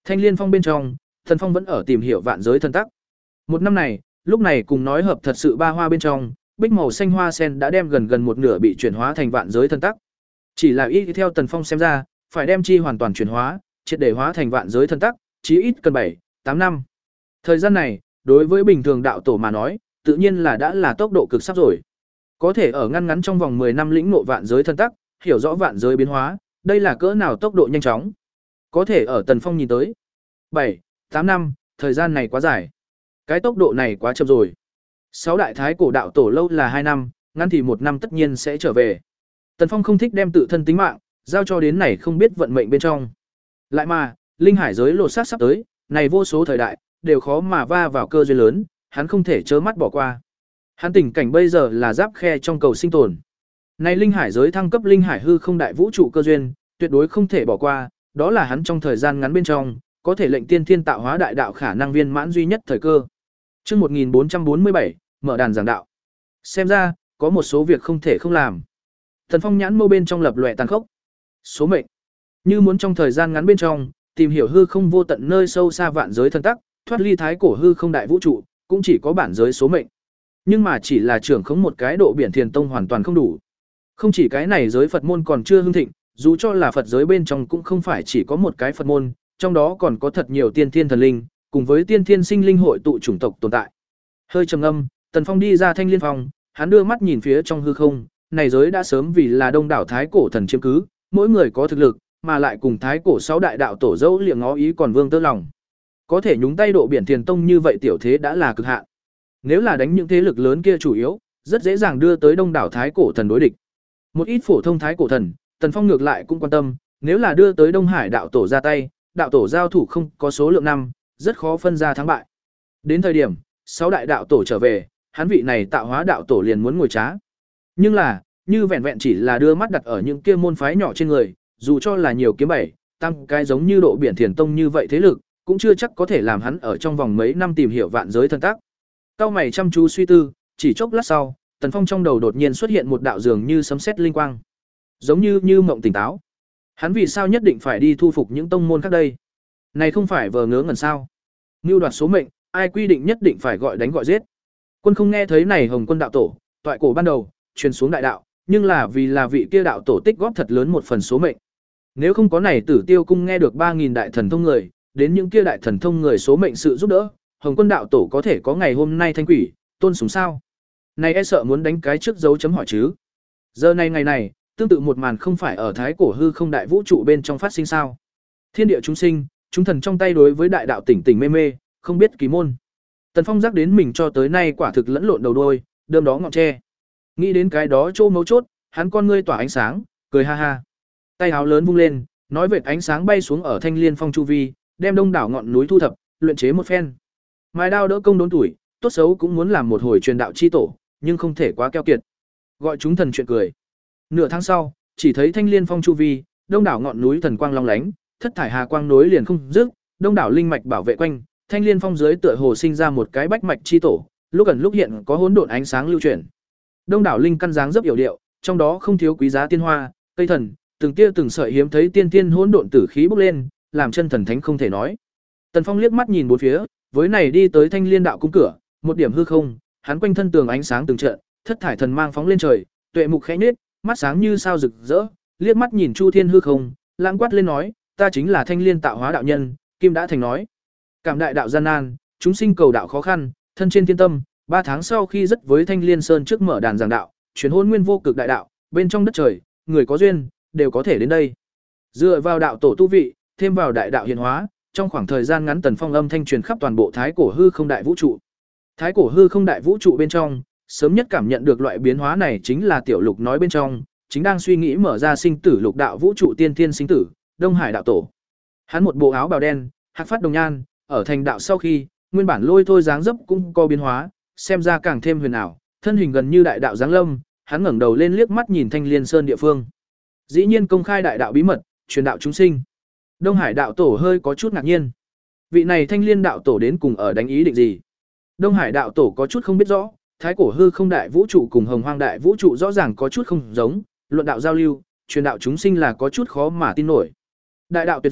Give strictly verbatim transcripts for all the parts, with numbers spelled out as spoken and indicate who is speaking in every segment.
Speaker 1: Thanh Liên Phong bên trong, Tần Phong vẫn ở tìm hiểu vạn giới thần tắc. Một năm này, lúc này cùng nói hợp thật sự ba hoa bên trong, bích màu xanh hoa sen đã đem gần gần một nửa bị chuyển hóa thành vạn giới thần tắc. Chỉ là y theo Tần Phong xem ra, phải đem chi hoàn toàn chuyển hóa, triệt để hóa thành vạn giới thần tắc, chí ít cần bảy, tám năm. Thời gian này, đối với bình thường đạo tổ mà nói, tự nhiên là đã là tốc độ cực sắp rồi. Có thể ở ngăn ngắn trong vòng mười năm lĩnh ngộ vạn giới thần tắc, hiểu rõ vạn giới biến hóa, đây là cỡ nào tốc độ nhanh chóng. Có thể ở Tần Phong nhìn tới, bảy, tám năm, thời gian này quá dài. Cái tốc độ này quá chậm rồi. Sáu đại thái cổ đạo tổ lâu là hai năm, ngắn thì một năm tất nhiên sẽ trở về. Tần Phong không thích đem tự thân tính mạng giao cho đến này không biết vận mệnh bên trong. Lại mà, linh hải giới lột xác sắp tới, này vô số thời đại đều khó mà va vào cơ duyên lớn, hắn không thể chớ mắt bỏ qua. Hắn tình cảnh bây giờ là giáp khe trong cầu sinh tồn. Này linh hải giới thăng cấp linh hải hư không đại vũ trụ cơ duyên, tuyệt đối không thể bỏ qua, đó là hắn trong thời gian ngắn bên trong, có thể lệnh tiên thiên tạo hóa đại đạo khả năng viên mãn duy nhất thời cơ. Chương một nghìn bốn trăm bốn mươi bảy, mở đàn giảng đạo. Xem ra, có một số việc không thể không làm. Thần Phong nhãn mâu bên trong lập lòe tàn khốc. Số mệnh. Như muốn trong thời gian ngắn bên trong, tìm hiểu hư không vô tận nơi sâu xa vạn giới thần tắc, thoát ly thái cổ hư không đại vũ trụ, cũng chỉ có bản giới số mệnh. Nhưng mà chỉ là trưởng khống một cái độ biển thiền tông hoàn toàn không đủ. Không chỉ cái này giới Phật môn còn chưa hưng thịnh, dù cho là Phật giới bên trong cũng không phải chỉ có một cái Phật môn, trong đó còn có thật nhiều tiên thiên thần linh, cùng với tiên thiên sinh linh hội tụ chủng tộc tồn tại. Hơi trầm ngâm, Tần Phong đi ra Thanh Liên Phong, hắn đưa mắt nhìn phía trong hư không, này giới đã sớm vì là đông đảo thái cổ thần chiếm cứ, mỗi người có thực lực, mà lại cùng thái cổ sáu đại đạo tổ dẫu liệng ngó ý còn vương tơ lòng. Có thể nhúng tay độ biển thiền tông như vậy tiểu thế đã là cực hạn. Nếu là đánh những thế lực lớn kia chủ yếu, rất dễ dàng đưa tới đông đảo thái cổ thần đối địch. Một ít phổ thông thái cổ thần, Tần Phong ngược lại cũng quan tâm, nếu là đưa tới Đông Hải đạo tổ ra tay, đạo tổ giao thủ không có số lượng năm, rất khó phân ra thắng bại. Đến thời điểm, sáu đại đạo tổ trở về, hắn vị này tạo hóa đạo tổ liền muốn ngồi trá. Nhưng là, như vẹn vẹn chỉ là đưa mắt đặt ở những kia môn phái nhỏ trên người, dù cho là nhiều kiếm bảy, tăng cái giống như độ biển thiền tông như vậy thế lực, cũng chưa chắc có thể làm hắn ở trong vòng mấy năm tìm hiểu vạn giới thần tác. Cao mày chăm chú suy tư, chỉ chốc lát sau, Tần Phong trong đầu đột nhiên xuất hiện một đạo dường như sấm sét linh quang, giống như như mộng tỉnh táo. Hắn vì sao nhất định phải đi thu phục những tông môn khác đây? Này không phải vờ ngớ ngẩn sao? Mưu đoạt số mệnh, ai quy định nhất định phải gọi đánh gọi giết? Quân không nghe thấy này Hồng Quân đạo tổ, toại cổ ban đầu, truyền xuống đại đạo, nhưng là vì là vị kia đạo tổ tích góp thật lớn một phần số mệnh. Nếu không có này Tử Tiêu cung nghe được ba nghìn đại thần thông người, đến những kia đại thần thông người số mệnh sự giúp đỡ, Hồng Quân đạo tổ có thể có ngày hôm nay thanh quỷ, tôn sùng sao? Này e sợ muốn đánh cái trước dấu chấm hỏi chứ. Giờ này ngày này, tương tự một màn không phải ở thái cổ hư không đại vũ trụ bên trong phát sinh sao? Thiên địa chúng sinh, chúng thần trong tay đối với đại đạo tỉnh tỉnh mê mê, không biết kỳ môn. Tần Phong giác đến mình cho tới nay quả thực lẫn lộn đầu đuôi, đơm đó ngọn tre. Nghĩ đến cái đó chỗ mấu chốt, hắn con ngươi tỏa ánh sáng, cười ha ha. Tay áo lớn vung lên, nói vệt ánh sáng bay xuống ở Thanh Liên Phong chu vi, đem đông đảo ngọn núi thu thập, luyện chế một phen. Mài đao đỡ công đốn tuổi, tốt xấu cũng muốn làm một hồi truyền đạo chi tổ, nhưng không thể quá keo kiệt. Gọi chúng thần chuyện cười. Nửa tháng sau, chỉ thấy Thanh Liên Phong chu vi, đông đảo ngọn núi thần quang long lánh, thất thải hà quang nối liền không dứt, đông đảo linh mạch bảo vệ quanh, Thanh Liên Phong dưới tựa hồ sinh ra một cái bách mạch chi tổ, lúc ẩn lúc hiện có hỗn độn ánh sáng lưu chuyển. Đông đảo linh căn dáng dấp yểu điệu, trong đó không thiếu quý giá tiên hoa, cây thần, từng tia từng sợi hiếm thấy tiên tiên hỗn độn tử khí bốc lên, làm chân thần thánh không thể nói. Tần Phong liếc mắt nhìn bốn phía, với này đi tới Thanh Liên đạo cung cửa, một điểm hư không, hắn quanh thân tường ánh sáng từng trận, thất thải thần mang phóng lên trời, tuệ mục khẽ nhếch, mắt sáng như sao rực rỡ, liếc mắt nhìn Chu Thiên hư không, lãng quát lên nói, ta chính là Thanh Liên tạo hóa đạo nhân, Kim đã thành nói. Cảm đại đạo gian nan, chúng sinh cầu đạo khó khăn, thân trên thiên tâm, ba tháng sau khi rất với Thanh Liên Sơn trước mở đàn giảng đạo, truyền hôn nguyên vô cực đại đạo, bên trong đất trời, người có duyên đều có thể đến đây. Dựa vào đạo tổ tu vị, thêm vào đại đạo hiện hóa, trong khoảng thời gian ngắn Tần Phong âm thanh truyền khắp toàn bộ thái cổ hư không đại vũ trụ. Thái cổ hư không đại vũ trụ bên trong, sớm nhất cảm nhận được loại biến hóa này chính là Tiểu Lục nói bên trong, chính đang suy nghĩ mở ra sinh tử lục đạo vũ trụ tiên thiên sinh tử, Đông Hải đạo tổ. Hắn một bộ áo bào đen, hạc phát đồng nhan, ở thành đạo sau khi, nguyên bản lôi thôi dáng dấp cũng có biến hóa, xem ra càng thêm huyền ảo, thân hình gần như đại đạo giáng lâm, hắn ngẩng đầu lên liếc mắt nhìn Thanh Liên Sơn địa phương. Dĩ nhiên công khai đại đạo bí mật, truyền đạo chúng sinh. Đông Hải đạo tổ hơi có chút ngạc nhiên. Vị này Thanh Liên đạo tổ đến cùng ở đánh ý định gì? Đông Hải đạo tổ có chút không biết rõ, thái cổ hư không đại vũ trụ cùng Hồng Hoang đại vũ trụ rõ ràng có chút không giống, luận đạo giao lưu, truyền đạo chúng sinh là có chút khó mà tin nổi. Đại đạo tuyệt diệu,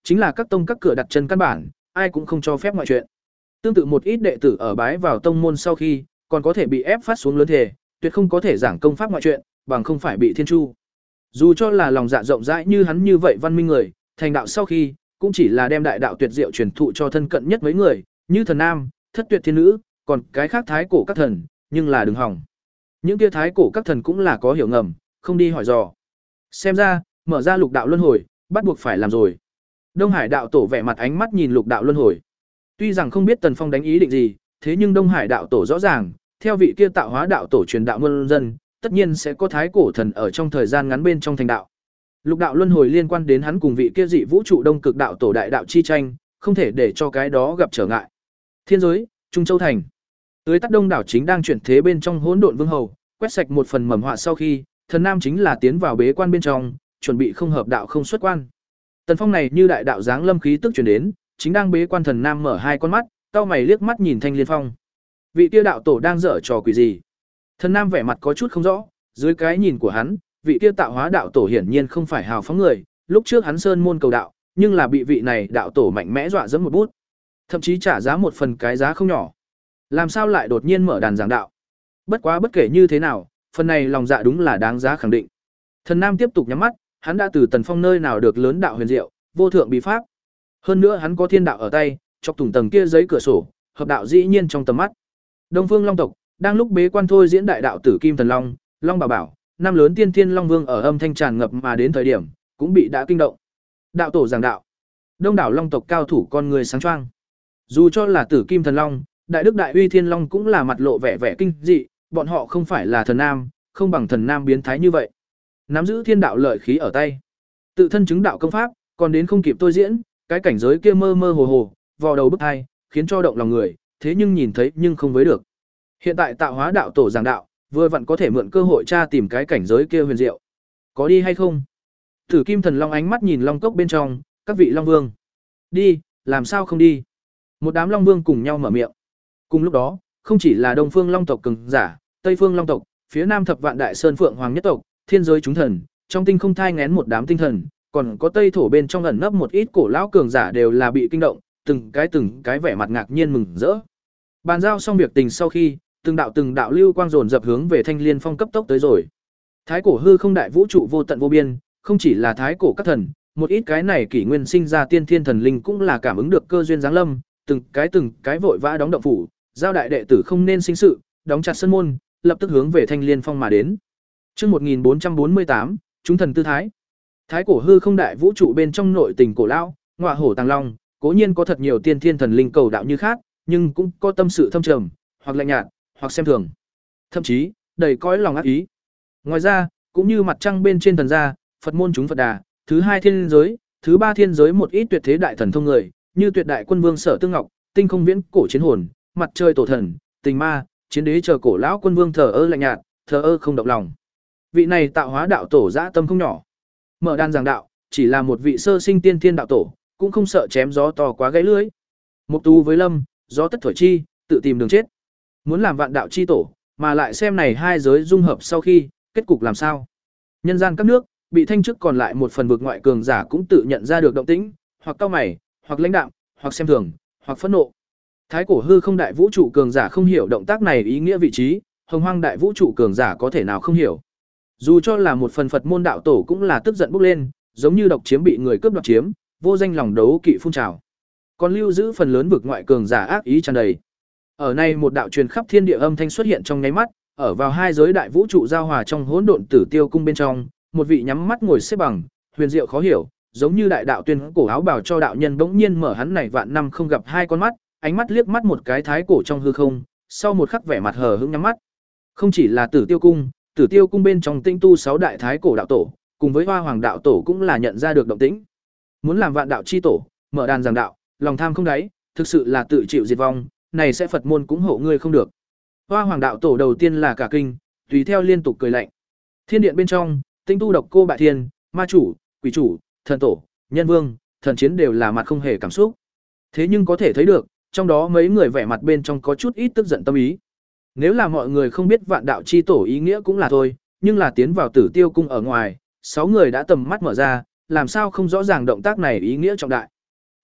Speaker 1: chính là các tông các cửa đặt chân căn bản, ai cũng không cho phép ngoại chuyện. Tương tự một ít đệ tử ở bái vào tông môn sau khi, còn có thể bị ép phát xuống lớn thể, tuyệt không có thể giảng công pháp ngoại chuyện, bằng không phải bị thiên chu. Dù cho là lòng dạ rộng rãi như hắn như vậy văn minh người, thành đạo sau khi, cũng chỉ là đem đại đạo tuyệt diệu truyền thụ cho thân cận nhất mấy người, như thần nam, thất tuyệt thiên nữ, còn cái khác thái cổ các thần, nhưng là đừng hỏng. Những kia thái cổ các thần cũng là có hiểu ngầm, không đi hỏi dò. Xem ra, mở ra lục đạo luân hồi, bắt buộc phải làm rồi. Đông Hải đạo tổ vẻ mặt ánh mắt nhìn lục đạo luân hồi. Tuy rằng không biết Tần Phong đánh ý định gì, thế nhưng Đông Hải đạo tổ rõ ràng, theo vị kia tạo hóa đạo tổ truyền đạo muôn dân, tất nhiên sẽ có thái cổ thần ở trong thời gian ngắn bên trong thành đạo. Lục đạo luân hồi liên quan đến hắn cùng vị kia dị vũ trụ đông cực đạo tổ đại đạo chi tranh, không thể để cho cái đó gặp trở ngại. Thiên giới, Trung Châu thành. Tới tắt đông đảo chính đang chuyển thế bên trong hỗn độn vương hầu, quét sạch một phần mầm họa sau khi, thần nam chính là tiến vào bế quan bên trong, chuẩn bị không hợp đạo không xuất quan. Tần Phong này như đại đạo dáng lâm khí tức truyền đến, chính đang bế quan thần nam mở hai con mắt, cau mày liếc mắt nhìn Thanh Liên Phong. Vị kia đạo tổ đang dở trò quỷ gì? Thần nam vẻ mặt có chút không rõ, dưới cái nhìn của hắn, vị kia tạo hóa đạo tổ hiển nhiên không phải hào phóng người, lúc trước hắn sơn môn cầu đạo, nhưng là bị vị này đạo tổ mạnh mẽ dọa dẫm một bút, thậm chí trả giá một phần cái giá không nhỏ. Làm sao lại đột nhiên mở đàn giảng đạo? Bất quá bất kể như thế nào, phần này lòng dạ đúng là đáng giá khẳng định. Thần nam tiếp tục nhắm mắt, hắn đã từ Tần Phong nơi nào được lớn đạo huyền diệu, vô thượng bí pháp. Hơn nữa hắn có thiên đạo ở tay, chọc thủng tầng kia giấy cửa sổ, hợp đạo dĩ nhiên trong tầm mắt. Đông Phương Long tộc đang lúc bế quan thôi diễn đại đạo tử Kim Thần Long, Long Bảo Bảo, năm lớn tiên thiên Long Vương ở âm thanh tràn ngập mà đến thời điểm, cũng bị đã kinh động. Đạo tổ giảng đạo. Đông đảo Long tộc cao thủ con người sáng choang. Dù cho là tử Kim Thần Long, Đại Đức Đại Uy Thiên Long cũng là mặt lộ vẻ vẻ kinh dị, bọn họ không phải là thần nam, không bằng thần nam biến thái như vậy. Nắm giữ thiên đạo lợi khí ở tay, tự thân chứng đạo công pháp, còn đến không kịp tôi diễn, cái cảnh giới kia mơ mơ hồ hồ, vò đầu bức hai, khiến cho động lòng người, thế nhưng nhìn thấy nhưng không với được. Hiện tại tạo hóa đạo tổ giảng đạo, vừa vặn có thể mượn cơ hội tra tìm cái cảnh giới kia huyền diệu. Có đi hay không? Tử Kim Thần Long ánh mắt nhìn Long cốc bên trong, các vị Long Vương. Đi, làm sao không đi? Một đám Long Vương cùng nhau mở miệng. Cùng lúc đó, không chỉ là Đông Phương Long tộc cường giả, Tây Phương Long tộc, phía Nam Thập Vạn Đại Sơn Phượng Hoàng nhất tộc, thiên giới chúng thần, trong tinh không thai nghén một đám tinh thần, còn có Tây thổ bên trong ẩn nấp một ít cổ lão cường giả đều là bị kinh động, từng cái từng cái vẻ mặt ngạc nhiên mừng rỡ. Bàn giao xong việc tình sau khi, từng đạo từng đạo lưu quang dồn dập hướng về Thanh Liên Phong cấp tốc tới rồi. Thái cổ hư không đại vũ trụ vô tận vô biên, không chỉ là thái cổ các thần, một ít cái này kỷ nguyên sinh ra tiên thiên thần linh cũng là cảm ứng được cơ duyên giáng lâm, từng cái từng cái vội vã đóng động phủ, giao đại đệ tử không nên sinh sự, đóng chặt sân môn, lập tức hướng về Thanh Liên Phong mà đến. Chương một nghìn bốn trăm bốn mươi tám, chúng thần tư thái. Thái cổ hư không đại vũ trụ bên trong nội tình cổ lão, ngọa hổ tàng long, cố nhiên có thật nhiều tiên thiên thần linh cầu đạo như khác, nhưng cũng có tâm sự thâm trầm, hoặc lạnh nhạt, hoặc xem thường, thậm chí đầy cõi lòng ác ý. Ngoài ra, cũng như mặt trăng bên trên thần gia, Phật môn chúng Phật Đà, thứ hai thiên giới, thứ ba thiên giới một ít tuyệt thế đại thần thông người, như Tuyệt Đại Quân Vương Sở Tương Ngọc, Tinh Không Viễn Cổ Chiến Hồn, Mặt Trời Tổ Thần, Tình Ma, Chiến Đế chờ cổ lão quân vương thờ ơ lạnh nhạt, thờ ơ không động lòng. Vị này tạo hóa đạo tổ dã tâm không nhỏ. Mở đàn giảng đạo, chỉ là một vị sơ sinh tiên thiên đạo tổ, cũng không sợ chém gió to quá gãy lưỡi. Mục tú với lâm, gió tất thổi chi, tự tìm đường chết. Muốn làm vạn đạo chi tổ, mà lại xem này hai giới dung hợp sau khi, kết cục làm sao? Nhân gian các nước, bị thanh chức còn lại một phần vực ngoại cường giả cũng tự nhận ra được động tĩnh, hoặc cau mày, hoặc lãnh đạm, hoặc xem thường, hoặc phẫn nộ. Thái cổ hư không đại vũ trụ cường giả không hiểu động tác này ý nghĩa vị trí, hồng hoang đại vũ trụ cường giả có thể nào không hiểu. Dù cho là một phần Phật môn đạo tổ cũng là tức giận bốc lên, giống như độc chiếm bị người cướp đoạt chiếm, vô danh lòng đấu kỵ phun trào. Còn lưu giữ phần lớn vực ngoại cường giả ác ý tràn đầy. Ở nay một đạo truyền khắp thiên địa âm thanh xuất hiện trong nháy mắt, ở vào hai giới đại vũ trụ giao hòa trong hỗn độn tử tiêu cung bên trong, một vị nhắm mắt ngồi xếp bằng, huyền diệu khó hiểu, giống như đại đạo tuyên cổ áo bào cho đạo nhân bỗng nhiên mở hắn này vạn năm không gặp hai con mắt, ánh mắt liếc mắt một cái thái cổ trong hư không, sau một khắc vẻ mặt hờ hững nhắm mắt. Không chỉ là Tử Tiêu cung, Tử Tiêu cung bên trong tinh tu sáu đại thái cổ đạo tổ, cùng với Hoa Hoàng đạo tổ cũng là nhận ra được động tĩnh. Muốn làm vạn đạo chi tổ, mở đàn giảng đạo, lòng tham không đáy, thực sự là tự chịu diệt vong, này sẽ Phật môn cũng hộ ngươi không được. Hoa Hoàng đạo tổ đầu tiên là cả kinh, tùy theo liên tục cười lạnh. Thiên điện bên trong, tinh tu độc cô bại thiên, ma chủ, quỷ chủ, thần tổ, nhân vương, thần chiến đều là mặt không hề cảm xúc. Thế nhưng có thể thấy được, trong đó mấy người vẻ mặt bên trong có chút ít tức giận tâm ý. Nếu là mọi người không biết vạn đạo chi tổ ý nghĩa cũng là thôi, nhưng là tiến vào Tử Tiêu cung ở ngoài, sáu người đã tầm mắt mở ra, làm sao không rõ ràng động tác này ý nghĩa trọng đại.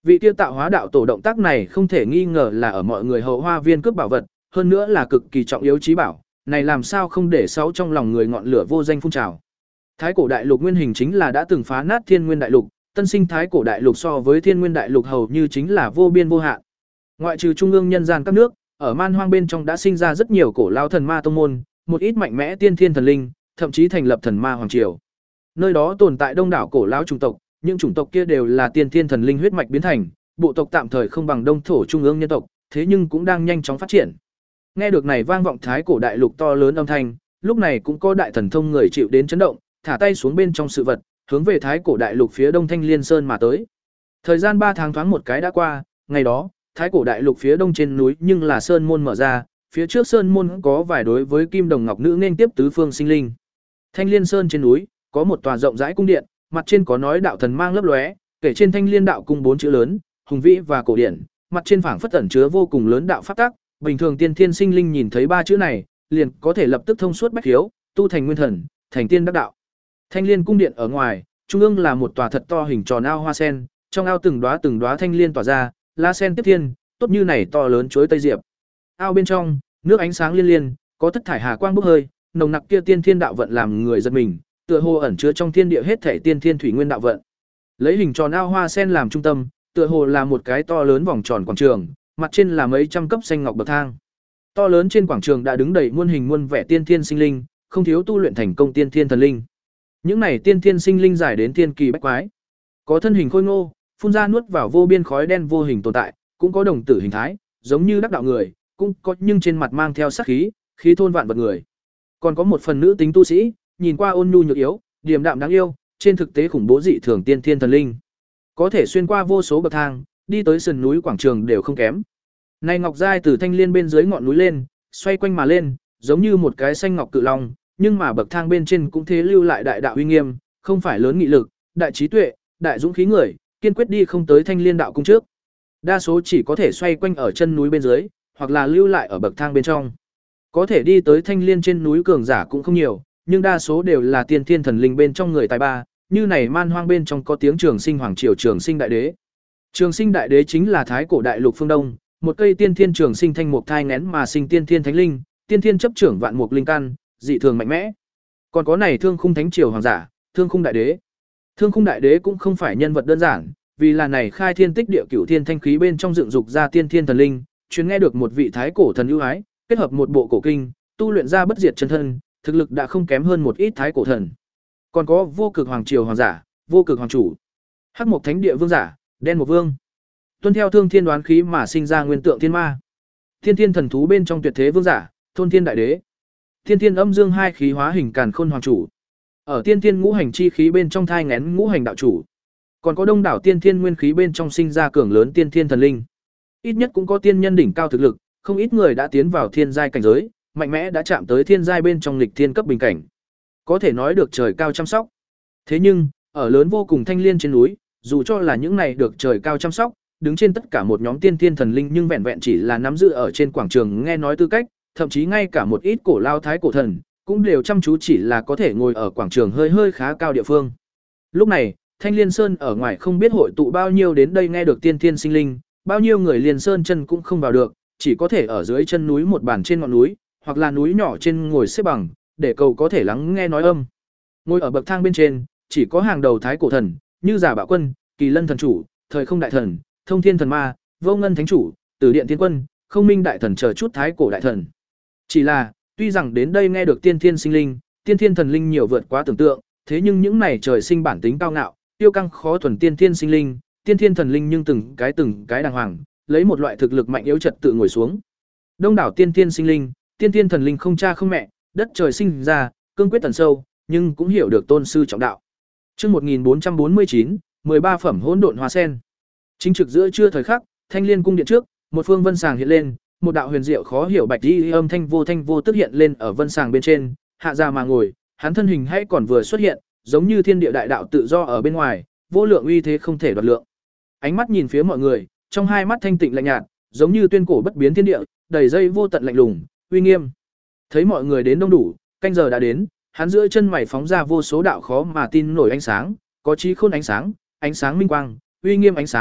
Speaker 1: Vị kia tạo hóa đạo tổ động tác này không thể nghi ngờ là ở mọi người hậu hoa viên cướp bảo vật, hơn nữa là cực kỳ trọng yếu chí bảo, này làm sao không để sáu trong lòng người ngọn lửa vô danh phun trào. Thái cổ đại lục nguyên hình chính là đã từng phá nát Thiên Nguyên đại lục, tân sinh thái cổ đại lục so với Thiên Nguyên đại lục hầu như chính là vô biên vô hạn. Ngoại trừ trung ương nhân gian các nước, ở man hoang bên trong đã sinh ra rất nhiều cổ lao thần ma tông môn, một ít mạnh mẽ tiên thiên thần linh, thậm chí thành lập thần ma hoàng triều. Nơi đó tồn tại đông đảo cổ lao chủng tộc, những chủng tộc kia đều là tiên thiên thần linh huyết mạch biến thành, bộ tộc tạm thời không bằng đông thổ trung ương nhân tộc, thế nhưng cũng đang nhanh chóng phát triển. Nghe được này vang vọng thái cổ đại lục to lớn âm thanh, lúc này cũng có đại thần thông người chịu đến chấn động, thả tay xuống bên trong sự vật, hướng về thái cổ đại lục phía đông Thanh Liên Sơn mà tới. Thời gian ba tháng thoáng một cái đã qua, ngày đó, thái cổ đại lục phía đông trên núi nhưng là sơn môn mở ra, phía trước sơn môn có vài đối với kim đồng ngọc nữ nên tiếp tứ phương sinh linh. Thanh Liên Sơn trên núi có một tòa rộng rãi cung điện, mặt trên có nói đạo thần mang lấp lóe, kể trên Thanh Liên đạo cung bốn chữ lớn, hùng vĩ và cổ điển, mặt trên phảng phất ẩn chứa vô cùng lớn đạo pháp tắc, bình thường tiên thiên sinh linh nhìn thấy ba chữ này, liền có thể lập tức thông suốt bách khiếu, tu thành nguyên thần, thành tiên đắc đạo. Thanh Liên cung điện ở ngoài, trung ương là một tòa thật to hình tròn ao hoa sen, trong ao từng đóa từng đóa thanh liên tỏa ra, lá sen tiếp thiên, tốt như này to lớn chuối tây diệp. Ao bên trong, nước ánh sáng liên liên, có thất thải hà quang bốc hơi, nồng nặc kia tiên thiên đạo vận làm người giật mình, tựa hồ ẩn chứa trong thiên địa hết thảy tiên thiên thủy nguyên đạo vận. Lấy hình tròn ao hoa sen làm trung tâm, tựa hồ là một cái to lớn vòng tròn quảng trường, mặt trên là mấy trăm cấp xanh ngọc bậc thang. To lớn trên quảng trường đã đứng đầy muôn hình muôn vẻ tiên thiên sinh linh, không thiếu tu luyện thành công tiên thiên thần linh. Những này tiên thiên sinh linh giải đến tiên kỳ bách quái. Có thân hình khôi ngô, phun ra nuốt vào vô biên khói đen vô hình tồn tại, cũng có đồng tử hình thái, giống như đắc đạo người, cũng có nhưng trên mặt mang theo sát khí, khí thôn vạn vật người. Còn có một phần nữ tính tu sĩ, nhìn qua ôn nhu nhược yếu, điềm đạm đáng yêu, trên thực tế khủng bố dị thường tiên thiên thần linh. Có thể xuyên qua vô số bậc thang, đi tới sườn núi quảng trường đều không kém. Này ngọc giai từ thanh liên bên dưới ngọn núi lên, xoay quanh mà lên, giống như một cái xanh ngọc cự long, nhưng mà bậc thang bên trên cũng thế lưu lại đại đạo uy nghiêm, không phải lớn nghị lực, đại trí tuệ, đại dũng khí người, kiên quyết đi không tới thanh liên đạo cung trước. Đa số chỉ có thể xoay quanh ở chân núi bên dưới, hoặc là lưu lại ở bậc thang bên trong. Có thể đi tới thanh liên trên núi cường giả cũng không nhiều, nhưng đa số đều là tiên thiên thần linh bên trong người tài ba, như này man hoang bên trong có tiếng Trường Sinh Hoàng Triều Trường Sinh Đại Đế. Trường Sinh Đại Đế chính là thái cổ đại lục phương đông, một cây tiên thiên trường sinh thanh mục thai nén mà sinh tiên thiên thánh linh, tiên thiên chấp trưởng vạn mục linh căn, dị thường mạnh mẽ. Còn có này Thương Khung Thánh Triều hoàng giả, Thương Khung Đại Đế. Thương Khung Đại Đế cũng không phải nhân vật đơn giản, vì là này khai thiên tích địa cửu thiên thanh khí bên trong dựng dục ra tiên thiên thần linh, chuyên nghe được một vị thái cổ thần ưu ái, kết hợp một bộ cổ kinh, tu luyện ra bất diệt chân thân, thực lực đã không kém hơn một ít thái cổ thần. Còn có Vô Cực Hoàng Triều hoàng giả, Vô Cực Hoàng chủ, Hắc Mộc Thánh Địa vương giả, Đen Mộc Vương. Tuân theo thương thiên đoán khí mà sinh ra nguyên tượng thiên ma. Thiên thiên thần thú bên trong tuyệt thế vương giả, Thôn Thiên Đại Đế. Thiên thiên âm dương hai khí hóa hình càn khôn hoàng chủ. Ở tiên thiên ngũ hành chi khí bên trong thai nghén ngũ hành đạo chủ. Còn có đông đảo tiên thiên nguyên khí bên trong sinh ra cường lớn tiên thiên thần linh. Ít nhất cũng có tiên nhân đỉnh cao thực lực, không ít người đã tiến vào thiên giai cảnh giới, mạnh mẽ đã chạm tới thiên giai bên trong nghịch thiên cấp bình cảnh. Có thể nói được trời cao chăm sóc. Thế nhưng, ở lớn vô cùng thanh liên trên núi, dù cho là những này được trời cao chăm sóc, đứng trên tất cả một nhóm tiên thiên thần linh nhưng vẹn vẹn chỉ là nắm giữ ở trên quảng trường nghe nói tư cách, thậm chí ngay cả một ít cổ lao thái cổ thần cũng đều chăm chú chỉ là có thể ngồi ở quảng trường hơi hơi khá cao địa phương. Lúc này, Thanh Liên Sơn ở ngoài không biết hội tụ bao nhiêu đến đây nghe được tiên thiên sinh linh, bao nhiêu người liền sơn chân cũng không vào được, chỉ có thể ở dưới chân núi một bàn trên ngọn núi, hoặc là núi nhỏ trên ngồi xếp bằng, để cầu có thể lắng nghe nói âm. Ngồi ở bậc thang bên trên, chỉ có hàng đầu thái cổ thần, như Giả Bạo Quân, Kỳ Lân thần chủ, Thời Không đại thần, Thông Thiên thần ma, Vô Ngân thánh chủ, Tử Điện thiên quân, Không Minh đại thần chờ chút thái cổ đại thần. Chỉ là, tuy rằng đến đây nghe được tiên thiên sinh linh, tiên thiên thần linh nhiều vượt quá tưởng tượng, thế nhưng những này trời sinh bản tính cao ngạo, tiêu căng khó thuần tiên thiên sinh linh, tiên thiên thần linh nhưng từng cái từng cái đàng hoàng, lấy một loại thực lực mạnh yếu trật tự ngồi xuống. Đông đảo tiên thiên sinh linh, tiên thiên thần linh không cha không mẹ, đất trời sinh ra, cương quyết tần sâu, nhưng cũng hiểu được tôn sư trọng đạo. Chương một nghìn bốn trăm bốn mươi chín, mười ba phẩm hỗn độn hoa sen. Chính trực giữa trưa thời khắc, Thanh Liên cung điện trước, một phương vân sàng hiện lên, một đạo huyền diệu khó hiểu bạch y âm thanh vô thanh vô tức hiện lên ở vân sàng bên trên, hạ ra mà ngồi, hắn thân hình hay còn vừa xuất hiện, giống như thiên địa đại đạo tự do ở bên ngoài, vô lượng uy thế không thể đoạt lượng. Ánh mắt nhìn phía mọi người, trong hai mắt thanh tịnh lạnh nhạt, giống như tuyên cổ bất biến thiên địa, đầy dây vô tận lạnh lùng, uy nghiêm. Thấy mọi người đến đông đủ, canh giờ đã đến, hắn giữa chân mày phóng ra vô số đạo khó mà tin nổi ánh sáng, có chí khôn ánh sáng, ánh sáng minh quang, uy nghiêm ánh sáng,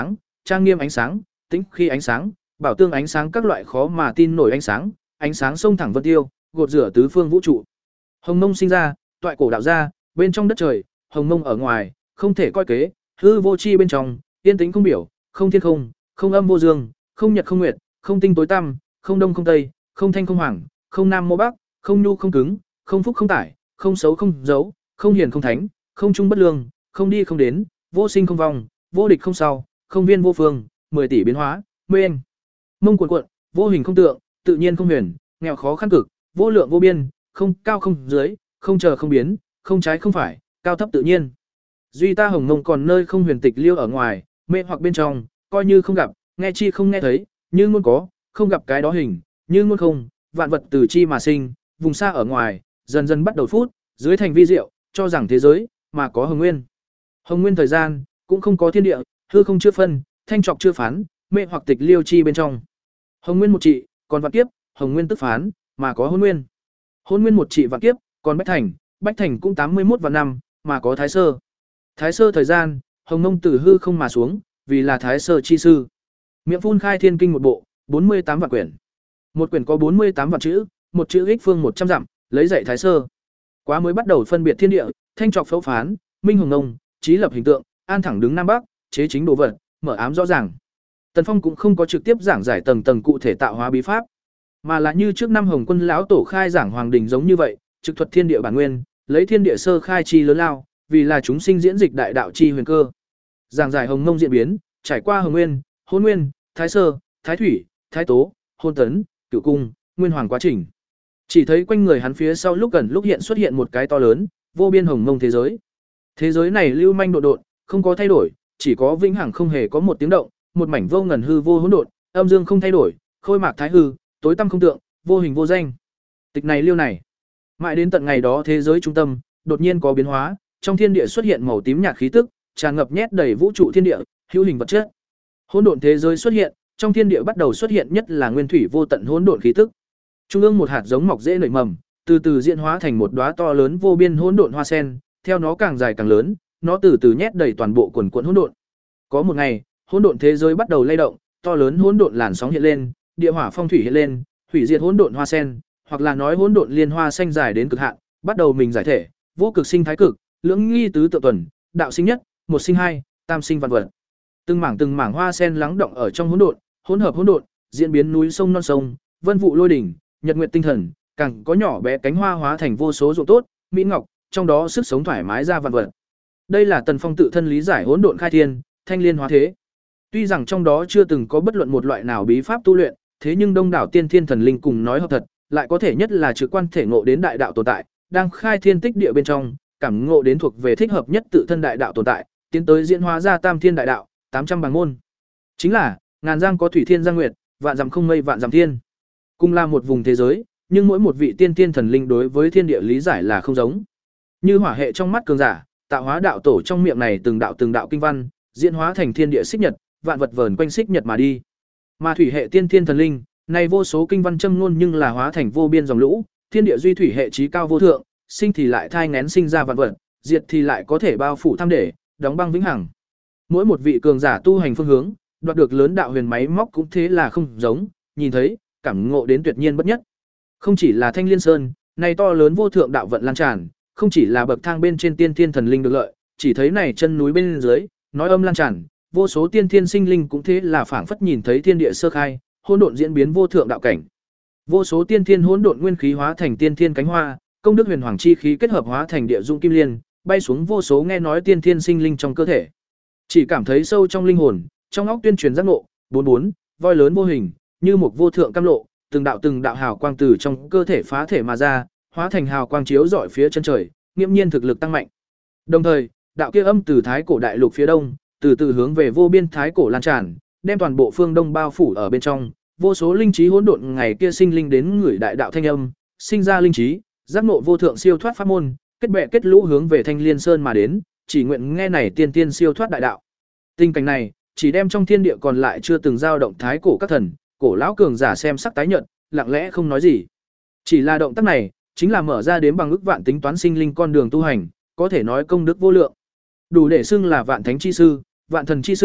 Speaker 1: trang nghiêm ánh sáng, tĩnh khi ánh sáng, bảo tương ánh sáng các loại khó mà tin nổi ánh sáng, ánh sáng sông thẳng vân tiêu, gột rửa tứ phương vũ trụ. Hồng Mông sinh ra, toại cổ đạo ra, bên trong đất trời, Hồng Mông ở ngoài, không thể coi kế, hư vô chi bên trong, yên tĩnh không biểu, không thiên không, không âm vô dương, không nhật không nguyệt, không tinh tối tăm, không đông không tây, không thanh không hoàng, không nam mô bắc, không nhu không cứng, không phúc không tải, không xấu không giấu, không hiền không thánh, không trung bất lương, không đi không đến, vô sinh không vong, vô địch không sau, không viên vô phương, mười tỷ biến hóa, mênh mông cuồn cuộn, vô hình không tượng, tự nhiên không huyền, nghèo khó khăn cực, vô lượng vô biên, không cao không dưới, không chờ không biến, không trái không phải, cao thấp tự nhiên. Duy ta Hồng Mông còn nơi không huyền tịch liêu ở ngoài, mê hoặc bên trong, coi như không gặp, nghe chi không nghe thấy, như ngôn có, không gặp cái đó hình, như ngôn không, vạn vật từ chi mà sinh, vùng xa ở ngoài, dần dần bắt đầu phút, dưới thành vi diệu, cho rằng thế giới mà có hồng nguyên. Hồng nguyên thời gian, cũng không có thiên địa, hư không chưa phân, thanh trọc chưa phán, mê hoặc tịch liêu chi bên trong. Hồng nguyên một trị, còn vạn kiếp, hồng nguyên tức phán, mà có hôn nguyên. Hôn nguyên một trị vạn kiếp, còn bách thành, bách thành cũng tám mươi mốt vạn năm, mà có thái sơ. Thái sơ thời gian, Hồng Mông từ hư không mà xuống, vì là thái sơ chi sư. Miệng phun khai thiên kinh một bộ, bốn mươi tám vạn quyển. Một quyển có bốn mươi tám vạn chữ, một chữ ích phương một trăm dặm, lấy dạy thái sơ. Quá mới bắt đầu phân biệt thiên địa, thanh trọc phẫu phán, minh hồng nông, trí lập hình tượng, an thẳng đứng nam bắc, chế chính đồ vật, mở ám rõ ràng. Tần Phong cũng không có trực tiếp giảng giải tầng tầng cụ thể tạo hóa bí pháp, mà là như trước năm Hồng Quân lão tổ khai giảng hoàng đình giống như vậy, trực thuật thiên địa bản nguyên, lấy thiên địa sơ khai chi lớn lao, vì là chúng sinh diễn dịch đại đạo chi huyền cơ. Giảng giải Hồng Mông diễn biến, trải qua Hồng Nguyên, Hôn Nguyên, Thái Sơ, Thái Thủy, Thái Tố, Hôn Tấn, Cửu Cung, Nguyên Hoàng quá trình. Chỉ thấy quanh người hắn phía sau lúc gần lúc hiện xuất hiện một cái to lớn, vô biên Hồng Mông thế giới. Thế giới này lưu manh độ độn, không có thay đổi, chỉ có vĩnh hằng không hề có một tiếng động, một mảnh vô ngần hư vô hỗn độn, âm dương không thay đổi, khôi mạc thái hư, tối tăm không tượng, vô hình vô danh. Tịch này liêu này, mãi đến tận ngày đó thế giới trung tâm đột nhiên có biến hóa, trong thiên địa xuất hiện màu tím nhạt khí tức, tràn ngập nhét đầy vũ trụ thiên địa, hữu hình vật chất. Hỗn độn thế giới xuất hiện, trong thiên địa bắt đầu xuất hiện nhất là nguyên thủy vô tận hỗn độn khí tức. Trung ương một hạt giống mọc dễ nảy mầm, từ từ diễn hóa thành một đóa to lớn vô biên hỗn độn hoa sen, theo nó càng dài càng lớn, nó từ từ nhét đầy toàn bộ quần quần hỗn độn. Có một ngày, hỗn độn thế giới bắt đầu lay động, to lớn hỗn độn làn sóng hiện lên, địa hỏa phong thủy hiện lên, hủy diệt hỗn độn hoa sen, hoặc là nói hỗn độn liên hoa xanh dài đến cực hạn, bắt đầu mình giải thể, vô cực sinh thái cực, lưỡng nghi tứ tự tuần, đạo sinh nhất, một sinh hai, tam sinh vạn vật. Từng mảng từng mảng hoa sen lắng động ở trong hỗn độn, hỗn hợp hỗn độn, diễn biến núi sông non sông, vân vụ lôi đỉnh, nhật nguyệt tinh thần, càng có nhỏ bé cánh hoa hóa thành vô số ruộng tốt, mỹ ngọc, trong đó sức sống thoải mái ra vạn vật. Đây là Tần Phong tự thân lý giải hỗn độn khai thiên, thanh liên hóa thế. Tuy rằng trong đó chưa từng có bất luận một loại nào bí pháp tu luyện, thế nhưng đông đảo tiên thiên thần linh cùng nói hợp thật, lại có thể nhất là trực quan thể ngộ đến đại đạo tồn tại, đang khai thiên tích địa bên trong, cảm ngộ đến thuộc về thích hợp nhất tự thân đại đạo tồn tại, tiến tới diễn hóa ra tam thiên đại đạo, tám trăm bằng môn. Chính là, ngàn giang có thủy thiên giang nguyệt, vạn dặm không mây vạn dặm thiên. Cùng là một vùng thế giới, nhưng mỗi một vị tiên thiên thần linh đối với thiên địa lý giải là không giống. Như hỏa hệ trong mắt cường giả, tạo hóa đạo tổ trong miệng này từng đạo từng đạo kinh văn, diễn hóa thành thiên địa xích nhật, vạn vật vờn quanh xích nhật mà đi. Mà thủy hệ tiên thiên thần linh, này vô số kinh văn châm ngôn nhưng là hóa thành vô biên dòng lũ, thiên địa duy thủy hệ trí cao vô thượng, sinh thì lại thai nghén sinh ra vạn vật, diệt thì lại có thể bao phủ tham để, đóng băng vĩnh hằng. Mỗi một vị cường giả tu hành phương hướng, đoạt được lớn đạo huyền máy móc cũng thế là không giống, nhìn thấy, cảm ngộ đến tuyệt nhiên bất nhất. Không chỉ là Thanh Liên Sơn, này to lớn vô thượng đạo vận lan tràn, không chỉ là bậc thang bên trên tiên thiên thần linh được lợi, chỉ thấy này chân núi bên dưới, nói âm lan tràn, vô số tiên thiên sinh linh cũng thế là phảng phất nhìn thấy thiên địa sơ khai, hỗn độn diễn biến vô thượng đạo cảnh. Vô số tiên thiên hỗn độn nguyên khí hóa thành tiên thiên cánh hoa, công đức huyền hoàng chi khí kết hợp hóa thành địa dung kim liên, bay xuống vô số nghe nói tiên thiên sinh linh trong cơ thể. Chỉ cảm thấy sâu trong linh hồn, trong óc tuyên truyền giác ngộ, bốn bốn, voi lớn vô hình, như một vô thượng cam lộ, từng đạo từng đạo hào quang từ trong cơ thể phá thể mà ra, hóa thành hào quang chiếu rọi phía chân trời, nghiêm nhiên thực lực tăng mạnh. Đồng thời, đạo kia âm từ thái cổ đại lục phía đông, từ từ hướng về vô biên thái cổ lan tràn, đem toàn bộ phương đông bao phủ ở bên trong, vô số linh trí hỗn độn ngày kia sinh linh đến người đại đạo thanh âm, sinh ra linh trí, giác ngộ vô thượng siêu thoát pháp môn, kết bè kết lũ hướng về Thanh Liên Sơn mà đến, chỉ nguyện nghe này tiên tiên siêu thoát đại đạo. Tình cảnh này, chỉ đem trong thiên địa còn lại chưa từng dao động thái cổ các thần, cổ lão cường giả xem sắc tái nhợt, lặng lẽ không nói gì. Chỉ là động tác này, chính là mở ra đến bằng ức vạn tính toán sinh linh con đường tu hành, có thể nói công đức vô lượng. Đủ để xưng là vạn thánh chi sư, vạn thần chi sư,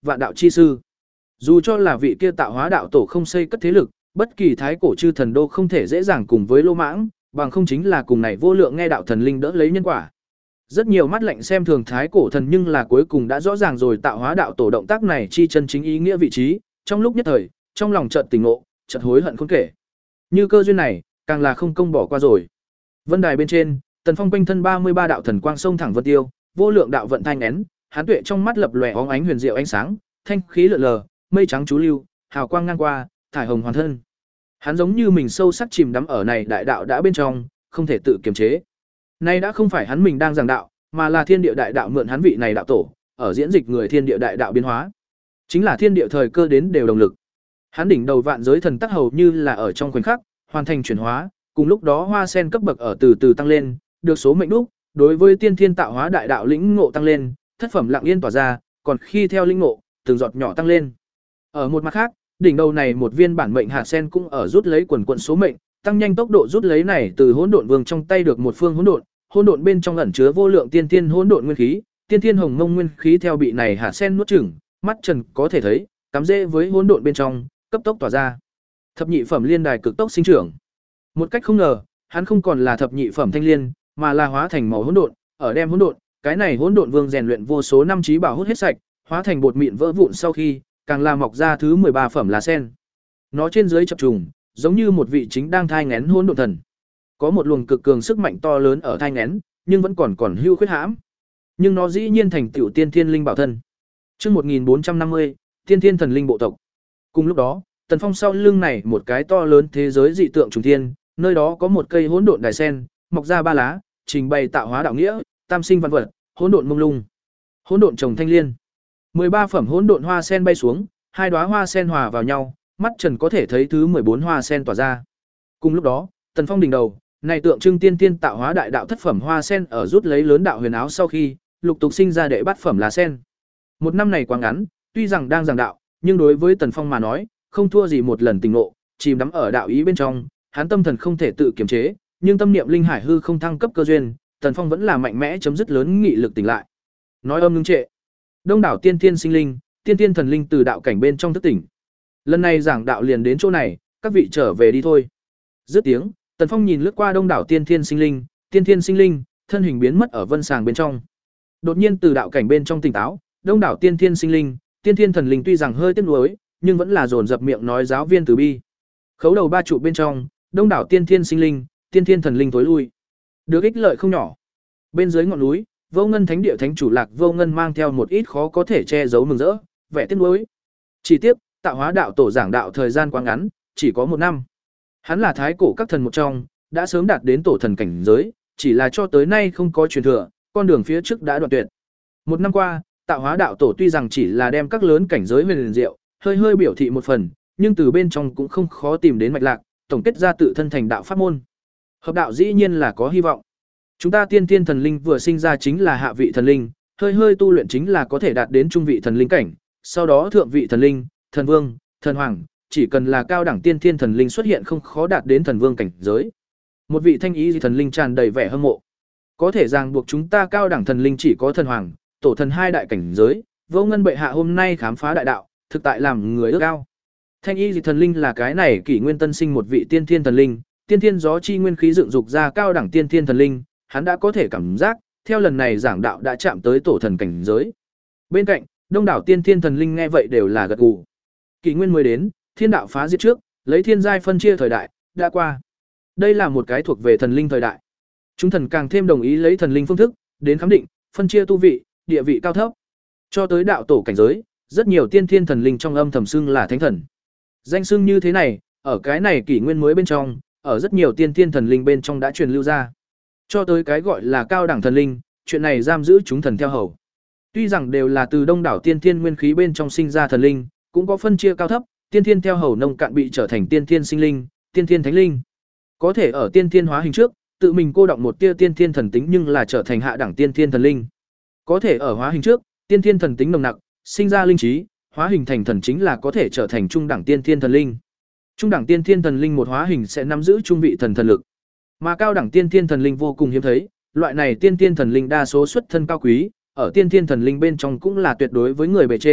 Speaker 1: vạn đạo chi sư. Dù cho là vị kia tạo hóa đạo tổ không xây cất thế lực, bất kỳ thái cổ chư thần đô không thể dễ dàng cùng với Lô Mãng, bằng không chính là cùng này vô lượng nghe đạo thần linh đỡ lấy nhân quả. Rất nhiều mắt lạnh xem thường thái cổ thần nhưng là cuối cùng đã rõ ràng rồi tạo hóa đạo tổ động tác này chi chân chính ý nghĩa vị trí, trong lúc nhất thời, trong lòng chợt tỉnh ngộ, chợt hối hận khôn kể. Như cơ duyên này, càng là không công bỏ qua rồi. Vân đài bên trên, Tần Phong quanh thân ba mươi ba đạo thần quang sông thẳng vân tiêu, vô lượng đạo vận thanh én, hán tuệ trong mắt lập lòe óng ánh huyền diệu ánh sáng, thanh khí lượn lờ, mây trắng chú lưu, hào quang ngang qua, thải hồng hoàn thân. Hắn giống như mình sâu sắc chìm đắm ở này đại đạo đã bên trong, không thể tự kiềm chế. Nay đã không phải hắn mình đang giảng đạo, mà là thiên địa đại đạo mượn hắn vị này đạo tổ, ở diễn dịch người thiên địa đại đạo biến hóa. Chính là thiên địa thời cơ đến đều đồng lực. Hắn đỉnh đầu vạn giới thần tắc hầu như là ở trong khoảnh khắc hoàn thành chuyển hóa, cùng lúc đó hoa sen cấp bậc ở từ từ tăng lên, được số mệnh đúc, đối với tiên thiên tạo hóa đại đạo lĩnh ngộ tăng lên, thất phẩm lặng yên tỏa ra, còn khi theo lĩnh ngộ, từng giọt nhỏ tăng lên. Ở một mặt khác, đỉnh đầu này một viên bản mệnh hạt sen cũng ở rút lấy quần quần số mệnh, tăng nhanh tốc độ rút lấy này từ hỗn độn vương trong tay được một phương hỗn độn, hỗn độn bên trong ẩn chứa vô lượng tiên thiên hỗn độn nguyên khí, tiên thiên hồng mông nguyên khí theo bị này hạt sen nuốt chửng, mắt trần có thể thấy, cắm rễ với hỗn độn bên trong, cấp tốc tỏa ra. Thập nhị phẩm liên đài cực tốc sinh trưởng. Một cách không ngờ, hắn không còn là thập nhị phẩm thanh liên, mà là hóa thành màu hỗn độn, ở đem hỗn độn, cái này hỗn độn vương rèn luyện vô số năm trí bảo hút hết sạch, hóa thành bột mịn vỡ vụn sau khi, càng là mọc ra thứ mười ba phẩm lá sen. Nó trên dưới chập trùng, giống như một vị chính đang thai nghén hỗn độn thần. Có một luồng cực cường sức mạnh to lớn ở thai nghén, nhưng vẫn còn còn hưu khuyết hãm. Nhưng nó dĩ nhiên thành tiểu tiên thiên linh bảo thân. Chương một nghìn bốn trăm năm mươi, Tiên thiên thần linh bộ tộc. Cùng lúc đó, Tần Phong sau lưng này một cái to lớn thế giới dị tượng trùng thiên, nơi đó có một cây hỗn độn đài sen, mọc ra ba lá, trình bày tạo hóa đạo nghĩa, tam sinh văn vật, hỗn độn mông lung. Hỗn độn trồng thanh liên. mười ba phẩm hỗn độn hoa sen bay xuống, hai đóa hoa sen hòa vào nhau, mắt trần có thể thấy thứ mười bốn hoa sen tỏa ra. Cùng lúc đó, Tần Phong đỉnh đầu, này tượng trưng tiên tiên tạo hóa đại đạo thất phẩm hoa sen ở rút lấy lớn đạo huyền áo sau khi, lục tục sinh ra đệ bát phẩm lá sen. Một năm này quá ngắn, tuy rằng đang giảng đạo, nhưng đối với Tần Phong mà nói, không thua gì một lần tình ngộ, chìm đắm ở đạo ý bên trong, hắn tâm thần không thể tự kiềm chế, nhưng tâm niệm linh hải hư không thăng cấp cơ duyên, Tần Phong vẫn là mạnh mẽ chấm dứt lớn nghị lực tỉnh lại. Nói âm ngưng trệ. Đông đảo tiên tiên sinh linh, tiên tiên thần linh từ đạo cảnh bên trong thức tỉnh. Lần này giảng đạo liền đến chỗ này, các vị trở về đi thôi. Dứt tiếng, Tần Phong nhìn lướt qua đông đảo tiên tiên sinh linh, tiên tiên sinh linh, thân hình biến mất ở vân sàng bên trong. Đột nhiên từ đạo cảnh bên trong tỉnh táo, đông đảo tiên tiên sinh linh, tiên tiên thần linh tuy rằng hơi tiếc nuối, nhưng vẫn là dồn dập miệng nói giáo viên từ bi. Khấu đầu ba trụ bên trong, đông đảo tiên tiên sinh linh, tiên tiên thần linh tối lui. Được ích lợi không nhỏ. Bên dưới ngọn núi, Vô Ngân Thánh địa thánh chủ Lạc Vô Ngân mang theo một ít khó có thể che giấu mừng rỡ, vẻ tiếc nuối. Chỉ tiếc, tạo hóa đạo tổ giảng đạo thời gian quá ngắn, chỉ có một năm. Hắn là thái cổ các thần một trong, đã sớm đạt đến tổ thần cảnh giới, chỉ là cho tới nay không có truyền thừa, con đường phía trước đã đoạn tuyệt. Một năm qua, tạo hóa đạo tổ tuy rằng chỉ là đem các lớn cảnh giới huyền diệu, hơi hơi biểu thị một phần, nhưng từ bên trong cũng không khó tìm đến mạch lạc, tổng kết ra tự thân thành đạo pháp môn. Hợp đạo dĩ nhiên là có hy vọng. Chúng ta tiên tiên thần linh vừa sinh ra chính là hạ vị thần linh, hơi hơi tu luyện chính là có thể đạt đến trung vị thần linh cảnh, sau đó thượng vị thần linh, thần vương, thần hoàng, chỉ cần là cao đẳng tiên tiên thần linh xuất hiện không khó đạt đến thần vương cảnh giới. Một vị thanh ý thần linh tràn đầy vẻ hâm mộ. Có thể ràng buộc chúng ta cao đẳng thần linh chỉ có thần hoàng, tổ thần hai đại cảnh giới, Vô Ngân bệ hạ hôm nay khám phá đại đạo, thực tại làm người ước ao. Thanh y thần linh là cái này kỷ nguyên tân sinh một vị tiên thiên thần linh, tiên thiên gió chi nguyên khí dựng dục ra cao đẳng tiên thiên thần linh, hắn đã có thể cảm giác, theo lần này giảng đạo đã chạm tới tổ thần cảnh giới. Bên cạnh, đông đảo tiên thiên thần linh nghe vậy đều là gật gù. Kỷ nguyên mới đến, thiên đạo phá diệt trước, lấy thiên giai phân chia thời đại, đã qua. Đây là một cái thuộc về thần linh thời đại. Chúng thần càng thêm đồng ý lấy thần linh phương thức, đến khám định, phân chia tu vị, địa vị cao thấp. Cho tới đạo tổ cảnh giới, rất nhiều tiên thiên thần linh trong âm thầm xưng là thánh thần. Danh xưng như thế này, ở cái này kỷ nguyên mới bên trong, ở rất nhiều tiên thiên thần linh bên trong đã truyền lưu ra. Cho tới cái gọi là cao đẳng thần linh, chuyện này giam giữ chúng thần theo hầu. Tuy rằng đều là từ đông đảo tiên thiên nguyên khí bên trong sinh ra thần linh, cũng có phân chia cao thấp, tiên thiên theo hầu nông cạn bị trở thành tiên thiên sinh linh, tiên thiên thánh linh. Có thể ở tiên thiên hóa hình trước, tự mình cô động một tia tiên thiên thần tính nhưng là trở thành hạ đẳng tiên thiên thần linh. Có thể ở hóa hình trước, tiên thiên thần tính nồng nặc, sinh ra linh trí, hóa hình thành thần chính là có thể trở thành trung đẳng tiên thiên thần linh. Trung đẳng tiên thiên thần linh một hóa hình sẽ nắm giữ trung vị thần thần lực. Mà cao đẳng tiên thiên thần linh vô cùng hiếm thấy, loại này tiên thiên thần linh đa số xuất thân cao quý, ở tiên thiên thần linh bên trong cũng là tuyệt đối với người bề trên,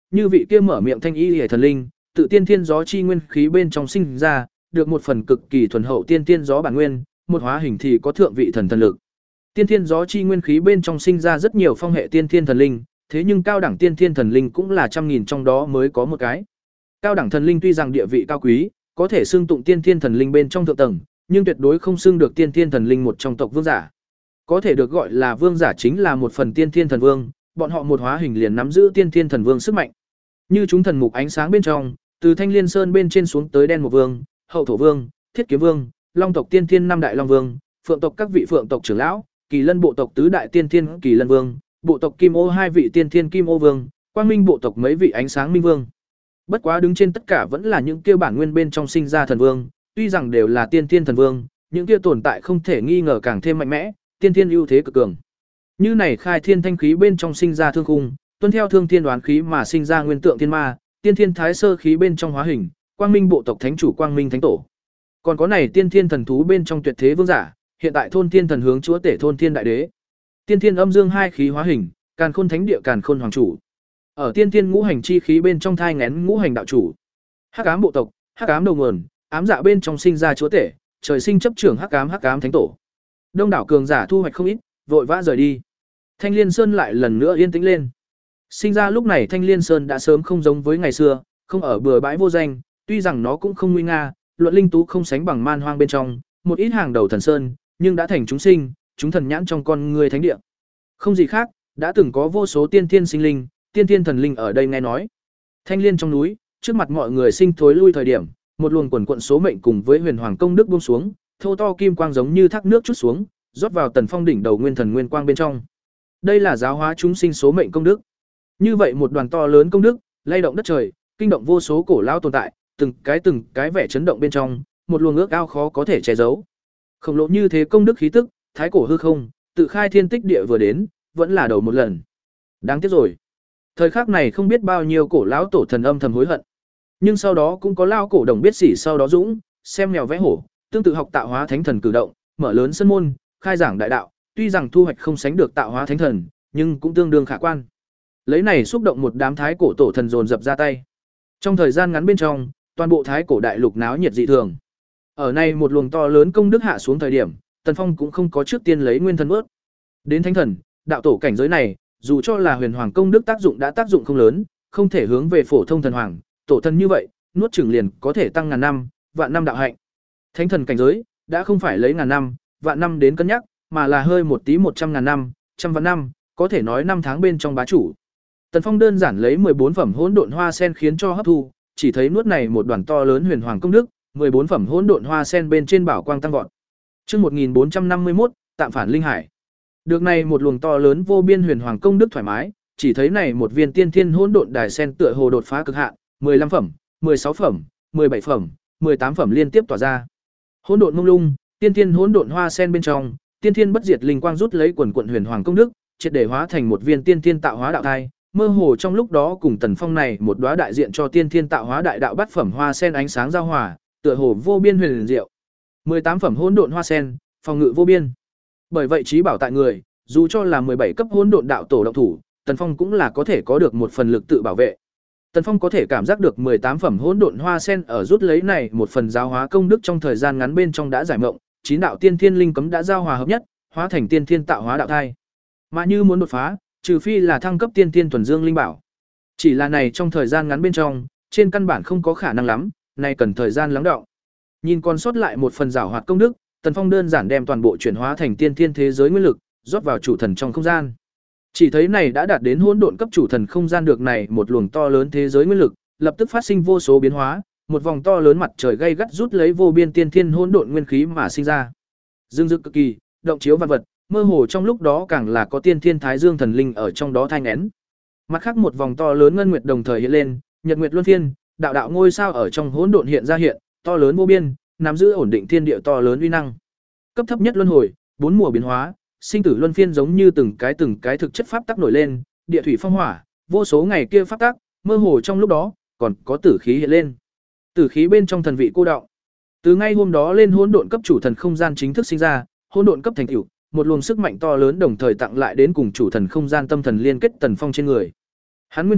Speaker 1: như vị kia mở miệng thanh y hề thần linh, tự tiên thiên gió chi nguyên khí bên trong sinh ra, được một phần cực kỳ thuần hậu tiên thiên gió bản nguyên, một hóa hình thì có thượng vị thần thần lực. Tiên thiên gió chi nguyên khí bên trong sinh ra rất nhiều phong hệ tiên thiên thần linh, thế nhưng cao đẳng tiên thiên thần linh cũng là trăm nghìn trong đó mới có một cái. Cao đẳng thần linh tuy rằng địa vị cao quý, có thể xưng tụng tiên thiên thần linh bên trong thượng tầng, nhưng tuyệt đối không xưng được tiên thiên thần linh một trong tộc vương giả. Có thể được gọi là vương giả chính là một phần tiên thiên thần vương, bọn họ một hóa hình liền nắm giữ tiên thiên thần vương sức mạnh. Như chúng thần mục ánh sáng bên trong, từ Thanh Liên Sơn bên trên xuống tới Đen Một Vương, Hậu Thổ Vương, Thiết Kiếm Vương, Long tộc tiên thiên năm đại Long Vương, Phượng tộc các vị Phượng tộc trưởng lão, Kỳ Lân bộ tộc tứ đại tiên thiên Kỳ Lân Vương, bộ tộc Kim Ô hai vị tiên thiên Kim Ô Vương, Quang Minh bộ tộc mấy vị ánh sáng Minh Vương. Bất quá đứng trên tất cả vẫn là những kia bản nguyên bên trong sinh ra thần vương, tuy rằng đều là tiên thiên thần vương, những kia tồn tại không thể nghi ngờ càng thêm mạnh mẽ, tiên thiên ưu thế cực cường. Như này khai thiên thanh khí bên trong sinh ra thương khung, tuân theo thương thiên đoán khí mà sinh ra nguyên tượng thiên ma, tiên thiên thái sơ khí bên trong hóa hình, Quang Minh bộ tộc thánh chủ Quang Minh thánh tổ. Còn có này tiên thiên thần thú bên trong tuyệt thế vương giả, hiện tại thôn thiên thần hướng chúa tể thôn thiên đại đế. Tiên thiên âm dương hai khí hóa hình, Càn Khôn thánh địa Càn Khôn hoàng chủ. Ở tiên thiên ngũ hành chi khí bên trong thai nghén ngũ hành đạo chủ. Hắc ám bộ tộc, hắc ám đầu nguồn, ám dạ bên trong sinh ra chúa tể, trời sinh chấp trưởng hắc ám hắc ám thánh tổ. Đông đảo cường giả thu hoạch không ít, vội vã rời đi. Thanh Liên Sơn lại lần nữa yên tĩnh lên. Sinh ra lúc này Thanh Liên Sơn đã sớm không giống với ngày xưa, không ở bừa bãi vô danh, tuy rằng nó cũng không nguy nga, luận linh tú không sánh bằng man hoang bên trong, một ít hàng đầu thần sơn, nhưng đã thành chúng sinh, chúng thần nhãn trong con người thánh địa. Không gì khác, đã từng có vô số tiên thiên sinh linh, tiên thiên thần linh ở đây nghe nói. Thanh Liên trong núi, trước mặt mọi người sinh thối lui thời điểm, một luồng quần quận số mệnh cùng với huyền hoàng công đức buông xuống, thô to kim quang giống như thác nước chút xuống, rót vào Tần Phong đỉnh đầu nguyên thần nguyên quang bên trong. Đây là giáo hóa chúng sinh số mệnh công đức. Như vậy một đoàn to lớn công đức, lay động đất trời, kinh động vô số cổ lao tồn tại, từng cái từng cái vẻ chấn động bên trong, một luồng ước ao khó có thể che giấu. Khổng lồ như thế công đức khí tức, thái cổ hư không, tự khai thiên tích địa vừa đến, vẫn là đầu một lần. Đáng tiếc rồi. Thời khắc này không biết bao nhiêu cổ lão tổ thần âm thầm hối hận. Nhưng sau đó cũng có lao cổ đồng biết sỉ sau đó dũng, xem mèo vẽ hổ, tương tự học tạo hóa thánh thần cử động, mở lớn sân môn, khai giảng đại đạo, tuy rằng thu hoạch không sánh được tạo hóa thánh thần, nhưng cũng tương đương khả quan. Lấy này xúc động một đám thái cổ tổ thần dồn dập ra tay. Trong thời gian ngắn bên trong, toàn bộ thái cổ đại lục náo nhiệt dị thường. Ở này một luồng to lớn công đức hạ xuống thời điểm, Tần Phong cũng không có trước tiên lấy nguyên thần ướt. Đến thánh thần, đạo tổ cảnh giới này, dù cho là huyền hoàng công đức tác dụng đã tác dụng không lớn, không thể hướng về phổ thông thần hoàng, tổ thần như vậy, nuốt chửng liền có thể tăng ngàn năm, vạn năm đạo hạnh. Thánh thần cảnh giới đã không phải lấy ngàn năm, vạn năm đến cân nhắc, mà là hơi một tí một trăm ngàn năm, trăm vạn năm, có thể nói năm tháng bên trong bá chủ. Tần Phong đơn giản lấy mười bốn phẩm hỗn độn hoa sen khiến cho hấp thu, chỉ thấy nuốt này một đoàn to lớn huyền hoàng công đức, mười bốn phẩm hỗn độn hoa sen bên trên bảo quang tăng vọt. Chương một nghìn bốn trăm năm mươi mốt, tạm phản linh hải. Được này một luồng to lớn vô biên huyền hoàng công đức thoải mái, chỉ thấy này một viên tiên thiên hỗn độn đài sen tựa hồ đột phá cực hạn, mười lăm phẩm, mười sáu phẩm, mười bảy phẩm, mười tám phẩm liên tiếp tỏa ra. Hỗn độn mông lung, tiên thiên hỗn độn hoa sen bên trong, tiên thiên bất diệt linh quang rút lấy quần quần huyền hoàng công đức, triệt để hóa thành một viên tiên thiên tạo hóa đạo thai, mơ hồ trong lúc đó cùng Tần Phong này một đóa đại diện cho tiên thiên tạo hóa đại đạo bát phẩm hoa sen ánh sáng giao hòa, tựa hồ vô biên huyền diệu. mười tám phẩm hỗn độn hoa sen, phòng ngự vô biên. Bởi vậy trí bảo tại người, dù cho là mười bảy cấp hỗn độn đạo tổ động thủ, Tần Phong cũng là có thể có được một phần lực tự bảo vệ. Tần Phong có thể cảm giác được mười tám phẩm hỗn độn hoa sen ở rút lấy này một phần giáo hóa công đức trong thời gian ngắn bên trong đã giải mộng, chín đạo tiên thiên linh cấm đã giao hòa hợp nhất, hóa thành tiên thiên tạo hóa đạo thai. Mà như muốn đột phá, trừ phi là thăng cấp tiên thiên thuần dương linh bảo. Chỉ là này trong thời gian ngắn bên trong, trên căn bản không có khả năng lắm, này cần thời gian lắng đọng. Nhìn còn sót lại một phần giảo hoạt công đức, Tần Phong đơn giản đem toàn bộ chuyển hóa thành tiên thiên thế giới nguyên lực, rót vào chủ thần trong không gian. Chỉ thấy này đã đạt đến hỗn độn cấp chủ thần không gian được này một luồng to lớn thế giới nguyên lực, lập tức phát sinh vô số biến hóa, một vòng to lớn mặt trời gay gắt rút lấy vô biên tiên thiên hỗn độn nguyên khí mà sinh ra. Dương dực cực kỳ, động chiếu vạn vật, mơ hồ trong lúc đó càng là có tiên thiên thái dương thần linh ở trong đó thai nghén. Mặt khác một vòng to lớn ngân nguyệt đồng thời hiện lên, nhật nguyệt luân phiên, đạo đạo ngôi sao ở trong hỗn độn hiện ra hiện, to lớn vô biên, nắm giữ ổn định thiên địa to lớn uy năng. Cấp thấp nhất luân hồi, bốn mùa biến hóa, sinh tử luân phiên giống như từng cái từng cái thực chất pháp tắc nổi lên, địa thủy phong hỏa, vô số ngày kia pháp tắc, mơ hồ trong lúc đó, còn có tử khí hiện lên. Tử khí bên trong thần vị cô đọng. Từ ngay hôm đó lên hỗn độn cấp chủ thần không gian chính thức sinh ra, hỗn độn cấp thành tựu, một luồng sức mạnh to lớn đồng thời tặng lại đến cùng chủ thần không gian tâm thần liên kết Tần Phong trên người. Hắn nguyên thần,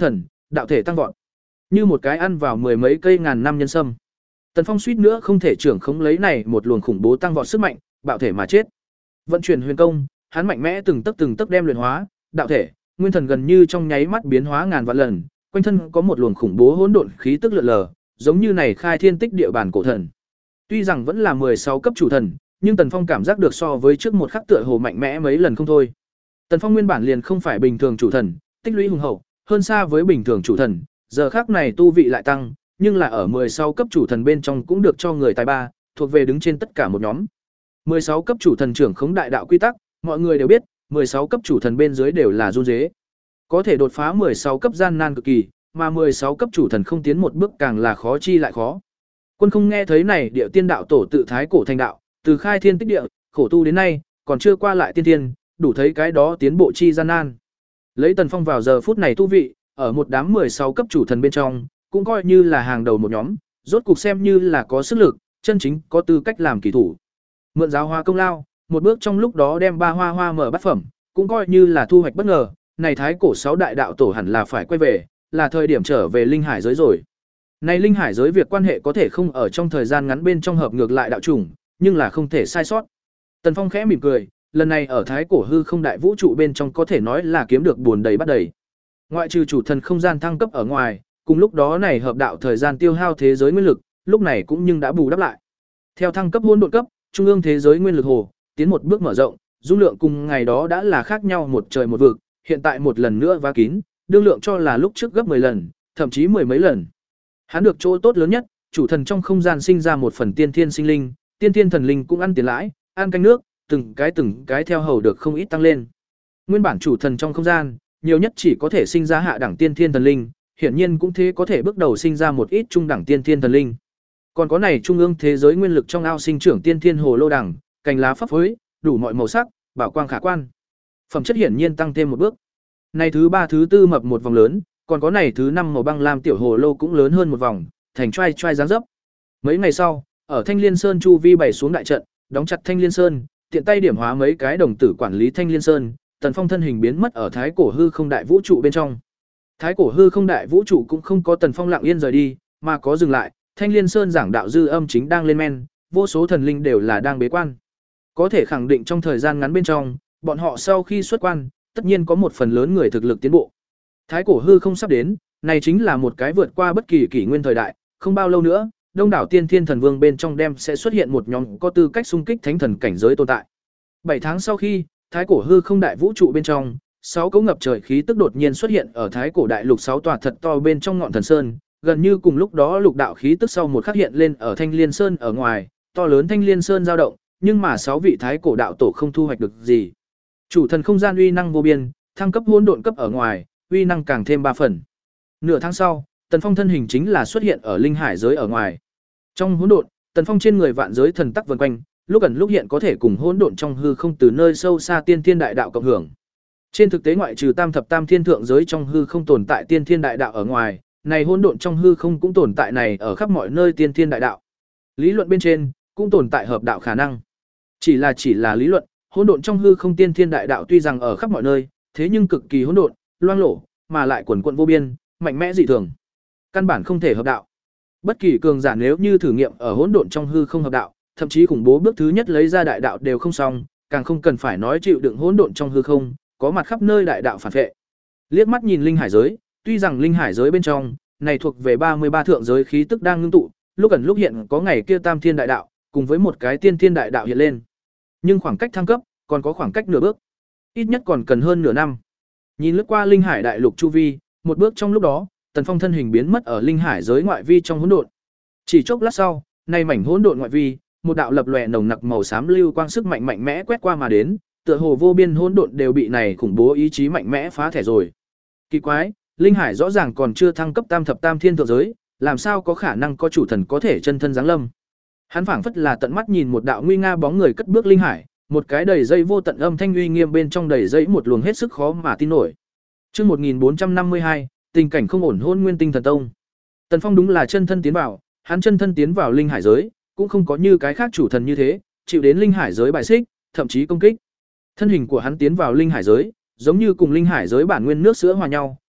Speaker 1: đạo thể tăng vọt. Như một cái ăn vào mười mấy cây ngàn năm nhân sâm. Tần Phong suýt nữa không thể trưởng khống lấy này một luồng khủng bố tăng vọt sức mạnh, bạo thể mà chết. Vận chuyển huyền công, hắn mạnh mẽ từng tấc từng tấc đem luyện hóa, đạo thể, nguyên thần gần như trong nháy mắt biến hóa ngàn vạn lần, quanh thân có một luồng khủng bố hỗn độn khí tức lượn lờ, giống như này khai thiên tích địa bản cổ thần. Tuy rằng vẫn là mười sáu cấp chủ thần, nhưng Tần Phong cảm giác được so với trước một khắc tựa hồ mạnh mẽ mấy lần không thôi. Tần Phong nguyên bản liền không phải bình thường chủ thần, tích lũy hùng hậu, hơn xa với bình thường chủ thần, giờ khắc này tu vị lại tăng, nhưng là ở mười sáu cấp chủ thần bên trong cũng được cho người tài ba, thuộc về đứng trên tất cả một nhóm. mười sáu cấp chủ thần trưởng khống đại đạo quy tắc, mọi người đều biết, mười sáu cấp chủ thần bên dưới đều là run rế. Có thể đột phá mười sáu cấp gian nan cực kỳ, mà mười sáu cấp chủ thần không tiến một bước càng là khó chi lại khó. Quân không nghe thấy này, địa tiên đạo tổ tự thái cổ thành đạo, từ khai thiên tích địa, khổ tu đến nay, còn chưa qua lại tiên tiên, đủ thấy cái đó tiến bộ chi gian nan. Lấy Tần Phong vào giờ phút này tu vị, ở một đám mười sáu cấp chủ thần bên trong, cũng coi như là hàng đầu một nhóm, rốt cuộc xem như là có sức lực, chân chính có tư cách làm kỳ thủ. Mượn giáo hoa công lao, một bước trong lúc đó đem ba hoa hoa mở bát phẩm, cũng coi như là thu hoạch bất ngờ, này thái cổ sáu đại đạo tổ hẳn là phải quay về, là thời điểm trở về linh hải giới rồi. Này linh hải giới việc quan hệ có thể không ở trong thời gian ngắn bên trong hợp ngược lại đạo chủng, nhưng là không thể sai sót. Tần Phong khẽ mỉm cười, lần này ở thái cổ hư không đại vũ trụ bên trong có thể nói là kiếm được buồn đầy bắt đầy. Ngoại trừ chủ thần không gian thăng cấp ở ngoài, cùng lúc đó này hợp đạo thời gian tiêu hao thế giới nguyên lực, lúc này cũng nhưng đã bù đắp lại. Theo thăng cấp hỗn độn cấp, trung ương thế giới nguyên lực hồ tiến một bước mở rộng, dung lượng cùng ngày đó đã là khác nhau một trời một vực, hiện tại một lần nữa vá kín, đương lượng cho là lúc trước gấp mười lần, thậm chí mười mấy lần. Hắn được chỗ tốt lớn nhất, chủ thần trong không gian sinh ra một phần tiên thiên sinh linh, tiên thiên thần linh cũng ăn tiền lãi, ăn canh nước, từng cái từng cái theo hầu được không ít tăng lên. Nguyên bản chủ thần trong không gian, nhiều nhất chỉ có thể sinh ra hạ đẳng tiên thiên thần linh, hiển nhiên cũng thế có thể bước đầu sinh ra một ít trung đẳng tiên thiên thần linh. Còn có này trung ương thế giới nguyên lực trong ao sinh trưởng tiên thiên hồ lô đẳng, cành lá pháp phối, đủ mọi màu sắc, bảo quang khả quan. Phẩm chất hiển nhiên tăng thêm một bước. Này thứ ba thứ tư mập một vòng lớn, còn có này thứ năm màu băng lam tiểu hồ lô cũng lớn hơn một vòng, thành trai trai dáng dấp. Mấy ngày sau, ở Thanh Liên Sơn chu vi bày xuống đại trận, đóng chặt Thanh Liên Sơn, tiện tay điểm hóa mấy cái đồng tử quản lý Thanh Liên Sơn, Tần Phong thân hình biến mất ở thái cổ hư không đại vũ trụ bên trong. Thái cổ hư không đại vũ trụ cũng không có Tần Phong lặng yên rời đi, mà có dừng lại, Thanh Liên Sơn giảng đạo dư âm chính đang lên men, vô số thần linh đều là đang bế quan. Có thể khẳng định trong thời gian ngắn bên trong, bọn họ sau khi xuất quan, tất nhiên có một phần lớn người thực lực tiến bộ. Thái cổ hư không sắp đến, này chính là một cái vượt qua bất kỳ kỷ nguyên thời đại, không bao lâu nữa, đông đảo tiên thiên thần vương bên trong đem sẽ xuất hiện một nhóm có tư cách xung kích thánh thần cảnh giới tồn tại. bảy tháng sau khi, thái cổ hư không đại vũ trụ bên trong, sáu cấu ngập trời khí tức đột nhiên xuất hiện ở thái cổ đại lục sáu tòa thật to bên trong ngọn thần sơn, gần như cùng lúc đó lục đạo khí tức sau một khắc hiện lên ở Thanh Liên Sơn ở ngoài, to lớn Thanh Liên Sơn dao động, nhưng mà sáu vị thái cổ đạo tổ không thu hoạch được gì. Chủ thần không gian uy năng vô biên, thăng cấp hỗn độn cấp ở ngoài, uy năng càng thêm ba phần. Nửa tháng sau, Tần Phong thân hình chính là xuất hiện ở linh hải giới ở ngoài. Trong hỗn độn, Tần Phong trên người vạn giới thần tắc vần quanh, lúc ẩn lúc hiện có thể cùng hỗn độn trong hư không từ nơi sâu xa tiên thiên đại đạo cộng hưởng. Trên thực tế ngoại trừ tam thập tam thiên thượng giới trong hư không tồn tại tiên thiên đại đạo ở ngoài, này hỗn độn trong hư không cũng tồn tại này ở khắp mọi nơi tiên thiên đại đạo. Lý luận bên trên cũng tồn tại hợp đạo khả năng. Chỉ là chỉ là lý luận, hỗn độn trong hư không tiên thiên đại đạo tuy rằng ở khắp mọi nơi, thế nhưng cực kỳ hỗn độn, loang lổ, mà lại quần quần vô biên, mạnh mẽ dị thường. Căn bản không thể hợp đạo. Bất kỳ cường giả nếu như thử nghiệm ở hỗn độn trong hư không hợp đạo, thậm chí khủng bố bước thứ nhất lấy ra đại đạo đều không xong, càng không cần phải nói chịu đựng hỗn độn trong hư không, có mặt khắp nơi đại đạo phản vệ. Liếc mắt nhìn linh hải giới, tuy rằng linh hải giới bên trong này thuộc về ba mươi ba thượng giới khí tức đang ngưng tụ, lúc ẩn lúc hiện có ngày kia tam thiên đại đạo, cùng với một cái tiên thiên đại đạo hiện lên. Nhưng khoảng cách thăng cấp còn có khoảng cách nửa bước, ít nhất còn cần hơn nửa năm. Nhìn lướt qua linh hải đại lục chu vi, một bước trong lúc đó, Tần Phong thân hình biến mất ở linh hải giới ngoại vi trong hỗn độn. Chỉ chốc lát sau, nay mảnh hỗn độn ngoại vi, một đạo lập lòe nồng nặc màu xám lưu quang sức mạnh mạnh mẽ quét qua mà đến, tựa hồ vô biên hỗn độn đều bị này khủng bố ý chí mạnh mẽ phá thẻ rồi. Kỳ quái, linh hải rõ ràng còn chưa thăng cấp tam thập tam thiên thượng giới, làm sao có khả năng có chủ thần có thể chân thân giáng lâm? Hắn phảng phất là tận mắt nhìn một đạo nguy nga bóng người cất bước linh hải, một cái đầy dây vô tận âm thanh uy nghiêm bên trong đầy dây một luồng hết sức khó mà tin nổi. Chương một nghìn bốn trăm năm mươi hai, tình cảnh không ổn hôn nguyên tinh thần tông. Tần Phong đúng là chân thân tiến vào, hắn chân thân tiến vào linh hải giới, cũng không có như cái khác chủ thần như thế, chịu đến linh hải giới bài xích, thậm chí công kích. Thân hình của hắn tiến vào linh hải giới, giống như cùng linh hải giới bản nguyên nước sữa hòa nhau,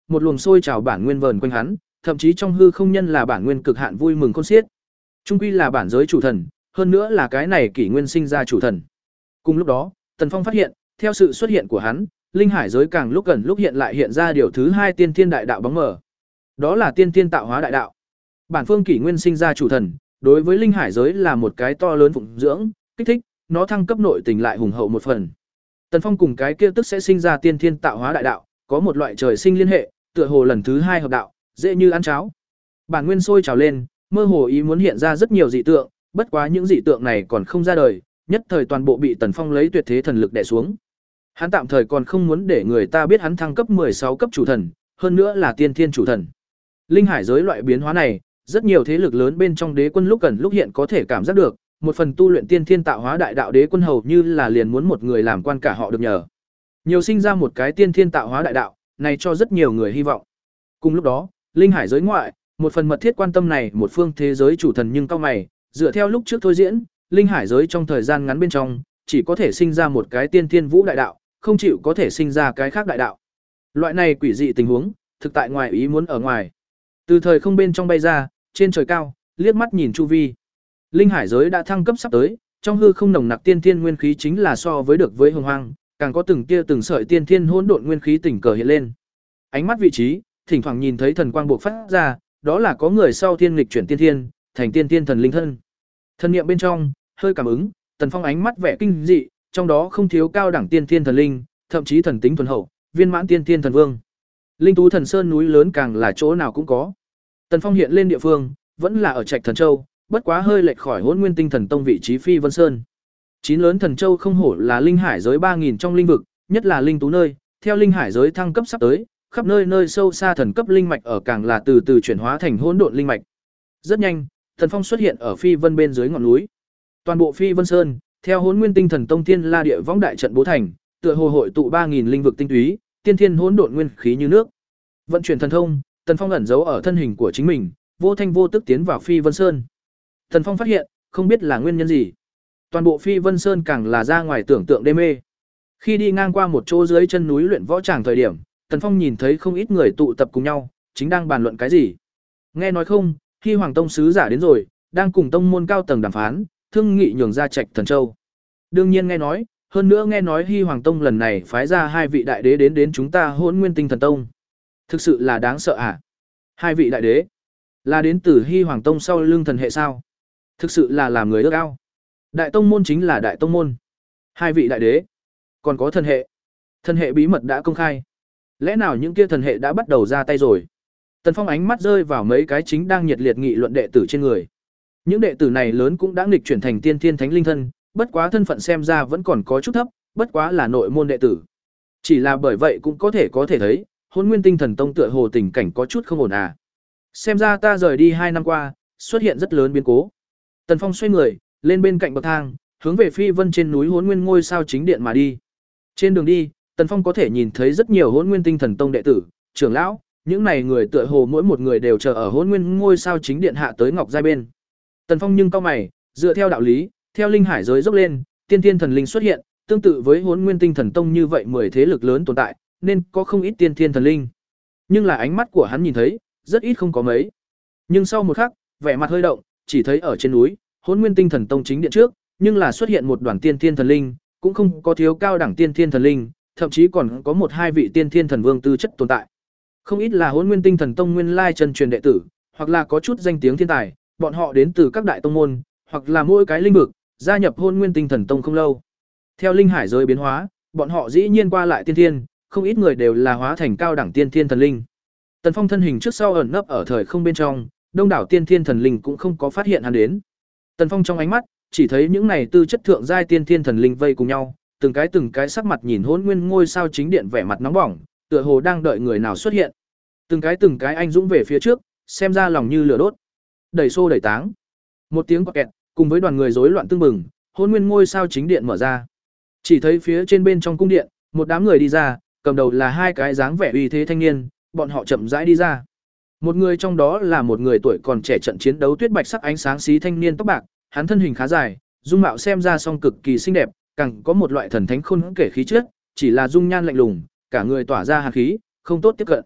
Speaker 1: một luồng sôi trào bản nguyên vờn quanh hắn, thậm chí trong hư không nhân là bản nguyên cực hạn vui mừng khôn xiết. Trung quy là bản giới chủ thần, hơn nữa là cái này kỷ nguyên sinh ra chủ thần. Cùng lúc đó, Tần Phong phát hiện, theo sự xuất hiện của hắn, linh hải giới càng lúc gần lúc hiện lại hiện ra điều thứ hai tiên thiên đại đạo bóng mờ. Đó là tiên thiên tạo hóa đại đạo. Bản phương kỷ nguyên sinh ra chủ thần, đối với linh hải giới là một cái to lớn phụng dưỡng, kích thích, nó thăng cấp nội tình lại hùng hậu một phần. Tần Phong cùng cái kia tức sẽ sinh ra tiên thiên tạo hóa đại đạo, có một loại trời sinh liên hệ, tựa hồ lần thứ hai hợp đạo, dễ như ăn cháo. Bản nguyên sôi trào lên, mơ hồ ý muốn hiện ra rất nhiều dị tượng, bất quá những dị tượng này còn không ra đời, nhất thời toàn bộ bị Tần Phong lấy tuyệt thế thần lực đè xuống. Hắn tạm thời còn không muốn để người ta biết hắn thăng cấp mười sáu cấp chủ thần, hơn nữa là tiên thiên chủ thần. Linh hải giới loại biến hóa này, rất nhiều thế lực lớn bên trong đế quân lúc gần lúc hiện có thể cảm giác được, một phần tu luyện tiên thiên tạo hóa đại đạo đế quân hầu như là liền muốn một người làm quan cả họ được nhờ. Nhiều sinh ra một cái tiên thiên tạo hóa đại đạo, này cho rất nhiều người hy vọng. Cùng lúc đó, linh hải giới ngoại, một phần mật thiết quan tâm này một phương thế giới chủ thần nhưng cao mày, dựa theo lúc trước thôi diễn, linh hải giới trong thời gian ngắn bên trong, chỉ có thể sinh ra một cái tiên thiên vũ đại đạo, không chịu có thể sinh ra cái khác đại đạo. Loại này quỷ dị tình huống, thực tại ngoài ý muốn ở ngoài. Từ thời không bên trong bay ra, trên trời cao, liếc mắt nhìn chu vi. Linh hải giới đã thăng cấp sắp tới, trong hư không nồng nặc tiên thiên nguyên khí chính là so với được với hồng hoang, càng có từng tia từng sợi tiên thiên hỗn độn nguyên khí tỉnh cờ hiện lên. Ánh mắt vị trí, thỉnh thoảng nhìn thấy thần quang bộc phát ra, đó là có người sau thiên nghịch chuyển tiên thiên, thành tiên thiên thần linh thân. Thần niệm bên trong, hơi cảm ứng, Tần Phong ánh mắt vẻ kinh dị, trong đó không thiếu cao đẳng tiên thiên thần linh, thậm chí thần tính thuần hậu, viên mãn tiên thiên thần vương. Linh tú thần sơn núi lớn càng là chỗ nào cũng có. Tần Phong hiện lên địa phương, vẫn là ở Trạch Thần Châu, bất quá hơi lệch khỏi Hỗn Nguyên Tinh Thần Tông vị trí Phi Vân Sơn. Chín lớn thần châu không hổ là linh hải giới ba nghìn trong linh vực, nhất là linh tú nơi, theo linh hải giới thăng cấp sắp tới, khắp nơi nơi sâu xa thần cấp linh mạch ở càng là từ từ chuyển hóa thành hỗn độn linh mạch. Rất nhanh, Tần Phong xuất hiện ở Phi Vân bên dưới ngọn núi. Toàn bộ Phi Vân Sơn, theo Hỗn Nguyên Tinh Thần Tông Thiên La Địa Võng đại trận bố thành, tựa hồ hội tụ ba nghìn linh vực tinh túy, tiên thiên hỗn độn nguyên khí như nước. Vận chuyển thần thông, Tần Phong ẩn giấu ở thân hình của chính mình, vô thanh vô tức tiến vào Phi Vân Sơn. Tần Phong phát hiện, không biết là nguyên nhân gì, toàn bộ Phi Vân Sơn càng là ra ngoài tưởng tượng đê mê. Khi đi ngang qua một chỗ dưới chân núi luyện võ tràng thời điểm, Tần Phong nhìn thấy không ít người tụ tập cùng nhau, chính đang bàn luận cái gì. Nghe nói không, khi Hoàng Tông sứ giả đến rồi, đang cùng tông môn cao tầng đàm phán, thương nghị nhường ra Trạch Thần Châu. Đương nhiên nghe nói, hơn nữa nghe nói Hy Hoàng Tông lần này phái ra hai vị đại đế đến đến chúng ta Hỗn Nguyên Tinh Thần Tông. Thực sự là đáng sợ à? Hai vị đại đế là đến từ Hy Hoàng Tông sau lưng thần hệ sao? Thực sự là làm người ước ao. Đại tông môn chính là đại tông môn. Hai vị đại đế, còn có thần hệ. Thần hệ bí mật đã công khai. Lẽ nào những kia thần hệ đã bắt đầu ra tay rồi? Tần Phong ánh mắt rơi vào mấy cái chính đang nhiệt liệt nghị luận đệ tử trên người. Những đệ tử này lớn cũng đã nghịch chuyển thành tiên thiên thánh linh thân, bất quá thân phận xem ra vẫn còn có chút thấp, bất quá là nội môn đệ tử. Chỉ là bởi vậy cũng có thể có thể thấy, Hỗn Nguyên Tinh Thần Tông tựa hồ tình cảnh có chút không ổn à. Xem ra ta rời đi hai năm qua, xuất hiện rất lớn biến cố. Tần Phong xoay người, lên bên cạnh bậc thang, hướng về Phi Vân trên núi Hỗn Nguyên ngôi sao chính điện mà đi. Trên đường đi, Tần Phong có thể nhìn thấy rất nhiều Hỗn Nguyên Tinh Thần Tông đệ tử, trưởng lão, những này người tựa hồ mỗi một người đều chờ ở Hỗn Nguyên ngôi sao chính điện hạ tới ngọc giai bên. Tần Phong nhưng cao mày, dựa theo đạo lý, theo linh hải giới dốc lên, tiên thiên thần linh xuất hiện, tương tự với Hỗn Nguyên Tinh Thần Tông như vậy mười thế lực lớn tồn tại, nên có không ít tiên thiên thần linh. Nhưng là ánh mắt của hắn nhìn thấy, rất ít không có mấy. Nhưng sau một khắc, vẻ mặt hơi động, chỉ thấy ở trên núi, Hỗn Nguyên Tinh Thần Tông chính điện trước, nhưng là xuất hiện một đoàn tiên thiên thần linh, cũng không có thiếu cao đẳng tiên thiên thần linh, thậm chí còn có một hai vị tiên thiên thần vương tư chất tồn tại. Không ít là Hỗn Nguyên Tinh Thần Tông nguyên lai chân truyền đệ tử, hoặc là có chút danh tiếng thiên tài, bọn họ đến từ các đại tông môn, hoặc là mỗi cái linh vực, gia nhập Hỗn Nguyên Tinh Thần Tông không lâu. Theo linh hải giới biến hóa, bọn họ dĩ nhiên qua lại tiên thiên, không ít người đều là hóa thành cao đẳng tiên thiên thần linh. Tần Phong thân hình trước sau ẩn nấp ở thời không bên trong, đông đảo tiên thiên thần linh cũng không có phát hiện hắn đến. Tần Phong trong ánh mắt, chỉ thấy những này tư chất thượng giai tiên thiên thần linh vây cùng nhau, từng cái từng cái sắc mặt nhìn Hỗn Nguyên ngôi sao chính điện vẻ mặt nóng bỏng, tựa hồ đang đợi người nào xuất hiện. Từng cái từng cái anh dũng về phía trước, xem ra lòng như lửa đốt. Đẩy xô đẩy táng. Một tiếng quạt kẹt, cùng với đoàn người rối loạn tương mừng, Hỗn Nguyên ngôi sao chính điện mở ra. Chỉ thấy phía trên bên trong cung điện, một đám người đi ra, cầm đầu là hai cái dáng vẻ uy thế thanh niên, bọn họ chậm rãi đi ra. Một người trong đó là một người tuổi còn trẻ trận chiến đấu tuyết bạch sắc ánh sáng xí thanh niên tóc bạc, hắn thân hình khá dài, dung mạo xem ra song cực kỳ xinh đẹp, càng có một loại thần thánh khôn kể khí chất, chỉ là dung nhan lạnh lùng, cả người tỏa ra hàn khí, không tốt tiếp cận.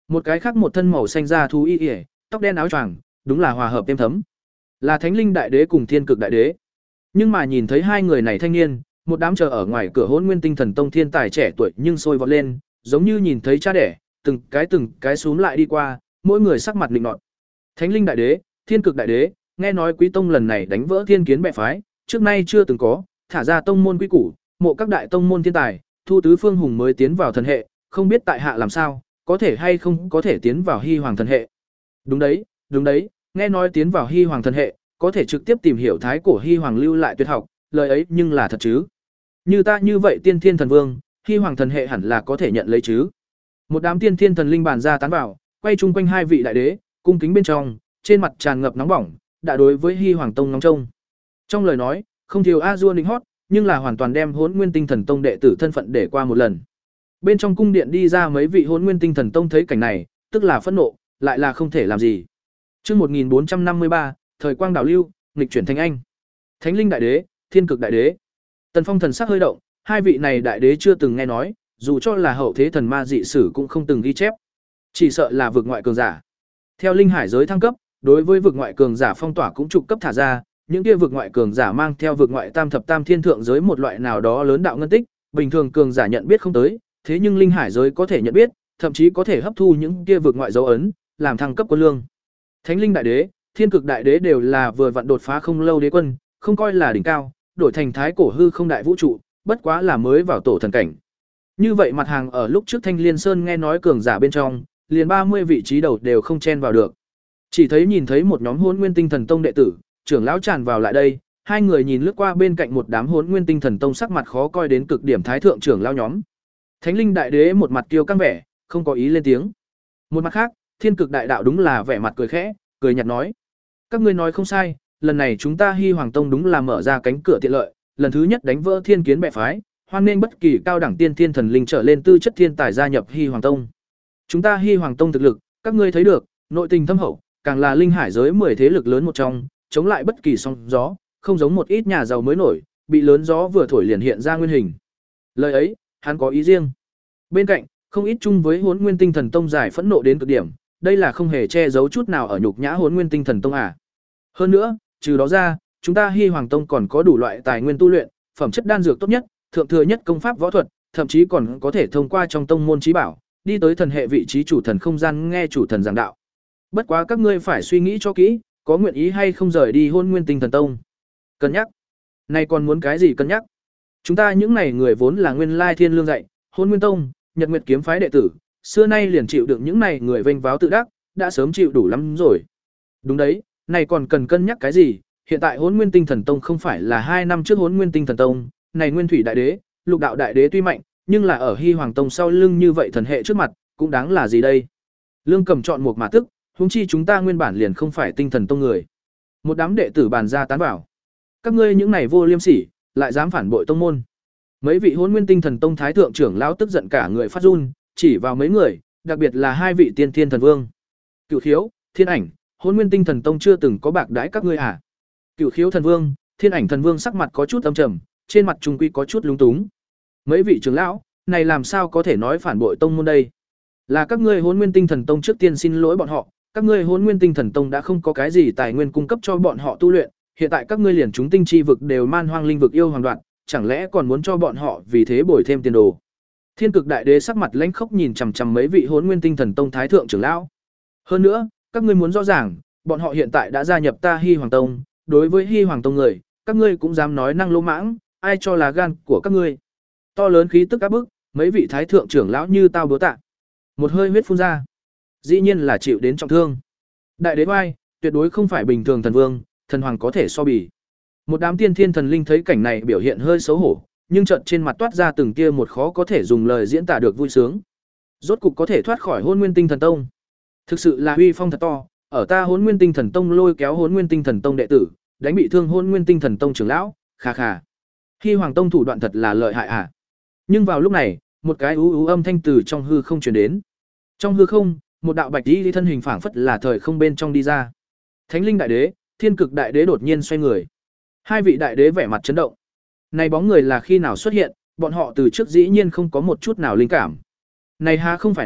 Speaker 1: Một cái khác một thân màu xanh da thú y y, tóc đen áo choàng, đúng là hòa hợp êm thấm. Là Thánh Linh Đại Đế cùng Thiên Cực Đại Đế. Nhưng mà nhìn thấy hai người này thanh niên, một đám chờ ở ngoài cửa Hỗn Nguyên Tinh Thần Tông thiên tài trẻ tuổi nhưng sôi vọt lên, giống như nhìn thấy cha đẻ, từng cái từng cái xúm lại đi qua, mỗi người sắc mặt lịnh nọt. Thánh Linh Đại Đế, Thiên Cực Đại Đế, nghe nói Quý Tông lần này đánh vỡ Thiên Kiến bè phái, trước nay chưa từng có, thả ra tông môn quy củ, mộ các đại tông môn thiên tài, thu tứ phương hùng mới tiến vào thần hệ, không biết tại hạ làm sao, có thể hay không có thể tiến vào Hy Hoàng thần hệ. Đúng đấy, đúng đấy, nghe nói tiến vào Hy Hoàng thần hệ, có thể trực tiếp tìm hiểu thái cổ Hy Hoàng lưu lại tuyệt học, lời ấy nhưng là thật chứ? Như ta như vậy tiên thiên thần vương, Hy Hoàng thần hệ hẳn là có thể nhận lấy chứ? Một đám tiên thiên thần linh bàn ra tán vào, quay chung quanh hai vị đại đế, cung kính bên trong, trên mặt tràn ngập nóng bỏng, đã đối với Hy Hoàng tông nóng trông. Trong lời nói, không thiếu a dua lính hót, nhưng là hoàn toàn đem Hỗn Nguyên Tinh Thần Tông đệ tử thân phận để qua một lần. Bên trong cung điện đi ra mấy vị Hỗn Nguyên Tinh Thần Tông thấy cảnh này, tức là phẫn nộ, lại là không thể làm gì. Chương một nghìn bốn trăm năm mươi ba, thời quang đảo lưu, nghịch chuyển thành anh. Thánh Linh Đại Đế, Thiên Cực Đại Đế. Tần Phong thần sắc hơi động, hai vị này đại đế chưa từng nghe nói, dù cho là hậu thế thần ma dị sử cũng không từng ghi chép. Chỉ sợ là vực ngoại cường giả. Theo linh hải giới thăng cấp, đối với vực ngoại cường giả phong tỏa cũng trục cấp thả ra, những kia vực ngoại cường giả mang theo vực ngoại tam thập tam thiên thượng giới một loại nào đó lớn đạo ngân tích, bình thường cường giả nhận biết không tới, thế nhưng linh hải giới có thể nhận biết, thậm chí có thể hấp thu những kia vực ngoại dấu ấn, làm thăng cấp quân lương. Thánh Linh Đại Đế, Thiên Cực Đại Đế đều là vừa vặn đột phá không lâu đế quân, không coi là đỉnh cao, đổi thành thái cổ hư không đại vũ trụ, bất quá là mới vào tổ thần cảnh. Như vậy mặt hàng ở lúc trước Thanh Liên Sơn nghe nói cường giả bên trong, liền ba mươi vị trí đầu đều không chen vào được. Chỉ thấy nhìn thấy một nhóm Hỗn Nguyên Tinh Thần Tông đệ tử, trưởng lão tràn vào lại đây, hai người nhìn lướt qua bên cạnh một đám Hỗn Nguyên Tinh Thần Tông sắc mặt khó coi đến cực điểm thái thượng trưởng lão nhóm. Thánh Linh Đại Đế một mặt kiêu căng vẻ, không có ý lên tiếng. Một mặt khác, Thiên Cực Đại Đạo đúng là vẻ mặt cười khẽ, cười nhạt nói: "Các ngươi nói không sai, lần này chúng ta Hy Hoàng Tông đúng là mở ra cánh cửa tiện lợi, lần thứ nhất đánh vỡ Thiên Kiến bè phái, hoan nên bất kỳ cao đẳng tiên thiên thần linh trở lên tư chất thiên tài gia nhập Hy Hoàng Tông. Chúng ta Hy Hoàng Tông thực lực, các ngươi thấy được, nội tình thâm hậu, càng là linh hải giới mười thế lực lớn một trong, chống lại bất kỳ sóng gió, không giống một ít nhà giàu mới nổi, bị lớn gió vừa thổi liền hiện ra nguyên hình." Lời ấy, hắn có ý riêng. Bên cạnh, không ít chung với Hỗn Nguyên Tinh Thần Tông giải phẫn nộ đến cực điểm, đây là không hề che giấu chút nào ở nhục nhã Hỗn Nguyên Tinh Thần Tông à? Hơn nữa, trừ đó ra, chúng ta Hy Hoàng Tông còn có đủ loại tài nguyên tu luyện, phẩm chất đan dược tốt nhất, thượng thừa nhất công pháp võ thuật, thậm chí còn có thể thông qua trong tông môn trí bảo, đi tới thần hệ vị trí chủ thần không gian nghe chủ thần giảng đạo. Bất quá các ngươi phải suy nghĩ cho kỹ, có nguyện ý hay không rời đi Hỗn Nguyên Tinh Thần Tông. Cân nhắc. Này còn muốn cái gì cân nhắc? Chúng ta những này người vốn là nguyên lai thiên lương dạy, Hỗn Nguyên Tông, Nhật Nguyệt kiếm phái đệ tử, xưa nay liền chịu đựng những này người vênh váo tự đắc, đã sớm chịu đủ lắm rồi. Đúng đấy, này còn cần cân nhắc cái gì? Hiện tại Hỗn Nguyên Tinh Thần Tông không phải là hai năm trước Hỗn Nguyên Tinh Thần Tông, này Nguyên Thủy Đại Đế, Lục Đạo Đại Đế tuy mạnh, nhưng là ở Hy Hoàng Tông sau lưng như vậy thần hệ trước mặt, cũng đáng là gì đây? Lương Cầm chọn một mà tức, huống chi chúng ta nguyên bản liền không phải Tinh Thần Tông người. Một đám đệ tử bàn ra tán bảo. Các ngươi những này vô liêm sỉ, lại dám phản bội tông môn. Mấy vị Hỗn Nguyên Tinh Thần Tông thái thượng trưởng lão tức giận cả người phát run, chỉ vào mấy người, đặc biệt là hai vị tiên thiên thần vương. Cửu Khiếu, Thiên Ảnh, Hỗn Nguyên Tinh Thần Tông chưa từng có bạc đãi các ngươi à? Cửu Khiếu thần vương, Thiên Ảnh thần vương sắc mặt có chút âm trầm, trên mặt trung quy có chút lúng túng. Mấy vị trưởng lão, này làm sao có thể nói phản bội tông môn đây? Là các ngươi Hỗn Nguyên Tinh Thần Tông trước tiên xin lỗi bọn họ, các ngươi Hỗn Nguyên Tinh Thần Tông đã không có cái gì tài nguyên cung cấp cho bọn họ tu luyện, hiện tại các ngươi liền chúng tinh chi vực đều man hoang linh vực yêu hoàng đoạn, chẳng lẽ còn muốn cho bọn họ vì thế bồi thêm tiền đồ? Thiên Cực Đại Đế sắc mặt lãnh khốc nhìn chằm chằm mấy vị Hỗn Nguyên Tinh Thần Tông thái thượng trưởng lão. Hơn nữa, các ngươi muốn rõ ràng, bọn họ hiện tại đã gia nhập ta Hy Hoàng Tông, đối với Hy Hoàng Tông người, các ngươi cũng dám nói năng lỗ mãng, ai cho là gan của các ngươi? To lớn khí tức áp bức, mấy vị thái thượng trưởng lão như tao búa tạ. Một hơi huyết phun ra. Dĩ nhiên là chịu đến trọng thương. Đại đế oai, tuyệt đối không phải bình thường thần vương, thần hoàng có thể so bì. Một đám tiên thiên thần linh thấy cảnh này biểu hiện hơi xấu hổ, nhưng chợt trên mặt toát ra từng tia một khó có thể dùng lời diễn tả được vui sướng. Rốt cục có thể thoát khỏi Hỗn Nguyên Tinh Thần Tông. Thực sự là uy phong thật to, ở ta Hỗn Nguyên Tinh Thần Tông lôi kéo Hỗn Nguyên Tinh Thần Tông đệ tử, đánh bị thương Hỗn Nguyên Tinh Thần Tông trưởng lão, khà khà. Hy Hoàng Tông thủ đoạn thật là lợi hại à. Nhưng vào lúc này, một cái ú ú âm thanh từ trong hư không truyền đến. Trong hư không, một đạo bạch y thân hình phảng phất là thời không bên trong đi ra. Thánh Linh Đại Đế, Thiên Cực Đại Đế đột nhiên xoay người. Hai vị đại đế vẻ mặt chấn động. Này bóng người là khi nào xuất hiện, bọn họ từ trước dĩ nhiên không có một chút nào linh cảm. Này ha không phải nói,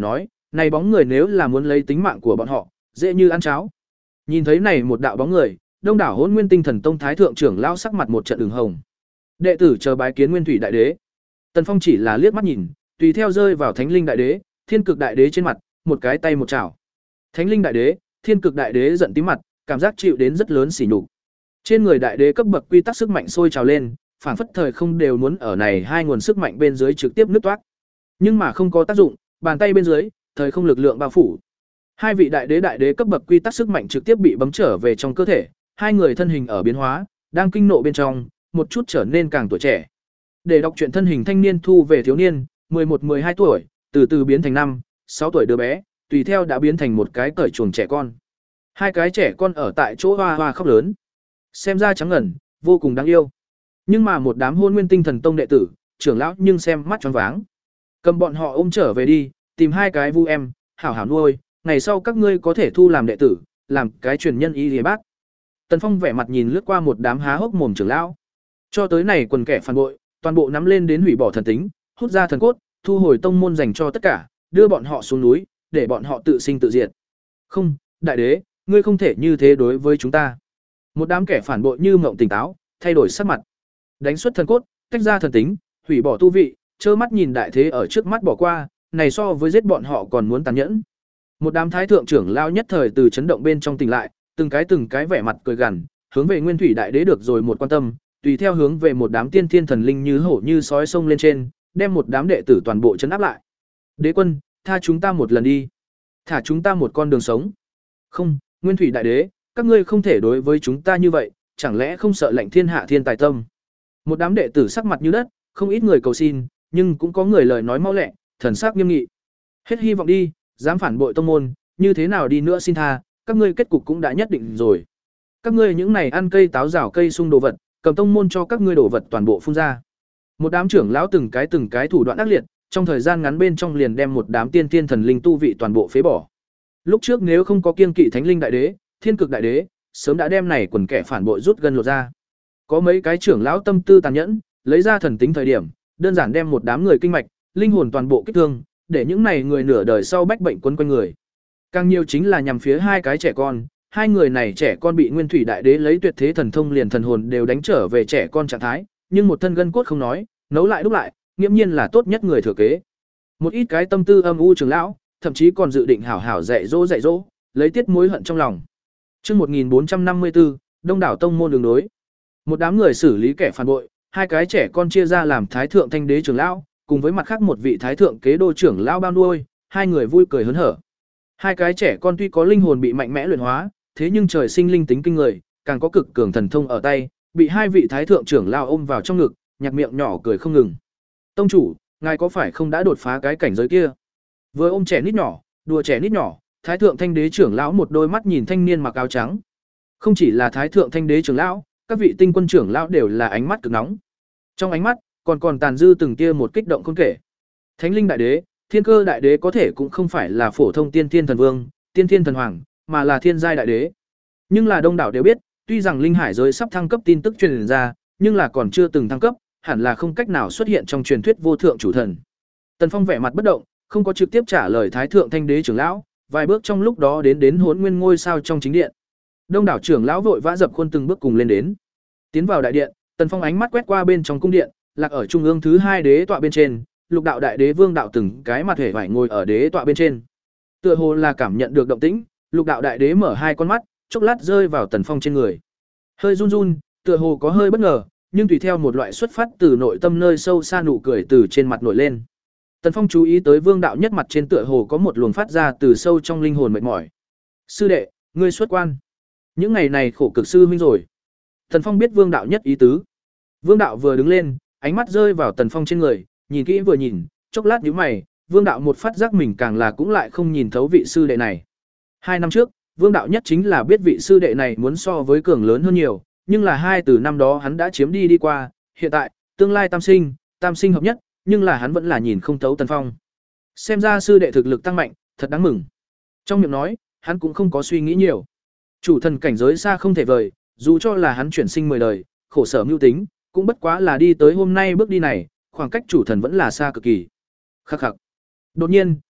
Speaker 1: này bóng người nếu là muốn lấy tính mạng của bọn họ, dễ như ăn cháo. Nhìn thấy này một đạo bóng người, đông đảo Hỗn Nguyên Tinh Thần Tông thái thượng trưởng lão sắc mặt một trận ửng hồng. Đệ tử chờ bái kiến Nguyên Thủy Đại Đế. Tần Phong chỉ là liếc mắt nhìn, tùy theo rơi vào Thánh Linh Đại Đế, Thiên Cực Đại Đế trên mặt, một cái tay một chảo. Thánh Linh Đại Đế, Thiên Cực Đại Đế giận tím mặt, cảm giác chịu đến rất lớn sỉ nhục. Trên người đại đế cấp bậc quy tắc sức mạnh sôi trào lên, phản phất thời không đều muốn ở này hai nguồn sức mạnh bên dưới trực tiếp nứt toát. Nhưng mà không có tác dụng, bàn tay bên dưới, thời không lực lượng bao phủ. Hai vị đại đế đại đế cấp bậc quy tắc sức mạnh trực tiếp bị bấm trở về trong cơ thể, hai người thân hình ở biến hóa, đang kinh nộ bên trong, một chút trở nên càng tuổi trẻ. Để đọc truyện thân hình thanh niên thu về thiếu niên, mười một mười hai tuổi, từ từ biến thành năm, sáu tuổi đứa bé, tùy theo đã biến thành một cái cởi chuồng trẻ con. Hai cái trẻ con ở tại chỗ hoa hoa khóc lớn. Xem ra trắng ngần, vô cùng đáng yêu. Nhưng mà một đám Hôn Nguyên Tinh Thần Tông đệ tử, trưởng lão nhưng xem mắt choáng váng. Cầm bọn họ ôm trở về đi, tìm hai cái vu em, hảo hảo nuôi, ngày sau các ngươi có thể thu làm đệ tử, làm cái truyền nhân y lý bác. Tần Phong vẻ mặt nhìn lướt qua một đám há hốc mồm trưởng lão. Cho tới này quần kẻ phản bội, toàn bộ nắm lên đến hủy bỏ thần tính, hút ra thần cốt, thu hồi tông môn dành cho tất cả, đưa bọn họ xuống núi, để bọn họ tự sinh tự diệt. Không, đại đế, ngươi không thể như thế đối với chúng ta. Một đám kẻ phản bội như mộng tỉnh táo, thay đổi sắc mặt. Đánh xuất thần cốt, tách ra thần tính, hủy bỏ tu vị, trơ mắt nhìn đại thế ở trước mắt bỏ qua, này so với giết bọn họ còn muốn tàn nhẫn. Một đám thái thượng trưởng lao nhất thời từ chấn động bên trong tỉnh lại, từng cái từng cái vẻ mặt cười gằn, hướng về Nguyên Thủy Đại Đế được rồi một quan tâm, tùy theo hướng về một đám tiên thiên thần linh như hổ như sói sông lên trên, đem một đám đệ tử toàn bộ chấn áp lại. Đế quân, tha chúng ta một lần đi, thả chúng ta một con đường sống. Không, Nguyên Thủy Đại Đế, các ngươi không thể đối với chúng ta như vậy, chẳng lẽ không sợ lệnh thiên hạ thiên tài tâm. Một đám đệ tử sắc mặt như đất, không ít người cầu xin, nhưng cũng có người lời nói mau lẹ, thần sắc nghiêm nghị. Hết hy vọng đi, dám phản bội tông môn, như thế nào đi nữa xin tha, các ngươi kết cục cũng đã nhất định rồi. Các ngươi những này ăn cây táo rào cây sung đồ vật, cầm tông môn cho các ngươi đồ vật toàn bộ phun ra. Một đám trưởng lão từng cái từng cái thủ đoạn ác liệt, trong thời gian ngắn bên trong liền đem một đám tiên tiên thần linh tu vị toàn bộ phế bỏ. Lúc trước nếu không có kiên kỵ Thánh Linh Đại Đế, Thiên Cực Đại Đế, sớm đã đem này quần kẻ phản bội rút gần lột ra. Có mấy cái trưởng lão tâm tư tàn nhẫn, lấy ra thần tính thời điểm, đơn giản đem một đám người kinh mạch, linh hồn toàn bộ kích thương, để những này người nửa đời sau bách bệnh quấn quanh người. Càng nhiều chính là nhằm phía hai cái trẻ con, hai người này trẻ con bị Nguyên Thủy Đại Đế lấy tuyệt thế thần thông liền thần hồn đều đánh trở về trẻ con trạng thái, nhưng một thân gân cốt không nói, nấu lại đúc lại, nghiễm nhiên là tốt nhất người thừa kế. Một ít cái tâm tư âm u trưởng lão, thậm chí còn dự định hảo hảo dạy dỗ dạy dỗ, lấy tiết mối hận trong lòng. Chương một nghìn bốn trăm năm mươi tư, Đông đảo tông môn đường đối. Một đám người xử lý kẻ phản bội, hai cái trẻ con chia ra làm Thái thượng Thanh Đế trưởng lão, cùng với mặt khác một vị Thái thượng Kế Đô trưởng lão bao nuôi, hai người vui cười hớn hở. Hai cái trẻ con tuy có linh hồn bị mạnh mẽ luyện hóa, thế nhưng trời sinh linh tính kinh người, càng có cực cường thần thông ở tay, bị hai vị Thái thượng trưởng lão ôm vào trong ngực, nhạc miệng nhỏ cười không ngừng. Tông chủ, ngài có phải không đã đột phá cái cảnh giới kia? Vừa ôm trẻ nít nhỏ, đùa trẻ nít nhỏ, Thái thượng Thanh Đế trưởng lão một đôi mắt nhìn thanh niên mặc áo trắng. Không chỉ là Thái thượng Thanh Đế trưởng lão, các vị tinh quân trưởng lão đều là ánh mắt cực nóng. Trong ánh mắt còn còn tàn dư từng tia một kích động không kể. Thánh Linh Đại Đế, Thiên Cơ Đại Đế có thể cũng không phải là phổ thông tiên thiên thần vương, tiên thiên thần hoàng, mà là thiên giai đại đế. Nhưng là đông đảo đều biết, tuy rằng linh hải giới sắp thăng cấp tin tức truyền ra, nhưng là còn chưa từng thăng cấp, hẳn là không cách nào xuất hiện trong truyền thuyết vô thượng chủ thần. Tần Phong vẻ mặt bất động, không có trực tiếp trả lời Thái thượng Thanh Đế trưởng lão, vài bước trong lúc đó đến đến Hỗn Nguyên ngôi sao trong chính điện. Đông đảo trưởng lão vội vã dập khuôn từng bước cùng lên đến. Tiến vào đại điện, Tần Phong ánh mắt quét qua bên trong cung điện, lạc ở trung ương thứ hai đế tọa bên trên, Lục đạo đại đế Vương đạo từng cái mặt hề vải ngồi ở đế tọa bên trên. Tựa hồ là cảm nhận được động tĩnh, Lục đạo đại đế mở hai con mắt, chốc lát rơi vào Tần Phong trên người. Hơi run run, tựa hồ có hơi bất ngờ, nhưng tùy theo một loại xuất phát từ nội tâm nơi sâu xa nụ cười từ trên mặt nổi lên. Tần Phong chú ý tới Vương đạo nhất mặt trên tựa hồ có một luồng phát ra từ sâu trong linh hồn mệt mỏi. "Sư đệ, ngươi xuất quan. Những ngày này khổ cực sư huynh rồi." Tần Phong biết Vương đạo nhất ý tứ. Vương đạo vừa đứng lên, ánh mắt rơi vào Tần Phong trên người, nhìn kỹ vừa nhìn, chốc lát nhíu mày, Vương đạo một phát giác mình càng là cũng lại không nhìn thấu vị sư đệ này. Hai năm trước, Vương đạo nhất chính là biết vị sư đệ này muốn so với cường lớn hơn nhiều, nhưng là hai từ năm đó hắn đã chiếm đi đi qua, hiện tại, tương lai tam sinh, tam sinh hợp nhất, nhưng là hắn vẫn là nhìn không thấu Tần Phong. Xem ra sư đệ thực lực tăng mạnh, thật đáng mừng. Trong miệng nói, hắn cũng không có suy nghĩ nhiều. Chủ thần cảnh giới xa không thể vời, dù cho là hắn chuyển sinh mười đời, khổ sở mưu tính, cũng bất quá là đi tới hôm nay bước đi này, khoảng cách chủ thần vẫn là xa cực kỳ. Khắc khắc. Đột nhiên,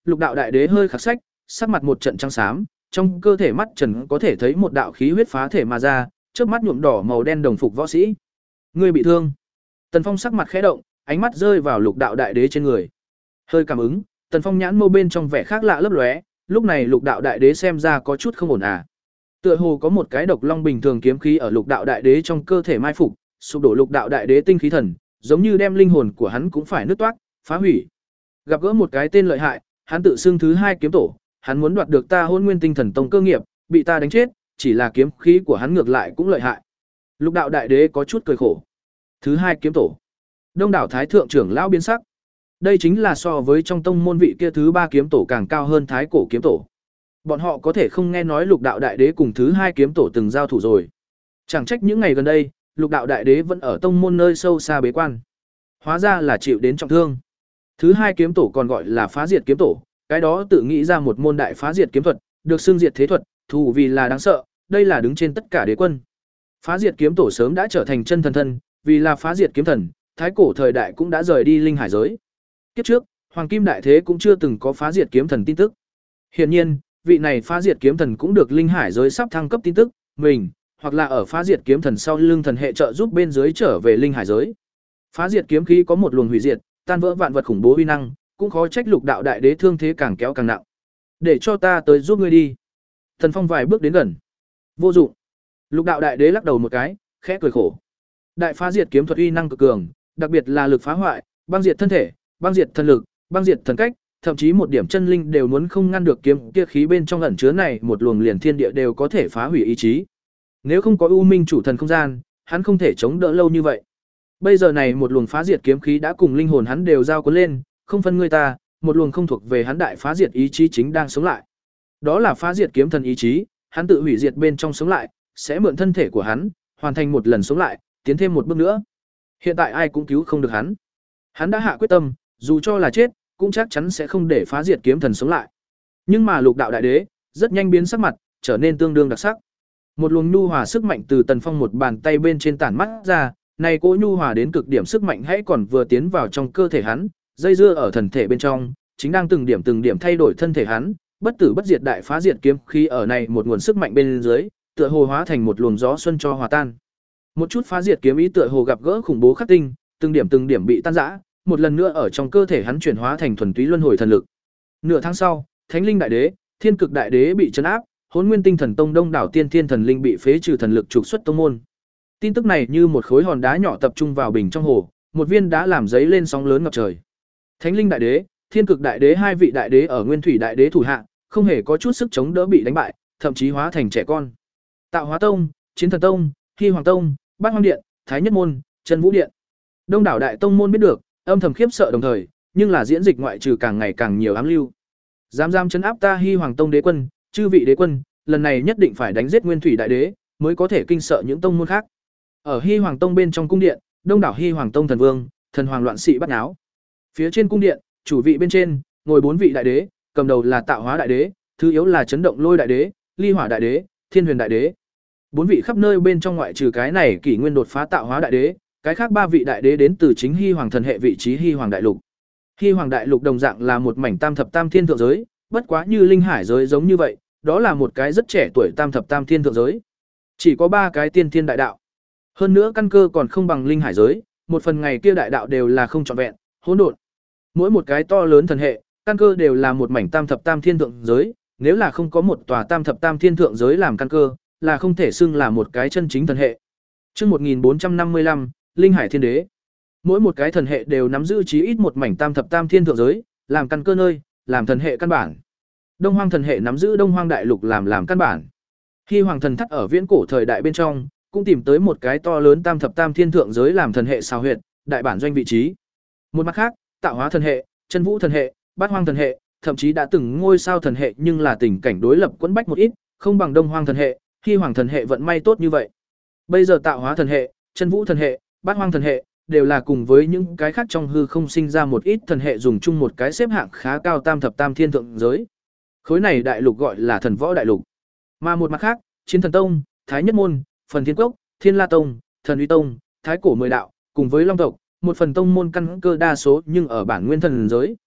Speaker 1: Lục đạo đại đế hơi khắc sách, sắc mặt một trận trắng xám, trong cơ thể mắt trần có thể thấy một đạo khí huyết phá thể mà ra, trước mắt nhuộm đỏ màu đen đồng phục võ sĩ. Ngươi bị thương. Tần Phong sắc mặt khẽ động, ánh mắt rơi vào lục đạo đại đế trên người. Hơi cảm ứng, Tần Phong nhãn mâu bên trong vẻ khác lạ lấp lóe, lúc này lục đạo đại đế xem ra có chút không ổn à. Tựa hồ có một cái độc long bình thường kiếm khí ở lục đạo đại đế trong cơ thể mai phục, sụp đổ lục đạo đại đế tinh khí thần, giống như đem linh hồn của hắn cũng phải nứt toác, phá hủy. Gặp gỡ một cái tên lợi hại, hắn tự xưng thứ hai kiếm tổ, hắn muốn đoạt được ta Hỗn Nguyên Tinh Thần Tông cơ nghiệp, bị ta đánh chết, chỉ là kiếm khí của hắn ngược lại cũng lợi hại. Lục đạo đại đế có chút cười khổ. Thứ hai kiếm tổ. Đông đảo thái thượng trưởng lão biến sắc. Đây chính là so với trong tông môn vị kia thứ ba kiếm tổ càng cao hơn thái cổ kiếm tổ. Bọn họ có thể không nghe nói lục đạo đại đế cùng thứ hai kiếm tổ từng giao thủ rồi. Chẳng trách những ngày gần đây, lục đạo đại đế vẫn ở tông môn nơi sâu xa bế quan. Hóa ra là chịu đến trọng thương. Thứ hai kiếm tổ còn gọi là phá diệt kiếm tổ, cái đó tự nghĩ ra một môn đại phá diệt kiếm thuật, được xưng diệt thế thuật, thù vì là đáng sợ, đây là đứng trên tất cả đế quân. Phá diệt kiếm tổ sớm đã trở thành chân thần thân, vì là phá diệt kiếm thần, thái cổ thời đại cũng đã rời đi linh hải giới. Kiếp trước, hoàng kim đại thế cũng chưa từng có phá diệt kiếm thần tin tức. Hiển nhiên, vị này phá diệt kiếm thần cũng được linh hải giới sắp thăng cấp tin tức, mình hoặc là ở phá diệt kiếm thần sau lưng thần hệ trợ giúp bên dưới trở về linh hải giới. Phá diệt kiếm khí có một luồng hủy diệt, tan vỡ vạn vật khủng bố uy năng, cũng khó trách lục đạo đại đế thương thế càng kéo càng nặng. Để cho ta tới giúp ngươi đi. Thần Phong vài bước đến gần. Vô dụng. Lục đạo đại đế lắc đầu một cái, khẽ cười khổ. Đại phá diệt kiếm thuật uy năng cực cường, đặc biệt là lực phá hoại, băng diệt thân thể, băng diệt thần lực, băng diệt thần cách, thậm chí một điểm chân linh đều muốn không ngăn được kiếm kia khí bên trong ẩn chứa này, một luồng liền thiên địa đều có thể phá hủy ý chí. Nếu không có U Minh chủ thần không gian, hắn không thể chống đỡ lâu như vậy. Bây giờ này một luồng phá diệt kiếm khí đã cùng linh hồn hắn đều giao cuốn lên, không phân ngươi ta, một luồng không thuộc về hắn đại phá diệt ý chí chính đang sống lại. Đó là phá diệt kiếm thần ý chí, hắn tự hủy diệt bên trong sống lại, sẽ mượn thân thể của hắn, hoàn thành một lần sống lại, tiến thêm một bước nữa. Hiện tại ai cũng cứu không được hắn. Hắn đã hạ quyết tâm, dù cho là chết, cũng chắc chắn sẽ không để phá diệt kiếm thần sống lại. Nhưng mà lục đạo đại đế, rất nhanh biến sắc mặt, trở nên tương đương đặc sắc. Một luồng nhu hòa sức mạnh từ Tần Phong một bàn tay bên trên tản mắt ra, này cỗ nhu hòa đến cực điểm sức mạnh hãy còn vừa tiến vào trong cơ thể hắn, dây dưa ở thần thể bên trong, chính đang từng điểm từng điểm thay đổi thân thể hắn, bất tử bất diệt đại phá diệt kiếm khí ở này một nguồn sức mạnh bên dưới, tựa hồ hóa thành một luồng gió xuân cho hòa tan. Một chút phá diệt kiếm ý tựa hồ gặp gỡ khủng bố khắc tinh, từng điểm từng điểm bị tan rã, một lần nữa ở trong cơ thể hắn chuyển hóa thành thuần túy luân hồi thần lực. Nửa tháng sau, Thánh Linh Đại Đế, Thiên Cực Đại Đế bị trấn áp, Hỗn Nguyên Tinh Thần Tông đông đảo tiên thiên thần linh bị phế trừ thần lực trục xuất tông môn. Tin tức này như một khối hòn đá nhỏ tập trung vào bình trong hồ, một viên đá làm giấy lên sóng lớn ngập trời. Thánh Linh Đại Đế, Thiên Cực Đại Đế hai vị đại đế ở Nguyên Thủy Đại Đế thủ hạ, không hề có chút sức chống đỡ bị đánh bại, thậm chí hóa thành trẻ con. Tạo Hóa Tông, Chiến Thần Tông, Hy Hoàng Tông, Bát Hoang Điện, Thái Nhất Môn, Chân Vũ Điện. Đông đảo đại tông môn biết được, âm thầm khiếp sợ đồng thời, nhưng là diễn dịch ngoại trừ càng ngày càng nhiều ám lưu. Dám dám trấn áp ta Hy Hoàng Tông đế quân, chư vị đế quân, lần này nhất định phải đánh giết Nguyên Thủy Đại Đế, mới có thể kinh sợ những tông môn khác. Ở Hy Hoàng Tông bên trong cung điện, đông đảo Hy Hoàng Tông thần vương, thần hoàng loạn sĩ bắt náo. Phía trên cung điện, chủ vị bên trên, ngồi bốn vị đại đế, cầm đầu là Tạo Hóa Đại Đế, thứ yếu là Chấn Động Lôi Đại Đế, Ly Hỏa Đại Đế, Thiên Huyền Đại Đế. Bốn vị khắp nơi bên trong ngoại trừ cái này kỷ nguyên đột phá Tạo Hóa Đại Đế, cái khác ba vị đại đế đến từ chính Hy Hoàng thần hệ vị trí Hy Hoàng Đại Lục. Hy Hoàng Đại Lục đồng dạng là một mảnh tam thập tam thiên thượng giới, bất quá như linh hải giới giống như vậy, đó là một cái rất trẻ tuổi tam thập tam thiên thượng giới. Chỉ có ba cái tiên thiên đại đạo. Hơn nữa căn cơ còn không bằng linh hải giới, một phần ngày kia đại đạo đều là không trọn vẹn, hỗn độn. Mỗi một cái to lớn thần hệ, căn cơ đều là một mảnh tam thập tam thiên thượng giới, nếu là không có một tòa tam thập tam thiên thượng giới làm căn cơ, là không thể xưng là một cái chân chính thần hệ. Chương một nghìn bốn trăm năm mươi lăm, Linh Hải Thiên Đế. Mỗi một cái thần hệ đều nắm giữ chí ít một mảnh tam thập tam thiên thượng giới, làm căn cơ nơi, làm thần hệ căn bản. Đông Hoang thần hệ nắm giữ Đông Hoang đại lục làm làm căn bản. Hy Hoàng thần thất ở viễn cổ thời đại bên trong, cũng tìm tới một cái to lớn tam thập tam thiên thượng giới làm thần hệ sao huyệt, đại bản doanh vị trí. Một mặt khác, Tạo Hóa thần hệ, Chân Vũ thần hệ, Bát Hoang thần hệ, thậm chí đã từng ngôi sao thần hệ, nhưng là tình cảnh đối lập quẫn bách một ít, không bằng Đông Hoang thần hệ, Hy Hoàng thần hệ vận may tốt như vậy. Bây giờ Tạo Hóa thần hệ, Chân Vũ thần hệ, Bát Hoang thần hệ đều là cùng với những cái khác trong hư không sinh ra một ít thần hệ dùng chung một cái xếp hạng khá cao tam thập tam thiên thượng giới. Khối này đại lục gọi là Thần Võ đại lục. Mà một mặt khác, Chiến Thần Tông, Thái Nhất Môn, Phần Thiên Cốc, Thiên La Tông, Thần Uy Tông, Thái Cổ Mười Đạo, cùng với Long tộc, một phần tông môn căn cơ đa số nhưng ở bản nguyên thần giới.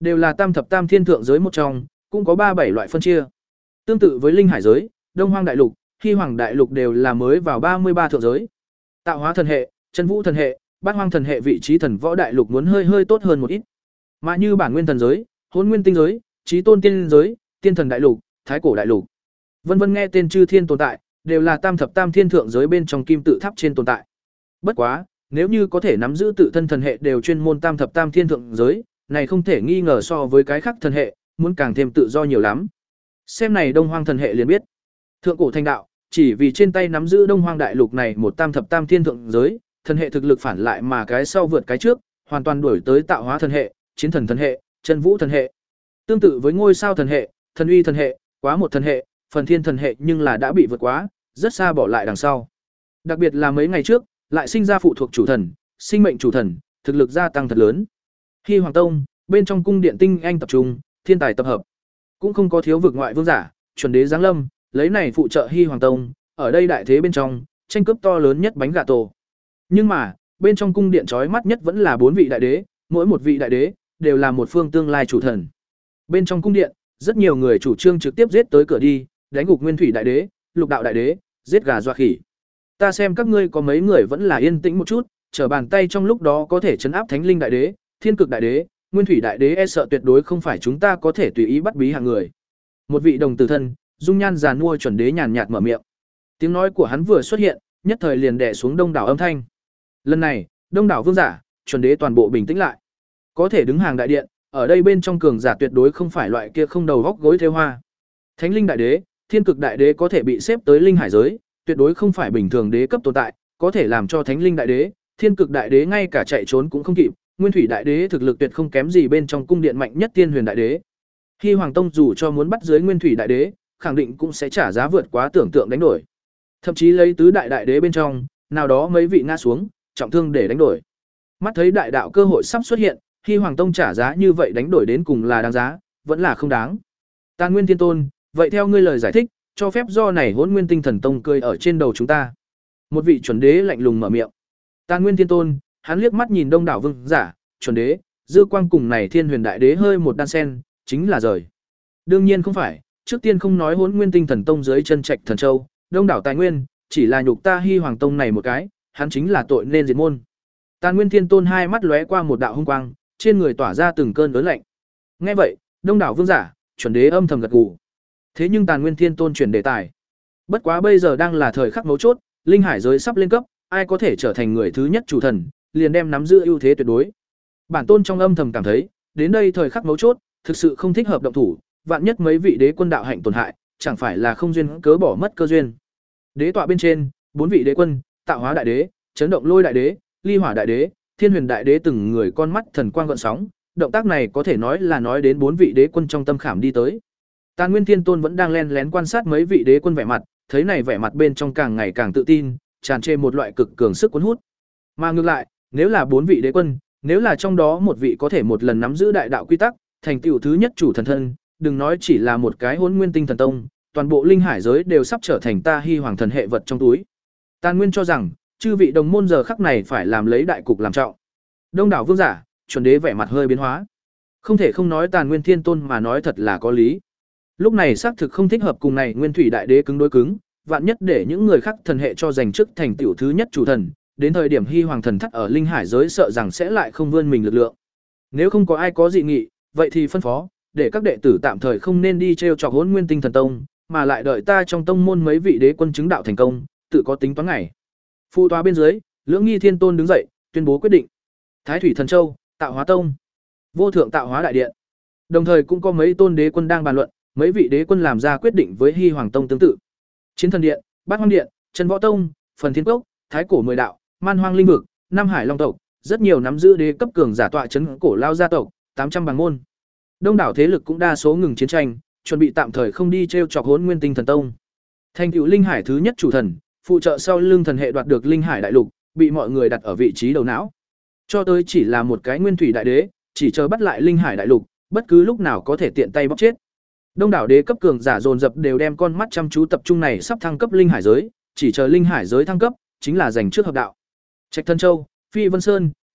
Speaker 1: đều là tam thập tam thiên thượng giới một trong, cũng có ba bảy loại phân chia. Tương tự với linh hải giới, Đông Hoang đại lục, Hy Hoàng đại lục đều là mới vào ba mươi ba thượng giới. Tạo hóa thần hệ, Chân Vũ thần hệ, Bát Hoang thần hệ vị trí thần võ đại lục muốn hơi hơi tốt hơn một ít. Mà như bản nguyên thần giới, Hỗn Nguyên tinh giới, Chí Tôn tiên giới, Tiên thần đại lục, Thái cổ đại lục, vân vân nghe tên chư thiên tồn tại, đều là tam thập tam thiên thượng giới bên trong kim tự tháp trên tồn tại. Bất quá, nếu như có thể nắm giữ tự thân thần hệ đều chuyên môn tam thập tam thiên thượng giới, này không thể nghi ngờ so với cái khác thần hệ, muốn càng thêm tự do nhiều lắm. Xem này Đông Hoang thần hệ liền biết. Thượng cổ thành đạo, chỉ vì trên tay nắm giữ Đông Hoang đại lục này một tam thập tam thiên thượng giới, thần hệ thực lực phản lại mà cái sau vượt cái trước, hoàn toàn đuổi tới tạo hóa thần hệ, chiến thần thần hệ, chân vũ thần hệ. Tương tự với ngôi sao thần hệ, thần uy thần hệ, quá một thần hệ, phần thiên thần hệ nhưng là đã bị vượt quá, rất xa bỏ lại đằng sau. Đặc biệt là mấy ngày trước, lại sinh ra phụ thuộc chủ thần, sinh mệnh chủ thần, thực lực gia tăng thật lớn. Hy Hoàng Tông, bên trong cung điện tinh anh tập trung, thiên tài tập hợp, cũng không có thiếu vực ngoại vương giả, chuẩn đế giáng lâm, lấy này phụ trợ Hy Hoàng Tông, ở đây đại thế bên trong, tranh cướp to lớn nhất bánh gà tổ. Nhưng mà, bên trong cung điện chói mắt nhất vẫn là bốn vị đại đế, mỗi một vị đại đế đều là một phương tương lai chủ thần. Bên trong cung điện, rất nhiều người chủ trương trực tiếp giết tới cửa đi, đánh gục Nguyên Thủy đại đế, Lục đạo đại đế, giết gà dọa khỉ. Ta xem các ngươi có mấy người vẫn là yên tĩnh một chút, trở bàn tay trong lúc đó có thể trấn áp Thánh Linh đại đế, Thiên Cực đại đế, Nguyên Thủy đại đế, e sợ tuyệt đối không phải chúng ta có thể tùy ý bắt bí hàng người. Một vị đồng tử thân, dung nhan già nua chuẩn đế nhàn nhạt mở miệng. Tiếng nói của hắn vừa xuất hiện, nhất thời liền đè xuống đông đảo âm thanh. Lần này, đông đảo vương giả, chuẩn đế toàn bộ bình tĩnh lại. Có thể đứng hàng đại điện, ở đây bên trong cường giả tuyệt đối không phải loại kia không đầu góc gối thêu hoa. Thánh Linh đại đế, Thiên Cực đại đế có thể bị xếp tới linh hải giới, tuyệt đối không phải bình thường đế cấp tồn tại, có thể làm cho Thánh Linh đại đế, Thiên Cực đại đế ngay cả chạy trốn cũng không kịp, Nguyên Thủy đại đế thực lực tuyệt không kém gì bên trong cung điện mạnh nhất Tiên Huyền đại đế. Hy Hoàng Tông dù cho muốn bắt dưới Nguyên Thủy đại đế, khẳng định cũng sẽ trả giá vượt quá tưởng tượng đánh đổi. Thậm chí lấy tứ đại đại đế bên trong, nào đó mấy vị ngã xuống, trọng thương để đánh đổi. Mắt thấy đại đạo cơ hội sắp xuất hiện, Hy Hoàng Tông trả giá như vậy đánh đổi đến cùng là đáng giá, vẫn là không đáng. Tàn Nguyên Thiên Tôn, vậy theo ngươi lời giải thích, cho phép do này Hỗn Nguyên Tinh Thần Tông cười ở trên đầu chúng ta. Một vị chuẩn đế lạnh lùng mở miệng. Tàn Nguyên Thiên Tôn, hắn liếc mắt nhìn đông đảo vương giả, chuẩn đế, dư quang cùng này Thiên Huyền đại đế hơi một đan sen, chính là rời. Đương nhiên không phải, trước tiên không nói Hỗn Nguyên Tinh Thần Tông dưới chân trạch thần châu, đông đảo tài nguyên, chỉ là nhục ta Hy Hoàng Tông này một cái, hắn chính là tội nên diệt môn. Tàn Nguyên Thiên Tôn hai mắt lóe qua một đạo hung quang, trên người tỏa ra từng cơn ớn lạnh. Nghe vậy, đông đảo vương giả, chuẩn đế âm thầm gật gù. Thế nhưng Tàn Nguyên Thiên Tôn chuyển đề tài. Bất quá bây giờ đang là thời khắc mấu chốt, linh hải giới sắp lên cấp, ai có thể trở thành người thứ nhất chủ thần, liền đem nắm giữ ưu thế tuyệt đối. Bản tôn trong âm thầm cảm thấy, đến đây thời khắc mấu chốt, thực sự không thích hợp động thủ, vạn nhất mấy vị đế quân đạo hạnh tổn hại, chẳng phải là không duyên cớ bỏ mất cơ duyên. Đế tọa bên trên, bốn vị đế quân, Tạo Hóa đại đế, Chấn Động Lôi đại đế, Ly Hỏa đại đế, Thiên Huyền đại đế từng người con mắt thần quang gợn sóng, động tác này có thể nói là nói đến bốn vị đế quân trong tâm khảm đi tới. Tàn Nguyên Thiên Tôn vẫn đang lén lén quan sát mấy vị đế quân vẻ mặt, thấy này vẻ mặt bên trong càng ngày càng tự tin, tràn trề một loại cực cường sức cuốn hút. Mà ngược lại, nếu là bốn vị đế quân, nếu là trong đó một vị có thể một lần nắm giữ đại đạo quy tắc, thành tựu thứ nhất chủ thần thân, đừng nói chỉ là một cái Hỗn Nguyên Tinh Thần Tông, toàn bộ linh hải giới đều sắp trở thành ta Hy Hoàng thần hệ vật trong túi. Tàn Nguyên cho rằng, chư vị đồng môn giờ khắc này phải làm lấy đại cục làm trọng. Đông đảo vương giả, chuẩn đế vẻ mặt hơi biến hóa. Không thể không nói Tàn Nguyên Thiên Tôn mà nói thật là có lý. Lúc này xác thực không thích hợp cùng này Nguyên Thủy đại đế cứng đối cứng, vạn nhất để những người khác thần hệ cho giành chức thành tiểu thứ nhất chủ thần, đến thời điểm Hy Hoàng thần thắt ở linh hải giới sợ rằng sẽ lại không vươn mình lực lượng. Nếu không có ai có dị nghị, vậy thì phân phó, để các đệ tử tạm thời không nên đi trêu chọc Hỗn Nguyên Tinh Thần Tông, mà lại đợi ta trong tông môn mấy vị đế quân chứng đạo thành công, tự có tính toán ngày. Phụ tòa bên dưới, Lưỡng Nghi Thiên Tôn đứng dậy, tuyên bố quyết định. Thái Thủy Thần Châu, Tạo Hóa Tông, Vô Thượng Tạo Hóa đại điện. Đồng thời cũng có mấy tôn đế quân đang bàn luận, mấy vị đế quân làm ra quyết định với Hy Hoàng Tông tương tự. Chiến Thần Điện, Bát Hoang Điện, Chân Võ Tông, Phần Thiên Cốc, Thái Cổ Mười Đạo, Man Hoang Linh Vực, Nam Hải Long tộc, rất nhiều nắm giữ đế cấp cường giả tọa trấn cổ lao gia tộc, tám trăm bằng môn. Đông đảo thế lực cũng đa số ngừng chiến tranh, chuẩn bị tạm thời không đi trêu chọc Hỗn Nguyên Tinh Thần Tông. Thành tựu linh hải thứ nhất chủ thần, phụ trợ sau lưng thần hệ đoạt được linh hải đại lục, bị mọi người đặt ở vị trí đầu não. Cho tới chỉ là một cái Nguyên Thủy đại đế, chỉ chờ bắt lại linh hải đại lục, bất cứ lúc nào có thể tiện tay bóc chết. Đông đảo đế cấp cường giả dồn dập đều đem con mắt chăm chú tập trung này sắp thăng cấp linh hải giới, chỉ chờ linh hải giới thăng cấp, chính là giành trước hợp đạo. Trạch Thân Châu, Phi Vân Sơn,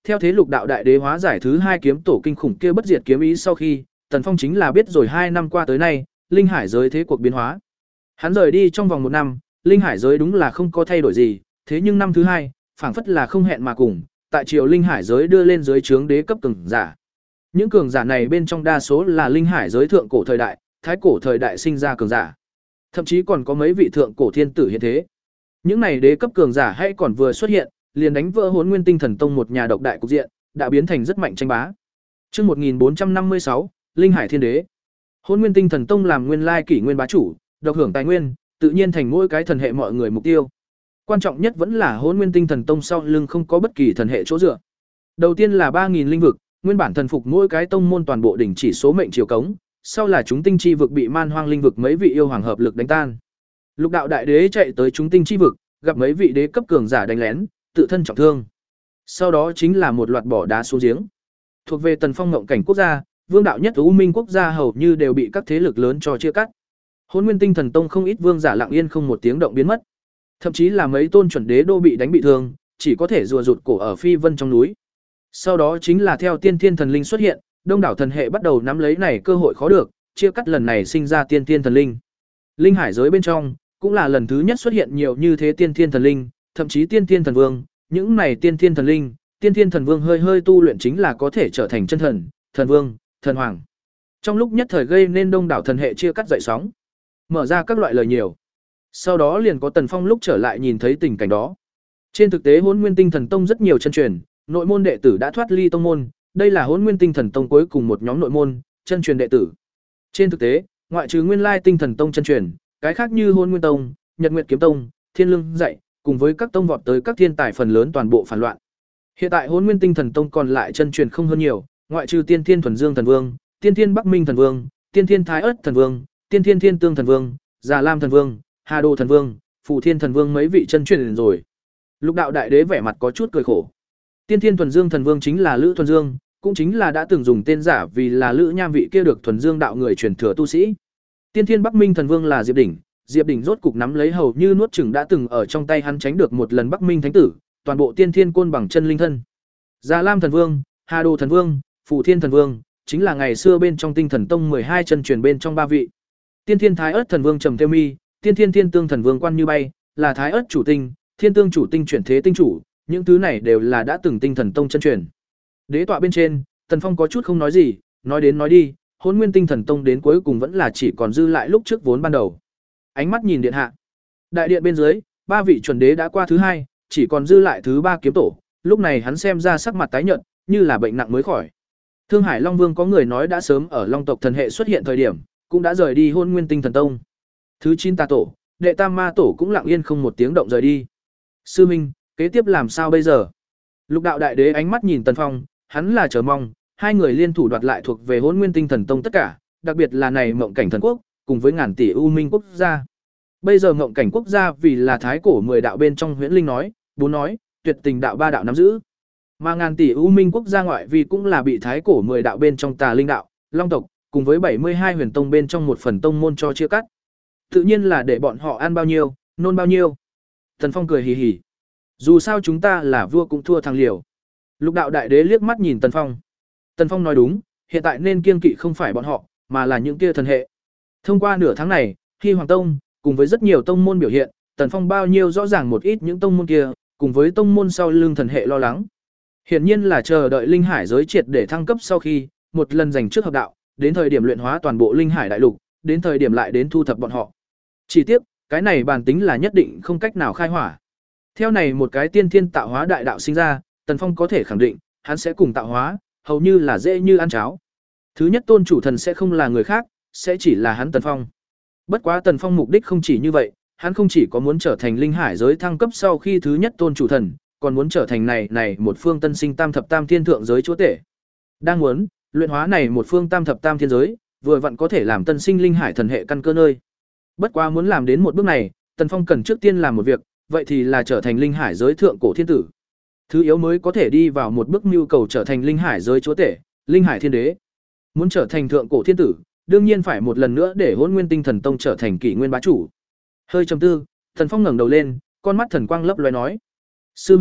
Speaker 1: theo thế lục đạo đại đế hóa giải thứ hai kiếm tổ kinh khủng kia bất diệt kiếm ý sau khi, Tần Phong chính là biết rồi hai năm qua tới nay, linh hải giới thế cuộc biến hóa. Hắn rời đi trong vòng một năm, linh hải giới đúng là không có thay đổi gì, thế nhưng năm thứ hai, phảng phất là không hẹn mà cùng, tại triều linh hải giới đưa lên dưới trướng đế cấp cường giả. Những cường giả này bên trong đa số là linh hải giới thượng cổ thời đại, thái cổ thời đại sinh ra cường giả. Thậm chí còn có mấy vị thượng cổ thiên tử hiện thế. Những này đế cấp cường giả hay còn vừa xuất hiện, liền đánh vỡ Hỗn Nguyên Tinh Thần Tông một nhà độc đại cục diện, đã biến thành rất mạnh tranh bá. Chương một nghìn bốn trăm năm mươi sáu, Linh Hải Thiên Đế. Hỗn Nguyên Tinh Thần Tông làm nguyên lai kỷ nguyên bá chủ, độc hưởng tài nguyên, tự nhiên thành mỗi cái thần hệ mọi người mục tiêu. Quan trọng nhất vẫn là Hỗn Nguyên Tinh Thần Tông sau lưng không có bất kỳ thần hệ chỗ dựa. Đầu tiên là ba nghìn linh vực, nguyên bản thần phục mỗi cái tông môn toàn bộ đỉnh chỉ số mệnh chiều cống, sau là chúng tinh chi vực bị man hoang linh vực mấy vị yêu hoàng hợp lực đánh tan. Lục đạo đại đế chạy tới chúng tinh chi vực, gặp mấy vị đế cấp cường giả đánh lén, tự thân trọng thương. Sau đó chính là một loạt bỏ đá xuống giếng. Thuộc về Tần Phong ngộng cảnh quốc gia, vương đạo nhất U Minh quốc gia hầu như đều bị các thế lực lớn cho chia cắt. Hỗn Nguyên Tinh Thần Tông không ít vương giả lặng yên không một tiếng động biến mất. Thậm chí là mấy tôn chuẩn đế đô bị đánh bị thương, chỉ có thể rùa rụt cổ ở phi vân trong núi. Sau đó chính là theo tiên thiên thần linh xuất hiện, đông đảo thần hệ bắt đầu nắm lấy này cơ hội khó được, chia cắt lần này sinh ra tiên thiên thần linh. Linh hải giới bên trong cũng là lần thứ nhất xuất hiện nhiều như thế tiên thiên thần linh, thậm chí tiên thiên thần vương, những này tiên thiên thần linh, tiên thiên thần vương hơi hơi tu luyện chính là có thể trở thành chân thần, thần vương, thần hoàng. Trong lúc nhất thời gây nên đông đảo thần hệ chia cắt dậy sóng, mở ra các loại lời nhiều. Sau đó liền có Tần Phong lúc trở lại nhìn thấy tình cảnh đó. Trên thực tế Hỗn Nguyên Tinh Thần Tông rất nhiều chân truyền, nội môn đệ tử đã thoát ly tông môn, đây là Hỗn Nguyên Tinh Thần Tông cuối cùng một nhóm nội môn, chân truyền đệ tử. Trên thực tế, ngoại trừ Nguyên Lai Tinh Thần Tông chân truyền, cái khác như Hỗn Nguyên Tông, Nhật Nguyệt Kiếm Tông, Thiên Lương dạy, cùng với các tông vọt tới các thiên tài phần lớn toàn bộ phản loạn. Hiện tại Hỗn Nguyên Tinh Thần Tông còn lại chân truyền không hơn nhiều, ngoại trừ Tiên Thiên Thuần Dương Thần Vương, Tiên Thiên Bắc Minh Thần Vương, Tiên Thiên Thái Ức Thần Vương, Tiên Thiên Thiên Tương Thần Vương, Già Lam Thần Vương, Hà Đồ Thần Vương, Phù Thiên Thần Vương mấy vị chân truyền rồi. Lục đạo đại đế vẻ mặt có chút cười khổ. Tiên Thiên Thuần Dương Thần Vương chính là Lữ Thuần Dương, cũng chính là đã từng dùng tên giả vì là Lữ Nham vị kia được Thuần Dương đạo người truyền thừa tu sĩ. Tiên Thiên Bắc Minh Thần Vương là Diệp Đỉnh, Diệp Đỉnh rốt cục nắm lấy hầu như nuốt chửng đã từng ở trong tay hắn tránh được một lần Bắc Minh Thánh tử, toàn bộ Tiên Thiên côn bằng chân linh thân. Già Lam Thần Vương, Hà Đồ Thần Vương, Phù Thiên Thần Vương, chính là ngày xưa bên trong Tinh Thần Tông mười hai chân truyền bên trong ba vị. Tiên Thiên Thái Ức Thần Vương Trầm Tiêu Mi, Tiên Thiên Thiên Tương Thần Vương Quan Như Bay, là Thái Ức chủ tinh, Thiên Tương chủ tinh chuyển thế tinh chủ, những thứ này đều là đã từng Tinh Thần Tông chân truyền. Đế tọa bên trên, Tần Phong có chút không nói gì, nói đến nói đi, Hỗn Nguyên Tinh Thần Tông đến cuối cùng vẫn là chỉ còn dư lại lúc trước vốn ban đầu. Ánh mắt nhìn điện hạ. Đại điện bên dưới, ba vị chuẩn đế đã qua thứ hai, chỉ còn dư lại thứ ba kiếm tổ, lúc này hắn xem ra sắc mặt tái nhợt, như là bệnh nặng mới khỏi. Thương Hải Long Vương có người nói đã sớm ở Long tộc thần hệ xuất hiện thời điểm, cũng đã rời đi Hỗn Nguyên Tinh Thần Tông. Thứ chín tà tổ, đệ tam ma tổ cũng lặng yên không một tiếng động rời đi. Sư minh, kế tiếp làm sao bây giờ? Lục đạo đại đế ánh mắt nhìn Tần Phong, hắn là chờ mong hai người liên thủ đoạt lại thuộc về Hỗn Nguyên Tinh Thần Tông tất cả, đặc biệt là này Mộng Cảnh Thần Quốc, cùng với ngàn tỷ U Minh quốc gia. Bây giờ Mộng Cảnh quốc gia vì là thái cổ mười đạo bên trong Huyễn Linh nói, bốn nói, Tuyệt Tình đạo ba đạo nắm giữ. Mà ngàn tỷ U Minh quốc gia ngoại vì cũng là bị thái cổ mười đạo bên trong Tà Linh đạo, Long tộc, cùng với bảy mươi hai huyền tông bên trong một phần tông môn cho chia cắt. Tự nhiên là để bọn họ ăn bao nhiêu, nôn bao nhiêu. Tần Phong cười hì hì. Dù sao chúng ta là vua cũng thua thằng liều. Lục đạo đại đế liếc mắt nhìn Tần Phong. Tần Phong nói đúng, hiện tại nên kiêng kỵ không phải bọn họ, mà là những kia thần hệ. Thông qua nửa tháng này, khi Hoàng Tông, cùng với rất nhiều tông môn biểu hiện, Tần Phong bao nhiêu rõ ràng một ít những tông môn kia, cùng với tông môn sau lưng thần hệ lo lắng. Hiển nhiên là chờ đợi linh hải giới triệt để thăng cấp sau khi, một lần giành trước hợp đạo, đến thời điểm luyện hóa toàn bộ linh hải đại lục, đến thời điểm lại đến thu thập bọn họ. Chỉ tiếc, cái này bản tính là nhất định không cách nào khai hỏa. Theo này một cái tiên thiên tạo hóa đại đạo sinh ra, Tần Phong có thể khẳng định, hắn sẽ cùng tạo hóa, hầu như là dễ như ăn cháo. Thứ nhất tôn chủ thần sẽ không là người khác, sẽ chỉ là hắn Tần Phong. Bất quá Tần Phong mục đích không chỉ như vậy, hắn không chỉ có muốn trở thành linh hải giới thăng cấp sau khi thứ nhất tôn chủ thần, còn muốn trở thành này này một phương tân sinh tam thập tam thiên thượng giới chúa tể. Đang muốn luyện hóa này một phương tam thập tam thiên giới, vừa vặn có thể làm tân sinh linh hải thần hệ căn cơ nơi. Bất quá muốn làm đến một bước này, Tần Phong cần trước tiên làm một việc, vậy thì là trở thành linh hải giới thượng cổ thiên tử. Thứ yếu mới có thể đi vào một bước nhu cầu trở thành linh hải giới chúa tể, linh hải thiên đế. Muốn trở thành thượng cổ thiên tử, đương nhiên phải một lần nữa để Hỗn Nguyên Tinh Thần Tông trở thành kỷ nguyên bá chủ. Hơi trầm tư, Tần Phong ngẩng đầu lên, con mắt thần quang lấp loé nói: "Sư minh,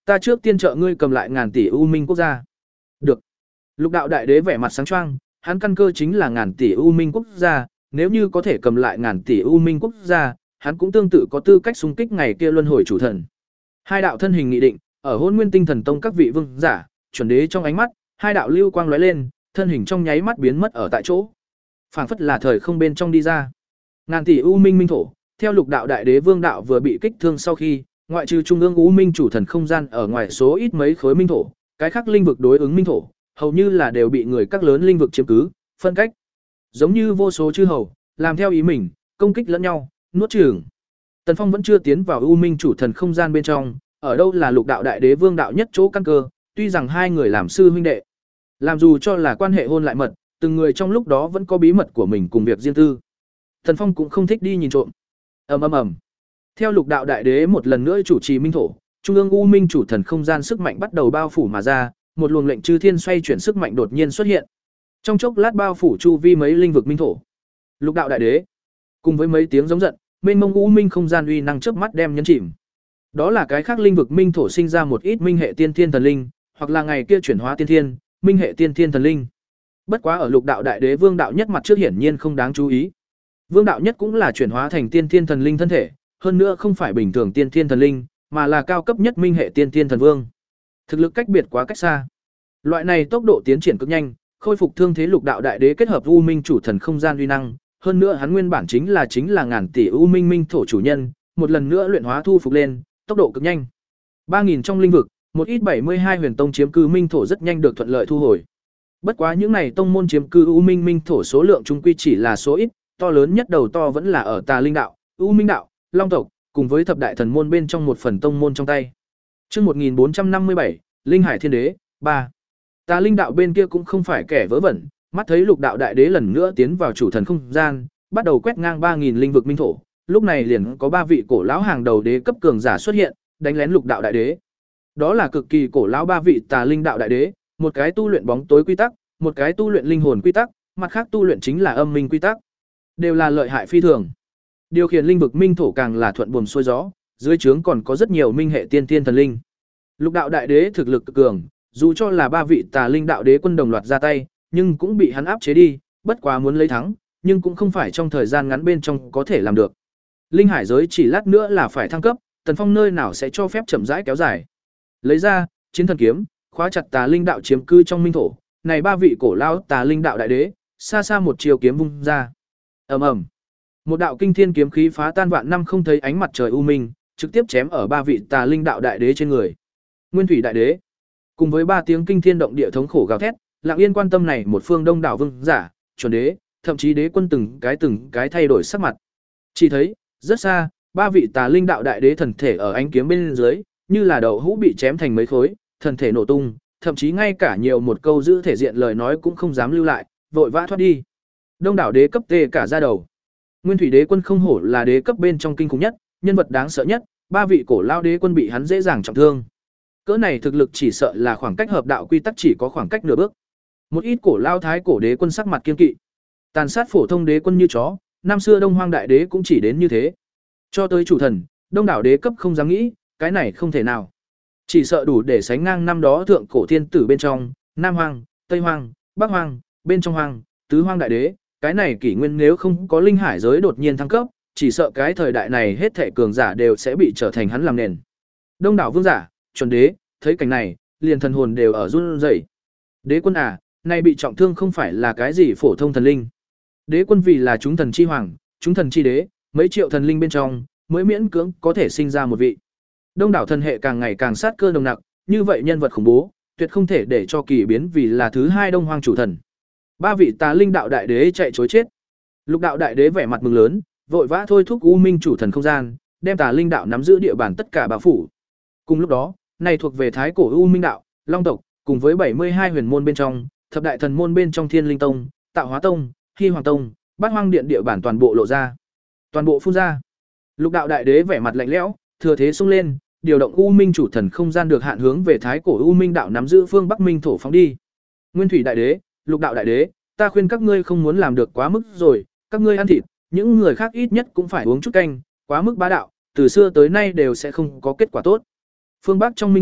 Speaker 1: Ta trước tiên trợ ngươi cầm lại ngàn tỷ U Minh quốc gia. Được. Lục đạo đại đế vẻ mặt sáng choang, hắn căn cơ chính là ngàn tỷ U Minh quốc gia, nếu như có thể cầm lại ngàn tỷ U Minh quốc gia, hắn cũng tương tự có tư cách xung kích ngày kia luân hồi chủ thần. Hai đạo thân hình nghị định, ở Hỗn Nguyên Tinh Thần Tông các vị vương giả, chuẩn đế trong ánh mắt, hai đạo lưu quang lóe lên, thân hình trong nháy mắt biến mất ở tại chỗ. Phảng phất là thời không bên trong đi ra. Ngàn tỷ U Minh minh thổ, theo Lục đạo đại đế vương đạo vừa bị kích thương sau khi, ngoại trừ trung ương U Minh chủ thần không gian ở ngoài số ít mấy khối minh thổ, cái khác linh vực đối ứng minh thổ, hầu như là đều bị người các lớn linh vực chiếm cứ, phân cách. Giống như vô số chư hầu, làm theo ý mình, công kích lẫn nhau, nuốt chửng. Tần Phong vẫn chưa tiến vào U Minh chủ thần không gian bên trong, ở đâu là Lục đạo đại đế vương đạo nhất chỗ căn cơ, tuy rằng hai người làm sư huynh đệ, làm dù cho là quan hệ hôn lại mật, từng người trong lúc đó vẫn có bí mật của mình cùng việc riêng tư. Tần Phong cũng không thích đi nhìn trộm. Ầm ầm ầm. Theo Lục đạo đại đế một lần nữa chủ trì minh thổ, trung ương U Minh chủ thần không gian sức mạnh bắt đầu bao phủ mà ra, một luồng lệnh chư thiên xoay chuyển sức mạnh đột nhiên xuất hiện. Trong chốc lát bao phủ chu vi mấy linh vực minh thổ. Lục đạo đại đế, cùng với mấy tiếng giống giận, mênh mông U Minh không gian uy năng chớp mắt đem nhấn chìm. Đó là cái khác linh vực minh thổ sinh ra một ít minh hệ tiên thiên thần linh, hoặc là ngày kia chuyển hóa tiên thiên, minh hệ tiên thiên thần linh. Bất quá ở Lục đạo đại đế vương đạo nhất mặt trước hiển nhiên không đáng chú ý. Vương đạo nhất cũng là chuyển hóa thành tiên thiên thần linh thân thể, hơn nữa không phải bình thường tiên thiên thần linh, mà là cao cấp nhất minh hệ tiên thiên thần vương. Thực lực cách biệt quá cách xa. Loại này tốc độ tiến triển cực nhanh, khôi phục thương thế Lục đạo đại đế kết hợp U Minh chủ thần không gian uy năng, hơn nữa hắn nguyên bản chính là chính là ngàn tỷ U Minh minh thổ chủ nhân, một lần nữa luyện hóa thu phục lên, tốc độ cực nhanh. ba nghìn trong linh vực, một ít bảy mươi hai huyền tông chiếm cư minh thổ rất nhanh được thuận lợi thu hồi. Bất quá những này tông môn chiếm cư U Minh minh thổ số lượng chung quy chỉ là số ít, to lớn nhất đầu to vẫn là ở Tà Linh đạo, U Minh đạo, Long tộc, cùng với thập đại thần môn bên trong một phần tông môn trong tay. Chương một nghìn bốn trăm năm mươi bảy, Linh Hải Thiên Đế, ba. Tà Linh đạo bên kia cũng không phải kẻ vớ vẩn, mắt thấy Lục đạo đại đế lần nữa tiến vào chủ thần không gian, bắt đầu quét ngang ba nghìn linh vực minh thổ, lúc này liền có ba vị cổ lão hàng đầu đế cấp cường giả xuất hiện, đánh lén Lục đạo đại đế. Đó là cực kỳ cổ lão ba vị Tà Linh đạo đại đế, một cái tu luyện bóng tối quy tắc, một cái tu luyện linh hồn quy tắc, mặt khác tu luyện chính là âm minh quy tắc. Đều là lợi hại phi thường. Điều khiển linh vực minh thổ càng là thuận buồm xuôi gió, dưới trướng còn có rất nhiều minh hệ tiên tiên thần linh. Lục đạo đại đế thực lực cực cường, dù cho là ba vị Tà Linh đạo đế quân đồng loạt ra tay, nhưng cũng bị hắn áp chế đi, bất quá muốn lấy thắng, nhưng cũng không phải trong thời gian ngắn bên trong có thể làm được. Linh hải giới chỉ lát nữa là phải thăng cấp, Tần Phong nơi nào sẽ cho phép chậm rãi kéo dài. Lấy ra chiến thần kiếm, khóa chặt Tà Linh đạo chiếm cư trong minh thổ, này ba vị cổ lão Tà Linh đạo đại đế, xa xa một chiều kiếm vung ra. Ầm ầm. Một đạo kinh thiên kiếm khí phá tan vạn năm không thấy ánh mặt trời u minh, trực tiếp chém ở ba vị Tà Linh đạo đại đế trên người. Nguyên Thủy đại đế, cùng với ba tiếng kinh thiên động địa thống khổ gào thét, lặng yên quan tâm này một phương đông đảo vương giả, chuẩn đế, thậm chí đế quân từng cái từng cái thay đổi sắc mặt. Chỉ thấy, rất xa, ba vị Tà Linh đạo đại đế thần thể ở ánh kiếm bên dưới, như là đậu hũ bị chém thành mấy khối, thần thể nổ tung, thậm chí ngay cả nhiều một câu giữ thể diện lời nói cũng không dám lưu lại, vội vã thoát đi. Đông đảo đế cấp tê cả ra đầu. Nguyên Thủy đế quân không hổ là đế cấp bên trong kinh khủng nhất, nhân vật đáng sợ nhất, ba vị cổ lao đế quân bị hắn dễ dàng trọng thương. Cỡ này thực lực chỉ sợ là khoảng cách hợp đạo quy tắc chỉ có khoảng cách nửa bước. Một ít cổ lao thái cổ đế quân sắc mặt kiên kỵ. Tàn sát phổ thông đế quân như chó, năm xưa Đông Hoang đại đế cũng chỉ đến như thế. Cho tới chủ thần, đông đảo đế cấp không dám nghĩ, cái này không thể nào. Chỉ sợ đủ để sánh ngang năm đó thượng cổ thiên tử bên trong, Nam Hoang, Tây Hoang, Bắc Hoang, bên trong Hoang, Tứ Hoang đại đế, cái này kỷ nguyên nếu không có linh hải giới đột nhiên thăng cấp, chỉ sợ cái thời đại này hết thảy cường giả đều sẽ bị trở thành hắn làm nền. Đông đảo vương giả, chuẩn đế, thấy cảnh này, liền thần hồn đều ở run rẩy. Đế quân à, nay bị trọng thương không phải là cái gì phổ thông thần linh. Đế quân vì là chúng thần chi hoàng, chúng thần chi đế, mấy triệu thần linh bên trong, mới miễn cưỡng có thể sinh ra một vị. Đông đảo thần hệ càng ngày càng sát cơ nồng nặc, như vậy nhân vật khủng bố, tuyệt không thể để cho kỳ biến vì là thứ hai Đông Hoang chủ thần. Ba vị Tà Linh đạo đại đế chạy trối chết. Lục đạo đại đế vẻ mặt mừng lớn, vội vã thôi thúc U Minh chủ thần không gian, đem Tà Linh đạo nắm giữ địa bàn tất cả bao phủ. Cùng lúc đó, này thuộc về thái cổ U Minh đạo, Long tộc, cùng với bảy mươi hai huyền môn bên trong, thập đại thần môn bên trong Thiên Linh tông, Tạo Hóa tông, Hy Hoàng tông, Bát Hoang điện địa bản toàn bộ lộ ra. Toàn bộ phun ra. Lục đạo đại đế vẻ mặt lạnh lẽo, thừa thế xông lên, điều động U Minh chủ thần không gian được hạn hướng về thái cổ U Minh đạo nắm giữ phương Bắc Minh thổ phóng đi. Nguyên Thủy đại đế, Lục đạo đại đế, ta khuyên các ngươi không muốn làm được quá mức rồi, các ngươi ăn thịt, những người khác ít nhất cũng phải uống chút canh, quá mức bá đạo, từ xưa tới nay đều sẽ không có kết quả tốt. Phương Bắc trong Minh thổ,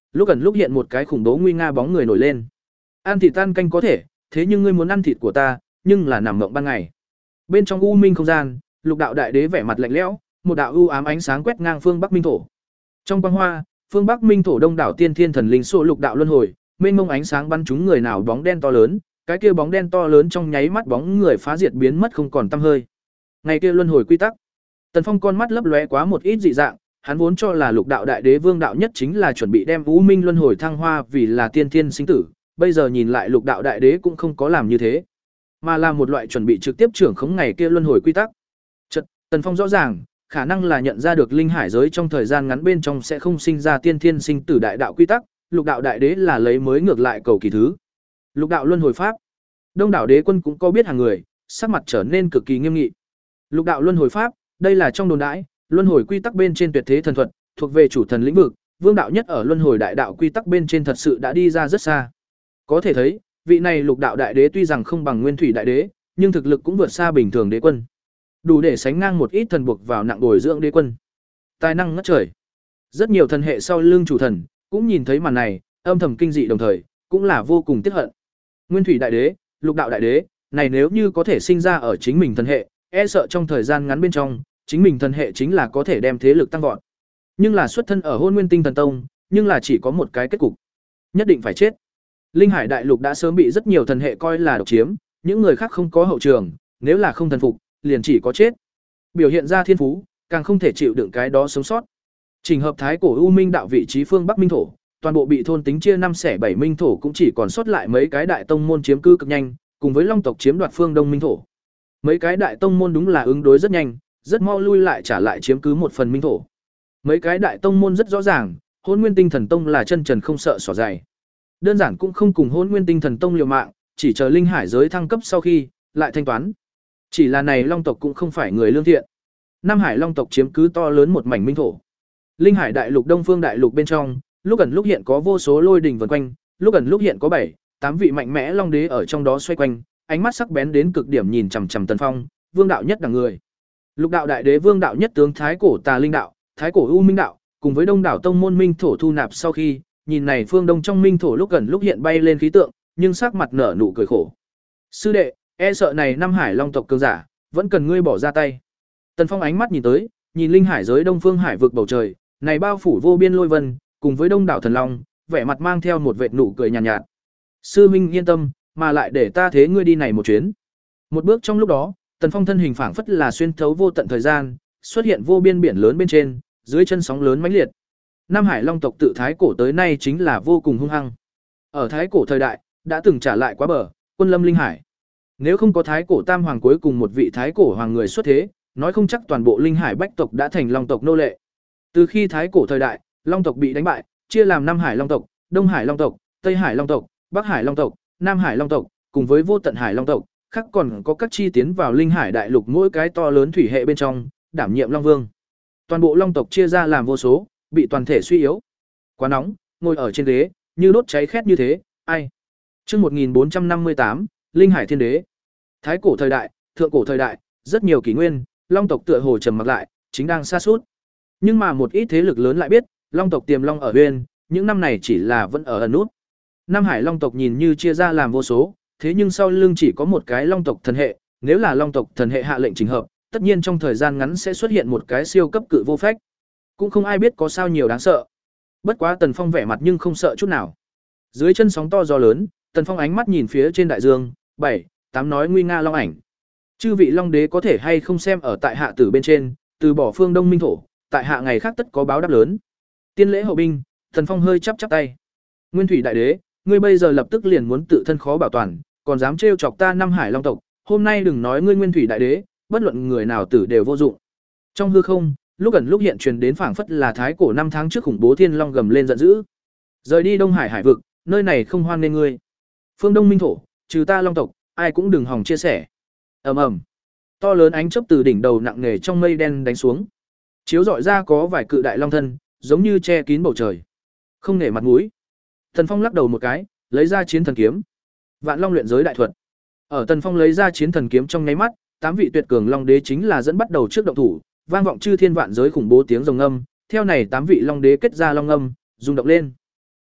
Speaker 1: lúc gần lúc hiện một cái khủng bố nguy nga bóng người nổi lên. Ăn thịt tan canh có thể, thế nhưng ngươi muốn ăn thịt của ta, nhưng là nằm mộng ban ngày. Bên trong u minh không gian, Lục Đạo Đại Đế vẻ mặt lạnh lẽo, một đạo u ám ánh sáng quét ngang phương Bắc Minh thổ. Trong quang hoa, phương Bắc Minh thổ đông đảo tiên thiên thần linh xô lục đạo luân hồi, mênh mông ánh sáng bắn trúng người nào bóng đen to lớn, cái kia bóng đen to lớn trong nháy mắt bóng người phá diệt biến mất không còn tăm hơi. Ngày kia luân hồi quy tắc. Tần Phong con mắt lấp lóe quá một ít dị dạng, hắn vốn cho là Lục Đạo Đại Đế Vương đạo nhất chính là chuẩn bị đem U Minh luân hồi thăng hoa vì là tiên thiên sinh tử, bây giờ nhìn lại Lục Đạo Đại Đế cũng không có làm như thế, mà là một loại chuẩn bị trực tiếp trưởng khống ngày kia luân hồi quy tắc. Chợt, Tần Phong rõ ràng, khả năng là nhận ra được linh hải giới trong thời gian ngắn bên trong sẽ không sinh ra tiên thiên sinh tử đại đạo quy tắc, Lục Đạo Đại Đế là lấy mới ngược lại cầu kỳ thứ. Lục đạo luân hồi pháp. Đông đảo đế quân cũng có biết hàng người, sắc mặt trở nên cực kỳ nghiêm nghị. Lục đạo luân hồi pháp, đây là trong đồn đãi, luân hồi quy tắc bên trên tuyệt thế thần thuật, thuộc về chủ thần lĩnh vực, Vương đạo nhất ở luân hồi đại đạo quy tắc bên trên thật sự đã đi ra rất xa. Có thể thấy, vị này Lục Đạo Đại Đế tuy rằng không bằng Nguyên Thủy Đại Đế, nhưng thực lực cũng vượt xa bình thường đế quân, đủ để sánh ngang một ít thần buộc vào nặng bồi dưỡng đế quân. Tài năng ngất trời. Rất nhiều thần hệ sau lưng chủ thần cũng nhìn thấy màn này, âm thầm kinh dị đồng thời, cũng là vô cùng tiếc hận. Nguyên Thủy Đại Đế, Lục Đạo Đại Đế, này nếu như có thể sinh ra ở chính mình thần hệ, e sợ trong thời gian ngắn bên trong, chính mình thần hệ chính là có thể đem thế lực tăng vọt. Nhưng là xuất thân ở Hôn Nguyên Tinh Thần Tông, nhưng là chỉ có một cái kết cục, nhất định phải chết. Linh Hải Đại Lục đã sớm bị rất nhiều thần hệ coi là độc chiếm, những người khác không có hậu trường, nếu là không thần phục, liền chỉ có chết. Biểu hiện ra thiên phú, càng không thể chịu đựng cái đó sống sót. Trình hợp thái cổ U Minh đạo vị trí phương Bắc Minh thổ, toàn bộ bị thôn tính chia năm xẻ bảy minh thổ cũng chỉ còn sót lại mấy cái đại tông môn chiếm cư cực nhanh, cùng với Long tộc chiếm đoạt phương Đông Minh thổ. Mấy cái đại tông môn đúng là ứng đối rất nhanh, rất mau lui lại trả lại chiếm cứ một phần minh thổ. Mấy cái đại tông môn rất rõ ràng, Hỗn Nguyên Tinh Thần Tông là chân trần không sợ xỏ dày. Đơn giản cũng không cùng Hỗn Nguyên Tinh Thần Tông liều mạng, chỉ chờ linh hải giới thăng cấp sau khi lại thanh toán. Chỉ là này Long tộc cũng không phải người lương thiện. Nam Hải Long tộc chiếm cứ to lớn một mảnh minh thổ. Linh Hải Đại Lục Đông Phương Đại Lục bên trong, lúc ẩn lúc hiện có vô số lôi đình vần quanh, lúc ẩn lúc hiện có bảy, tám vị mạnh mẽ long đế ở trong đó xoay quanh, ánh mắt sắc bén đến cực điểm nhìn chằm chằm Tần Phong, Vương đạo nhất đẳng người. Lục Đạo Đại Đế Vương đạo nhất tướng thái cổ Tà Linh đạo, thái cổ U Minh đạo, cùng với đông đảo tông môn minh thổ thu nạp sau khi, nhìn này phương đông trong minh thổ lúc gần lúc hiện bay lên khí tượng, nhưng sắc mặt nở nụ cười khổ. Sư đệ, e sợ này Nam Hải Long tộc cường giả, vẫn cần ngươi bỏ ra tay. Tần Phong ánh mắt nhìn tới, nhìn linh hải giới đông phương hải vực bầu trời, này bao phủ vô biên lôi vân, cùng với đông đảo thần long, vẻ mặt mang theo một vệt nụ cười nhàn nhạt, nhạt. Sư huynh yên tâm, mà lại để ta thế ngươi đi này một chuyến. Một bước trong lúc đó, Tần Phong thân hình phảng phất là xuyên thấu vô tận thời gian, xuất hiện vô biên biển lớn bên trên, dưới chân sóng lớn mãnh liệt. Nam Hải Long tộc tự thái cổ tới nay chính là vô cùng hung hăng. Ở thái cổ thời đại, đã từng trả lại quá bờ, quân lâm linh hải. Nếu không có thái cổ tam hoàng cuối cùng một vị thái cổ hoàng người xuất thế, nói không chắc toàn bộ linh hải bách tộc đã thành long tộc nô lệ. Từ khi thái cổ thời đại, long tộc bị đánh bại, chia làm Nam Hải Long tộc, Đông Hải Long tộc, Tây Hải Long tộc, Bắc Hải Long tộc, Nam Hải Long tộc, cùng với vô tận Hải Long tộc, khác còn có các chi tiến vào linh hải đại lục mỗi cái to lớn thủy hệ bên trong, đảm nhiệm long vương. Toàn bộ long tộc chia ra làm vô số, bị toàn thể suy yếu. Quá nóng, ngồi ở trên ghế, như đốt cháy khét như thế, ai. Chương một nghìn bốn trăm năm mươi tám, Linh Hải Thiên Đế. Thái cổ thời đại, thượng cổ thời đại, rất nhiều kỷ nguyên, long tộc tựa hồ trầm mặc lại, chính đang sa sút. Nhưng mà một ít thế lực lớn lại biết, long tộc tiềm long ở uyên, những năm này chỉ là vẫn ở ẩn nút. Nam Hải long tộc nhìn như chia ra làm vô số, thế nhưng sau lưng chỉ có một cái long tộc thần hệ, nếu là long tộc thần hệ hạ lệnh chỉnh hợp, tất nhiên trong thời gian ngắn sẽ xuất hiện một cái siêu cấp cự vô phách. Cũng không ai biết có sao nhiều đáng sợ. Bất quá Tần Phong vẻ mặt nhưng không sợ chút nào. Dưới chân sóng to gió lớn, Tần Phong ánh mắt nhìn phía trên đại dương, bảy, tám nói nguy nga long ảnh. Chư vị long đế có thể hay không xem ở tại hạ tử bên trên, từ bỏ phương Đông Minh thổ, tại hạ ngày khác tất có báo đáp lớn. Tiên lễ hậu binh, Tần Phong hơi chắp chắp tay. Nguyên Thủy Đại Đế, ngươi bây giờ lập tức liền muốn tự thân khó bảo toàn, còn dám trêu chọc ta Nam Hải Long tộc, hôm nay đừng nói ngươi Nguyên Thủy Đại Đế, bất luận người nào tử đều vô dụng. Trong hư không, lúc ẩn lúc hiện truyền đến phảng phất là thái cổ năm tháng trước khủng bố thiên long gầm lên giận dữ. Rời đi Đông Hải hải vực, nơi này không hoan nên ngươi. Phương Đông Minh thổ, trừ ta Long tộc, ai cũng đừng hòng chia sẻ. Ầm ầm. To lớn ánh chớp từ đỉnh đầu nặng nề trong mây đen đánh xuống. Chiếu rọi ra có vài cự đại long thân, giống như che kín bầu trời. Không nể mặt mũi. Tần Phong lắc đầu một cái, lấy ra chiến thần kiếm. Vạn Long luyện giới đại thuật. Ở Tần Phong lấy ra chiến thần kiếm trong nháy mắt, tám vị tuyệt cường long đế chính là dẫn bắt đầu trước động thủ, vang vọng chư thiên vạn giới khủng bố tiếng rồng ngâm, theo này tám vị long đế kết ra long ngâm, rung động lên.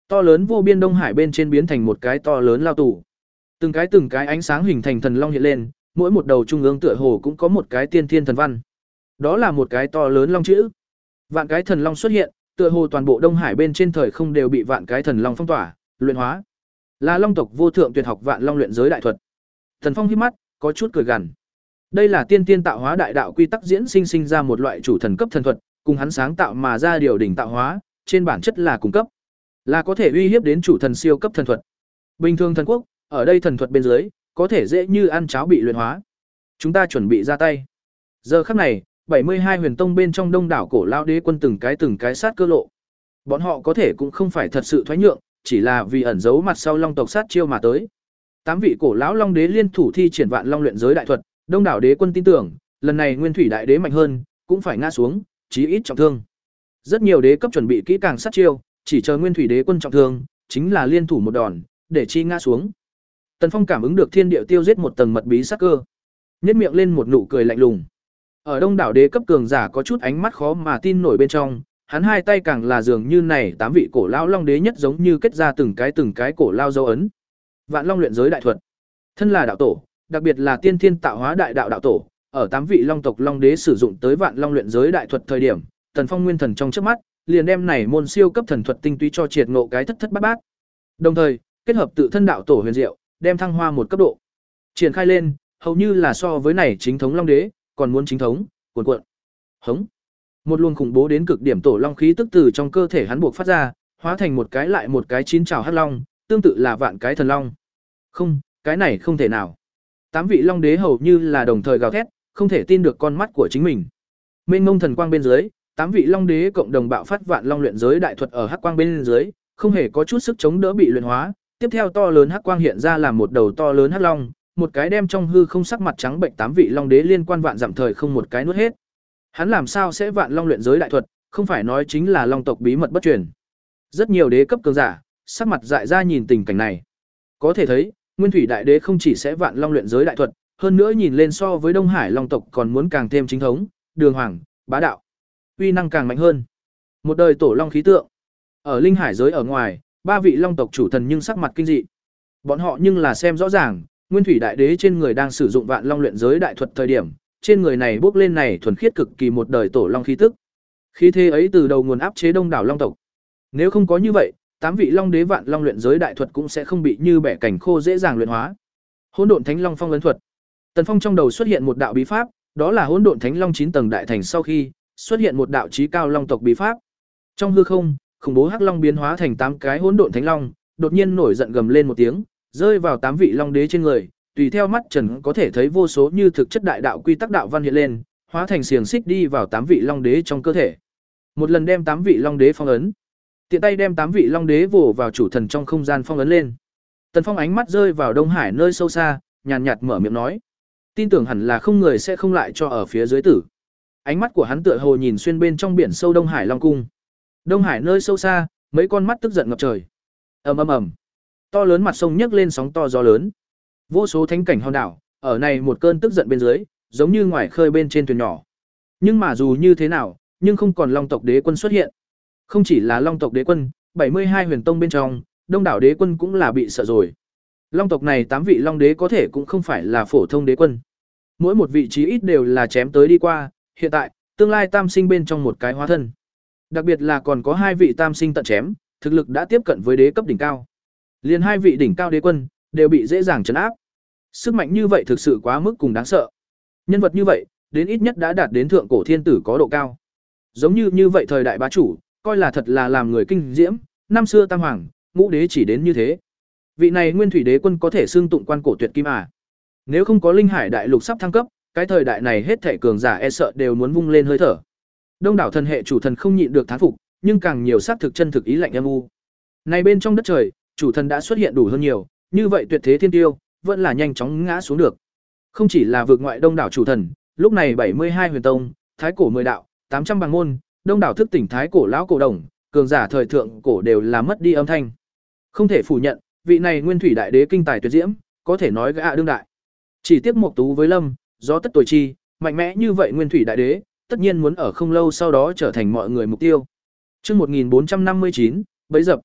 Speaker 1: To lớn vô biên Đông Hải bên trên biến thành một cái to lớn lao tù. Từng cái từng cái ánh sáng hình thành thần long hiện lên, mỗi một đầu trung ương tựa hồ cũng có một cái tiên thiên thần văn. Đó là một cái to lớn long chữ. Vạn cái thần long xuất hiện, tựa hồ toàn bộ Đông Hải bên trên thời không đều bị vạn cái thần long phong tỏa, luyện hóa. Là long tộc vô thượng tuyệt học vạn long luyện giới đại thuật. Thần Phong híp mắt, có chút cười gằn. Đây là tiên tiên tạo hóa đại đạo quy tắc diễn sinh sinh ra một loại chủ thần cấp thần thuật, cùng hắn sáng tạo mà ra điều đỉnh tạo hóa, trên bản chất là cung cấp, là có thể uy hiếp đến chủ thần siêu cấp thần thuật. Bình thường thần quốc, ở đây thần thuật bên dưới, có thể dễ như ăn cháo bị luyện hóa. Chúng ta chuẩn bị ra tay. Giờ khắc này, bảy mươi hai huyền tông bên trong đông đảo cổ lao đế quân từng cái từng cái sát cơ lộ. Bọn họ có thể cũng không phải thật sự thoái nhượng, chỉ là vì ẩn giấu mặt sau long tộc sát chiêu mà tới. Tám vị cổ lão long đế liên thủ thi triển vạn long luyện giới đại thuật, đông đảo đế quân tin tưởng, lần này Nguyên Thủy đại đế mạnh hơn, cũng phải ngã xuống, chí ít trọng thương. Rất nhiều đế cấp chuẩn bị kỹ càng sát chiêu, chỉ chờ Nguyên Thủy đế quân trọng thương, chính là liên thủ một đòn, để chi ngã xuống. Tần Phong cảm ứng được thiên địa tiêu giết một tầng mật bí sát cơ, nhếch miệng lên một nụ cười lạnh lùng. Ở đông đảo đế cấp cường giả có chút ánh mắt khó mà tin nổi bên trong, hắn hai tay càng là dường như này tám vị cổ lão long đế nhất giống như kết ra từng cái từng cái cổ lao dấu ấn. Vạn Long luyện giới đại thuật, thân là đạo tổ, đặc biệt là tiên thiên tạo hóa đại đạo đạo tổ, ở tám vị long tộc long đế sử dụng tới Vạn Long luyện giới đại thuật thời điểm, Tần Phong nguyên thần trong chớp mắt, liền đem này môn siêu cấp thần thuật tinh túy cho triệt ngộ cái thất thất bát bát. Đồng thời, kết hợp tự thân đạo tổ huyền diệu, đem thăng hoa một cấp độ. Triển khai lên, hầu như là so với này chính thống long đế, còn muốn chính thống, cuồn cuộn. Hống. Một luồng khủng bố đến cực điểm tổ long khí tức từ trong cơ thể hắn buộc phát ra, hóa thành một cái lại một cái chín trảo hắc long, tương tự là vạn cái thần long. Không, cái này không thể nào. Tám vị long đế hầu như là đồng thời gào thét, không thể tin được con mắt của chính mình. Mênh mông thần quang bên dưới, tám vị long đế cộng đồng bạo phát vạn long luyện giới đại thuật ở hắc quang bên dưới, không hề có chút sức chống đỡ bị luyện hóa. Tiếp theo to lớn hắc quang hiện ra làm một đầu to lớn hắc long, một cái đem trong hư không sắc mặt trắng bệnh tám vị long đế liên quan vạn dặm thời không một cái nuốt hết. Hắn làm sao sẽ vạn long luyện giới đại thuật, không phải nói chính là long tộc bí mật bất truyền. Rất nhiều đế cấp cường giả, sắc mặt dại ra nhìn tình cảnh này. Có thể thấy, Nguyên Thủy đại đế không chỉ sẽ vạn long luyện giới đại thuật, hơn nữa nhìn lên so với Đông Hải long tộc còn muốn càng thêm chính thống, đường hoàng, bá đạo, uy năng càng mạnh hơn. Một đời tổ long khí tượng. Ở linh hải giới ở ngoài, ba vị long tộc chủ thần nhưng sắc mặt kinh dị. Bọn họ nhưng là xem rõ ràng, Nguyên Thủy đại đế trên người đang sử dụng vạn long luyện giới đại thuật thời điểm, trên người này bốc lên này thuần khiết cực kỳ một đời tổ long khí tức. Khí thế ấy từ đầu nguồn áp chế đông đảo long tộc. Nếu không có như vậy, tám vị long đế vạn long luyện giới đại thuật cũng sẽ không bị như bẻ cảnh khô dễ dàng luyện hóa. Hỗn độn thánh long phong ấn thuật. Tần Phong trong đầu xuất hiện một đạo bí pháp, đó là hỗn độn thánh long chín tầng đại thành sau khi xuất hiện một đạo chí cao long tộc bí pháp. Trong hư không, khủng bố hắc long biến hóa thành tám cái hỗn độn thánh long, đột nhiên nổi giận gầm lên một tiếng, rơi vào tám vị long đế trên người, tùy theo mắt trần có thể thấy vô số như thực chất đại đạo quy tắc đạo văn hiện lên, hóa thành xiềng xích đi vào tám vị long đế trong cơ thể. Một lần đem tám vị long đế phong ấn, tiện tay đem tám vị long đế vồ vào chủ thần trong không gian phong ấn lên. Tần Phong ánh mắt rơi vào Đông Hải nơi sâu xa, nhàn nhạt mở miệng nói, tin tưởng hẳn là không người sẽ không lại cho ở phía dưới tử. Ánh mắt của hắn tựa hồ nhìn xuyên bên trong biển sâu Đông Hải Long cung. Đông Hải nơi sâu xa, mấy con mắt tức giận ngập trời. Ầm ầm ầm. To lớn mặt sông nhấc lên sóng to gió lớn. Vô số thánh cảnh hòn đảo, ở này một cơn tức giận bên dưới, giống như ngoài khơi bên trên thuyền nhỏ. Nhưng mà dù như thế nào, nhưng không còn long tộc đế quân xuất hiện. Không chỉ là long tộc đế quân, bảy mươi hai huyền tông bên trong, đông đảo đế quân cũng là bị sợ rồi. Long tộc này tám vị long đế có thể cũng không phải là phổ thông đế quân. Mỗi một vị trí ít đều là chém tới đi qua, hiện tại, tương lai tam sinh bên trong một cái hóa thân. Đặc biệt là còn có hai vị tam sinh tận chém, thực lực đã tiếp cận với đế cấp đỉnh cao. Liền hai vị đỉnh cao đế quân đều bị dễ dàng trấn áp. Sức mạnh như vậy thực sự quá mức cùng đáng sợ. Nhân vật như vậy, đến ít nhất đã đạt đến thượng cổ thiên tử có độ cao. Giống như như vậy thời đại bá chủ, coi là thật là làm người kinh diễm, năm xưa tam hoàng, ngũ đế chỉ đến như thế. Vị này Nguyên Thủy đế quân có thể xưng tụng quan cổ tuyệt kim à? Nếu không có linh hải đại lục sắp thăng cấp, cái thời đại này hết thảy cường giả e sợ đều muốn vung lên hơi thở. Đông đảo thần hệ chủ thần không nhịn được thán phục, nhưng càng nhiều xác thực chân thực ý lạnh âm u. Này bên trong đất trời, chủ thần đã xuất hiện đủ hơn nhiều, như vậy tuyệt thế thiên tiêu, vẫn là nhanh chóng ngã xuống được. Không chỉ là vượt ngoại đông đảo chủ thần, lúc này bảy mươi hai huyền tông, thái cổ mười đạo, tám trăm bằng môn, đông đảo thức tỉnh thái cổ lão cổ đồng, cường giả thời thượng cổ đều là mất đi âm thanh. Không thể phủ nhận, vị này Nguyên Thủy đại đế kinh tài tuyệt diễm, có thể nói gã đương đại. Chỉ tiếc Mộc Tú với Lâm, do tất tuổi chi, mạnh mẽ như vậy Nguyên Thủy đại đế, tất nhiên muốn ở không lâu sau đó trở thành mọi người mục tiêu. Chương một nghìn bốn trăm năm mươi chín, bấy dập.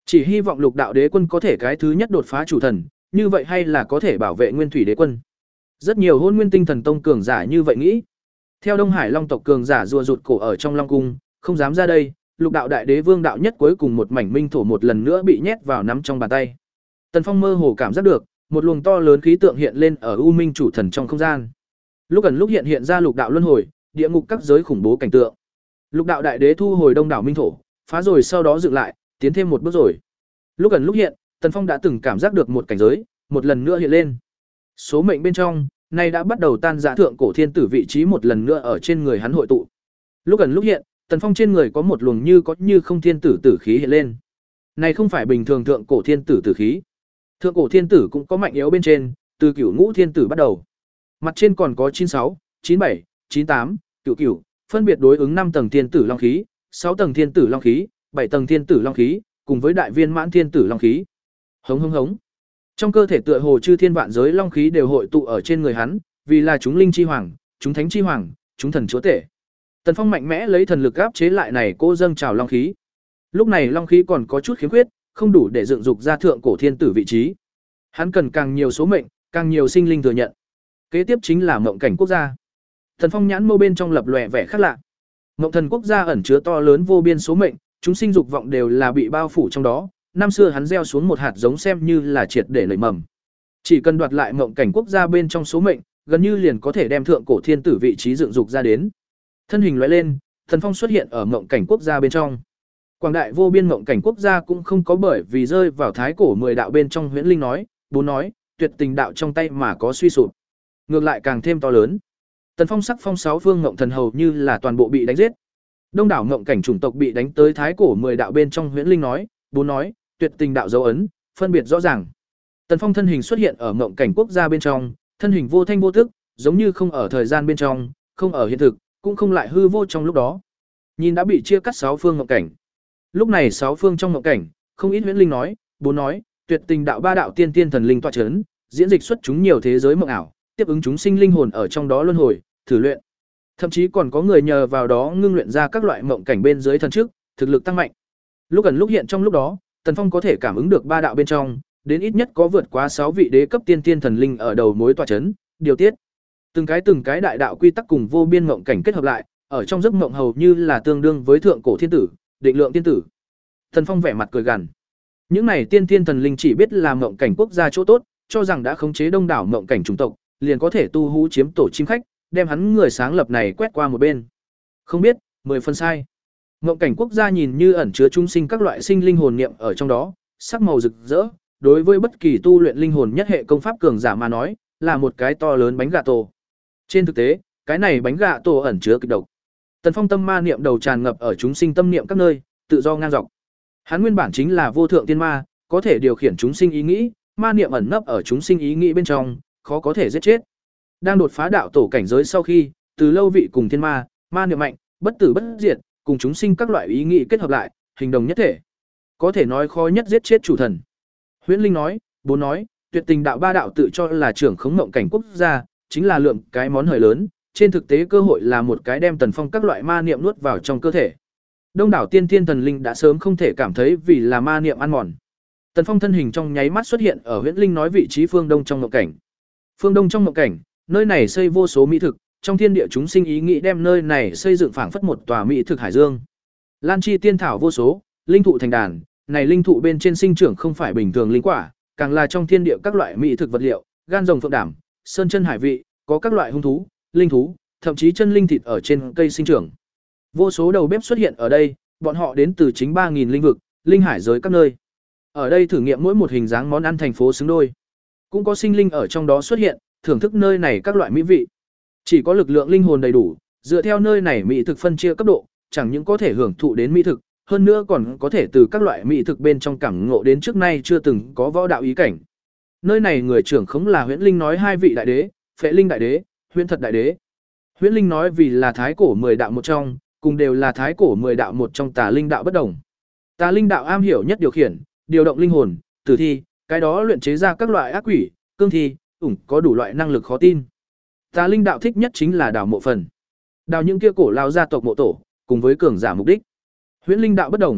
Speaker 1: Chỉ hy vọng Lục đạo đế quân có thể cái thứ nhất đột phá chủ thần, như vậy hay là có thể bảo vệ Nguyên Thủy đế quân. Rất nhiều Hôn Nguyên Tinh Thần Tông cường giả như vậy nghĩ. Theo Đông Hải Long tộc cường giả rùa rụt cổ ở trong Long cung, không dám ra đây, Lục đạo đại đế vương đạo nhất cuối cùng một mảnh minh thổ một lần nữa bị nhét vào nắm trong bàn tay. Tần Phong mơ hồ cảm giác được, một luồng to lớn khí tượng hiện lên ở U Minh chủ thần trong không gian. Lúc gần lúc hiện hiện ra lục đạo luân hồi, địa ngục các giới khủng bố cảnh tượng. Lục đạo đại đế thu hồi đông đảo minh thổ, phá rồi sau đó dựng lại, tiến thêm một bước rồi. Lúc gần lúc hiện, Tần Phong đã từng cảm giác được một cảnh giới, một lần nữa hiện lên. Số mệnh bên trong, nay đã bắt đầu tan rã, thượng cổ thiên tử vị trí một lần nữa ở trên người hắn hội tụ. Lúc gần lúc hiện, Tần Phong trên người có một luồng như có như không thiên tử tử khí hiện lên. Này không phải bình thường thượng cổ thiên tử tử khí. Thượng cổ thiên tử cũng có mạnh yếu bên trên, từ cửu ngũ thiên tử bắt đầu. Mặt trên còn có chín sáu, chín bảy, chín tám, cửu cửu, phân biệt đối ứng năm tầng thiên tử long khí, sáu tầng thiên tử long khí, bảy tầng thiên tử long khí, cùng với đại viên mãn thiên tử long khí. Hống hống hống. Trong cơ thể tựa hồ chư thiên vạn giới long khí đều hội tụ ở trên người hắn, vì là chúng linh chi hoàng, chúng thánh chi hoàng, chúng thần chúa tể. Tần Phong mạnh mẽ lấy thần lực áp chế lại này cô dâng trào long khí. Lúc này long khí còn có chút khiếm khuyết, không đủ để dựng dục ra thượng cổ thiên tử vị trí. Hắn cần càng nhiều số mệnh, càng nhiều sinh linh thừa nhận. Kế tiếp chính là mộng cảnh quốc gia. Tần Phong nhãn mâu bên trong lập lòe vẻ khác lạ. Mộng thần quốc gia ẩn chứa to lớn vô biên số mệnh, chúng sinh dục vọng đều là bị bao phủ trong đó. Năm xưa hắn gieo xuống một hạt giống xem như là triệt để nảy mầm. Chỉ cần đoạt lại mộng cảnh quốc gia bên trong số mệnh, gần như liền có thể đem thượng cổ thiên tử vị trí dựng dục ra đến. Thân hình lóe lên, Tần Phong xuất hiện ở mộng cảnh quốc gia bên trong. Quảng đại vô biên mộng cảnh quốc gia cũng không có bởi vì rơi vào thái cổ mười đạo bên trong huyễn linh nói, bốn nói, tuyệt tình đạo trong tay mà có suy sụp. Ngược lại càng thêm to lớn. Tần Phong sắc phong sáu phương ngộng thần hầu như là toàn bộ bị đánh giết. Đông đảo ngộng cảnh chủng tộc bị đánh tới thái cổ mười đạo bên trong huyễn linh nói, bốn nói, tuyệt tình đạo dấu ấn, phân biệt rõ ràng. Tần Phong thân hình xuất hiện ở ngộng cảnh quốc gia bên trong, thân hình vô thanh vô thức, giống như không ở thời gian bên trong, không ở hiện thực, cũng không lại hư vô trong lúc đó. Nhìn đã bị chia cắt sáu phương ngộng cảnh. Lúc này sáu phương trong ngộng cảnh, không ít huyễn linh nói, bốn nói, tuyệt tình đạo ba đạo tiên tiên thần linh tọa chấn, diễn dịch xuất chúng nhiều thế giới mộng ảo, tiếp ứng chúng sinh linh hồn ở trong đó luân hồi, thử luyện. Thậm chí còn có người nhờ vào đó ngưng luyện ra các loại mộng cảnh bên dưới thần trước, thực lực tăng mạnh. Lúc gần lúc hiện trong lúc đó, Tần Phong có thể cảm ứng được ba đạo bên trong, đến ít nhất có vượt quá sáu vị đế cấp tiên tiên thần linh ở đầu mối tọa chấn, điều tiết. Từng cái từng cái đại đạo quy tắc cùng vô biên mộng cảnh kết hợp lại, ở trong giấc mộng hầu như là tương đương với thượng cổ thiên tử, định lượng tiên tử. Tần Phong vẻ mặt cười gằn. Những này tiên tiên thần linh chỉ biết là mộng cảnh quốc gia chỗ tốt, cho rằng đã khống chế đông đảo mộng cảnh chủng tộc, liền có thể tu hú chiếm tổ chim khách, đem hắn người sáng lập này quét qua một bên. Không biết, mười phần sai. Mộng cảnh quốc gia nhìn như ẩn chứa trung sinh các loại sinh linh hồn niệm ở trong đó, sắc màu rực rỡ, đối với bất kỳ tu luyện linh hồn nhất hệ công pháp cường giả mà nói, là một cái to lớn bánh gà tổ. Trên thực tế, cái này bánh gà tổ ẩn chứa kịch độc. Tần Phong tâm ma niệm đầu tràn ngập ở chúng sinh tâm niệm các nơi, tự do ngang dọc. Hắn nguyên bản chính là vô thượng tiên ma, có thể điều khiển chúng sinh ý nghĩ, ma niệm ẩn nấp ở chúng sinh ý nghĩ bên trong, khó có thể giết chết. Đang đột phá đạo tổ cảnh giới sau khi, từ lâu vị cùng thiên ma, ma niệm mạnh, bất tử bất diệt, cùng chúng sinh các loại ý nghĩ kết hợp lại, hình đồng nhất thể. Có thể nói khó nhất giết chết chủ thần. Huyễn Linh nói, bốn nói, tuyệt tình đạo ba đạo tự cho là trưởng khống mộng cảnh quốc gia, chính là lượng cái món hời lớn, trên thực tế cơ hội là một cái đem Tần Phong các loại ma niệm nuốt vào trong cơ thể. Đông đảo tiên thiên thần linh đã sớm không thể cảm thấy vì là ma niệm ăn mòn. Tần Phong thân hình trong nháy mắt xuất hiện ở Huyễn Linh nói vị trí phương đông trong mộng cảnh. Phương đông trong mộng cảnh, nơi này xây vô số mỹ thực, trong thiên địa chúng sinh ý nghĩ đem nơi này xây dựng phảng phất một tòa mỹ thực hải dương. Lan chi tiên thảo vô số, linh thụ thành đàn, này linh thụ bên trên sinh trưởng không phải bình thường linh quả, càng là trong thiên địa các loại mỹ thực vật liệu, gan rồng phượng đảm, sơn chân hải vị, có các loại hung thú, linh thú, thậm chí chân linh thịt ở trên cây sinh trưởng. Vô số đầu bếp xuất hiện ở đây, bọn họ đến từ chính ba nghìn linh vực, linh hải giới các nơi. Ở đây thử nghiệm mỗi một hình dáng món ăn thành phố xứng đôi. Cũng có sinh linh ở trong đó xuất hiện, thưởng thức nơi này các loại mỹ vị. Chỉ có lực lượng linh hồn đầy đủ, dựa theo nơi này mỹ thực phân chia cấp độ, chẳng những có thể hưởng thụ đến mỹ thực, hơn nữa còn có thể từ các loại mỹ thực bên trong cảm ngộ đến trước nay chưa từng có võ đạo ý cảnh. Nơi này người trưởng khống là Huyễn Linh nói hai vị đại đế, Phệ Linh đại đế, Huyễn Thật đại đế. Huyễn Linh nói vì là thái cổ mười đạo một trong, cùng đều là thái cổ mười đạo một trong tà linh đạo bất đồng. Tà linh đạo am hiểu nhất điều khiển, điều động linh hồn, tử thi, cái đó luyện chế ra các loại ác quỷ, cương thi, ủng có đủ loại năng lực khó tin. Tà linh đạo thích nhất chính là đào mộ phần. Đào những kia cổ lao gia tộc mộ tổ, cùng với cường giả mục đích. Huyễn Linh đạo bất đồng,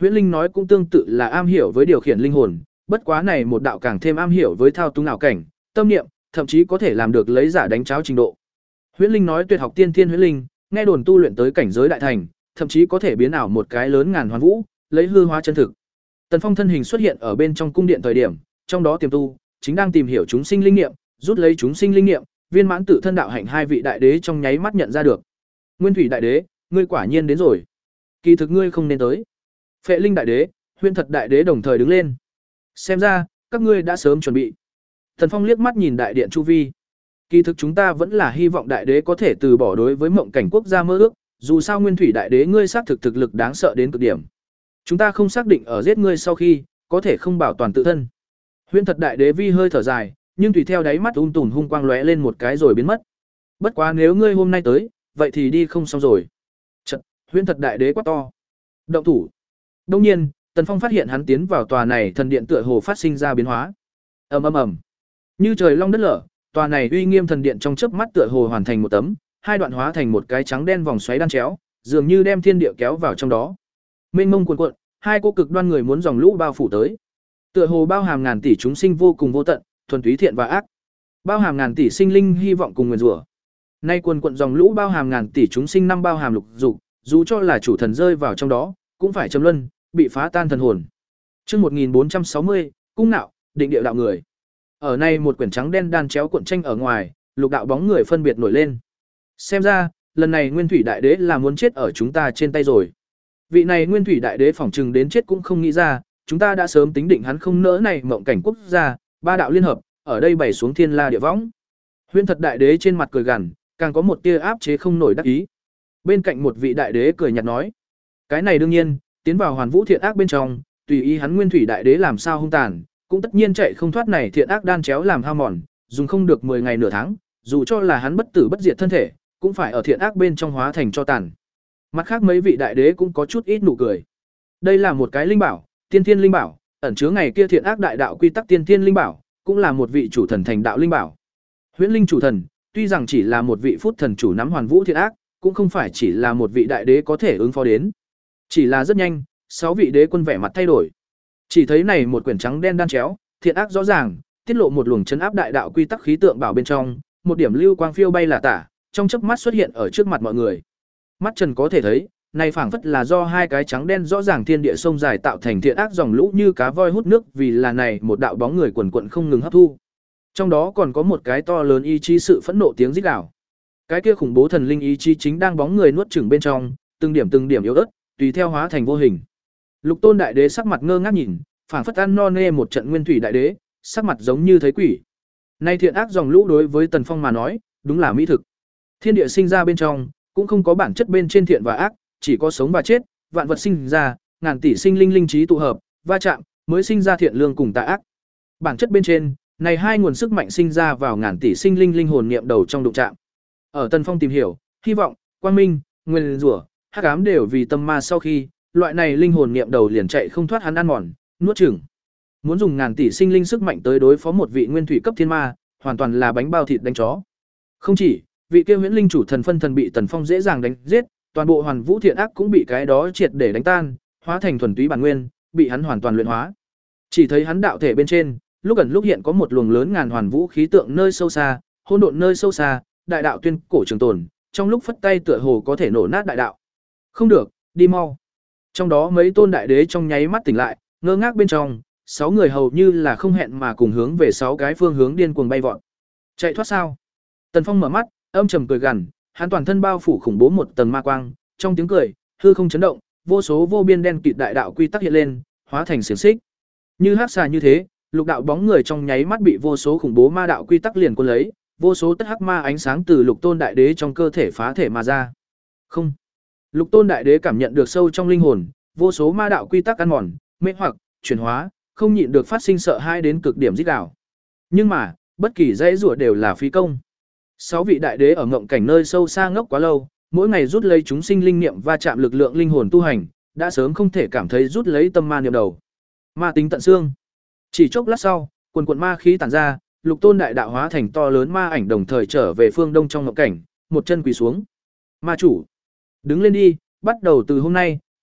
Speaker 1: Huyễn Linh nói cũng tương tự là am hiểu với điều khiển linh hồn, bất quá này một đạo càng thêm am hiểu với thao túng ảo cảnh, tâm niệm, thậm chí có thể làm được lấy giả đánh cháo trình độ. Huyễn Linh nói tuyệt học tiên thiên huyễn linh, nghe đồn tu luyện tới cảnh giới đại thành, thậm chí có thể biến ảo một cái lớn ngàn hoàn vũ, lấy hư hóa chân thực. Tần Phong thân hình xuất hiện ở bên trong cung điện thời điểm, trong đó tiềm tu chính đang tìm hiểu chúng sinh linh nghiệm, rút lấy chúng sinh linh nghiệm, viên mãn tự thân đạo hạnh hai vị đại đế trong nháy mắt nhận ra được. Nguyên Thủy đại đế, ngươi quả nhiên đến rồi. Kỳ thực ngươi không nên tới. Phệ Linh đại đế, Huyễn Thật đại đế đồng thời đứng lên. Xem ra, các ngươi đã sớm chuẩn bị. Tần Phong liếc mắt nhìn đại điện chu vi. Kỳ thực chúng ta vẫn là hy vọng đại đế có thể từ bỏ đối với mộng cảnh quốc gia mơ ước, dù sao Nguyên Thủy đại đế ngươi xác thực thực lực đáng sợ đến cực điểm. Chúng ta không xác định ở giết ngươi sau khi, có thể không bảo toàn tự thân. Huyễn Thật đại đế vi hơi thở dài, nhưng tùy theo đáy mắt ung tùm hung quang lóe lên một cái rồi biến mất. Bất quá nếu ngươi hôm nay tới, vậy thì đi không xong rồi. Chợt, Huyễn Thật đại đế quát to. Động thủ. Đương nhiên, Tần Phong phát hiện hắn tiến vào tòa này thần điện tựa hồ phát sinh ra biến hóa. Ầm ầm ầm. Như trời long đất lở, tòa này uy nghiêm thần điện trong chớp mắt tựa hồ hoàn thành một tấm, hai đoạn hóa thành một cái trắng đen vòng xoáy đan chéo, dường như đem thiên địa kéo vào trong đó. Mênh mông cuồn cuộn, hai cô cực đoan người muốn dòng lũ bao phủ tới. Tựa hồ bao hàm ngàn tỷ chúng sinh vô cùng vô tận, thuần túy thiện và ác. Bao hàm ngàn tỷ sinh linh hy vọng cùng nguyền rủa. Nay cuồn cuộn dòng lũ bao hàm ngàn tỷ chúng sinh năm bao hàm lục dục, dù cho là chủ thần rơi vào trong đó, cũng phải trầm luân, bị phá tan thần hồn. Chương một nghìn bốn trăm sáu mươi, cung nạo, định địa đạo người. Ở nay một quyển trắng đen đan chéo cuộn tranh ở ngoài, lục đạo bóng người phân biệt nổi lên. Xem ra, lần này Nguyên Thủy đại đế là muốn chết ở chúng ta trên tay rồi. Vị này Nguyên Thủy đại đế phỏng chừng đến chết cũng không nghĩ ra, chúng ta đã sớm tính định hắn không nỡ này mộng cảnh quốc gia, ba đạo liên hợp, ở đây bày xuống thiên la địa võng. Huyễn Thật đại đế trên mặt cười gằn, càng có một tia áp chế không nổi đắc ý. Bên cạnh một vị đại đế cười nhạt nói: "Cái này đương nhiên, tiến vào hoàn vũ thiện ác bên trong, tùy ý hắn Nguyên Thủy đại đế làm sao hung tàn, cũng tất nhiên chạy không thoát này thiện ác đan chéo làm hao mòn, dùng không được mười ngày nửa tháng, dù cho là hắn bất tử bất diệt thân thể, cũng phải ở thiện ác bên trong hóa thành cho tàn." Mặt khác mấy vị đại đế cũng có chút ít nụ cười. Đây là một cái linh bảo, tiên thiên linh bảo, ẩn chứa ngày kia thiện ác đại đạo quy tắc tiên thiên linh bảo, cũng là một vị chủ thần thành đạo linh bảo. Huyễn Linh chủ thần, tuy rằng chỉ là một vị phút thần chủ nắm hoàn vũ thiện ác, cũng không phải chỉ là một vị đại đế có thể ứng phó đến. Chỉ là rất nhanh, sáu vị đế quân vẻ mặt thay đổi. Chỉ thấy này một quyển trắng đen đan chéo, thiện ác rõ ràng, tiết lộ một luồng chấn áp đại đạo quy tắc khí tượng bảo bên trong, một điểm lưu quang phiêu bay là tả, trong chớp mắt xuất hiện ở trước mặt mọi người. Mắt Trần có thể thấy, này phảng phất là do hai cái trắng đen rõ ràng thiên địa sông dài tạo thành thiện ác dòng lũ như cá voi hút nước, vì là này một đạo bóng người quần quần không ngừng hấp thu. Trong đó còn có một cái to lớn ý chí sự phẫn nộ tiếng rít gào. Cái kia khủng bố thần linh ý chí chính đang bóng người nuốt chửng bên trong, từng điểm từng điểm yếu ớt, tùy theo hóa thành vô hình. Lục Tôn đại đế sắc mặt ngơ ngác nhìn, phảng phất ăn no nê một trận Nguyên Thủy đại đế, sắc mặt giống như thấy quỷ. Nay thiện ác dòng lũ đối với Tần Phong mà nói, đúng là mỹ thực. Thiên địa sinh ra bên trong, cũng không có bản chất bên trên thiện và ác, chỉ có sống và chết, vạn vật sinh ra, ngàn tỷ sinh linh linh trí tụ hợp, va chạm, mới sinh ra thiện lương cùng tà ác. Bản chất bên trên, này hai nguồn sức mạnh sinh ra vào ngàn tỷ sinh linh linh hồn niệm đầu trong đụng chạm. Ở Tần Phong tìm hiểu, hy vọng, quang minh, nguyên rủa, hắc ám đều vì tâm ma sau khi, loại này linh hồn niệm đầu liền chạy không thoát hắn ăn mòn, nuốt chửng. Muốn dùng ngàn tỷ sinh linh sức mạnh tới đối phó một vị nguyên thủy cấp thiên ma, hoàn toàn là bánh bao thịt đánh chó. Không chỉ, vị kia huyễn linh chủ thần phân thần bị Tần Phong dễ dàng đánh giết, toàn bộ hoàn vũ thiện ác cũng bị cái đó triệt để đánh tan, hóa thành thuần túy bản nguyên, bị hắn hoàn toàn luyện hóa. Chỉ thấy hắn đạo thể bên trên, lúc ẩn lúc hiện có một luồng lớn ngàn hoàn vũ khí tượng nơi sâu xa, hỗn độn nơi sâu xa, đại đạo tuyên cổ trường tồn, trong lúc phất tay tựa hồ có thể nổ nát đại đạo. Không được, đi mau. Trong đó mấy tôn đại đế trong nháy mắt tỉnh lại, ngơ ngác bên trong, sáu người hầu như là không hẹn mà cùng hướng về sáu cái phương hướng điên cuồng bay vọt. Chạy thoát sao? Tần Phong mở mắt, âm trầm cười gằn, hắn toàn thân bao phủ khủng bố một tầng ma quang, trong tiếng cười, hư không chấn động, vô số vô biên đen kịt đại đạo quy tắc hiện lên, hóa thành xiềng xích. Như hắc xà như thế, lục đạo bóng người trong nháy mắt bị vô số khủng bố ma đạo quy tắc liền cuốn lấy, vô số tất hắc ma ánh sáng từ lục tôn đại đế trong cơ thể phá thể mà ra. Không. Lục tôn đại đế cảm nhận được sâu trong linh hồn, vô số ma đạo quy tắc ăn mòn, mê hoặc, chuyển hóa, không nhịn được phát sinh sợ hãi đến cực điểm rít gào. Nhưng mà, bất kỳ dãy rủa đều là phí công. Sáu vị đại đế ở ngộng cảnh nơi sâu xa ngốc quá lâu, mỗi ngày rút lấy chúng sinh linh niệm va chạm lực lượng linh hồn tu hành, đã sớm không thể cảm thấy rút lấy tâm ma niệm đầu. Ma tính tận xương. Chỉ chốc lát sau, quần quần ma khí tản ra, lục tôn đại đạo hóa thành to lớn ma ảnh đồng thời trở về phương đông trong ngộng cảnh, một chân quỳ xuống. Ma chủ, đứng lên đi, bắt đầu từ hôm nay,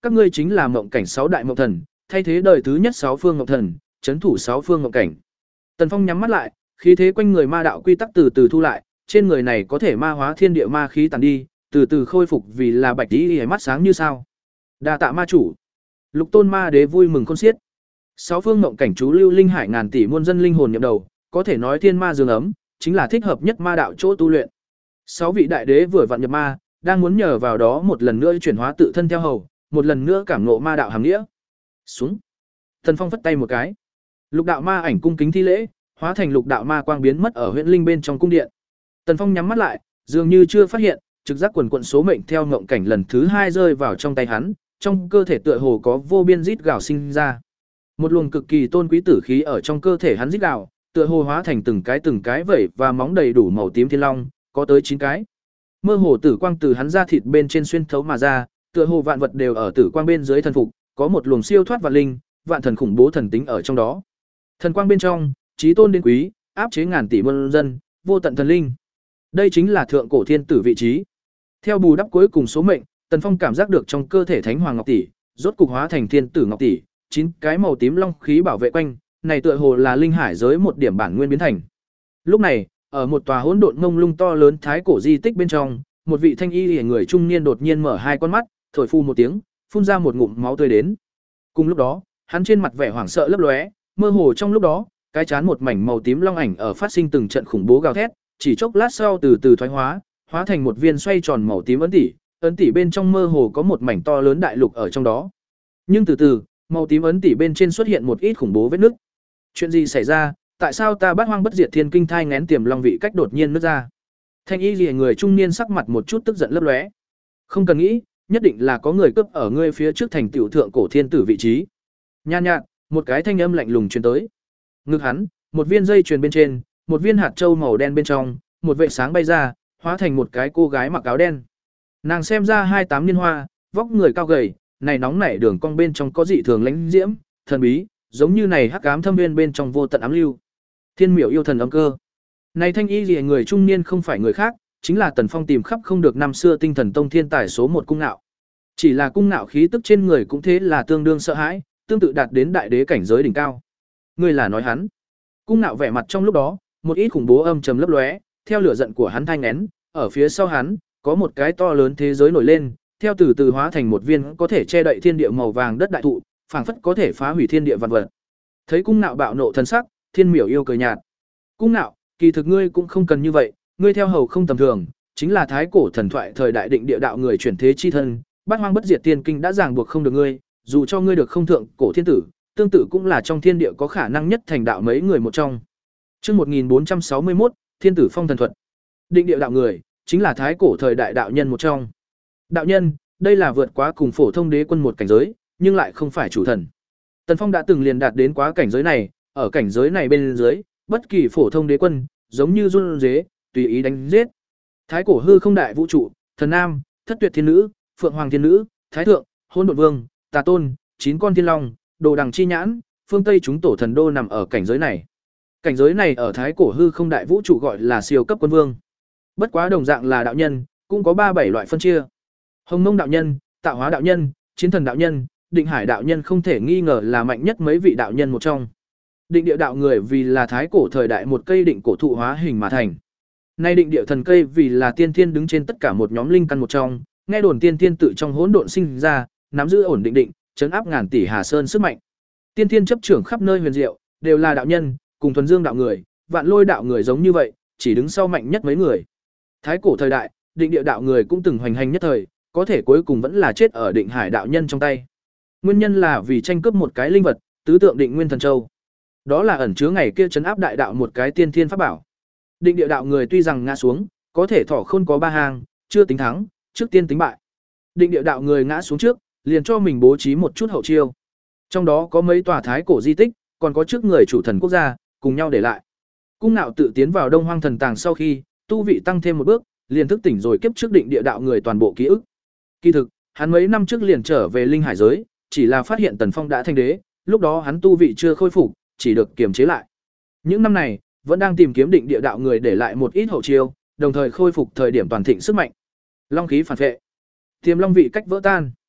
Speaker 1: các ngươi chính là mộng cảnh sáu đại mộng thần, thay thế đời thứ nhất sáu phương mộng thần, trấn thủ sáu phương mộng cảnh. Tần Phong nhắm mắt lại, khí thế quanh người ma đạo quy tắc từ từ thu lại, trên người này có thể ma hóa thiên địa ma khí tàn đi, từ từ khôi phục vì là bạch tí mắt sáng như sao. Đa tạ ma chủ. Lục Tôn Ma Đế vui mừng khôn xiết. Sáu phương mộng cảnh chú lưu linh hải ngàn tỷ muôn dân linh hồn nhậm đầu, có thể nói thiên ma dương ấm, chính là thích hợp nhất ma đạo chỗ tu luyện. Sáu vị đại đế vừa vặn nhập ma, đang muốn nhờ vào đó một lần nữa chuyển hóa tự thân theo hầu, một lần nữa cảm ngộ ma đạo hàm nghĩa. Xuống. Thần Phong phất tay một cái. Lục đạo ma ảnh cung kính thi lễ, hóa thành lục đạo ma quang biến mất ở huyễn linh bên trong cung điện. Tần Phong nhắm mắt lại, dường như chưa phát hiện, trực giác quần quận số mệnh theo ngộng cảnh lần thứ hai rơi vào trong tay hắn, trong cơ thể tựa hồ có vô biên rít gào sinh ra. Một luồng cực kỳ tôn quý tử khí ở trong cơ thể hắn rít gào, tựa hồ hóa thành từng cái từng cái vẩy và móng đầy đủ màu tím thiên long, có tới chín cái. Mơ hồ tử quang từ hắn ra thịt bên trên xuyên thấu mà ra, tựa hồ vạn vật đều ở tử quang bên dưới thần phục, có một luồng siêu thoát vạn linh, vạn thần khủng bố thần tính ở trong đó. Thần quang bên trong, chí tôn đến quý, áp chế ngàn tỷ muôn dân, vô tận thần linh. Đây chính là thượng cổ thiên tử vị trí. Theo bù đắp cuối cùng số mệnh, Tần Phong cảm giác được trong cơ thể Thánh Hoàng Ngọc tỷ, rốt cục hóa thành thiên tử Ngọc tỷ, chín cái màu tím long khí bảo vệ quanh, này tựa hồ là linh hải giới một điểm bản nguyên biến thành. Lúc này, ở một tòa hỗn độn ngông lung to lớn thái cổ di tích bên trong, một vị thanh y liễu người trung niên đột nhiên mở hai con mắt, thổi phu một tiếng, phun ra một ngụm máu tươi đến. Cùng lúc đó, hắn trên mặt vẻ hoảng sợ lấp lóe, mơ hồ trong lúc đó, cái chán một mảnh màu tím long ảnh ở phát sinh từng trận khủng bố gào thét, chỉ chốc lát sau từ từ thoái hóa, hóa thành một viên xoay tròn màu tím ấn tỷ, ấn tỷ bên trong mơ hồ có một mảnh to lớn đại lục ở trong đó. Nhưng từ từ, màu tím ấn tỷ bên trên xuất hiện một ít khủng bố vết nứt. Chuyện gì xảy ra? Tại sao ta Bát Hoang Bất Diệt Thiên Kinh thai nghén tiềm long vị cách đột nhiên nứt ra? Thanh y liễu người trung niên sắc mặt một chút tức giận lấp lóe. Không cần nghĩ, nhất định là có người cướp ở ngươi phía trước thành tiểu thượng cổ thiên tử vị trí. Nhan nhạt, một cái thanh âm lạnh lùng truyền tới. Ngực hắn, một viên dây chuyền bên trên, một viên hạt châu màu đen bên trong, một vệt sáng bay ra, hóa thành một cái cô gái mặc áo đen. Nàng xem ra hai tám niên hoa, vóc người cao gầy, này nóng nảy đường cong bên trong có dị thường lãnh diễm, thần bí, giống như này hắc ám thâm viên bên trong vô tận ám lưu. Thiên miểu yêu thần âm cơ. Này thanh y liễu người trung niên không phải người khác, chính là Tần Phong tìm khắp không được năm xưa Tinh Thần Tông thiên tài số một cung nạo. Chỉ là cung nạo khí tức trên người cũng thế là tương đương sợ hãi, tương tự đạt đến đại đế cảnh giới đỉnh cao. Ngươi là nói hắn? Cung nạo vẻ mặt trong lúc đó, một ít khủng bố âm trầm lấp lóe, theo lửa giận của hắn thanh nén, ở phía sau hắn, có một cái to lớn thế giới nổi lên, theo từ từ hóa thành một viên có thể che đậy thiên địa màu vàng đất đại thụ, phảng phất có thể phá hủy thiên địa vạn vật. Thấy cung nạo bạo nộ thần sắc, Thiên Miểu yêu cười nhạt. Cung nạo, kỳ thực ngươi cũng không cần như vậy, ngươi theo hầu không tầm thường, chính là thái cổ thần thoại thời đại định địa đạo người chuyển thế chi thân, Bát Hoang Bất Diệt Tiên Kinh đã ràng buộc không được ngươi, dù cho ngươi được không thượng cổ thiên tử, tương tự cũng là trong thiên địa có khả năng nhất thành đạo mấy người một trong. Chương một nghìn bốn trăm sáu mươi mốt, Thiên tử phong thần thuật. Định địa đạo người, chính là thái cổ thời đại đạo nhân một trong. Đạo nhân, đây là vượt quá cùng phổ thông đế quân một cảnh giới, nhưng lại không phải chủ thần. Tần Phong đã từng liền đạt đến quá cảnh giới này, ở cảnh giới này bên dưới, bất kỳ phổ thông đế quân, giống như run dế, tùy ý đánh giết. Thái cổ hư không đại vũ trụ, thần nam, thất tuyệt thiên nữ, phượng hoàng thiên nữ, thái thượng, hôn đột vương, tà tôn, chín con thiên long, đồ đằng chi nhãn, phương tây chúng tổ thần đô nằm ở cảnh giới này. Cảnh giới này ở thái cổ hư không đại vũ trụ gọi là siêu cấp quân vương. Bất quá đồng dạng là đạo nhân, cũng có ba bảy loại phân chia. Hồng Mông đạo nhân, Tạo Hóa đạo nhân, Chiến Thần đạo nhân, Định Hải đạo nhân không thể nghi ngờ là mạnh nhất mấy vị đạo nhân một trong. Định địa đạo người vì là thái cổ thời đại một cây định cổ thụ hóa hình mà thành. Nay định địa thần cây vì là tiên thiên đứng trên tất cả một nhóm linh căn một trong, nghe đồn tiên thiên tự trong hỗn độn sinh ra, nắm giữ ổn định định, trấn áp ngàn tỷ hà sơn sức mạnh. Tiên thiên chấp trưởng khắp nơi huyền diệu, đều là đạo nhân, cùng thuần dương đạo người, vạn lôi đạo người giống như vậy, chỉ đứng sau mạnh nhất mấy người. Thái cổ thời đại, định địa đạo người cũng từng hoành hành nhất thời, có thể cuối cùng vẫn là chết ở Định Hải đạo nhân trong tay. Nguyên nhân là vì tranh cướp một cái linh vật, tứ tượng Định Nguyên Thần Châu. Đó là ẩn chứa ngày kia trấn áp đại đạo một cái tiên thiên pháp bảo. Định địa đạo người tuy rằng ngã xuống, có thể thỏ khôn có ba hàng, chưa tính thắng, trước tiên tính bại. Định địa đạo người ngã xuống trước, liền cho mình bố trí một chút hậu chiêu. Trong đó có mấy tòa thái cổ di tích, còn có trước người chủ thần quốc gia, cùng nhau để lại. Cung Nạo tự tiến vào Đông Hoang thần tàng sau khi, tu vị tăng thêm một bước, liền thức tỉnh rồi kiếp trước định địa đạo người toàn bộ ký ức. Kỳ thực, hắn mấy năm trước liền trở về linh hải giới, chỉ là phát hiện Tần Phong đã thành đế, lúc đó hắn tu vị chưa khôi phục, chỉ được kiềm chế lại. Những năm này, vẫn đang tìm kiếm định địa đạo người để lại một ít hậu chiêu, đồng thời khôi phục thời điểm toàn thịnh sức mạnh. Long khí phản vệ, tiềm long vị cách vỡ tan.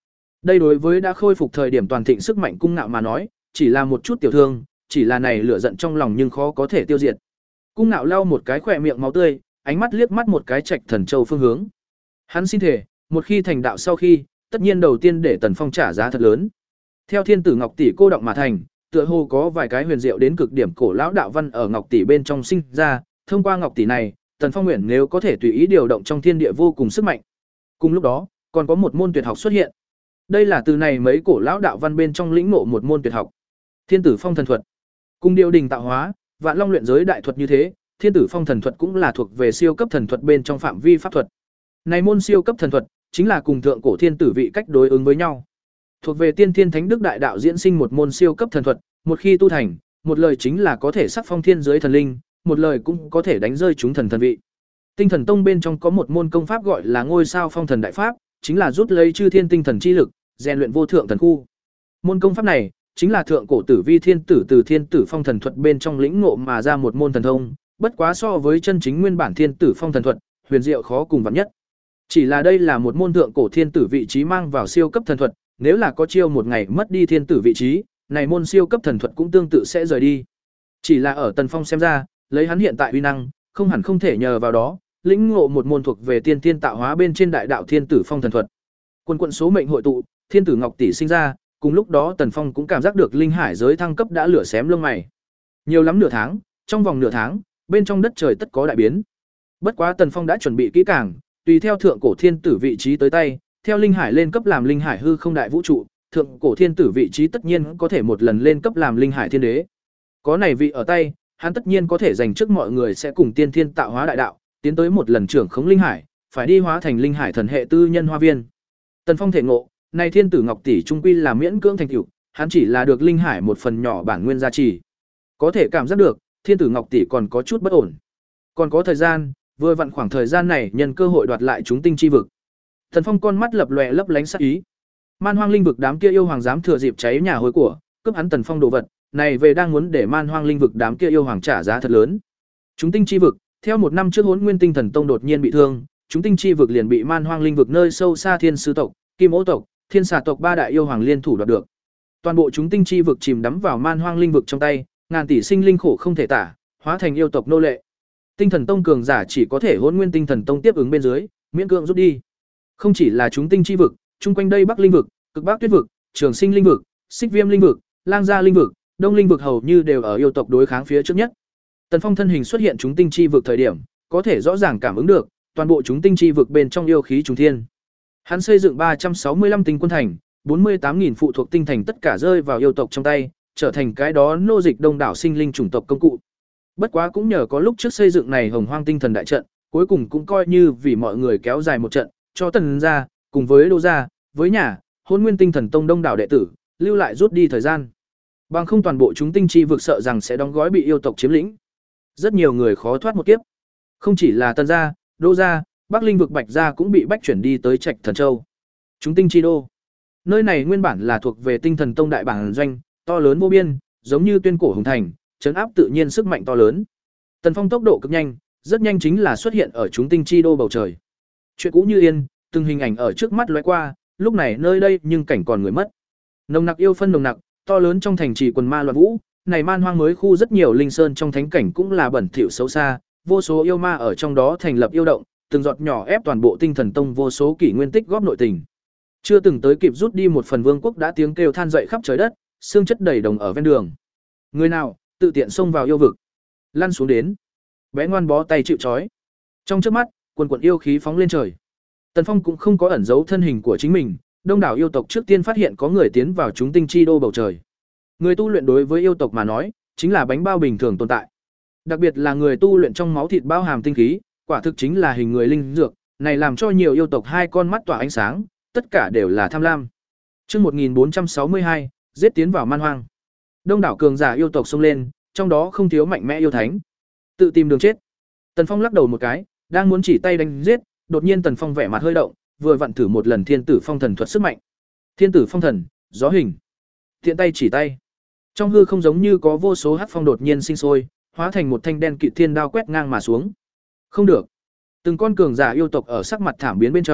Speaker 1: Đây đối với đã khôi phục thời điểm toàn thịnh sức mạnh Cung Ngạo mà nói, chỉ là một chút tiểu thương, chỉ là này lửa giận trong lòng nhưng khó có thể tiêu diệt. Cung Ngạo lau một cái khỏe miệng máu tươi, ánh mắt liếc mắt một cái Trạch Thần Châu phương hướng. Hắn xin thể, một khi thành đạo sau khi, tất nhiên đầu tiên để Tần Phong trả giá thật lớn. Theo Thiên Tử Ngọc tỷ cô động mà thành, tựa hồ có vài cái huyền diệu đến cực điểm cổ lão đạo văn ở Ngọc tỷ bên trong sinh ra, thông qua Ngọc tỷ này, Tần Phong nguyện nếu có thể tùy ý điều động trong thiên địa vô cùng sức mạnh. Cùng lúc đó, còn có một môn tuyệt học xuất hiện. Đây là từ này mấy cổ lão đạo văn bên trong lĩnh ngộ một môn tuyệt học. Thiên Tử Phong thần thuật. Cùng điều đình tạo hóa, Vạn Long luyện giới đại thuật như thế, Thiên Tử Phong thần thuật cũng là thuộc về siêu cấp thần thuật bên trong phạm vi pháp thuật. Này môn siêu cấp thần thuật chính là cùng thượng cổ thiên tử vị cách đối ứng với nhau. Thuộc về Tiên Thiên Thánh Đức đại đạo diễn sinh một môn siêu cấp thần thuật, một khi tu thành, một lời chính là có thể sắc phong thiên giới thần linh, một lời cũng có thể đánh rơi chúng thần thần vị. Tinh Thần Tông bên trong có một môn công pháp gọi là Ngôi Sao Phong Thần Đại Pháp, chính là rút lấy chư thiên tinh thần chi lực, rèn luyện vô thượng thần khu. Môn công pháp này chính là thượng cổ tử vi thiên tử từ Thiên Tử Phong thần thuật bên trong lĩnh ngộ mà ra một môn thần thông, bất quá so với chân chính nguyên bản Thiên Tử Phong thần thuật, huyền diệu khó cùng vạn nhất. Chỉ là đây là một môn thượng cổ thiên tử vị trí mang vào siêu cấp thần thuật, nếu là có chiêu một ngày mất đi thiên tử vị trí, này môn siêu cấp thần thuật cũng tương tự sẽ rời đi. Chỉ là ở Tần Phong xem ra, lấy hắn hiện tại uy năng, không hẳn không thể nhờ vào đó, lĩnh ngộ một môn thuộc về tiên tiên tạo hóa bên trên đại đạo Thiên Tử Phong thần thuật. Quân quận số mệnh hội tụ, Thiên Tử Ngọc tỷ sinh ra, cùng lúc đó Tần Phong cũng cảm giác được linh hải giới thăng cấp đã lửa xém lông mày. Nhiều lắm nửa tháng, trong vòng nửa tháng, bên trong đất trời tất có đại biến. Bất quá Tần Phong đã chuẩn bị kỹ càng, tùy theo thượng cổ thiên tử vị trí tới tay, theo linh hải lên cấp làm linh hải hư không đại vũ trụ, thượng cổ thiên tử vị trí tất nhiên có thể một lần lên cấp làm linh hải thiên đế. Có này vị ở tay, hắn tất nhiên có thể dành trước mọi người sẽ cùng tiên thiên tạo hóa đại đạo, tiến tới một lần trưởng khống linh hải, phải đi hóa thành linh hải thần hệ tư nhân hoa viên. Tần Phong thể ngộ, này thiên tử Ngọc tỷ trung quy là miễn cưỡng thành tựu, hắn chỉ là được linh hải một phần nhỏ bản nguyên gia trì. Có thể cảm giác được, thiên tử Ngọc tỷ còn có chút bất ổn. Còn có thời gian, vừa vặn khoảng thời gian này nhân cơ hội đoạt lại chúng tinh chi vực. Tần Phong con mắt lập lòe lấp lánh sắc ý. Man Hoang linh vực đám kia yêu hoàng dám thừa dịp cháy nhà hối của, cướp hắn Tần Phong đồ vật, này về đang muốn để Man Hoang linh vực đám kia yêu hoàng trả giá thật lớn. Chúng tinh chi vực, theo một năm trước Hỗn Nguyên Tinh Thần Tông đột nhiên bị thương, chúng tinh chi vực liền bị Man Hoang linh vực nơi sâu xa Thiên Sư tộc, Kim Ô tộc, Thiên Xà tộc ba đại yêu hoàng liên thủ đoạt được. Toàn bộ chúng tinh chi vực chìm đắm vào Man Hoang linh vực trong tay, ngàn tỷ sinh linh khổ không thể tả, hóa thành yêu tộc nô lệ. Tinh Thần Tông cường giả chỉ có thể Hỗn Nguyên Tinh Thần Tông tiếp ứng bên dưới, miễn cưỡng rút đi. Không chỉ là chúng tinh chi vực, chung quanh đây Bắc linh vực, Cực Bắc Tuyết vực, Trường Sinh linh vực, Xích Viêm linh vực, Lang Gia linh vực, Đông linh vực hầu như đều ở yêu tộc đối kháng phía trước nhất. Tần Phong thân hình xuất hiện chúng tinh chi vực thời điểm, có thể rõ ràng cảm ứng được, toàn bộ chúng tinh chi vực bên trong yêu khí trùng thiên. Hắn xây dựng ba trăm sáu mươi lăm tinh quân thành, bốn mươi tám nghìn phụ thuộc tinh thành tất cả rơi vào yêu tộc trong tay, trở thành cái đó nô dịch đông đảo sinh linh chủng tộc công cụ. Bất quá cũng nhờ có lúc trước xây dựng này Hồng Hoang Tinh Thần đại trận, cuối cùng cũng coi như vì mọi người kéo dài một trận, cho Tần gia, cùng với Đô gia, với nhà, Hỗn Nguyên Tinh Thần Tông đông đảo đệ tử, lưu lại rút đi thời gian. Bằng không toàn bộ chúng tinh chi vực sợ rằng sẽ đóng gói bị yêu tộc chiếm lĩnh. Rất nhiều người khó thoát một kiếp. Không chỉ là Tần gia, Đô gia, Bắc Linh vực Bạch gia cũng bị bách chuyển đi tới Trạch Thần Châu. Chúng tinh chi đô. Nơi này nguyên bản là thuộc về Tinh Thần Tông đại bản doanh, to lớn vô biên, giống như tuyên cổ hùng thành, trấn áp tự nhiên sức mạnh to lớn. Tần Phong tốc độ cực nhanh, rất nhanh chính là xuất hiện ở chúng tinh chi đô bầu trời. Chuyện cũ như yên, từng hình ảnh ở trước mắt lóe qua, lúc này nơi đây nhưng cảnh còn người mất. Nồng nặc yêu phân nồng nặc, to lớn trong thành trì quần ma loạn vũ, này Man Hoang mới khu rất nhiều linh sơn trong thánh cảnh cũng là bẩn thỉu xấu xa, vô số yêu ma ở trong đó thành lập yêu động, từng giọt nhỏ ép toàn bộ Tinh Thần Tông vô số kỷ nguyên tích góp nội tình. Chưa từng tới kịp rút đi một phần vương quốc đã tiếng kêu than dậy khắp trời đất, xương chất đầy đồng ở ven đường. Người nào tự tiện xông vào yêu vực, lăn xuống đến. Bé ngoan bó tay chịu trói. Trong chớp mắt, quần quần yêu khí phóng lên trời. Tần Phong cũng không có ẩn giấu thân hình của chính mình, đông đảo yêu tộc trước tiên phát hiện có người tiến vào chúng tinh chi đô bầu trời. Người tu luyện đối với yêu tộc mà nói, chính là bánh bao bình thường tồn tại. Đặc biệt là người tu luyện trong máu thịt bao hàm tinh khí, quả thực chính là hình người linh dược, này làm cho nhiều yêu tộc hai con mắt tỏa ánh sáng, tất cả đều là tham lam. Chương một nghìn bốn trăm sáu mươi hai, giết tiến vào Man Hoang. Đông đảo cường giả yêu tộc xông lên, trong đó không thiếu mạnh mẽ yêu thánh. Tự tìm đường chết. Tần Phong lắc đầu một cái, đang muốn chỉ tay đánh giết, đột nhiên Tần Phong vẻ mặt hơi động, vừa vặn thử một lần Thiên Tử Phong thần thuật sức mạnh. Thiên Tử Phong thần, gió hình. Thiện tay chỉ tay. Trong hư không giống như có vô số hắc phong đột nhiên sinh sôi, hóa thành một thanh đen kịt thiên đao quét ngang mà xuống. Không được. Từng con cường giả yêu tộc ở sắc mặt thảm biến bên trong,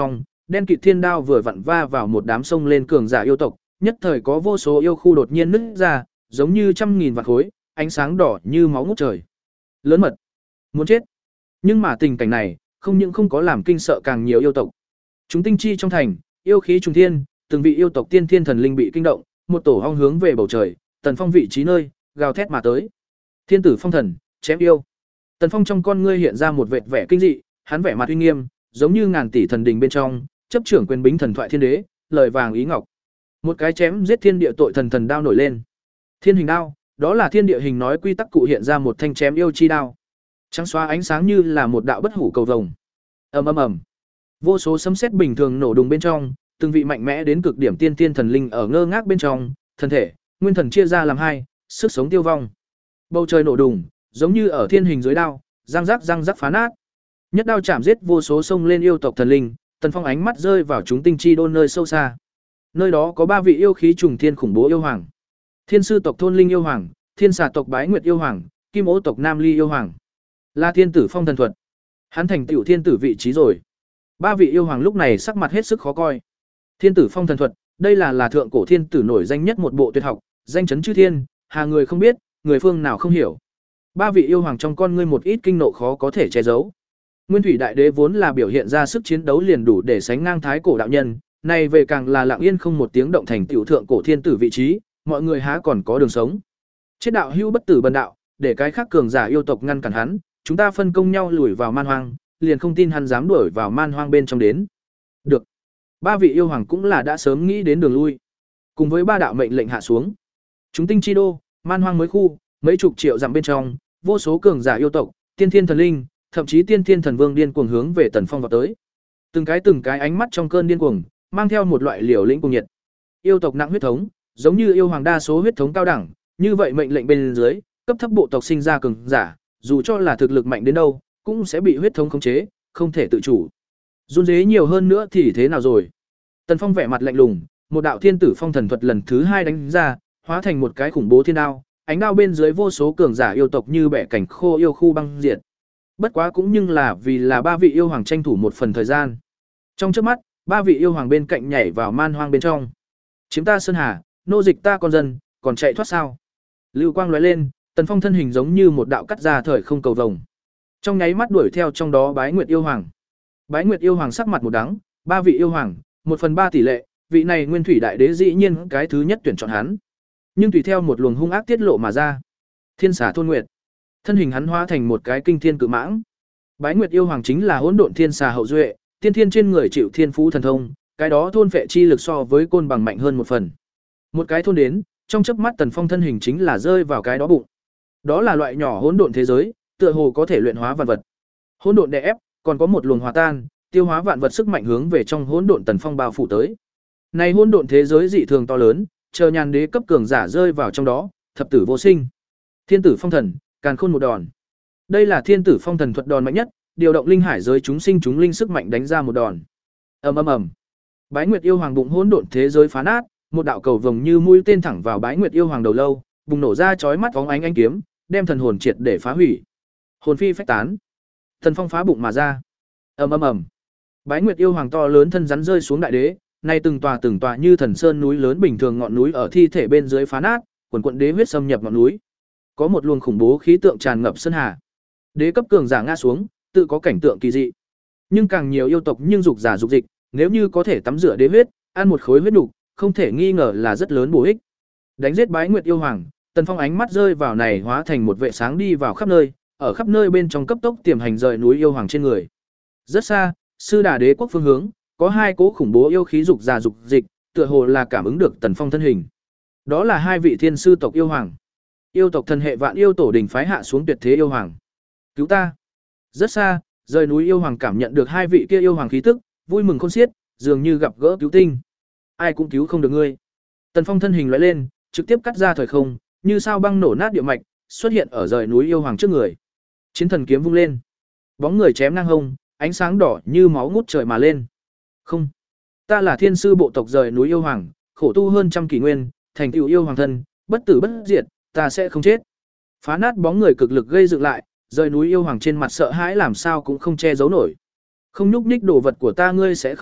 Speaker 1: đen kịt thiên đao vừa vặn va vào một đám sông lên cường giả yêu tộc, nhất thời có vô số yêu khu đột nhiên nứt ra, giống như trăm nghìn vạn khối, ánh sáng đỏ như máu ngút trời. Lớn mật, muốn chết. Nhưng mà tình cảnh này, không những không có làm kinh sợ càng nhiều yêu tộc. Chúng tinh chi trong thành, yêu khí trùng thiên, từng vị yêu tộc tiên thiên thần linh bị kinh động, một tổ ong hướng về bầu trời, Tần Phong vị trí nơi, gào thét mà tới. Thiên tử phong thần, chém yêu. Tần Phong trong con ngươi hiện ra một vệt vẻ kinh dị, hắn vẻ mặt uy nghiêm, giống như ngàn tỷ thần đình bên trong, chấp trưởng quyền bính thần thoại thiên đế, lời vàng ý ngọc. Một cái chém giết thiên địa tội thần thần đao nổi lên. Thiên hình đao, đó là thiên địa hình nói quy tắc cụ hiện ra một thanh chém yêu chi đao. Trắng xóa ánh sáng như là một đạo bất hủ cầu vồng. Ầm ầm ầm. Vô số sấm sét bình thường nổ đùng bên trong, từng vị mạnh mẽ đến cực điểm tiên tiên thần linh ở ngơ ngác bên trong, thân thể, nguyên thần chia ra làm hai, sức sống tiêu vong. Bầu trời nổ đùng, giống như ở thiên hình dưới đao, răng rắc răng rắc phá nát. Nhất đao chạm giết vô số sông lên yêu tộc thần linh, Tần Phong ánh mắt rơi vào chúng tinh chi đôn nơi sâu xa. Nơi đó có ba vị yêu khí trùng thiên khủng bố yêu hoàng. Thiên sư tộc Thôn Linh yêu hoàng, Thiên xà tộc Bái Nguyệt yêu hoàng, Kim Ô tộc Nam Ly yêu hoàng. Là thiên tử phong thần thuật. Hắn thành tựu thiên tử vị trí rồi. Ba vị yêu hoàng lúc này sắc mặt hết sức khó coi. Thiên tử phong thần thuật, đây là là thượng cổ thiên tử nổi danh nhất một bộ tuyệt học, danh chấn chư thiên, hà người không biết, người phương nào không hiểu. Ba vị yêu hoàng trong con ngươi một ít kinh nộ khó có thể che giấu. Nguyên Thủy Đại Đế vốn là biểu hiện ra sức chiến đấu liền đủ để sánh ngang thái cổ đạo nhân, này về càng là lặng yên không một tiếng động thành tiểu thượng cổ thiên tử vị trí, mọi người há còn có đường sống. Chết đạo hữu bất tử bần đạo, để cái khác cường giả yêu tộc ngăn cản hắn, chúng ta phân công nhau lùi vào man hoang, liền không tin hắn dám đuổi vào man hoang bên trong đến. Được. Ba vị yêu hoàng cũng là đã sớm nghĩ đến đường lui. Cùng với ba đạo mệnh lệnh hạ xuống. Chúng tinh chi đô, man hoang mới khu, mấy chục triệu dặm bên trong, vô số cường giả yêu tộc, tiên thiên thần linh, thậm chí tiên thiên thần vương điên cuồng hướng về Tần Phong vào tới. Từng cái từng cái ánh mắt trong cơn điên cuồng, mang theo một loại liều lĩnh cuồng nhiệt. Yêu tộc nặng huyết thống, giống như yêu hoàng đa số huyết thống cao đẳng, như vậy mệnh lệnh bên dưới, cấp thấp bộ tộc sinh ra cường giả, dù cho là thực lực mạnh đến đâu, cũng sẽ bị huyết thống khống chế, không thể tự chủ. Run rế nhiều hơn nữa thì thế nào rồi? Tần Phong vẻ mặt lạnh lùng, một đạo thiên tử phong thần thuật lần thứ hai đánh ra, hóa thành một cái khủng bố thiên đao, ánh đao bên dưới vô số cường giả yêu tộc như bẻ cảnh khô yêu khu băng diệt. Bất quá cũng nhưng là vì là ba vị yêu hoàng tranh thủ một phần thời gian. Trong chớp mắt, ba vị yêu hoàng bên cạnh nhảy vào man hoang bên trong. Chiếm ta sơn hà, nô dịch ta con dân, còn chạy thoát sao? Lưu quang lóe lên, Tần Phong thân hình giống như một đạo cắt ra thời không cầu vồng. Trong nháy mắt đuổi theo trong đó Bái Nguyệt yêu hoàng. Bái Nguyệt yêu hoàng sắc mặt một đắng, ba vị yêu hoàng, một phần ba tỷ lệ, vị này Nguyên Thủy Đại Đế dĩ nhiên cái thứ nhất tuyển chọn hắn. Nhưng tùy theo một luồng hung ác tiết lộ mà ra. Thiên xà Thôn Nguyệt, thân hình hắn hóa thành một cái kinh thiên cự mãng. Bái Nguyệt yêu hoàng chính là hỗn độn thiên xà hậu duệ, tiên thiên trên người chịu thiên phú thần thông, cái đó thôn phệ chi lực so với côn bằng mạnh hơn một phần. Một cái thôn đến, trong chớp mắt Tần Phong thân hình chính là rơi vào cái đó bụng. Đó là loại nhỏ hỗn độn thế giới, tựa hồ có thể luyện hóa vạn vật. Hỗn độn đè ép, còn có một luồng hòa tan, tiêu hóa vạn vật sức mạnh hướng về trong hỗn độn Tần Phong bao phủ tới. Này hỗn độn thế giới dị thường to lớn, chờ nhàn đế cấp cường giả rơi vào trong đó, thập tử vô sinh. Thiên tử phong thần, càn khôn một đòn. Đây là thiên tử phong thần thuật đòn mạnh nhất, điều động linh hải giới chúng sinh chúng linh sức mạnh đánh ra một đòn. Ầm ầm ầm. Bái Nguyệt yêu hoàng bụng hỗn độn thế giới phá nát, một đạo cầu vồng như mũi tên thẳng vào Bái Nguyệt yêu hoàng đầu lâu, bùng nổ ra chói mắt bóng ánh ánh kiếm, đem thần hồn triệt để phá hủy. Hồn phi phách tán. Thần phong phá bụng mà ra. Ầm ầm ầm. Bái Nguyệt yêu hoàng to lớn thân rắn rơi xuống đại đế, nay từng tòa từng tòa như thần sơn núi lớn bình thường ngọn núi ở thi thể bên dưới phá nát, quần quần đế huyết xâm nhập ngọn núi. Có một luồng khủng bố khí tượng tràn ngập sơn hà. Đế cấp cường giả ngã xuống, tự có cảnh tượng kỳ dị. Nhưng càng nhiều yêu tộc nhưng dục giả dục dịch, nếu như có thể tắm rửa đế huyết, ăn một khối huyết nục, không thể nghi ngờ là rất lớn bổ ích. Đánh giết Bái Nguyệt yêu hoàng, Tần Phong ánh mắt rơi vào này hóa thành một vệ sáng đi vào khắp nơi, ở khắp nơi bên trong cấp tốc tiềm hành rời núi yêu hoàng trên người. Rất xa, Sư Đà Đế quốc phương hướng, có hai cỗ khủng bố yêu khí dục giả dục dịch, tựa hồ là cảm ứng được Tần Phong thân hình. Đó là hai vị thiên sư tộc yêu hoàng. Yêu tộc thần hệ Vạn Yêu Tổ đình phái hạ xuống tuyệt thế yêu hoàng. Cứu ta! Rất xa, rời núi yêu hoàng cảm nhận được hai vị kia yêu hoàng khí tức, vui mừng khôn xiết, dường như gặp gỡ cứu tinh. Ai cũng cứu không được ngươi. Tần Phong thân hình lóe lên, trực tiếp cắt ra thời không, như sao băng nổ nát địa mạch, xuất hiện ở rời núi yêu hoàng trước người. Chiến thần kiếm vung lên, bóng người chém ngang hông, ánh sáng đỏ như máu ngút trời mà lên. Không, ta là thiên sư bộ tộc rời núi yêu hoàng, khổ tu hơn trăm kỷ nguyên, thành tựu yêu hoàng thân, bất tử bất diệt, ta sẽ không chết. Phá nát bóng người cực lực gây dựng lại, rời núi yêu hoàng trên mặt sợ hãi làm sao cũng không che giấu nổi. Không nhúc nhích đồ vật của ta ngươi sẽ không chết,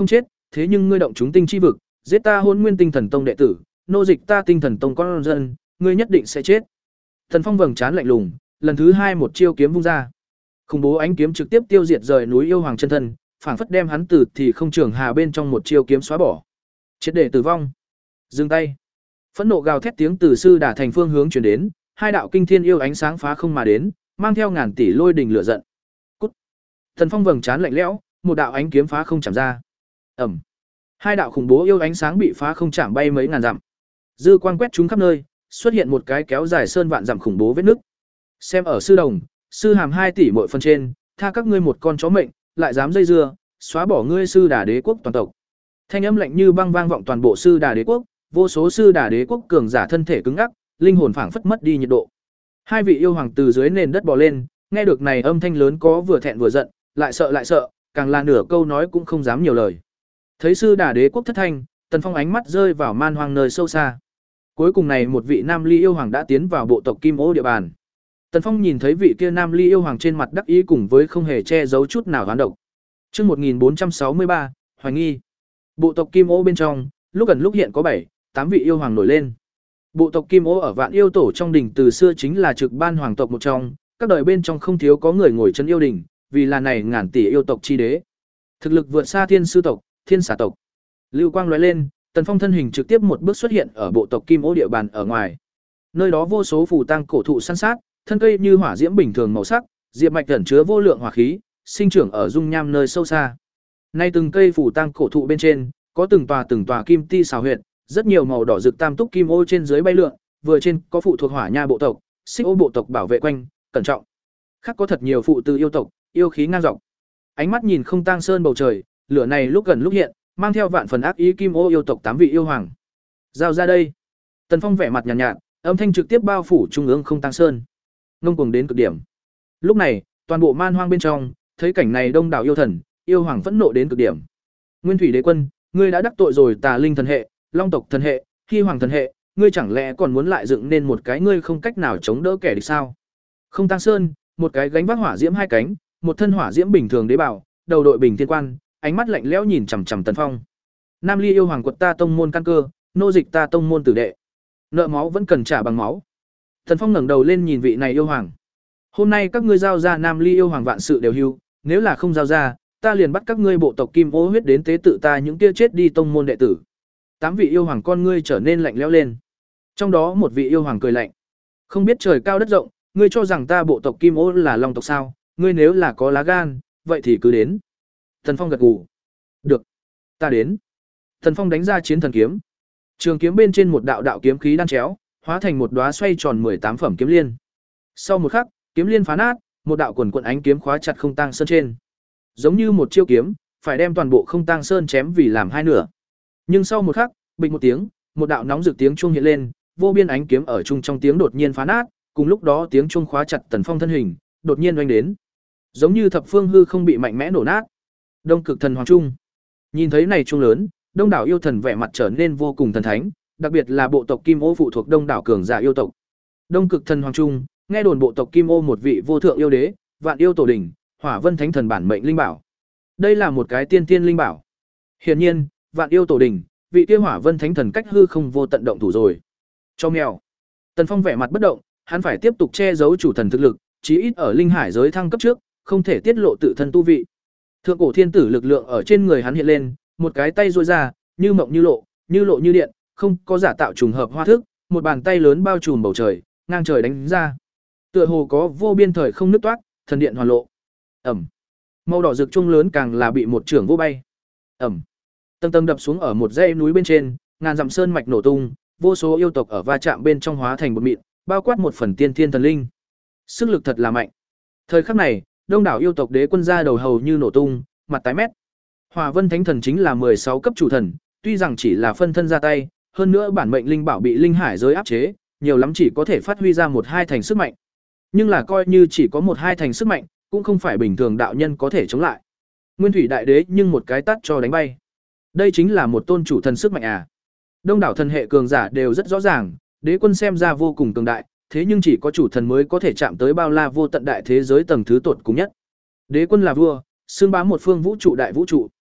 Speaker 1: thế nhưng ngươi động chúng tinh chi vực, giết ta Hỗn Nguyên Tinh Thần Tông đệ tử, nô dịch ta Tinh Thần Tông con dân, ngươi nhất định sẽ chết. Tần Phong vầng trán lạnh lùng, lần thứ hai một chiêu kiếm vung ra. Khủng bố ánh kiếm trực tiếp tiêu diệt rời núi yêu hoàng chân thân, phảng phất đem hắn từ thì không trường hà bên trong một chiêu kiếm xóa bỏ. Triệt để tử vong. Dừng tay. Phẫn nộ gào thét tiếng từ sư đả thành phương hướng truyền đến, hai đạo kinh thiên yêu ánh sáng phá không mà đến, mang theo ngàn tỷ lôi đình lửa giận. Cút. Tần Phong vầng trán lạnh lẽo, một đạo ánh kiếm phá không chạm ra. Ầm. Hai đạo khủng bố yêu ánh sáng bị phá không chạm bay mấy ngàn dặm. Dư quang quét chúng khắp nơi, xuất hiện một cái kéo dài sơn vạn dặm khủng bố vết nứt. Xem ở sư đồng, sư hàm hai tỷ mỗi phần trên, tha các ngươi một con chó mệnh, lại dám dây dưa, xóa bỏ ngươi sư đà đế quốc toàn tộc. Thanh âm lạnh như băng vang vọng toàn bộ sư đà đế quốc, vô số sư đà đế quốc cường giả thân thể cứng ngắc, linh hồn phảng phất mất đi nhiệt độ. Hai vị yêu hoàng từ dưới nền đất bò lên, nghe được này âm thanh lớn có vừa thẹn vừa giận, lại sợ lại sợ, càng là nửa câu nói cũng không dám nhiều lời. Thấy sư đà đế quốc thất thanh, Tần Phong ánh mắt rơi vào man hoang nơi sâu xa. Cuối cùng này một vị nam ly yêu hoàng đã tiến vào bộ tộc Kim Ô địa bàn. Tần Phong nhìn thấy vị kia nam ly yêu hoàng trên mặt đắc ý cùng với không hề che giấu chút nào hoán độc. Chương một nghìn bốn trăm sáu mươi ba, hoài nghi. Bộ tộc Kim Ô bên trong, lúc gần lúc hiện có bảy, tám vị yêu hoàng nổi lên. Bộ tộc Kim Ô ở Vạn Yêu Tổ trong đỉnh từ xưa chính là trực ban hoàng tộc một trong, các đời bên trong không thiếu có người ngồi chân yêu đỉnh, vì là này ngàn tỷ yêu tộc chi đế. Thực lực vượt xa thiên sư tộc, thiên xà tộc. Lưu quang lóe lên, Tần Phong thân hình trực tiếp một bước xuất hiện ở bộ tộc Kim Ô địa bàn ở ngoài. Nơi đó vô số phù tang cổ thụ san sát, thân cây như hỏa diễm bình thường màu sắc, diệp mạch ẩn chứa vô lượng hỏa khí, sinh trưởng ở dung nham nơi sâu xa. Nay từng cây phù tang cổ thụ bên trên, có từng tòa từng tòa kim ti xào huyệt, rất nhiều màu đỏ rực tam túc kim ô trên dưới bay lượn, vừa trên có phụ thuộc hỏa nha bộ tộc, xích ô bộ tộc bảo vệ quanh, cẩn trọng. Khác có thật nhiều phụ từ yêu tộc, yêu khí ngang dọc. Ánh mắt nhìn không tang sơn bầu trời, lửa này lúc gần lúc hiện, mang theo vạn phần ác ý kim ô yêu tộc tám vị yêu hoàng. Giao ra đây. Tần Phong vẻ mặt nhàn nhạt, nhạt, âm thanh trực tiếp bao phủ trung ương không tang sơn. Ngông cuồng đến cực điểm. Lúc này, toàn bộ man hoang bên trong, thấy cảnh này đông đảo yêu thần, yêu hoàng phẫn nộ đến cực điểm. Nguyên Thủy Đế Quân, ngươi đã đắc tội rồi Tà Linh thần hệ, Long tộc thần hệ, Hy Hoàng thần hệ, ngươi chẳng lẽ còn muốn lại dựng nên một cái ngươi không cách nào chống đỡ kẻ địch sao? Không tang sơn, một cái gánh vác hỏa diễm hai cánh, một thân hỏa diễm bình thường đế bảo, đầu đội bình thiên quan, ánh mắt lạnh lẽo nhìn chằm chằm Tần Phong. Nam Ly yêu hoàng quật ta tông môn căn cơ, nô dịch ta tông môn tử đệ. Nợ máu vẫn cần trả bằng máu. Tần Phong ngẩng đầu lên nhìn vị này yêu hoàng. Hôm nay các ngươi giao ra Nam Ly yêu hoàng vạn sự đều hưu, nếu là không giao ra, ta liền bắt các ngươi bộ tộc Kim Ô huyết đến tế tự ta những kia chết đi tông môn đệ tử. Tám vị yêu hoàng con ngươi trở nên lạnh lẽo lên. Trong đó một vị yêu hoàng cười lạnh. Không biết trời cao đất rộng, ngươi cho rằng ta bộ tộc Kim Ô là Long tộc sao? Ngươi nếu là có lá gan, vậy thì cứ đến. Tần Phong gật gù. Được, ta đến. Tần Phong đánh ra chiến thần kiếm. Trường kiếm bên trên một đạo đạo kiếm khí đan chéo, hóa thành một đóa xoay tròn mười tám phẩm kiếm liên. Sau một khắc, kiếm liên phá nát, một đạo quần quần ánh kiếm khóa chặt không tang sơn trên. Giống như một chiêu kiếm, phải đem toàn bộ không tang sơn chém vì làm hai nửa. Nhưng sau một khắc, bịch một tiếng, một đạo nóng rực tiếng chuông hiện lên, vô biên ánh kiếm ở chung trong tiếng đột nhiên phá nát, cùng lúc đó tiếng chuông khóa chặt Tần Phong thân hình, đột nhiên oanh đến. Giống như thập phương hư không bị mạnh mẽ nổ nát. Đông Cực Thần Hoàng Trung. Nhìn thấy này chuông lớn, đông đảo yêu thần vẻ mặt trở nên vô cùng thần thánh, đặc biệt là bộ tộc Kim Ô phụ thuộc đông đảo cường giả yêu tộc. Đông Cực Thần Hoàng Trung, nghe đồn bộ tộc Kim Ô một vị vô thượng yêu đế, vạn yêu tổ đỉnh, Hỏa Vân Thánh Thần bản mệnh linh bảo. Đây là một cái tiên tiên linh bảo. Hiển nhiên, vạn yêu tổ đỉnh, vị kia Hỏa Vân Thánh Thần cách hư không vô tận động thủ rồi. Cho mèo. Tần Phong vẻ mặt bất động, hắn phải tiếp tục che giấu chủ thần thực lực, chí ít ở linh hải giới thăng cấp trước, không thể tiết lộ tự thân tu vị. Thượng cổ thiên tử lực lượng ở trên người hắn hiện lên, một cái tay duỗi ra, như mộng như lộ, như lộ như điện, không có giả tạo trùng hợp hoa thức, một bàn tay lớn bao trùm bầu trời, ngang trời đánh ra. Tựa hồ có vô biên thời không nứt toát, thần điện hoàn lộ. Ầm. Màu đỏ rực chuông lớn càng là bị một trưởng vô bay. Ầm. Tầng tầng đập xuống ở một dãy núi bên trên, ngàn dặm sơn mạch nổ tung, vô số yêu tộc ở va chạm bên trong hóa thành một mịn, bao quát một phần tiên thiên thần linh. Sức lực thật là mạnh. Thời khắc này, đông đảo yêu tộc đế quân ra đầu hầu như nổ tung, mặt tái mét. Hỏa Vân Thánh Thần chính là mười sáu cấp chủ thần, tuy rằng chỉ là phân thân ra tay, hơn nữa bản mệnh linh bảo bị linh hải giới áp chế, nhiều lắm chỉ có thể phát huy ra một hai thành sức mạnh. Nhưng là coi như chỉ có một hai thành sức mạnh, cũng không phải bình thường đạo nhân có thể chống lại. Nguyên Thủy Đại Đế nhưng một cái tát cho đánh bay. Đây chính là một tôn chủ thần sức mạnh à? Đông đảo thần hệ cường giả đều rất rõ ràng, đế quân xem ra vô cùng cường đại, thế nhưng chỉ có chủ thần mới có thể chạm tới bao la vô tận đại thế giới tầng thứ tột cùng nhất. Đế quân là vua, xưng bá một phương vũ trụ đại vũ trụ.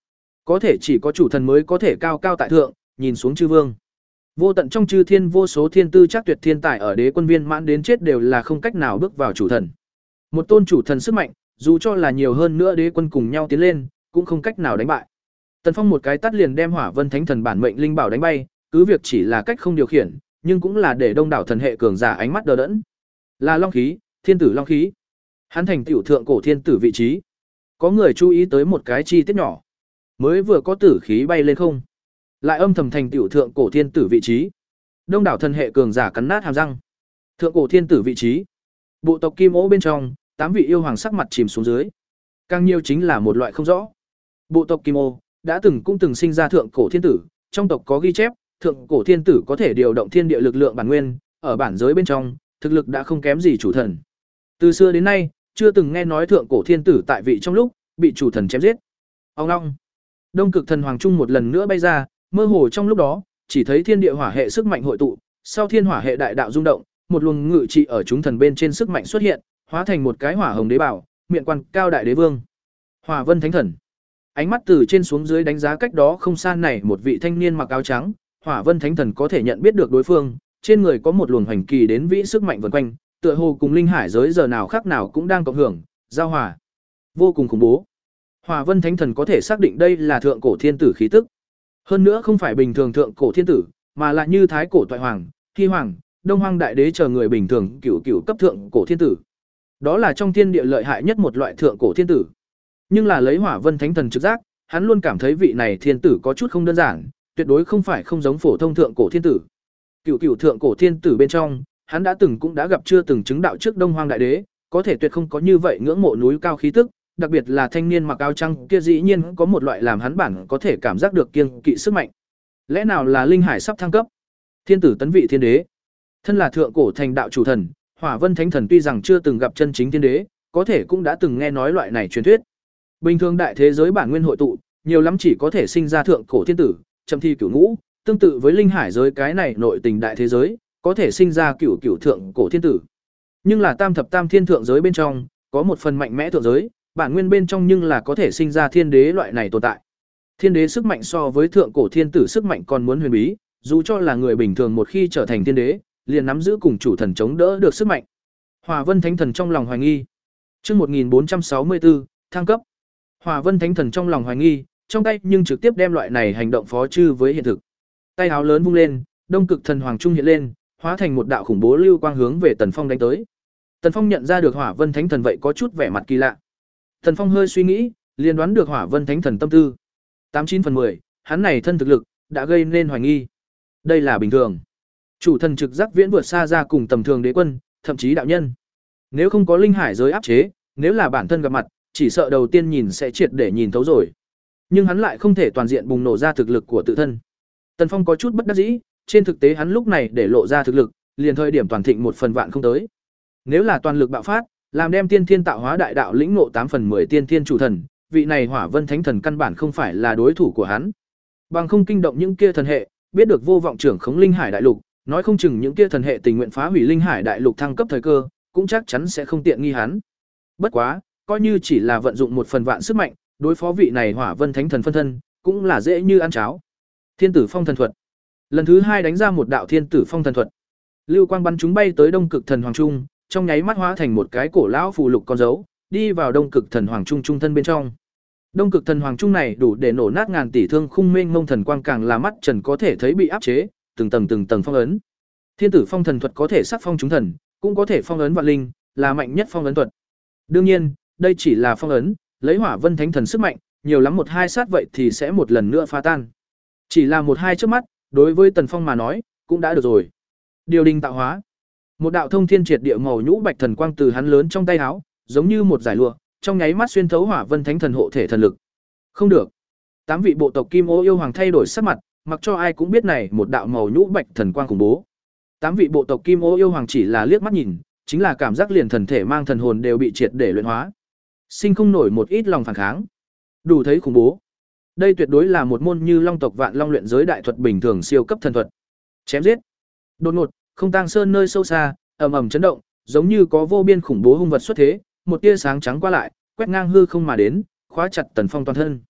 Speaker 1: Có thể chỉ có chủ thần mới có thể cao cao tại thượng, nhìn xuống chư vương. Vô tận trong chư thiên vô số thiên tư chắc tuyệt thiên tài ở đế quân viên mãn đến chết đều là không cách nào bước vào chủ thần. Một tôn chủ thần sức mạnh, dù cho là nhiều hơn nữa đế quân cùng nhau tiến lên, cũng không cách nào đánh bại. Tần Phong một cái tát liền đem Hỏa Vân Thánh Thần bản mệnh linh bảo đánh bay, cứ việc chỉ là cách không điều khiển, nhưng cũng là để đông đảo thần hệ cường giả ánh mắt đờ đẫn. Là long khí, thiên tử long khí. Hắn thành tiểu thượng cổ thiên tử vị trí. Có người chú ý tới một cái chi tiết nhỏ. Mới vừa có tử khí bay lên không, lại âm thầm thành tiểu thượng cổ thiên tử vị trí. Đông đảo thần hệ cường giả cắn nát hàm răng. Thượng cổ thiên tử vị trí. Bộ tộc Kim Ô bên trong, tám vị yêu hoàng sắc mặt chìm xuống dưới. Càng nhiều chính là một loại không rõ. Bộ tộc Kim Ô đã từng cũng từng sinh ra thượng cổ thiên tử, trong tộc có ghi chép, thượng cổ thiên tử có thể điều động thiên địa lực lượng bản nguyên, ở bản giới bên trong, thực lực đã không kém gì chủ thần. Từ xưa đến nay, chưa từng nghe nói thượng cổ thiên tử tại vị trong lúc bị chủ thần chém giết. Ông long. Đông Cực Thần Hoàng Trung một lần nữa bay ra, mơ hồ trong lúc đó, chỉ thấy thiên địa hỏa hệ sức mạnh hội tụ, sau thiên hỏa hệ đại đạo rung động, một luồng ngự trị ở chúng thần bên trên sức mạnh xuất hiện, hóa thành một cái hỏa hồng đế bảo, miệng quan cao đại đế vương. Hỏa Vân Thánh Thần. Ánh mắt từ trên xuống dưới đánh giá cách đó không xa này một vị thanh niên mặc áo trắng, Hỏa Vân Thánh Thần có thể nhận biết được đối phương, trên người có một luồng hoành kỳ đến vĩ sức mạnh vần quanh, tựa hồ cùng linh hải giới giờ nào khác nào cũng đang cộng hưởng, giao hòa. Vô cùng khủng bố. Hỏa Vân Thánh Thần có thể xác định đây là thượng cổ thiên tử khí tức. Hơn nữa không phải bình thường thượng cổ thiên tử, mà là như thái cổ toại hoàng, hy hoàng, đông hoang đại đế chờ người bình thường cửu cửu cấp thượng cổ thiên tử. Đó là trong thiên địa lợi hại nhất một loại thượng cổ thiên tử. Nhưng là lấy Hỏa Vân Thánh Thần trực giác, hắn luôn cảm thấy vị này thiên tử có chút không đơn giản, tuyệt đối không phải không giống phổ thông thượng cổ thiên tử. Cửu cửu thượng cổ thiên tử bên trong, hắn đã từng cũng đã gặp chưa từng chứng đạo trước đông hoang đại đế, có thể tuyệt không có như vậy ngưỡng mộ núi cao khí tức. Đặc biệt là thanh niên mặc áo trắng kia dĩ nhiên có một loại làm hắn bản có thể cảm giác được kiêng kỵ sức mạnh. Lẽ nào là linh hải sắp thăng cấp? Thiên tử tấn vị thiên đế. Thân là thượng cổ thành đạo chủ thần, Hỏa Vân Thánh Thần tuy rằng chưa từng gặp chân chính thiên đế, có thể cũng đã từng nghe nói loại này truyền thuyết. Bình thường đại thế giới bản nguyên hội tụ, nhiều lắm chỉ có thể sinh ra thượng cổ thiên tử, chậm thi cửu ngũ, tương tự với linh hải giới cái này nội tình đại thế giới, có thể sinh ra cửu cửu thượng cổ thiên tử. Nhưng là tam thập tam thiên thượng giới bên trong, có một phần mạnh mẽ thượng giới, bản nguyên bên trong nhưng là có thể sinh ra thiên đế loại này tồn tại. Thiên đế sức mạnh so với thượng cổ thiên tử sức mạnh còn muốn huyền bí, dù cho là người bình thường một khi trở thành thiên đế, liền nắm giữ cùng chủ thần chống đỡ được sức mạnh. Hỏa Vân Thánh Thần trong lòng hoài nghi. Chương một nghìn bốn trăm sáu mươi tư, thăng cấp. Hỏa Vân Thánh Thần trong lòng hoài nghi, trong tay nhưng trực tiếp đem loại này hành động phó chư với hiện thực. Tay áo lớn vung lên, Đông Cực Thần Hoàng Trung hiện lên, hóa thành một đạo khủng bố lưu quang hướng về Tần Phong đánh tới. Tần Phong nhận ra được Hỏa Vân Thánh Thần vậy có chút vẻ mặt kỳ lạ. Tần Phong hơi suy nghĩ, liền đoán được Hỏa Vân Thánh Thần tâm tư. Tám chín phần mười, hắn này thân thực lực đã gây nên hoài nghi. Đây là bình thường. Chủ thần trực giác viễn vượt xa ra cùng tầm thường đế quân, thậm chí đạo nhân. Nếu không có linh hải giới áp chế, nếu là bản thân gặp mặt, chỉ sợ đầu tiên nhìn sẽ triệt để nhìn thấu rồi. Nhưng hắn lại không thể toàn diện bùng nổ ra thực lực của tự thân. Tần Phong có chút bất đắc dĩ, trên thực tế hắn lúc này để lộ ra thực lực, liền thời điểm toàn thịnh một phần vạn không tới. Nếu là toàn lực bạo phát, làm đem tiên thiên tạo hóa đại đạo lĩnh ngộ tám phần mười tiên thiên chủ thần, vị này Hỏa Vân Thánh Thần căn bản không phải là đối thủ của hắn. Bằng không kinh động những kia thần hệ, biết được vô vọng trưởng khống linh hải đại lục, nói không chừng những kia thần hệ tình nguyện phá hủy linh hải đại lục thăng cấp thời cơ, cũng chắc chắn sẽ không tiện nghi hắn. Bất quá, coi như chỉ là vận dụng một phần vạn sức mạnh, đối phó vị này Hỏa Vân Thánh Thần phân thân, cũng là dễ như ăn cháo. Thiên tử phong thần thuật. Lần thứ hai đánh ra một đạo thiên tử phong thần thuật. Lưu quang bắn chúng bay tới Đông Cực Thần Hoàng Trung, trong nháy mắt hóa thành một cái cổ lão phù lục con dấu, đi vào Đông Cực Thần Hoàng Trung trung thân bên trong. Đông Cực Thần Hoàng Trung này đủ để nổ nát ngàn tỷ thương khung mênh mông thần quang càng là mắt trần có thể thấy bị áp chế, từng tầng từng tầng phong ấn. Thiên tử phong thần thuật có thể sắc phong chúng thần, cũng có thể phong ấn vạn linh, là mạnh nhất phong ấn thuật. Đương nhiên, đây chỉ là phong ấn, lấy Hỏa Vân Thánh Thần sức mạnh, nhiều lắm một hai sát vậy thì sẽ một lần nữa phá tan. Chỉ là một hai chớp mắt, đối với Tần Phong mà nói, cũng đã được rồi. Điều đình tạo hóa. Một đạo thông thiên triệt địa màu nhũ bạch thần quang từ hắn lớn trong tay áo, giống như một giải lụa, trong nháy mắt xuyên thấu Hỏa Vân Thánh Thần hộ thể thần lực. Không được. Tám vị bộ tộc Kim Ô yêu hoàng thay đổi sắc mặt, mặc cho ai cũng biết này một đạo màu nhũ bạch thần quang khủng bố. Tám vị bộ tộc Kim Ô yêu hoàng chỉ là liếc mắt nhìn, chính là cảm giác liền thần thể mang thần hồn đều bị triệt để luyện hóa. Sinh không nổi một ít lòng phản kháng. Đủ thấy khủng bố. Đây tuyệt đối là một môn như Long tộc Vạn Long luyện giới đại thuật bình thường siêu cấp thần thuật. Chém giết. Đột ngột, không tang sơn nơi sâu xa, ầm ầm chấn động, giống như có vô biên khủng bố hung vật xuất thế, một tia sáng trắng qua lại, quét ngang hư không mà đến, khóa chặt Tần Phong toàn thân.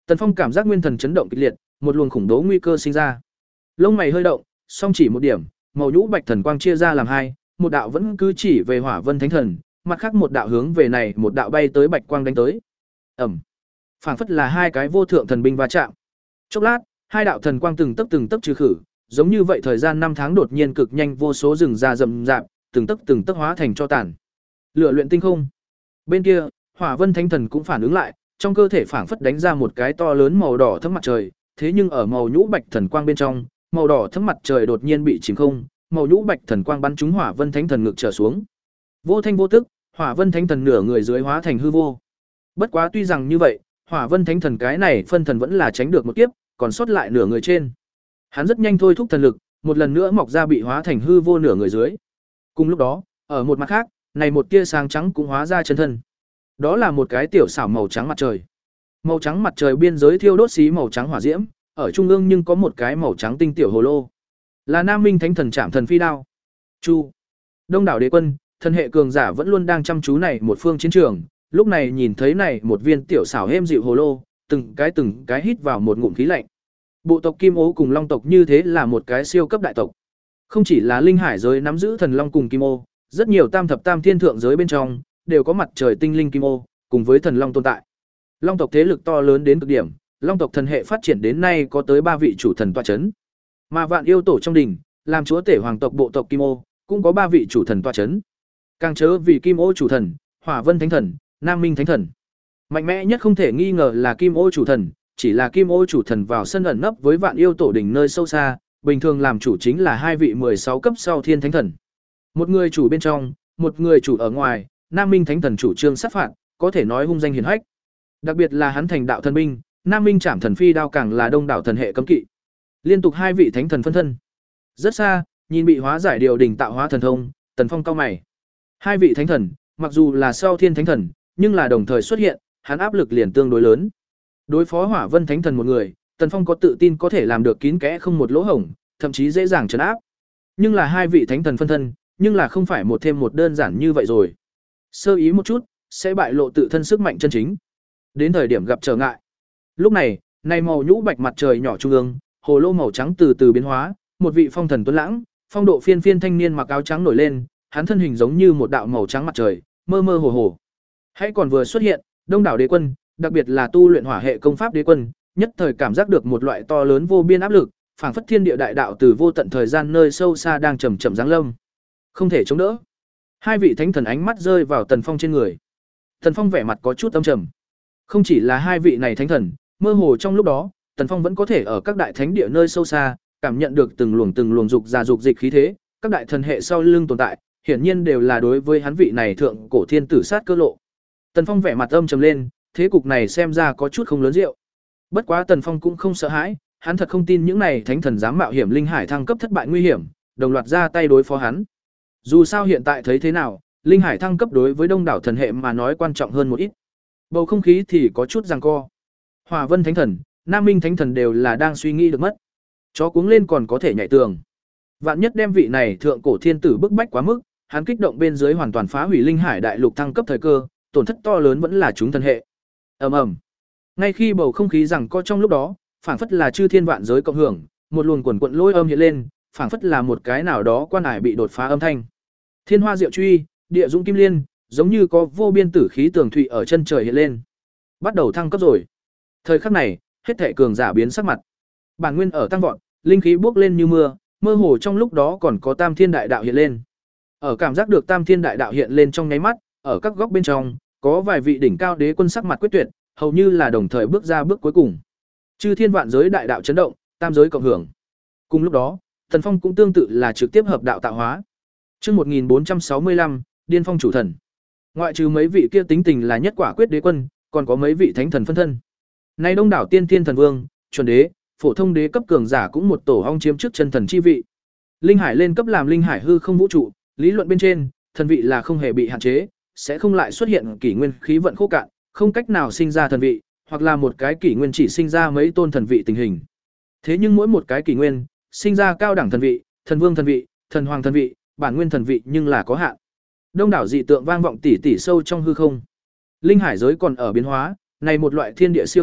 Speaker 1: Tần Phong cảm giác nguyên thần chấn động kịch liệt, một luồng khủng bố nguy cơ sinh ra. Lông mày hơi động, song chỉ một điểm, màu nhũ bạch thần quang chia ra làm hai, một đạo vẫn cứ chỉ về Hỏa Vân Thánh Thần, mặt khác một đạo hướng về này một đạo bay tới bạch quang đánh tới. Ầm. Phảng phất là hai cái vô thượng thần binh va chạm. Chốc lát, hai đạo thần quang từng tấc từng tấc trừ khử, giống như vậy thời gian năm tháng đột nhiên cực nhanh, vô số rừng già rậm rạp, từng tấc từng tấc hóa thành cho tàn. Lửa luyện tinh không. Bên kia, Hỏa Vân Thánh Thần cũng phản ứng lại, trong cơ thể phảng phất đánh ra một cái to lớn màu đỏ thẫm mặt trời, thế nhưng ở màu nhũ bạch thần quang bên trong, màu đỏ thẫm mặt trời đột nhiên bị chìm không, màu nhũ bạch thần quang bắn trúng Hỏa Vân Thánh Thần ngực trở xuống. Vô thanh vô tức, Hỏa Vân Thánh Thần nửa người dưới hóa thành hư vô. Bất quá tuy rằng như vậy, Hỏa Vân Thánh Thần cái này phân thần vẫn là tránh được một kiếp, còn sót lại nửa người trên. Hắn rất nhanh thôi thúc thần lực, một lần nữa mọc ra bị hóa thành hư vô nửa người dưới. Cùng lúc đó, ở một mặt khác, này một tia sáng trắng cũng hóa ra chân thân. Đó là một cái tiểu xảo màu trắng mặt trời. Màu trắng mặt trời biên giới thiêu đốt xí màu trắng hỏa diễm, ở trung ương nhưng có một cái màu trắng tinh tiểu hồ lô. Là Nam Minh Thánh Thần Trảm Thần Phi Đao. Chu. Đông đảo đế quân, thần hệ cường giả vẫn luôn đang chăm chú này một phương chiến trường, lúc này nhìn thấy này một viên tiểu xảo êm dịu hồ lô, từng cái từng cái hít vào một ngụm khí lạnh. Bộ tộc Kim Ô cùng Long tộc như thế là một cái siêu cấp đại tộc. Không chỉ là linh hải giới nắm giữ thần long cùng Kim Ô, rất nhiều tam thập tam thiên thượng giới bên trong đều có mặt trời tinh linh Kim Ô cùng với thần long tồn tại. Long tộc thế lực to lớn đến cực điểm, Long tộc thần hệ phát triển đến nay có tới ba vị chủ thần tọa chấn. Mà Vạn Yêu Tổ trong đỉnh, làm chúa tể hoàng tộc bộ tộc Kim Ô, cũng có ba vị chủ thần tọa chấn. Càng chớ vì Kim Ô chủ thần, Hỏa Vân Thánh Thần, Nam Minh Thánh Thần. Mạnh mẽ nhất không thể nghi ngờ là Kim Ô chủ thần, chỉ là Kim Ô chủ thần vào sân ẩn nấp với Vạn Yêu Tổ đỉnh nơi sâu xa, bình thường làm chủ chính là hai vị mười sáu cấp sau Thiên Thánh Thần. Một người chủ bên trong, một người chủ ở ngoài, Nam Minh Thánh Thần chủ trương sát phạt, có thể nói hung danh hiển hách. Đặc biệt là hắn thành đạo thần binh, Nam Minh Trảm Thần Phi Đao càng là đông đảo thần hệ cấm kỵ. Liên tục hai vị thánh thần phân thân. Rất xa, nhìn bị hóa giải điều đỉnh tạo hóa thần thông, Tần Phong cau mày. Hai vị thánh thần, mặc dù là sau Thiên Thánh Thần, nhưng là đồng thời xuất hiện, hắn áp lực liền tương đối lớn. Đối phó Hỏa Vân Thánh Thần một người, Tần Phong có tự tin có thể làm được kín kẽ không một lỗ hổng, thậm chí dễ dàng trấn áp. Nhưng là hai vị thánh thần phân thân, nhưng là không phải một thêm một đơn giản như vậy rồi. Sơ ý một chút, sẽ bại lộ tự thân sức mạnh chân chính. Đến thời điểm gặp trở ngại. Lúc này, này màu nhũ bạch mặt trời nhỏ trung ương, hồ lô màu trắng từ từ biến hóa, một vị phong thần tuấn lãng, phong độ phiên phiên thanh niên mặc áo trắng nổi lên, hắn thân hình giống như một đạo màu trắng mặt trời, mơ mơ hồ hồ. Hãy còn vừa xuất hiện, đông đảo đế quân, đặc biệt là tu luyện hỏa hệ công pháp đế quân, nhất thời cảm giác được một loại to lớn vô biên áp lực, phảng phất thiên địa đại đạo từ vô tận thời gian nơi sâu xa đang chậm chậm giáng lâm. Không thể chống đỡ. Hai vị thánh thần ánh mắt rơi vào Tần Phong trên người. Tần Phong vẻ mặt có chút âm trầm. Không chỉ là hai vị này thánh thần, mơ hồ trong lúc đó, Tần Phong vẫn có thể ở các đại thánh địa nơi sâu xa, cảm nhận được từng luồng từng luồng dục ra dục dịch khí thế, các đại thần hệ sau lưng tồn tại, hiển nhiên đều là đối với hắn vị này thượng cổ thiên tử sát cơ lộ. Tần Phong vẻ mặt âm trầm lên, thế cục này xem ra có chút không lớn rượu. Bất quá Tần Phong cũng không sợ hãi, hắn thật không tin những này thánh thần dám mạo hiểm linh hải thăng cấp thất bại nguy hiểm, đồng loạt ra tay đối phó hắn. Dù sao hiện tại thấy thế nào, linh hải thăng cấp đối với đông đảo thần hệ mà nói quan trọng hơn một ít. Bầu không khí thì có chút giằng co. Hỏa Vân Thánh Thần, Nam Minh Thánh Thần đều là đang suy nghĩ được mất. Chó cuống lên còn có thể nhảy tường. Vạn nhất đem vị này thượng cổ thiên tử bức bách quá mức, hắn kích động bên dưới hoàn toàn phá hủy linh hải đại lục thăng cấp thời cơ, tổn thất to lớn vẫn là chúng thần hệ. Ầm ầm. Ngay khi bầu không khí giằng co trong lúc đó, phảng phất là chư thiên vạn giới cộng hưởng, một luồng quần quận lôi âm hiện lên, phảng phất là một cái nào đó quan ải bị đột phá âm thanh. Thiên Hoa Diệu Truy, Địa Dũng Kim Liên, giống như có vô biên tử khí tường thụy ở chân trời hiện lên. Bắt đầu thăng cấp rồi. Thời khắc này, hết thảy cường giả biến sắc mặt. Bản nguyên ở tăng vọt, linh khí bốc lên như mưa, mơ hồ trong lúc đó còn có Tam Thiên Đại Đạo hiện lên. Ở cảm giác được Tam Thiên Đại Đạo hiện lên trong nháy mắt, ở các góc bên trong, có vài vị đỉnh cao đế quân sắc mặt quyết tuyệt, hầu như là đồng thời bước ra bước cuối cùng. Chư thiên vạn giới đại đạo chấn động, tam giới cộng hưởng. Cùng lúc đó, Thần Phong cũng tương tự là trực tiếp hợp đạo tạo hóa. Chương một nghìn bốn trăm sáu mươi lăm, Điên Phong chủ thần. Ngoại trừ mấy vị kia tính tình là nhất quả quyết đế quân, còn có mấy vị thánh thần phân thân. Nay đông đảo tiên thiên thần vương, chuẩn đế, phổ thông đế cấp cường giả cũng một tổ ong chiếm trước chân thần chi vị. Linh hải lên cấp làm linh hải hư không vũ trụ, lý luận bên trên, thần vị là không hề bị hạn chế, sẽ không lại xuất hiện kỷ nguyên khí vận khô cạn, không cách nào sinh ra thần vị, hoặc là một cái kỷ nguyên chỉ sinh ra mấy tôn thần vị tình hình. Thế nhưng mỗi một cái kỷ nguyên, sinh ra cao đẳng thần vị, thần vương thần vị, thần hoàng thần vị, bản nguyên thần vị nhưng là có hạn. Đông đảo dị tượng vang vọng tỉ tỉ sâu trong hư không. Linh hải giới còn ở biến hóa, này một loại thiên địa siêu thoát,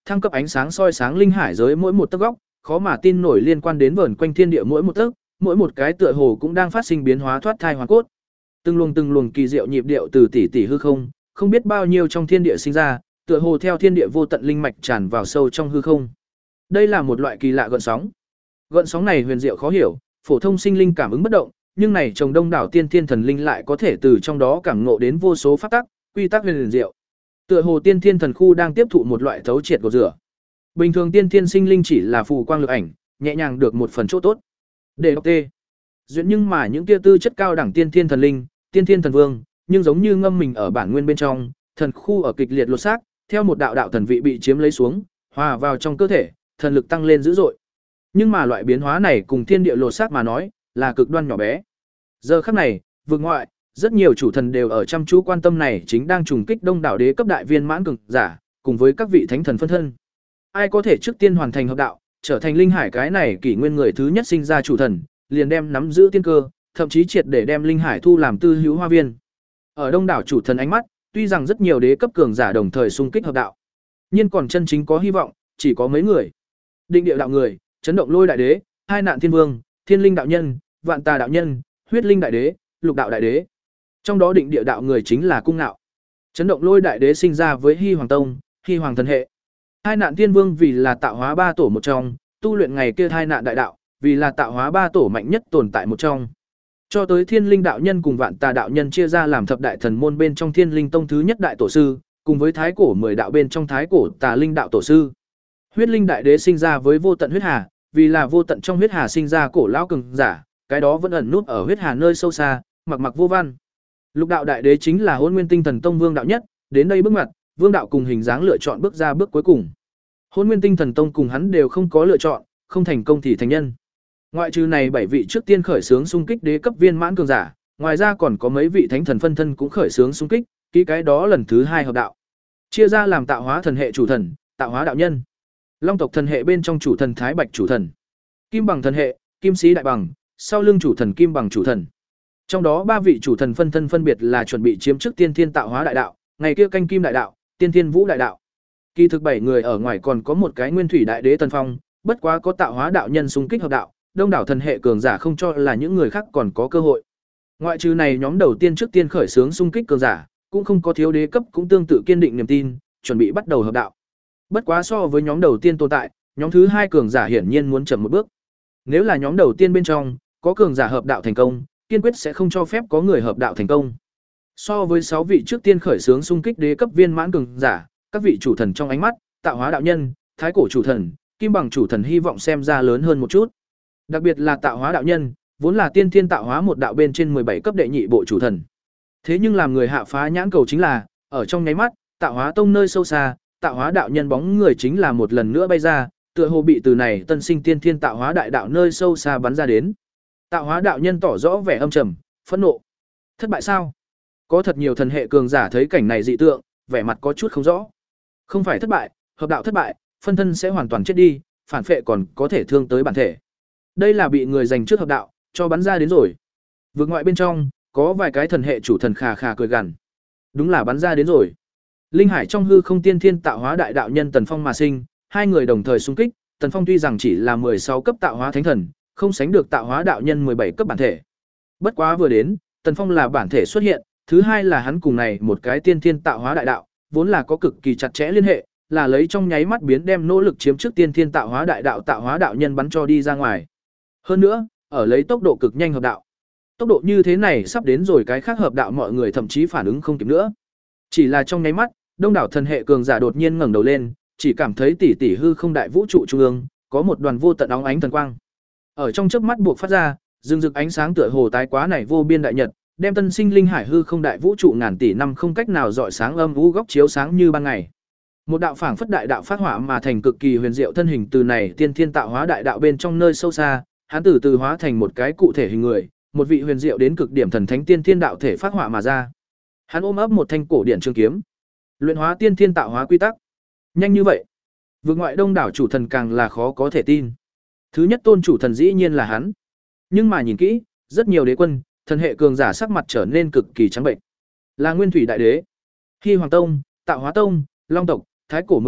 Speaker 1: thăng cấp ánh sáng soi sáng linh hải giới mỗi một tấc góc, khó mà tin nổi liên quan đến vờn quanh thiên địa mỗi một tấc, mỗi một cái tựa hồ cũng đang phát sinh biến hóa thoát thai hoàn cốt. Từng luồng từng luồng kỳ diệu nhịp điệu từ tỷ tỷ hư không, không biết bao nhiêu trong thiên địa sinh ra, tựa hồ theo thiên địa vô tận linh mạch tràn vào sâu trong hư không. Đây là một loại kỳ lạ gợn sóng. Gợn sóng này huyền diệu khó hiểu, phổ thông sinh linh cảm ứng bất động, nhưng này trồng đông đảo tiên thiên thần linh lại có thể từ trong đó cảm ngộ đến vô số pháp tắc, quy tắc huyền diệu. Tựa hồ tiên thiên thần khu đang tiếp thụ một loại thấu triệt của rửa. Bình thường tiên thiên sinh linh chỉ là phù quang lực ảnh, nhẹ nhàng được một phần chỗ tốt. Để đọc tê. Duyên nhưng mà những kia tư chất cao đẳng tiên thiên thần linh, tiên thiên thần vương, nhưng giống như ngâm mình ở bản nguyên bên trong, thần khu ở kịch liệt lột xác, theo một đạo đạo thần vị bị chiếm lấy xuống, hòa vào trong cơ thể, thần lực tăng lên dữ dội. Nhưng mà loại biến hóa này cùng thiên địa lột xác mà nói, là cực đoan nhỏ bé. Giờ khắc này, vực ngoại, rất nhiều chủ thần đều ở chăm chú quan tâm này chính đang trùng kích đông đảo đế cấp đại viên mãn cường giả, cùng với các vị thánh thần phân thân. Ai có thể trước tiên hoàn thành hợp đạo, trở thành linh hải cái này kỷ nguyên người thứ nhất sinh ra chủ thần, liền đem nắm giữ tiên cơ, thậm chí triệt để đem linh hải thu làm tư hữu hoa viên. Ở đông đảo chủ thần ánh mắt, tuy rằng rất nhiều đế cấp cường giả đồng thời xung kích hợp đạo, nhưng còn chân chính có hy vọng, chỉ có mấy người. Định địa đạo người, chấn động lôi đại đế, hai nạn thiên vương, thiên linh đạo nhân, vạn tà đạo nhân, huyết linh đại đế, lục đạo đại đế. Trong đó định địa đạo người chính là cung nạo. Chấn động lôi đại đế sinh ra với Hy Hoàng Tông, Hy Hoàng thần hệ. Hai nạn thiên vương vì là tạo hóa ba tổ một trong, tu luyện ngày kia hai nạn đại đạo, vì là tạo hóa ba tổ mạnh nhất tồn tại một trong. Cho tới thiên linh đạo nhân cùng vạn tà đạo nhân chia ra làm thập đại thần môn bên trong thiên linh tông thứ nhất đại tổ sư, cùng với thái cổ mười đạo bên trong thái cổ tà linh đạo tổ sư. Huyết linh đại đế sinh ra với vô tận huyết hà, vì là vô tận trong huyết hà sinh ra cổ lão cường giả, cái đó vẫn ẩn nút ở huyết hà nơi sâu xa, mặc mặc vô văn. Lục đạo đại đế chính là Hỗn Nguyên Tinh Thần Tông vương đạo nhất, đến đây bước ngoặt, vương đạo cùng hình dáng lựa chọn bước ra bước cuối cùng. Hỗn Nguyên Tinh Thần Tông cùng hắn đều không có lựa chọn, không thành công thì thành nhân. Ngoại trừ này bảy vị trước tiên khởi xướng xung kích đế cấp viên mãn cường giả, ngoài ra còn có mấy vị thánh thần phân thân cũng khởi xướng xung kích, ký cái đó lần thứ hai hợp đạo. Chia ra làm tạo hóa thần hệ chủ thần, tạo hóa đạo nhân. Long tộc thần hệ bên trong chủ thần Thái Bạch chủ thần. Kim bằng thần hệ, Kim Sĩ đại bằng, sau lưng chủ thần Kim bằng chủ thần. Trong đó ba vị chủ thần phân thân phân biệt là chuẩn bị chiếm trước tiên thiên tạo hóa đại đạo, ngày kia canh kim đại đạo, tiên thiên vũ đại đạo. Kỳ thực bảy người ở ngoài còn có một cái nguyên thủy đại đế Tần Phong, bất quá có tạo hóa đạo nhân xung kích hợp đạo, đông đảo thần hệ cường giả không cho là những người khác còn có cơ hội. Ngoại trừ này nhóm đầu tiên trước tiên khởi xướng xung kích cường giả, cũng không có thiếu đế cấp cũng tương tự kiên định niềm tin, chuẩn bị bắt đầu hợp đạo. Bất quá so với nhóm đầu tiên tồn tại, nhóm thứ hai cường giả hiển nhiên muốn chậm một bước. Nếu là nhóm đầu tiên bên trong có cường giả hợp đạo thành công, kiên quyết sẽ không cho phép có người hợp đạo thành công. So với sáu vị trước tiên khởi xướng xung kích đế cấp viên mãn cường giả, các vị chủ thần trong ánh mắt, tạo hóa đạo nhân, thái cổ chủ thần, kim bằng chủ thần hy vọng xem ra lớn hơn một chút. Đặc biệt là tạo hóa đạo nhân, vốn là tiên thiên tạo hóa một đạo bên trên mười bảy cấp đệ nhị bộ chủ thần. Thế nhưng làm người hạ phá nhãn cầu chính là, ở trong nháy mắt, tạo hóa tông nơi sâu xa, tạo hóa đạo nhân bóng người chính là một lần nữa bay ra, tựa hồ bị từ này tân sinh tiên thiên tạo hóa đại đạo nơi sâu xa bắn ra đến. Tạo hóa đạo nhân tỏ rõ vẻ âm trầm, phẫn nộ. Thất bại sao? Có thật nhiều thần hệ cường giả thấy cảnh này dị tượng, vẻ mặt có chút không rõ. Không phải thất bại, hợp đạo thất bại, phân thân sẽ hoàn toàn chết đi, phản phệ còn có thể thương tới bản thể. Đây là bị người giành trước hợp đạo, cho bắn ra đến rồi. Vượt ngoại bên trong, có vài cái thần hệ chủ thần khà khà cười gằn. Đúng là bắn ra đến rồi. Linh hải trong hư không tiên thiên tạo hóa đại đạo nhân Tần Phong mà sinh, hai người đồng thời xung kích, Tần Phong tuy rằng chỉ là mười sáu cấp tạo hóa thánh thần, không sánh được tạo hóa đạo nhân mười bảy cấp bản thể. Bất quá vừa đến, Tần Phong là bản thể xuất hiện, thứ hai là hắn cùng này một cái tiên thiên tạo hóa đại đạo, vốn là có cực kỳ chặt chẽ liên hệ, là lấy trong nháy mắt biến đem nỗ lực chiếm trước tiên thiên tạo hóa đại đạo tạo hóa đạo nhân bắn cho đi ra ngoài. Hơn nữa, ở lấy tốc độ cực nhanh hợp đạo. Tốc độ như thế này sắp đến rồi cái khác hợp đạo mọi người thậm chí phản ứng không kịp nữa. Chỉ là trong nháy mắt, đông đảo thần hệ cường giả đột nhiên ngẩng đầu lên, chỉ cảm thấy tỷ tỷ hư không đại vũ trụ trung ương, có một đoàn vô tận óng ánh thần quang. Ở trong chớp mắt buộc phát ra, rừng rực ánh sáng tựa hồ tái quá này vô biên đại nhật, đem tân sinh linh hải hư không đại vũ trụ ngàn tỷ năm không cách nào dọi sáng âm u góc chiếu sáng như ban ngày. Một đạo phảng phất đại đạo phát hỏa mà thành cực kỳ huyền diệu thân hình từ này tiên thiên tạo hóa đại đạo bên trong nơi sâu xa, hắn từ từ hóa thành một cái cụ thể hình người, một vị huyền diệu đến cực điểm thần thánh tiên thiên đạo thể phát hỏa mà ra. Hắn ôm ấp một thanh cổ điển trường kiếm, luyện hóa tiên thiên tạo hóa quy tắc. Nhanh như vậy, vượt ngoại đông đảo chủ thần càng là khó có thể tin. Thứ nhất tôn chủ thần dĩ nhiên là hắn. Nhưng mà nhìn kỹ, rất nhiều đế quân, thần hệ cường giả sắc mặt trở nên cực kỳ trắng bệnh. Là Nguyên Thủy đại đế, Hy Hoàng tông, Tạo Hóa tông, Long tộc, Thái cổ mười đạo,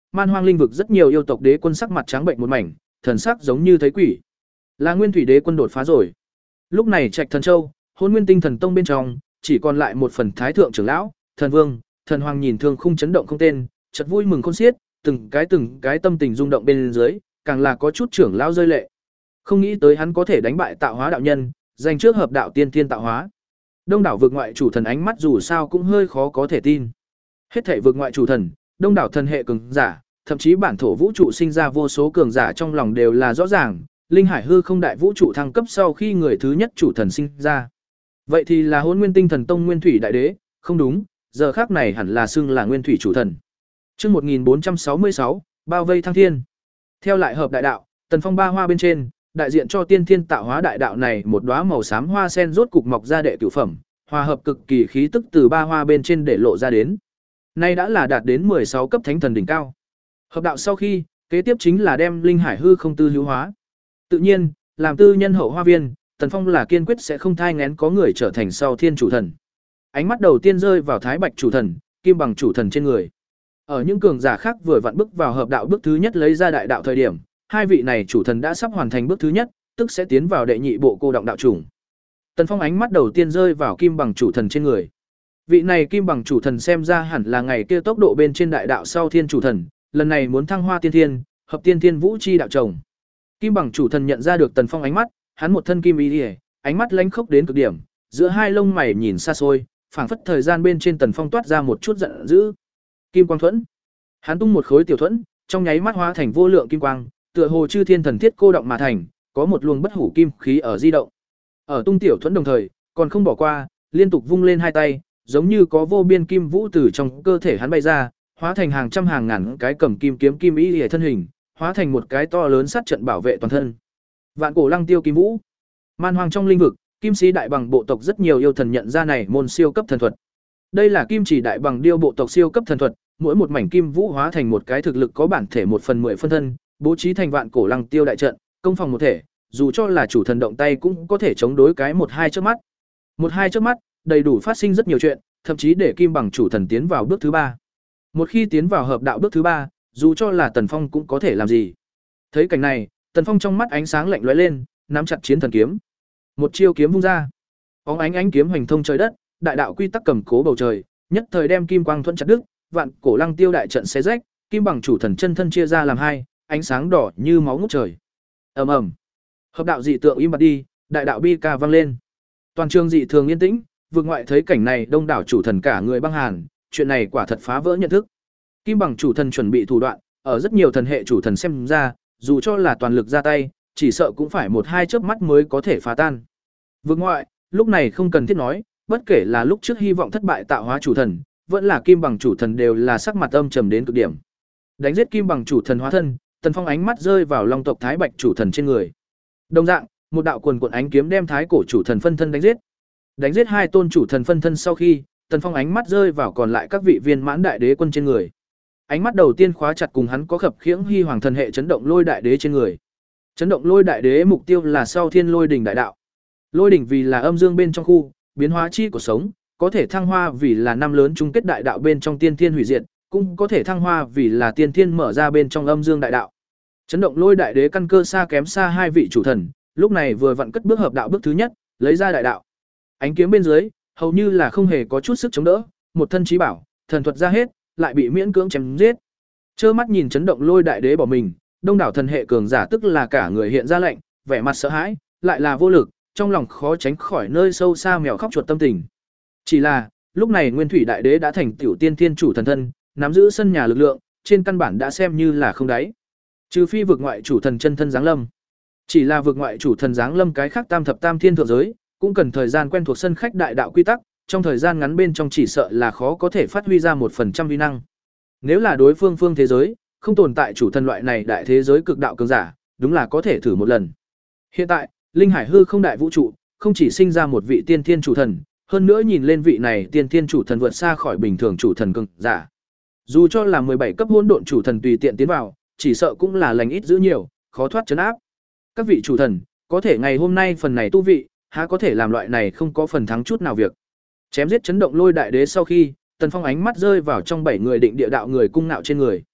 Speaker 1: man hoang linh vực rất nhiều yêu tộc đế quân sắc mặt trắng bệnh một mảnh, thần sắc giống như thấy quỷ. Là Nguyên Thủy đế quân đột phá rồi. Lúc này Trạch Thần Châu, Hỗn Nguyên Tinh Thần Tông bên trong, chỉ còn lại một phần thái thượng trưởng lão, thần vương, thần hoàng nhìn thương khung chấn động không tên, chợt vui mừng khôn xiết, từng cái từng cái tâm tình rung động bên dưới, càng là có chút trưởng lão rơi lệ. Không nghĩ tới hắn có thể đánh bại Tạo Hóa đạo nhân, giành trước hợp đạo tiên tiên tạo hóa. Đông đảo vực ngoại chủ thần ánh mắt dù sao cũng hơi khó có thể tin. Hết thảy vực ngoại chủ thần, đông đảo thần hệ cường giả, thậm chí bản thổ vũ trụ sinh ra vô số cường giả trong lòng đều là rõ ràng, linh hải hư không đại vũ trụ thăng cấp sau khi người thứ nhất chủ thần sinh ra. Vậy thì là Hỗn Nguyên Tinh Thần Tông Nguyên Thủy đại đế, không đúng, giờ khác này hẳn là xưng là Nguyên Thủy chủ thần. Chương một nghìn bốn trăm sáu mươi sáu, bao vây thăng thiên. Theo lại hợp đại đạo, Tần Phong ba hoa bên trên, đại diện cho tiên thiên tạo hóa đại đạo này một đóa màu xám hoa sen rốt cục mọc ra đệ cửu phẩm, hòa hợp cực kỳ khí tức từ ba hoa bên trên để lộ ra đến. Nay đã là đạt đến mười sáu cấp thánh thần đỉnh cao. Hợp đạo sau khi, kế tiếp chính là đem linh hải hư không tư hữu hóa. Tự nhiên, làm tư nhân hậu hoa viên, Tần Phong là kiên quyết sẽ không thai nghén có người trở thành sau thiên chủ thần. Ánh mắt đầu tiên rơi vào Thái Bạch chủ thần, Kim Bằng chủ thần trên người. Ở những cường giả khác vừa vặn bước vào hợp đạo bước thứ nhất lấy ra đại đạo thời điểm, hai vị này chủ thần đã sắp hoàn thành bước thứ nhất, tức sẽ tiến vào đệ nhị bộ cô động đạo chủng. Tần Phong ánh mắt đầu tiên rơi vào Kim Bằng chủ thần trên người. Vị này Kim Bằng chủ thần xem ra hẳn là ngày kia tốc độ bên trên đại đạo sau thiên chủ thần, lần này muốn thăng hoa tiên thiên, hợp tiên thiên vũ chi đạo chồng. Kim Bằng chủ thần nhận ra được Tần Phong ánh mắt, hắn một thân kim y liễu, ánh mắt lánh khốc đến cực điểm, giữa hai lông mày nhìn xa xôi, phảng phất thời gian bên trên Tần Phong toát ra một chút giận dữ. Kim quang thuẫn. Hắn tung một khối tiểu thuẫn, trong nháy mắt hóa thành vô lượng kim quang, tựa hồ chư thiên thần thiết cô động mà thành, có một luồng bất hủ kim khí ở di động. Ở tung tiểu thuẫn đồng thời, còn không bỏ qua, liên tục vung lên hai tay, giống như có vô biên kim vũ từ trong cơ thể hắn bay ra, hóa thành hàng trăm hàng ngàn cái cầm kim kiếm kim ý liễu thân hình, hóa thành một cái to lớn sát trận bảo vệ toàn thân. Vạn cổ lăng tiêu kim vũ. Man hoang trong linh vực, Kim Sĩ đại bằng bộ tộc rất nhiều yêu thần nhận ra này môn siêu cấp thần thuật. Đây là Kim Chỉ đại bằng điêu bộ tộc siêu cấp thần thuật, mỗi một mảnh kim vũ hóa thành một cái thực lực có bản thể một phần mười phân thân, bố trí thành vạn cổ lăng tiêu đại trận, công phòng một thể, dù cho là chủ thần động tay cũng có thể chống đối cái một hai chớp mắt. Một hai chớp mắt, đầy đủ phát sinh rất nhiều chuyện, thậm chí để Kim Bằng chủ thần tiến vào bước thứ ba. Một khi tiến vào hợp đạo bước thứ ba, dù cho là Tần Phong cũng có thể làm gì. Thấy cảnh này, Tần Phong trong mắt ánh sáng lạnh lóe lên, nắm chặt chiến thần kiếm. Một chiêu kiếm vung ra, bóng ánh ánh kiếm hoành thông trời đất, đại đạo quy tắc cầm cố bầu trời, nhất thời đem kim quang thuẫn chặt đứt, vạn cổ lăng tiêu đại trận xé rách, Kim Bằng chủ thần chân thân chia ra làm hai, ánh sáng đỏ như máu ngút trời. Ầm ầm. Hợp đạo dị tượng im bặt đi, đại đạo bi ca vang lên. Toàn trường dị thường yên tĩnh, vực ngoại thấy cảnh này đông đảo chủ thần cả người băng hàn, chuyện này quả thật phá vỡ nhận thức. Kim Bằng chủ thần chuẩn bị thủ đoạn, ở rất nhiều thần hệ chủ thần xem ra, dù cho là toàn lực ra tay, chỉ sợ cũng phải một hai chớp mắt mới có thể phá tan. Vực ngoại, lúc này không cần thiết nói, bất kể là lúc trước hy vọng thất bại tạo hóa chủ thần, vẫn là Kim Bằng chủ thần đều là sắc mặt âm trầm đến cực điểm. Đánh giết Kim Bằng chủ thần hóa thân, Tần Phong ánh mắt rơi vào Long tộc Thái Bạch chủ thần trên người. Đồng dạng, một đạo quần cuộn ánh kiếm đem Thái cổ chủ thần phân thân đánh giết. Đánh giết hai tôn chủ thần phân thân sau khi, Tần Phong ánh mắt rơi vào còn lại các vị viên mãn đại đế quân trên người. Ánh mắt đầu tiên khóa chặt cùng hắn có khập khiễng hy hoàng thần hệ chấn động lôi đại đế trên người. Chấn động lôi đại đế mục tiêu là sau thiên lôi đỉnh đại đạo. Lôi đỉnh vì là âm dương bên trong khu, biến hóa chi của sống, có thể thăng hoa vì là năm lớn chung kết đại đạo bên trong tiên thiên hủy diệt, cũng có thể thăng hoa vì là tiên thiên mở ra bên trong âm dương đại đạo. Chấn động lôi đại đế căn cơ xa kém xa hai vị chủ thần, lúc này vừa vặn cất bước hợp đạo bước thứ nhất, lấy ra đại đạo. Ánh kiếm bên dưới, hầu như là không hề có chút sức chống đỡ, một thân trí bảo, thần thuật ra hết, lại bị miễn cưỡng chém giết. Trơ mắt nhìn chấn động lôi đại đế bỏ mình, đông đảo thần hệ cường giả tức là cả người hiện ra lạnh, vẻ mặt sợ hãi, lại là vô lực, trong lòng khó tránh khỏi nơi sâu xa mèo khóc chuột tâm tình. Chỉ là, lúc này Nguyên Thủy đại đế đã thành tiểu tiên thiên chủ thần thân, nắm giữ sân nhà lực lượng, trên căn bản đã xem như là không đáy. Trừ phi vực ngoại chủ thần chân thân giáng lâm. Chỉ là vực ngoại chủ thần giáng lâm cái khác tam thập tam thiên thượng giới, cũng cần thời gian quen thuộc sân khách đại đạo quy tắc, trong thời gian ngắn bên trong chỉ sợ là khó có thể phát huy ra một phần trăm uy năng. Nếu là đối phương phương thế giới, không tồn tại chủ thần loại này đại thế giới cực đạo cường giả, đúng là có thể thử một lần. Hiện tại, linh hải hư không đại vũ trụ, không chỉ sinh ra một vị tiên thiên chủ thần, hơn nữa nhìn lên vị này tiên thiên chủ thần vượt xa khỏi bình thường chủ thần cường giả. Dù cho là mười bảy cấp hỗn độn chủ thần tùy tiện tiến vào, chỉ sợ cũng là lành ít giữ nhiều, khó thoát trấn áp. Các vị chủ thần, có thể ngày hôm nay phần này tu vị, há có thể làm loại này không có phần thắng chút nào việc. Chém giết chấn động lôi đại đế sau khi, Tần Phong ánh mắt rơi vào trong bảy người định địa đạo người cung nạo trên người.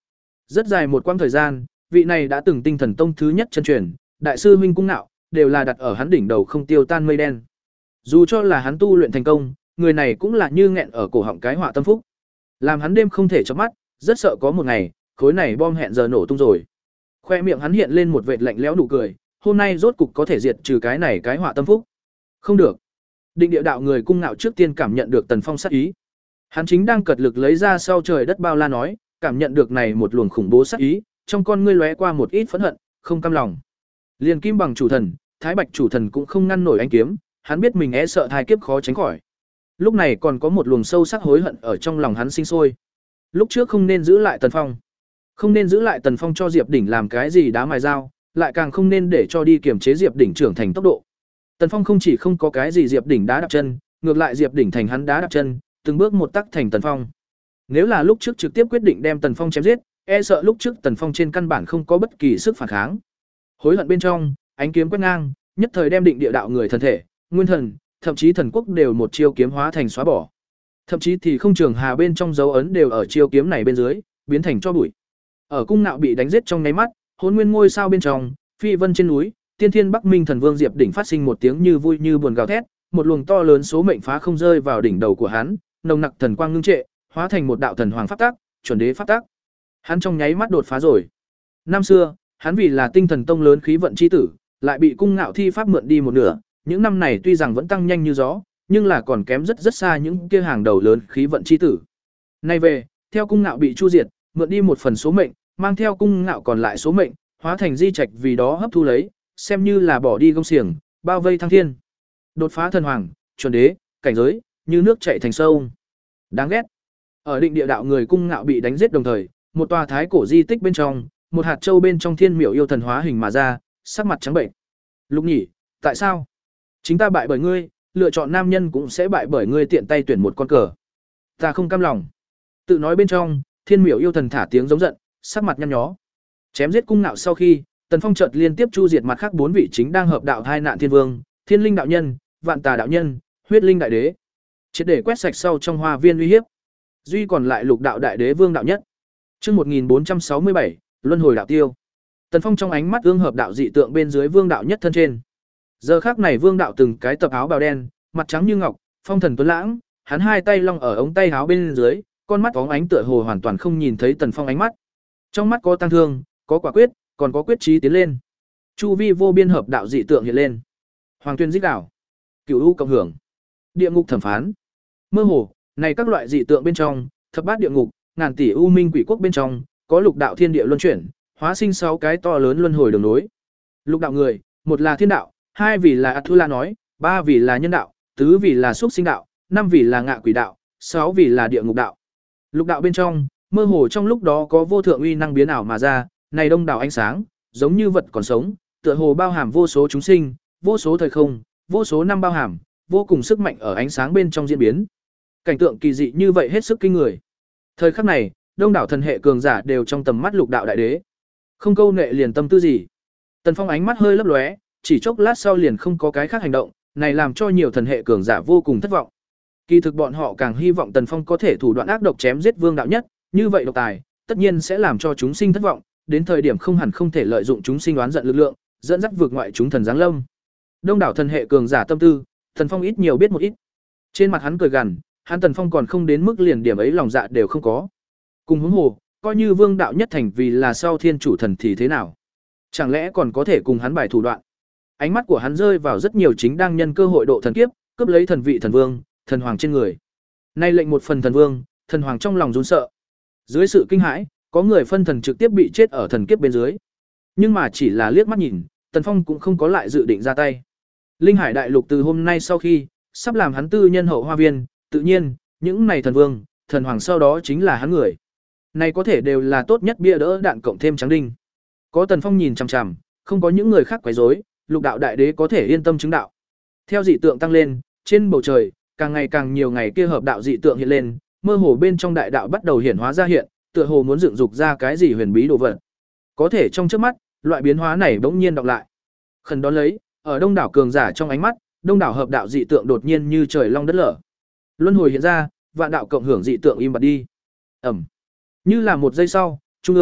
Speaker 1: Rất dài một quãng thời gian, vị này đã từng Tinh Thần Tông thứ nhất chân truyền, đại sư huynh Cung Nạo, đều là đặt ở hắn đỉnh đầu không tiêu tan mây đen. Dù cho là hắn tu luyện thành công, người này cũng là như nghẹn ở cổ họng cái họa tâm phúc. Làm hắn đêm không thể chớp mắt, rất sợ có một ngày, khối này bom hẹn giờ nổ tung rồi. Khoe miệng hắn hiện lên một vệt lạnh lẽo nụ cười, hôm nay rốt cục có thể diệt trừ cái này cái họa tâm phúc. Không được. Định Địa đạo người Cung Nạo trước tiên cảm nhận được Tần Phong sát ý. Hắn chính đang cật lực lấy ra sau trời đất bao la nói, cảm nhận được này một luồng khủng bố sát ý, trong con ngươi lóe qua một ít phẫn hận, không cam lòng. Liền Kim Bằng chủ thần, Thái Bạch chủ thần cũng không ngăn nổi ánh kiếm, hắn biết mình e sợ thai kiếp khó tránh khỏi. Lúc này còn có một luồng sâu sắc hối hận ở trong lòng hắn sinh sôi. Lúc trước không nên giữ lại Tần Phong, không nên giữ lại Tần Phong cho Diệp Đỉnh làm cái gì đá mài dao, lại càng không nên để cho đi kiềm chế Diệp Đỉnh trưởng thành tốc độ. Tần Phong không chỉ không có cái gì Diệp Đỉnh đá đạp chân, ngược lại Diệp Đỉnh thành hắn đá đạp chân, từng bước một tắc thành Tần Phong. Nếu là lúc trước trực tiếp quyết định đem Tần Phong chém giết, e sợ lúc trước Tần Phong trên căn bản không có bất kỳ sức phản kháng. Hối hận bên trong, ánh kiếm quét ngang, nhất thời đem Định Địa đạo người thân thể, nguyên thần, thậm chí thần quốc đều một chiêu kiếm hóa thành xóa bỏ. Thậm chí thì không trường hà bên trong dấu ấn đều ở chiêu kiếm này bên dưới, biến thành cho bụi. Ở Cung Nạo bị đánh giết trong nháy mắt, Hỗn Nguyên ngôi sao bên trong, Phi Vân trên núi, Tiên Thiên Bắc Minh Thần Vương Diệp Đỉnh phát sinh một tiếng như vui như buồn gào thét, một luồng to lớn số mệnh phá không rơi vào đỉnh đầu của hắn, nồng nặc thần quang ngưng trệ, hóa thành một đạo thần hoàng pháp tắc, chuẩn đế pháp tắc. Hắn trong nháy mắt đột phá rồi. Năm xưa, hắn vì là Tinh Thần Tông lớn khí vận chi tử, lại bị Cung Nạo thi pháp mượn đi một nửa, những năm này tuy rằng vẫn tăng nhanh như gió, nhưng là còn kém rất rất xa những kia hàng đầu lớn khí vận chi tử. Nay về, theo Cung Nạo bị chu diệt, mượn đi một phần số mệnh, mang theo Cung Nạo còn lại số mệnh, hóa thành di trạch vì đó hấp thu lấy, xem như là bỏ đi gông xiềng, bao vây thăng thiên. Đột phá thần hoàng, chuẩn đế, cảnh giới, như nước chảy thành sông. Đáng ghét. Ở Định Địa đạo người Cung Nạo bị đánh giết đồng thời, một tòa thái cổ di tích bên trong, một hạt châu bên trong thiên miểu yêu thần hóa hình mà ra, sắc mặt trắng bệnh. Lục Nhĩ, tại sao? Chính ta bại bởi ngươi, lựa chọn nam nhân cũng sẽ bại bởi ngươi tiện tay tuyển một con cờ. Ta không cam lòng. Tự nói bên trong, thiên miểu yêu thần thả tiếng giống giận, sắc mặt nhăn nhó. Chém giết Cung Nạo sau khi, Tần Phong chợt liên tiếp chu diệt mặt khác bốn vị chính đang hợp đạo hai nạn thiên vương, Thiên Linh đạo nhân, Vạn Tà đạo nhân, Huyết Linh đại đế. Triệt để quét sạch sau trong hoa viên uy hiếp. Duy còn lại Lục đạo đại đế vương đạo nhất. Chương một nghìn bốn trăm sáu mươi bảy, Luân hồi đạo tiêu. Tần Phong trong ánh mắt ương hợp đạo dị tượng bên dưới vương đạo nhất thân trên. Giờ khắc này vương đạo từng cái tập áo bào đen, mặt trắng như ngọc, phong thần tuấn lãng, hắn hai tay long ở ống tay áo bên dưới, con mắt bóng ánh tựa hồ hoàn toàn không nhìn thấy Tần Phong ánh mắt. Trong mắt có tăng thương, có quả quyết, còn có quyết chí tiến lên. Chu vi vô biên hợp đạo dị tượng hiện lên. Hoàng tuyên dích đảo, Cửu u cộng hưởng, địa ngục thẩm phán. Mơ hồ, này các loại dị tượng bên trong, thập bát địa ngục, ngàn tỷ u minh quỷ quốc bên trong, có lục đạo thiên địa luân chuyển, hóa sinh sáu cái to lớn luân hồi đường nối. Lục đạo người, một là thiên đạo, hai vì là Atula nói, ba vì là nhân đạo, tứ vì là xúc sinh đạo, năm vì là ngạ quỷ đạo, sáu vì là địa ngục đạo. Lục đạo bên trong, mơ hồ trong lúc đó có vô thượng uy năng biến ảo mà ra, này đông đảo ánh sáng, giống như vật còn sống, tựa hồ bao hàm vô số chúng sinh, vô số thời không, vô số năm bao hàm, vô cùng sức mạnh ở ánh sáng bên trong diễn biến. Cảnh tượng kỳ dị như vậy hết sức kinh người. Thời khắc này, đông đảo thần hệ cường giả đều trong tầm mắt Lục đạo đại đế. Không câu nệ liền tâm tư gì. Tần Phong ánh mắt hơi lấp lóe, chỉ chốc lát sau liền không có cái khác hành động, này làm cho nhiều thần hệ cường giả vô cùng thất vọng. Kỳ thực bọn họ càng hy vọng Tần Phong có thể thủ đoạn ác độc chém giết vương đạo nhất, như vậy độc tài, tất nhiên sẽ làm cho chúng sinh thất vọng, đến thời điểm không hẳn không thể lợi dụng chúng sinh oán giận lực lượng, dẫn dắt vượt ngoại chúng thần giáng lâm. Đông đảo thần hệ cường giả tâm tư, Tần Phong ít nhiều biết một ít. Trên mặt hắn cười gằn, hắn Tần Phong còn không đến mức liền điểm ấy lòng dạ đều không có. Cùng huống hồ, coi như vương đạo nhất thành vì là sau thiên chủ thần thì thế nào? Chẳng lẽ còn có thể cùng hắn bài thủ đoạn? Ánh mắt của hắn rơi vào rất nhiều chính đang nhân cơ hội độ thần kiếp, cướp lấy thần vị thần vương, thần hoàng trên người. Nay lệnh một phần thần vương, thần hoàng trong lòng run sợ. Dưới sự kinh hãi, có người phân thần trực tiếp bị chết ở thần kiếp bên dưới. Nhưng mà chỉ là liếc mắt nhìn, Tần Phong cũng không có lại dự định ra tay. Linh Hải đại lục từ hôm nay sau khi sắp làm hắn tư nhân hậu hoa viên, tự nhiên, những này thần vương, thần hoàng sau đó chính là hắn người. Này có thể đều là tốt nhất bia đỡ đạn cộng thêm trắng đinh. Có Tần Phong nhìn chằm chằm, không có những người khác quấy rối, Lục đạo đại đế có thể yên tâm chứng đạo. Theo dị tượng tăng lên, trên bầu trời, càng ngày càng nhiều ngày kia hợp đạo dị tượng hiện lên, mơ hồ bên trong đại đạo bắt đầu hiển hóa ra hiện, tựa hồ muốn dựng dục ra cái gì huyền bí đồ vật. Có thể trong chớp mắt, loại biến hóa này bỗng nhiên đọc lại. Khẩn đó lấy, ở đông đảo cường giả trong ánh mắt, đông đảo hợp đạo dị tượng đột nhiên như trời long đất lở. Luân hồi hiện ra, vạn đạo cộng hưởng dị tượng im bặt đi. Ầm. Như là một giây sau, trung ương,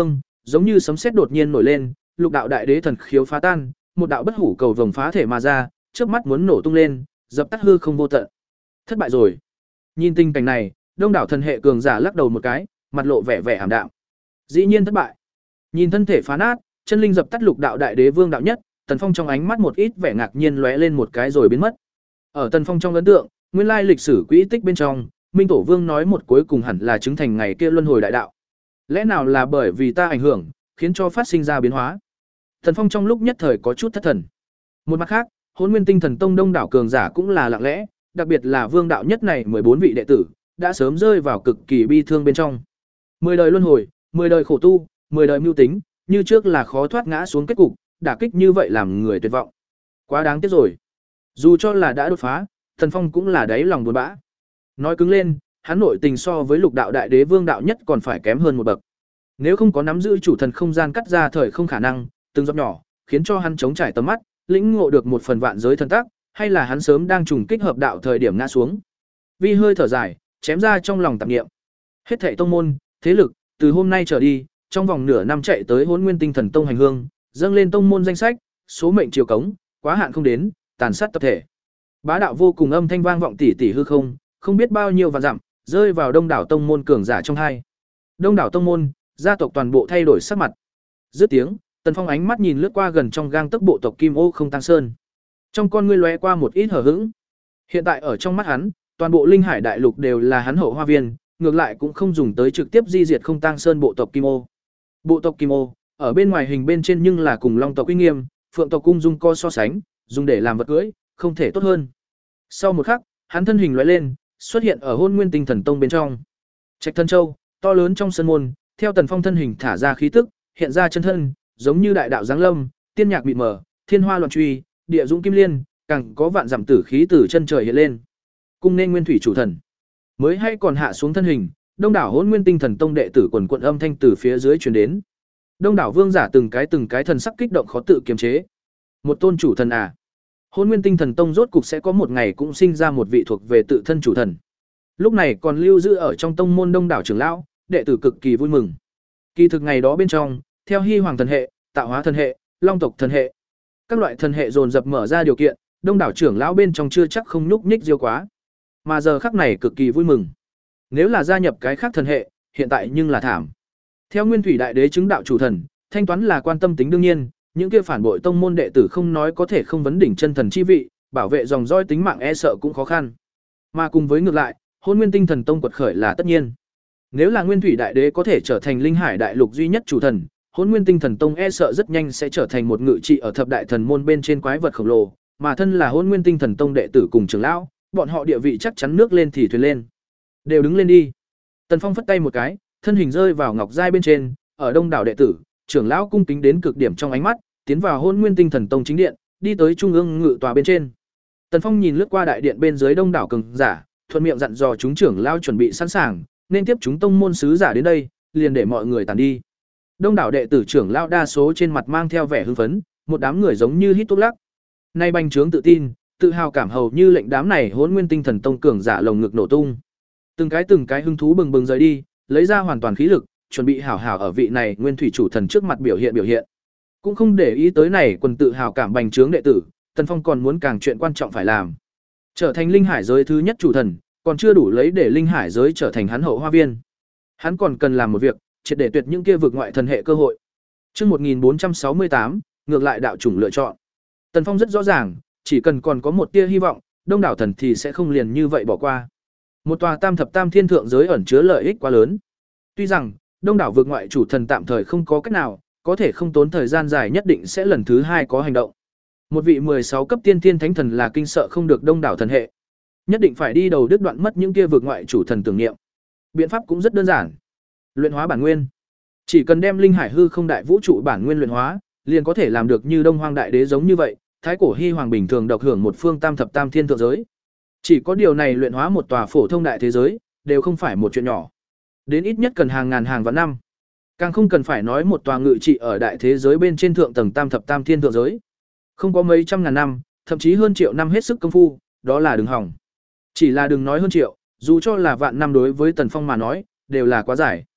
Speaker 1: giống như sấm sét đột nhiên nổi lên, lục đạo đại đế thần khiếu phá tan, một đạo bất hủ cầu vồng phá thể mà ra, chớp mắt muốn nổ tung lên, dập tắt hư không vô tận. Thất bại rồi. Nhìn tình cảnh này, đông đảo thần hệ cường giả lắc đầu một cái, mặt lộ vẻ vẻ ảm đạm. Dĩ nhiên thất bại. Nhìn thân thể phá nát, chân linh dập tắt lục đạo đại đế vương đạo nhất, Tần Phong trong ánh mắt một ít vẻ ngạc nhiên lóe lên một cái rồi biến mất. Ở Tần Phong trong ấn tượng, nguyên lai lịch sử quỹ tích bên trong, Minh Tổ Vương nói một cuối cùng hẳn là chứng thành ngày kia luân hồi đại đạo. Lẽ nào là bởi vì ta ảnh hưởng, khiến cho phát sinh ra biến hóa? Tần Phong trong lúc nhất thời có chút thất thần. Một mặt khác, Hỗn Nguyên Tinh Thần Tông đông đảo cường giả cũng là lặng lẽ, đặc biệt là Vương đạo nhất này mười bốn vị đệ tử, đã sớm rơi vào cực kỳ bi thương bên trong. Mười đời luân hồi, mười đời khổ tu, mười đời mưu tính, như trước là khó thoát ngã xuống kết cục, đả kích như vậy làm người tuyệt vọng. Quá đáng tiếc rồi. Dù cho là đã đột phá, Tần Phong cũng là đáy lòng buồn bã. Nói cứng lên, hắn nội tình so với Lục đạo đại đế Vương đạo nhất còn phải kém hơn một bậc. Nếu không có nắm giữ chủ thần không gian cắt ra thời không khả năng, từng giọt nhỏ, khiến cho hắn chống trải tầm mắt, lĩnh ngộ được một phần vạn giới thần tác, hay là hắn sớm đang trùng kích hợp đạo thời điểm ngã xuống. Vi hơi thở dài, chém ra trong lòng tạp niệm. Hết thảy tông môn, thế lực, từ hôm nay trở đi, trong vòng nửa năm chạy tới Hỗn Nguyên Tinh Thần Tông hành hương, dâng lên tông môn danh sách, số mệnh chiều cống, quá hạn không đến, tàn sát tập thể. Bá đạo vô cùng âm thanh vang vọng tỉ tỉ hư không, không biết bao nhiêu vạn dặm, rơi vào đông đảo tông môn cường giả trong hai. Đông đảo tông môn, gia tộc toàn bộ thay đổi sắc mặt. Dứt tiếng, Tần Phong ánh mắt nhìn lướt qua gần trong gang tấc bộ tộc Kim Ô Không Tăng Sơn. Trong con ngươi lóe qua một ít hở hững. Hiện tại ở trong mắt hắn, toàn bộ Linh Hải đại lục đều là hắn hậu hoa viên, ngược lại cũng không dùng tới trực tiếp di diệt Không Tăng Sơn bộ tộc Kim Ô. Bộ tộc Kim Ô, ở bên ngoài hình bên trên nhưng là cùng Long tộc uy nghiêm, Phượng tộc cung dung co so sánh, dùng để làm vật cưỡi, không thể tốt hơn. Sau một khắc, hắn thân hình lóe lên, xuất hiện ở Hỗn Nguyên Tinh Thần Tông bên trong. Trạch Thân Châu, to lớn trong sân môn, theo Tần Phong thân hình thả ra khí tức, hiện ra chân thân, giống như đại đạo giáng lâm, tiên nhạc mịt mờ, thiên hoa loạn truy, địa dũng kim liên, càng có vạn dặm tử khí từ chân trời hiện lên. Cung nên Nguyên Thủy chủ thần. Mới hay còn hạ xuống thân hình, đông đảo Hỗn Nguyên Tinh Thần Tông đệ tử quần quần âm thanh từ phía dưới truyền đến. Đông đảo vương giả từng cái từng cái thần sắc kích động khó tự kiềm chế. Một tôn chủ thần à? Hỗn Nguyên Tinh Thần Tông rốt cục sẽ có một ngày cũng sinh ra một vị thuộc về tự thân chủ thần. Lúc này còn lưu giữ ở trong tông môn đông đảo trưởng lão, đệ tử cực kỳ vui mừng. Kỳ thực ngày đó bên trong, theo Hy Hoàng thần hệ, Tạo Hóa thần hệ, Long tộc thần hệ, các loại thần hệ dồn dập mở ra điều kiện, đông đảo trưởng lão bên trong chưa chắc không nhúc nhích diêu quá. Mà giờ khắc này cực kỳ vui mừng. Nếu là gia nhập cái khác thần hệ, hiện tại nhưng là thảm. Theo Nguyên Thủy đại đế chứng đạo chủ thần, thanh toán là quan tâm tính đương nhiên, những kia phản bội tông môn đệ tử không nói có thể không vấn đỉnh chân thần chi vị, bảo vệ dòng dõi tính mạng e sợ cũng khó khăn. Mà cùng với ngược lại, Hỗn Nguyên Tinh Thần Tông quật khởi là tất nhiên. Nếu là Nguyên Thủy đại đế có thể trở thành Linh Hải đại lục duy nhất chủ thần, Hỗn Nguyên Tinh Thần Tông e sợ rất nhanh sẽ trở thành một ngự trị ở thập đại thần môn bên trên quái vật khổng lồ, mà thân là Hỗn Nguyên Tinh Thần Tông đệ tử cùng trưởng lão, bọn họ địa vị chắc chắn nước lên thì thuyền lên. Đều đứng lên đi. Tần Phong phất tay một cái, thân hình rơi vào ngọc giai bên trên, ở đông đảo đệ tử, trưởng lão cung kính đến cực điểm trong ánh mắt, tiến vào Hỗn Nguyên Tinh Thần Tông chính điện, đi tới trung ương ngự tòa bên trên. Tần Phong nhìn lướt qua đại điện bên dưới đông đảo cường giả, thuận miệng dặn dò chúng trưởng lão chuẩn bị sẵn sàng, nên tiếp chúng tông môn sứ giả đến đây, liền để mọi người tản đi. Đông đảo đệ tử trưởng lão đa số trên mặt mang theo vẻ hưng phấn, một đám người giống như hít thuốc lắc. Nay bành trướng tự tin, tự hào cảm hầu như lệnh đám này Hỗn Nguyên Tinh Thần Tông cường giả lồng ngực nổ tung. Từng cái từng cái hứng thú bừng bừng rời đi, lấy ra hoàn toàn khí lực, chuẩn bị hảo hảo ở vị này Nguyên Thủy chủ thần trước mặt biểu hiện biểu hiện. Cũng không để ý tới này quần tự hào cảm bành trướng đệ tử, Tần Phong còn muốn càng chuyện quan trọng phải làm. Trở thành Linh Hải giới thứ nhất chủ thần, còn chưa đủ lấy để Linh Hải giới trở thành hắn hậu hoa viên. Hắn còn cần làm một việc, triệt để tuyệt những kia vực ngoại thần hệ cơ hội. Chương một nghìn bốn trăm sáu mươi tám, ngược lại đạo chủng lựa chọn. Tần Phong rất rõ ràng, chỉ cần còn có một tia hy vọng, đông đảo thần thì sẽ không liền như vậy bỏ qua. Một tòa tam thập tam thiên thượng giới ẩn chứa lợi ích quá lớn. Tuy rằng, đông đảo vực ngoại chủ thần tạm thời không có cách nào, có thể không tốn thời gian dài nhất định sẽ lần thứ hai có hành động. Một vị mười sáu cấp tiên thiên thánh thần là kinh sợ không được đông đảo thần hệ. Nhất định phải đi đầu đứt đoạn mất những kia vực ngoại chủ thần tưởng niệm. Biện pháp cũng rất đơn giản. Luyện hóa bản nguyên. Chỉ cần đem Linh Hải hư không đại vũ trụ bản nguyên luyện hóa, liền có thể làm được như Đông Hoang đại đế giống như vậy, thái cổ hy hoàng bình thường độc hưởng một phương tam thập tam thiên thượng giới. Chỉ có điều này luyện hóa một tòa phổ thông đại thế giới, đều không phải một chuyện nhỏ. Đến ít nhất cần hàng ngàn hàng vạn năm. Càng không cần phải nói một tòa ngự trị ở đại thế giới bên trên thượng tầng tam thập tam thiên thượng giới. Không có mấy trăm ngàn năm, thậm chí hơn triệu năm hết sức công phu, đó là đừng hỏng. Chỉ là đừng nói hơn triệu, dù cho là vạn năm đối với Tần Phong mà nói, đều là quá dài.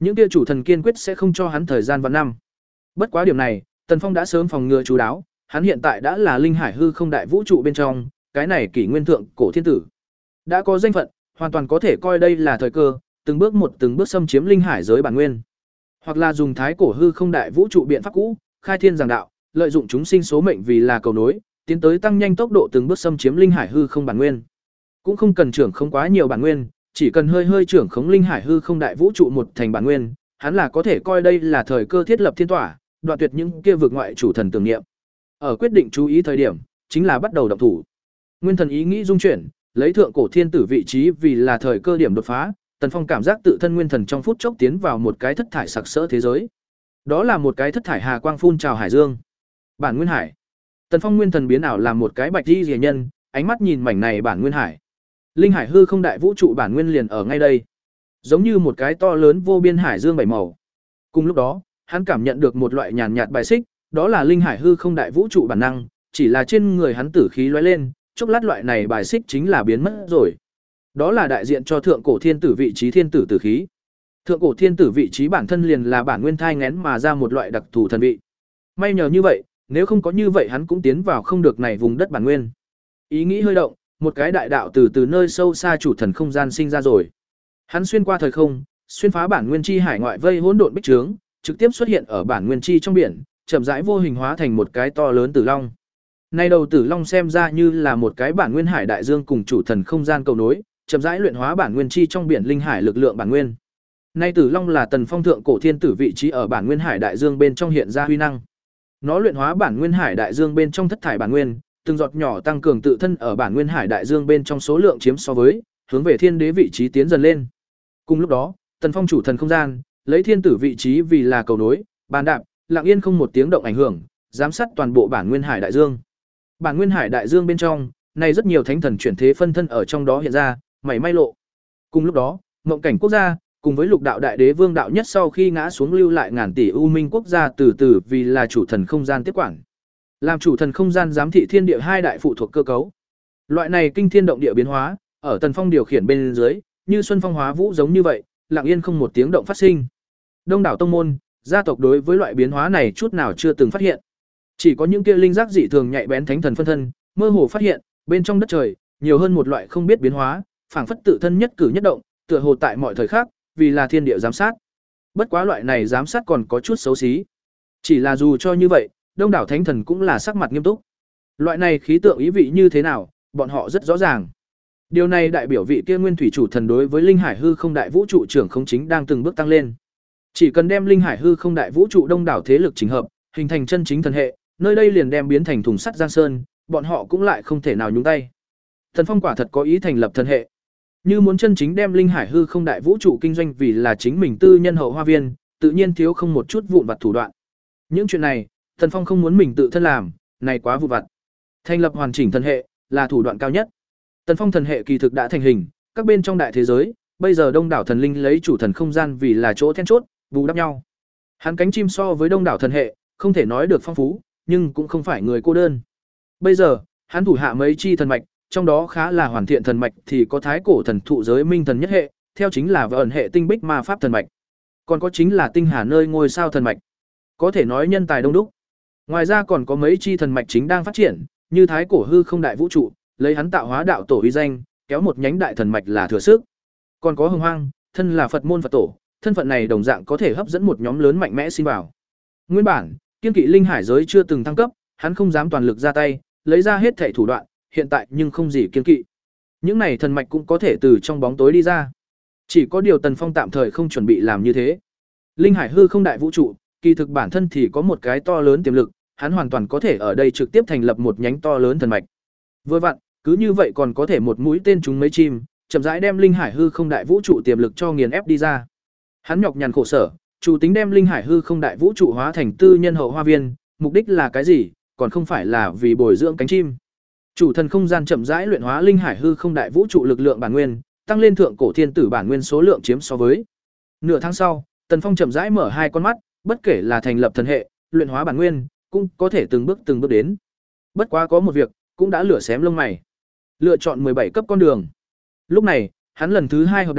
Speaker 1: Những kia chủ thần kiên quyết sẽ không cho hắn thời gian vạn năm. Bất quá điểm này, Tần Phong đã sớm phòng ngừa chú đáo, hắn hiện tại đã là linh hải hư không đại vũ trụ bên trong, cái này kỷ nguyên thượng cổ thiên tử. Đã có danh phận, hoàn toàn có thể coi đây là thời cơ, từng bước một từng bước xâm chiếm linh hải giới bản nguyên. Hoặc là dùng thái cổ hư không đại vũ trụ biện pháp cũ, khai thiên giảng đạo, lợi dụng chúng sinh số mệnh vì là cầu nối, tiến tới tăng nhanh tốc độ từng bước xâm chiếm linh hải hư không bản nguyên. Cũng không cần trưởng không quá nhiều bản nguyên, chỉ cần hơi hơi trưởng khống linh hải hư không đại vũ trụ một thành bản nguyên, hắn là có thể coi đây là thời cơ thiết lập thiên tỏa, đoạn tuyệt những kia vực ngoại chủ thần tưởng niệm. Ở quyết định chú ý thời điểm, chính là bắt đầu động thủ. Nguyên thần ý nghĩ dung chuyển, lấy thượng cổ thiên tử vị trí vì là thời cơ điểm đột phá, Tần Phong cảm giác tự thân nguyên thần trong phút chốc tiến vào một cái thất thải sặc sỡ thế giới. Đó là một cái thất thải hà quang phun trào hải dương. Bản nguyên hải. Tần Phong nguyên thần biến ảo làm một cái bạch y rìa nhân, ánh mắt nhìn mảnh này bản nguyên hải. Linh hải hư không đại vũ trụ bản nguyên liền ở ngay đây, giống như một cái to lớn vô biên hải dương bảy màu. Cùng lúc đó, hắn cảm nhận được một loại nhàn nhạt bài xích, đó là linh hải hư không đại vũ trụ bản năng, chỉ là trên người hắn tử khí lóe lên, chốc lát loại này bài xích chính là biến mất rồi. Đó là đại diện cho thượng cổ thiên tử vị trí thiên tử tử khí. Thượng cổ thiên tử vị trí bản thân liền là bản nguyên thai nghén mà ra một loại đặc thù thần vị. May nhờ như vậy, nếu không có như vậy hắn cũng tiến vào không được này vùng đất bản nguyên. Ý nghĩ hơi động, một cái đại đạo từ từ nơi sâu xa chủ thần không gian sinh ra rồi. Hắn xuyên qua thời không, xuyên phá bản nguyên chi hải ngoại vây hỗn độn bích trướng, trực tiếp xuất hiện ở bản nguyên chi trong biển, chậm rãi vô hình hóa thành một cái to lớn tử long. Nay đầu tử long xem ra như là một cái bản nguyên hải đại dương cùng chủ thần không gian cầu nối, chậm rãi luyện hóa bản nguyên chi trong biển linh hải lực lượng bản nguyên. Nay tử long là Tần Phong thượng cổ thiên tử vị trí ở bản nguyên hải đại dương bên trong hiện ra huy năng. Nó luyện hóa bản nguyên hải đại dương bên trong thất thải bản nguyên, từng giọt nhỏ tăng cường tự thân ở bản nguyên hải đại dương bên trong số lượng chiếm so với, hướng về thiên đế vị trí tiến dần lên. Cùng lúc đó, Tần Phong chủ thần không gian, lấy thiên tử vị trí vì là cầu nối, bàn đạp, lặng yên không một tiếng động ảnh hưởng, giám sát toàn bộ bản nguyên hải đại dương. Bản nguyên hải đại dương bên trong, này rất nhiều thánh thần chuyển thế phân thân ở trong đó hiện ra, mảy may lộ. Cùng lúc đó, mộng cảnh quốc gia, cùng với lục đạo đại đế vương đạo nhất sau khi ngã xuống lưu lại ngàn tỷ u minh quốc gia từ từ vì là chủ thần không gian tiếp quản. Làm chủ thần không gian giám thị thiên địa hai đại phụ thuộc cơ cấu. Loại này kinh thiên động địa biến hóa, ở Tần Phong điều khiển bên dưới, như xuân phong hóa vũ giống như vậy, lặng yên không một tiếng động phát sinh. Đông đảo tông môn, gia tộc đối với loại biến hóa này chút nào chưa từng phát hiện. Chỉ có những kia linh giác dị thường nhạy bén thánh thần phân thân, mơ hồ phát hiện, bên trong đất trời, nhiều hơn một loại không biết biến hóa, phảng phất tự thân nhất cử nhất động, tựa hồ tại mọi thời khắc, vì là thiên địa giám sát. Bất quá loại này giám sát còn có chút xấu xí. Chỉ là dù cho như vậy, đông đảo thánh thần cũng là sắc mặt nghiêm túc. Loại này khí tượng ý vị như thế nào, bọn họ rất rõ ràng. Điều này đại biểu vị kia nguyên thủy chủ thần đối với linh hải hư không đại vũ trụ trưởng không chính đang từng bước tăng lên. Chỉ cần đem linh hải hư không đại vũ trụ đông đảo thế lực chỉnh hợp, hình thành chân chính thần hệ, nơi đây liền đem biến thành thùng sắt giang sơn, bọn họ cũng lại không thể nào nhúng tay. Thần Phong quả thật có ý thành lập thần hệ. Như muốn chân chính đem linh hải hư không đại vũ trụ kinh doanh vì là chính mình tư nhân hậu hoa viên, tự nhiên thiếu không một chút vụn vặt thủ đoạn. Những chuyện này, Thần Phong không muốn mình tự thân làm, này quá vụn vặt. Thành lập hoàn chỉnh thần hệ là thủ đoạn cao nhất. Tần Phong thần hệ kỳ thực đã thành hình, các bên trong đại thế giới, bây giờ đông đảo thần linh lấy chủ thần không gian vì là chỗ then chốt, bù đắp nhau. Hắn cánh chim so với đông đảo thần hệ, không thể nói được phong phú, nhưng cũng không phải người cô đơn. Bây giờ, hắn thủ hạ mấy chi thần mạch, trong đó khá là hoàn thiện thần mạch thì có thái cổ thần thụ giới minh thần nhất hệ, theo chính là ẩn hệ tinh bích ma pháp thần mạch. Còn có chính là tinh hà nơi ngôi sao thần mạch. Có thể nói nhân tài đông đúc. Ngoài ra còn có mấy chi thần mạch chính đang phát triển, như thái cổ hư không đại vũ trụ, lấy hắn tạo hóa đạo tổ uy danh, kéo một nhánh đại thần mạch là thừa sức. Còn có Hồng Hoang, thân là Phật môn Phật tổ, thân phận này đồng dạng có thể hấp dẫn một nhóm lớn mạnh mẽ xin vào. Nguyên bản, kiên kỵ linh hải giới chưa từng thăng cấp, hắn không dám toàn lực ra tay, lấy ra hết thảy thủ đoạn, hiện tại nhưng không gì kiên kỵ. Những này thần mạch cũng có thể từ trong bóng tối đi ra. Chỉ có điều Tần Phong tạm thời không chuẩn bị làm như thế. Linh hải hư không đại vũ trụ, kỳ thực bản thân thì có một cái to lớn tiềm lực, hắn hoàn toàn có thể ở đây trực tiếp thành lập một nhánh to lớn thần mạch. Vừa vặn, cứ như vậy còn có thể một mũi tên trúng mấy chim, chậm rãi đem linh hải hư không đại vũ trụ tiềm lực cho nghiền ép đi ra. Hắn nhọc nhằn khổ sở, chủ tính đem linh hải hư không đại vũ trụ hóa thành tư nhân hậu hoa viên, mục đích là cái gì, còn không phải là vì bồi dưỡng cánh chim. Chủ thần không gian chậm rãi luyện hóa linh hải hư không đại vũ trụ lực lượng bản nguyên, tăng lên thượng cổ thiên tử bản nguyên số lượng chiếm so với. Nửa tháng sau, Tần Phong chậm rãi mở hai con mắt, bất kể là thành lập thần hệ, luyện hóa bản nguyên, cũng có thể từng bước từng bước đến. Bất quá có một việc, cũng đã lửa xém lông mày. Lựa chọn mười bảy cấp con đường. Lúc này, hắn lần thứ hai hợp đạo,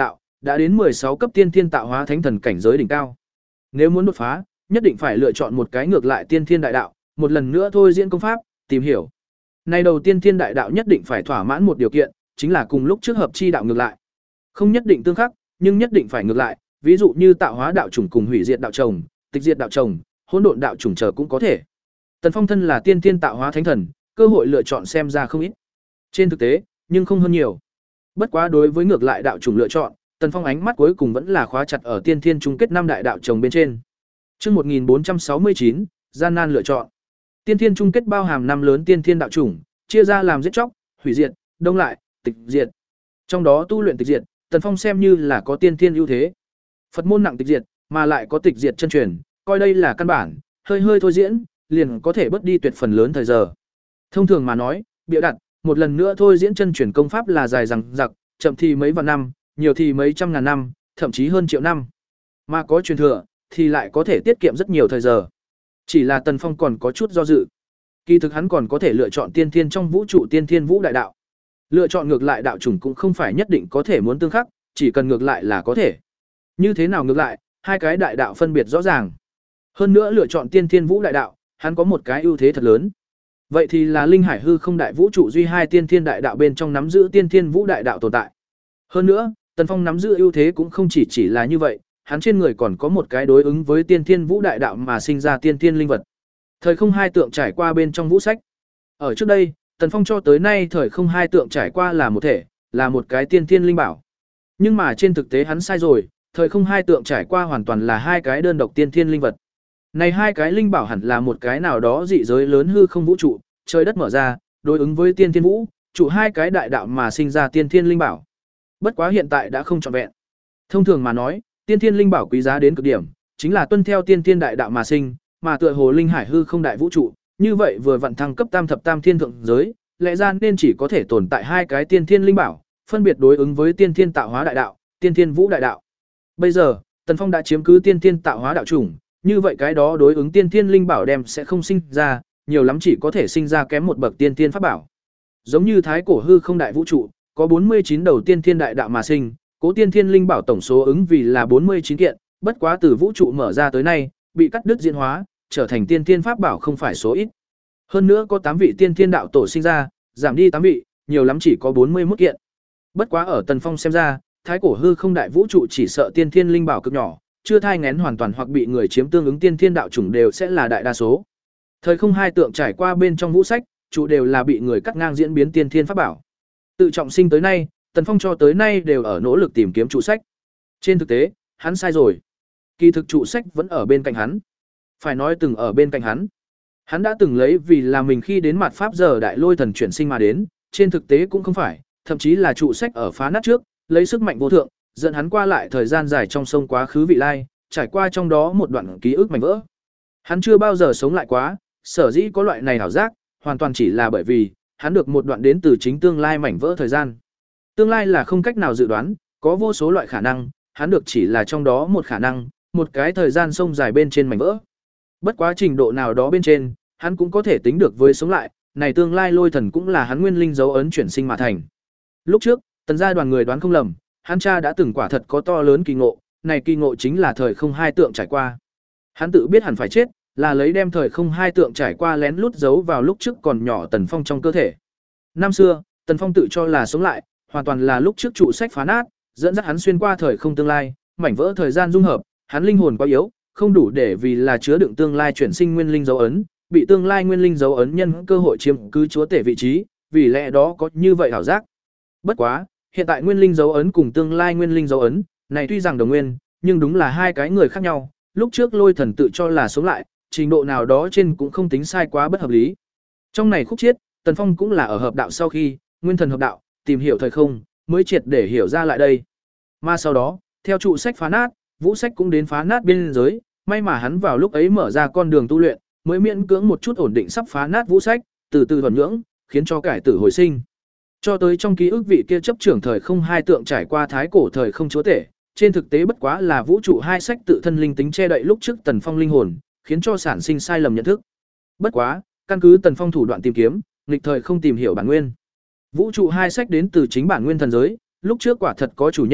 Speaker 1: đã đến mười sáu cấp tiên thiên tạo hóa thánh thần cảnh giới đỉnh cao. Nếu muốn đột phá, nhất định phải lựa chọn một cái ngược lại tiên thiên đại đạo, một lần nữa thôi diễn công pháp, tìm hiểu. Này đầu tiên thiên đại đạo nhất định phải thỏa mãn một điều kiện, chính là cùng lúc trước hợp chi đạo ngược lại. Không nhất định tương khắc, nhưng nhất định phải ngược lại, ví dụ như tạo hóa đạo chủng cùng hủy diệt đạo chồng, tịch diệt đạo chồng, hỗn độn đạo chủng chờ cũng có thể. Tần Phong thân là tiên thiên tạo hóa thánh thần, cơ hội lựa chọn xem ra không ít. Trên thực tế, nhưng không hơn nhiều. Bất quá đối với ngược lại đạo chủng lựa chọn, Tần Phong ánh mắt cuối cùng vẫn là khóa chặt ở tiên thiên chung kết năm đại đạo chồng bên trên. Chương một nghìn bốn trăm sáu mươi chín, gian nan lựa chọn. Tiên thiên chung kết bao hàm năm lớn tiên thiên đạo chủng, chia ra làm giết chóc, hủy diệt, đông lại, tịch diệt. Trong đó tu luyện tịch diệt, Tần Phong xem như là có tiên thiên ưu thế. Phật môn nặng tịch diệt, mà lại có tịch diệt chân truyền, coi đây là căn bản, hơi hơi thôi diễn, liền có thể bớt đi tuyệt phần lớn thời giờ. Thông thường mà nói, bịa đặt, một lần nữa thôi diễn chân truyền công pháp là dài dằng dặc, chậm thì mấy vạn năm, nhiều thì mấy trăm ngàn năm, thậm chí hơn triệu năm. Mà có truyền thừa thì lại có thể tiết kiệm rất nhiều thời giờ. Chỉ là Tần Phong còn có chút do dự. Kỳ thực hắn còn có thể lựa chọn tiên thiên trong vũ trụ tiên thiên vũ đại đạo. Lựa chọn ngược lại đạo chủng cũng không phải nhất định có thể muốn tương khắc, chỉ cần ngược lại là có thể. Như thế nào ngược lại, hai cái đại đạo phân biệt rõ ràng. Hơn nữa lựa chọn tiên thiên vũ đại đạo, hắn có một cái ưu thế thật lớn. Vậy thì là linh hải hư không đại vũ trụ duy hai tiên thiên đại đạo bên trong nắm giữ tiên thiên vũ đại đạo tồn tại. Hơn nữa, Tần Phong nắm giữ ưu thế cũng không chỉ chỉ là như vậy, hắn trên người còn có một cái đối ứng với tiên thiên vũ đại đạo mà sinh ra tiên thiên linh vật. Thời không hai tượng trải qua bên trong vũ sách. Ở trước đây, Tần Phong cho tới nay thời không hai tượng trải qua là một thể, là một cái tiên thiên linh bảo. Nhưng mà trên thực tế hắn sai rồi, thời không hai tượng trải qua hoàn toàn là hai cái đơn độc tiên thiên linh vật. Này hai cái linh bảo hẳn là một cái nào đó dị giới lớn hư không vũ trụ, trời đất mở ra, đối ứng với tiên thiên vũ, trụ hai cái đại đạo mà sinh ra tiên thiên linh bảo. Bất quá hiện tại đã không trọn vẹn. Thông thường mà nói, tiên thiên linh bảo quý giá đến cực điểm, chính là tuân theo tiên thiên đại đạo mà sinh, mà tựa hồ linh hải hư không đại vũ trụ, như vậy vừa vặn thăng cấp tam thập tam thiên thượng giới, lẽ ra nên chỉ có thể tồn tại hai cái tiên thiên linh bảo, phân biệt đối ứng với tiên thiên tạo hóa đại đạo, tiên thiên vũ đại đạo. Bây giờ, Tần Phong đã chiếm cứ tiên thiên tạo hóa đạo chủng, như vậy cái đó đối ứng tiên thiên linh bảo đem sẽ không sinh ra, nhiều lắm chỉ có thể sinh ra kém một bậc tiên thiên pháp bảo. Giống như thái cổ hư không đại vũ trụ, có bốn mươi chín đầu tiên thiên đại đạo mà sinh, cố tiên thiên linh bảo tổng số ứng vì là bốn mươi chín kiện, bất quá từ vũ trụ mở ra tới nay, bị cắt đứt diễn hóa, trở thành tiên thiên pháp bảo không phải số ít. Hơn nữa có tám vị tiên thiên đạo tổ sinh ra, giảm đi tám vị, nhiều lắm chỉ có bốn mươi mốt kiện. Bất quá ở Tần Phong xem ra, thái cổ hư không đại vũ trụ chỉ sợ tiên thiên linh bảo cực nhỏ, chưa thai nghén hoàn toàn hoặc bị người chiếm tương ứng tiên thiên đạo chủng đều sẽ là đại đa số. Thời không hai tượng trải qua bên trong vũ sách, chủ đều là bị người cắt ngang diễn biến tiên thiên pháp bảo. Tự trọng sinh tới nay, Tần Phong cho tới nay đều ở nỗ lực tìm kiếm trụ sách. Trên thực tế, hắn sai rồi. Kỳ thực trụ sách vẫn ở bên cạnh hắn. Phải nói từng ở bên cạnh hắn. Hắn đã từng lấy vì là mình khi đến mặt pháp giờ đại lôi thần chuyển sinh mà đến, trên thực tế cũng không phải, thậm chí là trụ sách ở phá nát trước, lấy sức mạnh vô thượng, dẫn hắn qua lại thời gian dài trong sông quá khứ vị lai, trải qua trong đó một đoạn ký ức mảnh vỡ. Hắn chưa bao giờ sống lại quá, sở dĩ có loại này ảo giác, hoàn toàn chỉ là bởi vì hắn được một đoạn đến từ chính tương lai mảnh vỡ thời gian. Tương lai là không cách nào dự đoán, có vô số loại khả năng, hắn được chỉ là trong đó một khả năng, một cái thời gian sông dài bên trên mảnh vỡ. Bất quá trình độ nào đó bên trên, hắn cũng có thể tính được với sống lại, này tương lai lôi thần cũng là hắn nguyên linh dấu ấn chuyển sinh mà thành. Lúc trước, Tần gia đoàn người đoán không lầm, hắn cha đã từng quả thật có to lớn kỳ ngộ, này kỳ ngộ chính là thời không hai tượng trải qua. Hắn tự biết hẳn phải chết, là lấy đem thời không hai tượng trải qua lén lút giấu vào lúc trước còn nhỏ Tần Phong trong cơ thể. Năm xưa, Tần Phong tự cho là sống lại, hoàn toàn là lúc trước trụ sách phá nát, dẫn dắt hắn xuyên qua thời không tương lai, mảnh vỡ thời gian dung hợp, hắn linh hồn quá yếu, không đủ để vì là chứa đựng tương lai chuyển sinh nguyên linh dấu ấn, bị tương lai nguyên linh dấu ấn nhân cơ hội chiếm cứ chúa tể vị trí, vì lẽ đó có như vậy ảo giác. Bất quá, hiện tại nguyên linh dấu ấn cùng tương lai nguyên linh dấu ấn, này tuy rằng đồng nguyên, nhưng đúng là hai cái người khác nhau, lúc trước lôi thần tự cho là sống lại, trình độ nào đó trên cũng không tính sai quá bất hợp lý. Trong này khúc chiết, Tần Phong cũng là ở hợp đạo sau khi, nguyên thần hợp đạo, tìm hiểu thời không, mới triệt để hiểu ra lại đây. Mà sau đó, theo trụ sách phá nát, vũ sách cũng đến phá nát biên giới, may mà hắn vào lúc ấy mở ra con đường tu luyện, mới miễn cưỡng một chút ổn định sắp phá nát vũ sách, từ từ thuần nhưỡng, khiến cho cải tử hồi sinh. Cho tới trong ký ức vị kia chấp trưởng thời không hai tượng trải qua thái cổ thời không chúa tể, trên thực tế bất quá là vũ trụ hai sách tự thân linh tính che đậy lúc trước Tần Phong linh hồn, khiến cho sản sinh sai lầm nhận thức. Bất quá, căn cứ Tần Phong thủ đoạn tìm kiếm, nghịch thời không tìm hiểu bản nguyên. Vũ trụ hai sách đến từ chính bản nguyên thần giới, lúc trước quả thật có chủ nhân,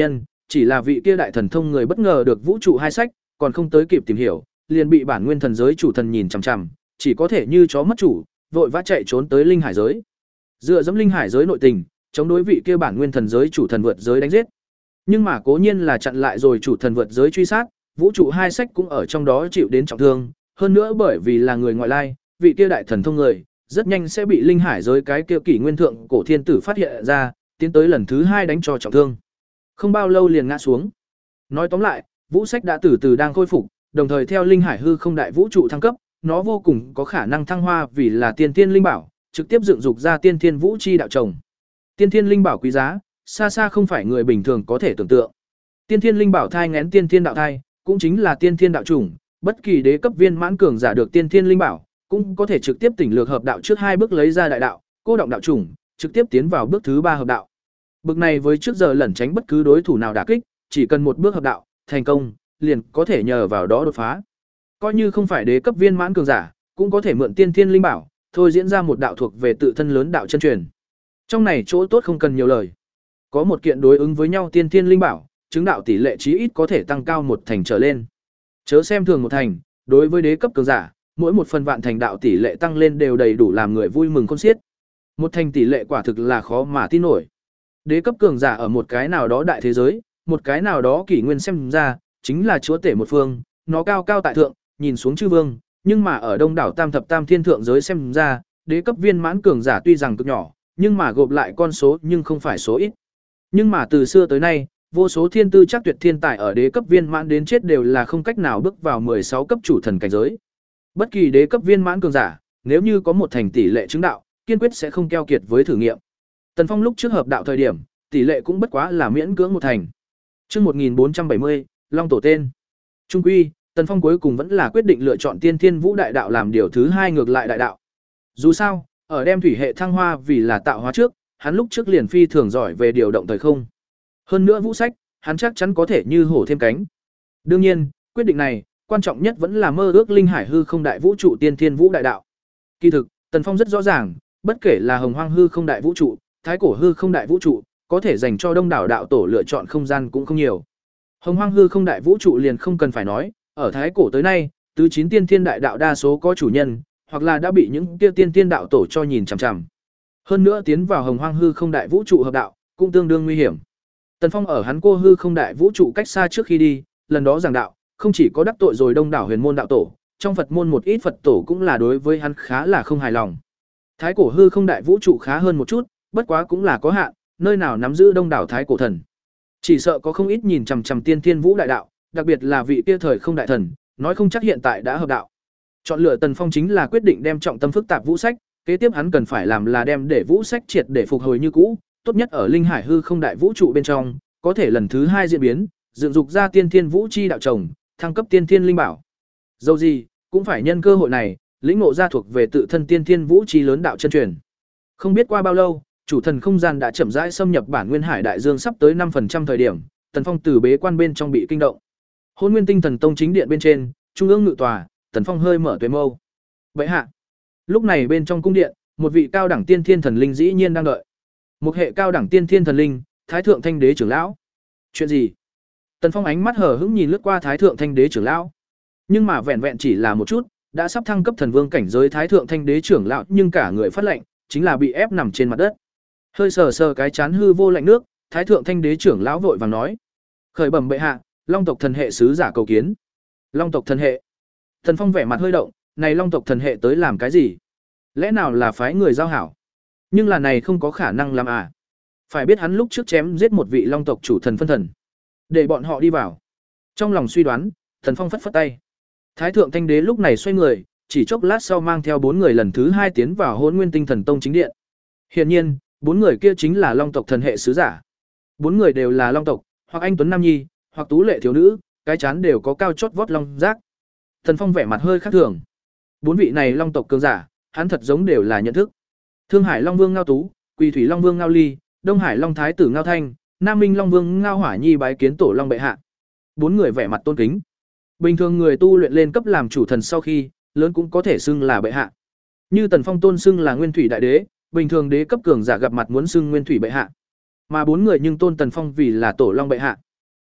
Speaker 1: chỉ là vị kia đại thần thông người bất ngờ được vũ trụ hai sách, còn không tới kịp tìm hiểu, liền bị bản nguyên thần giới chủ thần nhìn chằm chằm, chỉ có thể như chó mất chủ, vội vã chạy trốn tới linh hải giới. Dựa dẫm linh hải giới nội tình, chống đối vị kia bản nguyên thần giới chủ thần vượt giới đánh giết. Nhưng mà cố nhiên là chặn lại rồi chủ thần vượt giới truy sát, vũ trụ hai sách cũng ở trong đó chịu đến trọng thương, hơn nữa bởi vì là người ngoại lai, vị kia đại thần thông người rất nhanh sẽ bị linh hải giới cái kia kỷ nguyên thượng cổ thiên tử phát hiện ra, tiến tới lần thứ hai đánh cho trọng thương. Không bao lâu liền ngã xuống. Nói tóm lại, vũ sách đã từ từ đang khôi phục, đồng thời theo linh hải hư không đại vũ trụ thăng cấp, nó vô cùng có khả năng thăng hoa vì là tiên thiên linh bảo, trực tiếp dựng dục ra tiên thiên vũ chi đạo trồng. Tiên thiên linh bảo quý giá, xa xa không phải người bình thường có thể tưởng tượng. Tiên thiên linh bảo thai nghén tiên thiên đạo thai, cũng chính là tiên thiên đạo chủng, bất kỳ đế cấp viên mãn cường giả được tiên thiên linh bảo, cũng có thể trực tiếp tỉnh lược hợp đạo trước hai bước lấy ra đại đạo, cô động đạo chủng, trực tiếp tiến vào bước thứ ba hợp đạo. Bực này với trước giờ lẩn tránh bất cứ đối thủ nào đả kích, chỉ cần một bước hợp đạo, thành công, liền có thể nhờ vào đó đột phá. Coi như không phải đế cấp viên mãn cường giả, cũng có thể mượn tiên thiên linh bảo, thôi diễn ra một đạo thuộc về tự thân lớn đạo chân truyền. Trong này chỗ tốt không cần nhiều lời. Có một kiện đối ứng với nhau tiên thiên linh bảo, chứng đạo tỷ lệ chí ít có thể tăng cao một thành trở lên. Chớ xem thường một thành, đối với đế cấp cường giả, mỗi một phần vạn thành đạo tỷ lệ tăng lên đều đầy đủ làm người vui mừng khôn xiết. Một thành tỷ lệ quả thực là khó mà tin nổi. Đế cấp cường giả ở một cái nào đó đại thế giới, một cái nào đó kỷ nguyên xem ra, chính là chúa tể một phương, nó cao cao tại thượng, nhìn xuống chư vương, nhưng mà ở đông đảo tam thập tam thiên thượng giới xem ra, đế cấp viên mãn cường giả tuy rằng cực nhỏ, nhưng mà gộp lại con số nhưng không phải số ít. Nhưng mà từ xưa tới nay, vô số thiên tư chắc tuyệt thiên tài ở đế cấp viên mãn đến chết đều là không cách nào bước vào mười sáu cấp chủ thần cảnh giới. Bất kỳ đế cấp viên mãn cường giả, nếu như có một thành tỷ lệ chứng đạo, kiên quyết sẽ không keo kiệt với thử nghiệm. Tần Phong lúc trước hợp đạo thời điểm, tỷ lệ cũng bất quá là miễn cưỡng một thành. Chương một nghìn bốn trăm bảy mươi, Long tổ tên. Trung quy, Tần Phong cuối cùng vẫn là quyết định lựa chọn Tiên Thiên Vũ Đại Đạo làm điều thứ hai ngược lại đại đạo. Dù sao, ở đem thủy hệ thăng hoa vì là tạo hóa trước, hắn lúc trước liền phi thường giỏi về điều động thời không. Hơn nữa vũ sách, hắn chắc chắn có thể như hổ thêm cánh. Đương nhiên, quyết định này, quan trọng nhất vẫn là mơ ước linh hải hư không đại vũ trụ Tiên Thiên Vũ Đại Đạo. Kỳ thực, Tần Phong rất rõ ràng, bất kể là Hồng Hoang hư không đại vũ trụ, Thái cổ hư không đại vũ trụ, có thể dành cho đông đảo đạo tổ lựa chọn không gian cũng không nhiều. Hồng Hoang hư không đại vũ trụ liền không cần phải nói, ở Thái cổ tới nay, tứ chín tiên thiên đại đạo đa số có chủ nhân, hoặc là đã bị những kia tiên tiên đạo tổ cho nhìn chằm chằm. Hơn nữa tiến vào Hồng Hoang hư không đại vũ trụ hợp đạo, cũng tương đương nguy hiểm. Tần Phong ở hắn cô hư không đại vũ trụ cách xa trước khi đi, lần đó giảng đạo, không chỉ có đắc tội rồi đông đảo huyền môn đạo tổ, trong Phật môn một ít Phật tổ cũng là đối với hắn khá là không hài lòng. Thái cổ hư không đại vũ trụ khá hơn một chút, bất quá cũng là có hạn, nơi nào nắm giữ đông đảo thái cổ thần. Chỉ sợ có không ít nhìn chằm chằm Tiên Thiên Vũ Đại Đạo, đặc biệt là vị kia thời không đại thần, nói không chắc hiện tại đã hợp đạo. Chọn lựa Tần Phong chính là quyết định đem trọng tâm phức tạp vũ sách, kế tiếp hắn cần phải làm là đem để vũ sách triệt để phục hồi như cũ, tốt nhất ở linh hải hư không đại vũ trụ bên trong, có thể lần thứ hai diễn biến, dựng dục ra Tiên Thiên Vũ chi đạo trồng, thăng cấp Tiên Thiên linh bảo. Dẫu gì, cũng phải nhân cơ hội này, lĩnh ngộ ra thuộc về tự thân Tiên Thiên Vũ chi lớn đạo chân truyền. Không biết qua bao lâu, chủ thần không gian đã chậm rãi xâm nhập bản nguyên hải đại dương sắp tới năm phần trăm thời điểm, Tần Phong từ bế quan bên trong bị kinh động. Hôn Nguyên Tinh Thần Tông chính điện bên trên, trung ương ngự tòa, Tần Phong hơi mở tuệ mâu. Vậy hạ, lúc này bên trong cung điện, một vị cao đẳng tiên thiên thần linh dĩ nhiên đang đợi. Một hệ cao đẳng tiên thiên thần linh, Thái thượng Thanh Đế trưởng lão. Chuyện gì? Tần Phong ánh mắt hờ hững nhìn lướt qua Thái thượng Thanh Đế trưởng lão. Nhưng mà vẹn vẹn chỉ là một chút, đã sắp thăng cấp thần vương cảnh giới Thái thượng Thanh Đế trưởng lão, nhưng cả người phát lệnh, chính là bị ép nằm trên mặt đất. Hơi sờ sờ cái chán hư vô lạnh nước, Thái thượng Thanh Đế trưởng lão vội vàng nói: "Khởi bẩm bệ hạ, Long tộc thần hệ sứ giả cầu kiến." Long tộc thần hệ? Thần Phong vẻ mặt hơi động, này Long tộc thần hệ tới làm cái gì? Lẽ nào là phái người giao hảo? Nhưng là này không có khả năng làm à? Phải biết hắn lúc trước chém giết một vị Long tộc chủ thần phân thần, để bọn họ đi vào. Trong lòng suy đoán, Thần Phong phất phất tay. Thái thượng Thanh Đế lúc này xoay người, chỉ chốc lát sau mang theo bốn người lần thứ hai tiến vào Hỗn Nguyên Tinh Thần Tông chính điện. Hiển nhiên, bốn người kia chính là Long tộc thần hệ sứ giả. Bốn người đều là Long tộc, hoặc anh tuấn nam nhi, hoặc tú lệ thiếu nữ, cái chán đều có cao chót vót long giác. Thần Phong vẻ mặt hơi khác thường. Bốn vị này Long tộc cường giả, hắn thật giống đều là nhận thức. Thương Hải Long Vương Ngao Tú, Quỳ Thủy Long Vương Ngao Ly, Đông Hải Long Thái tử Ngao Thanh, Nam Minh Long Vương Ngao Hỏa Nhi bái kiến tổ Long bệ hạ. Bốn người vẻ mặt tôn kính. Bình thường người tu luyện lên cấp làm chủ thần sau khi, lớn cũng có thể xưng là bệ hạ. Như Tần Phong tôn xưng là Nguyên Thủy đại đế, bình thường đế cấp cường giả gặp mặt muốn xưng Nguyên Thủy bệ hạ. Mà bốn người nhưng tôn Tần Phong vì là tổ Long bệ hạ.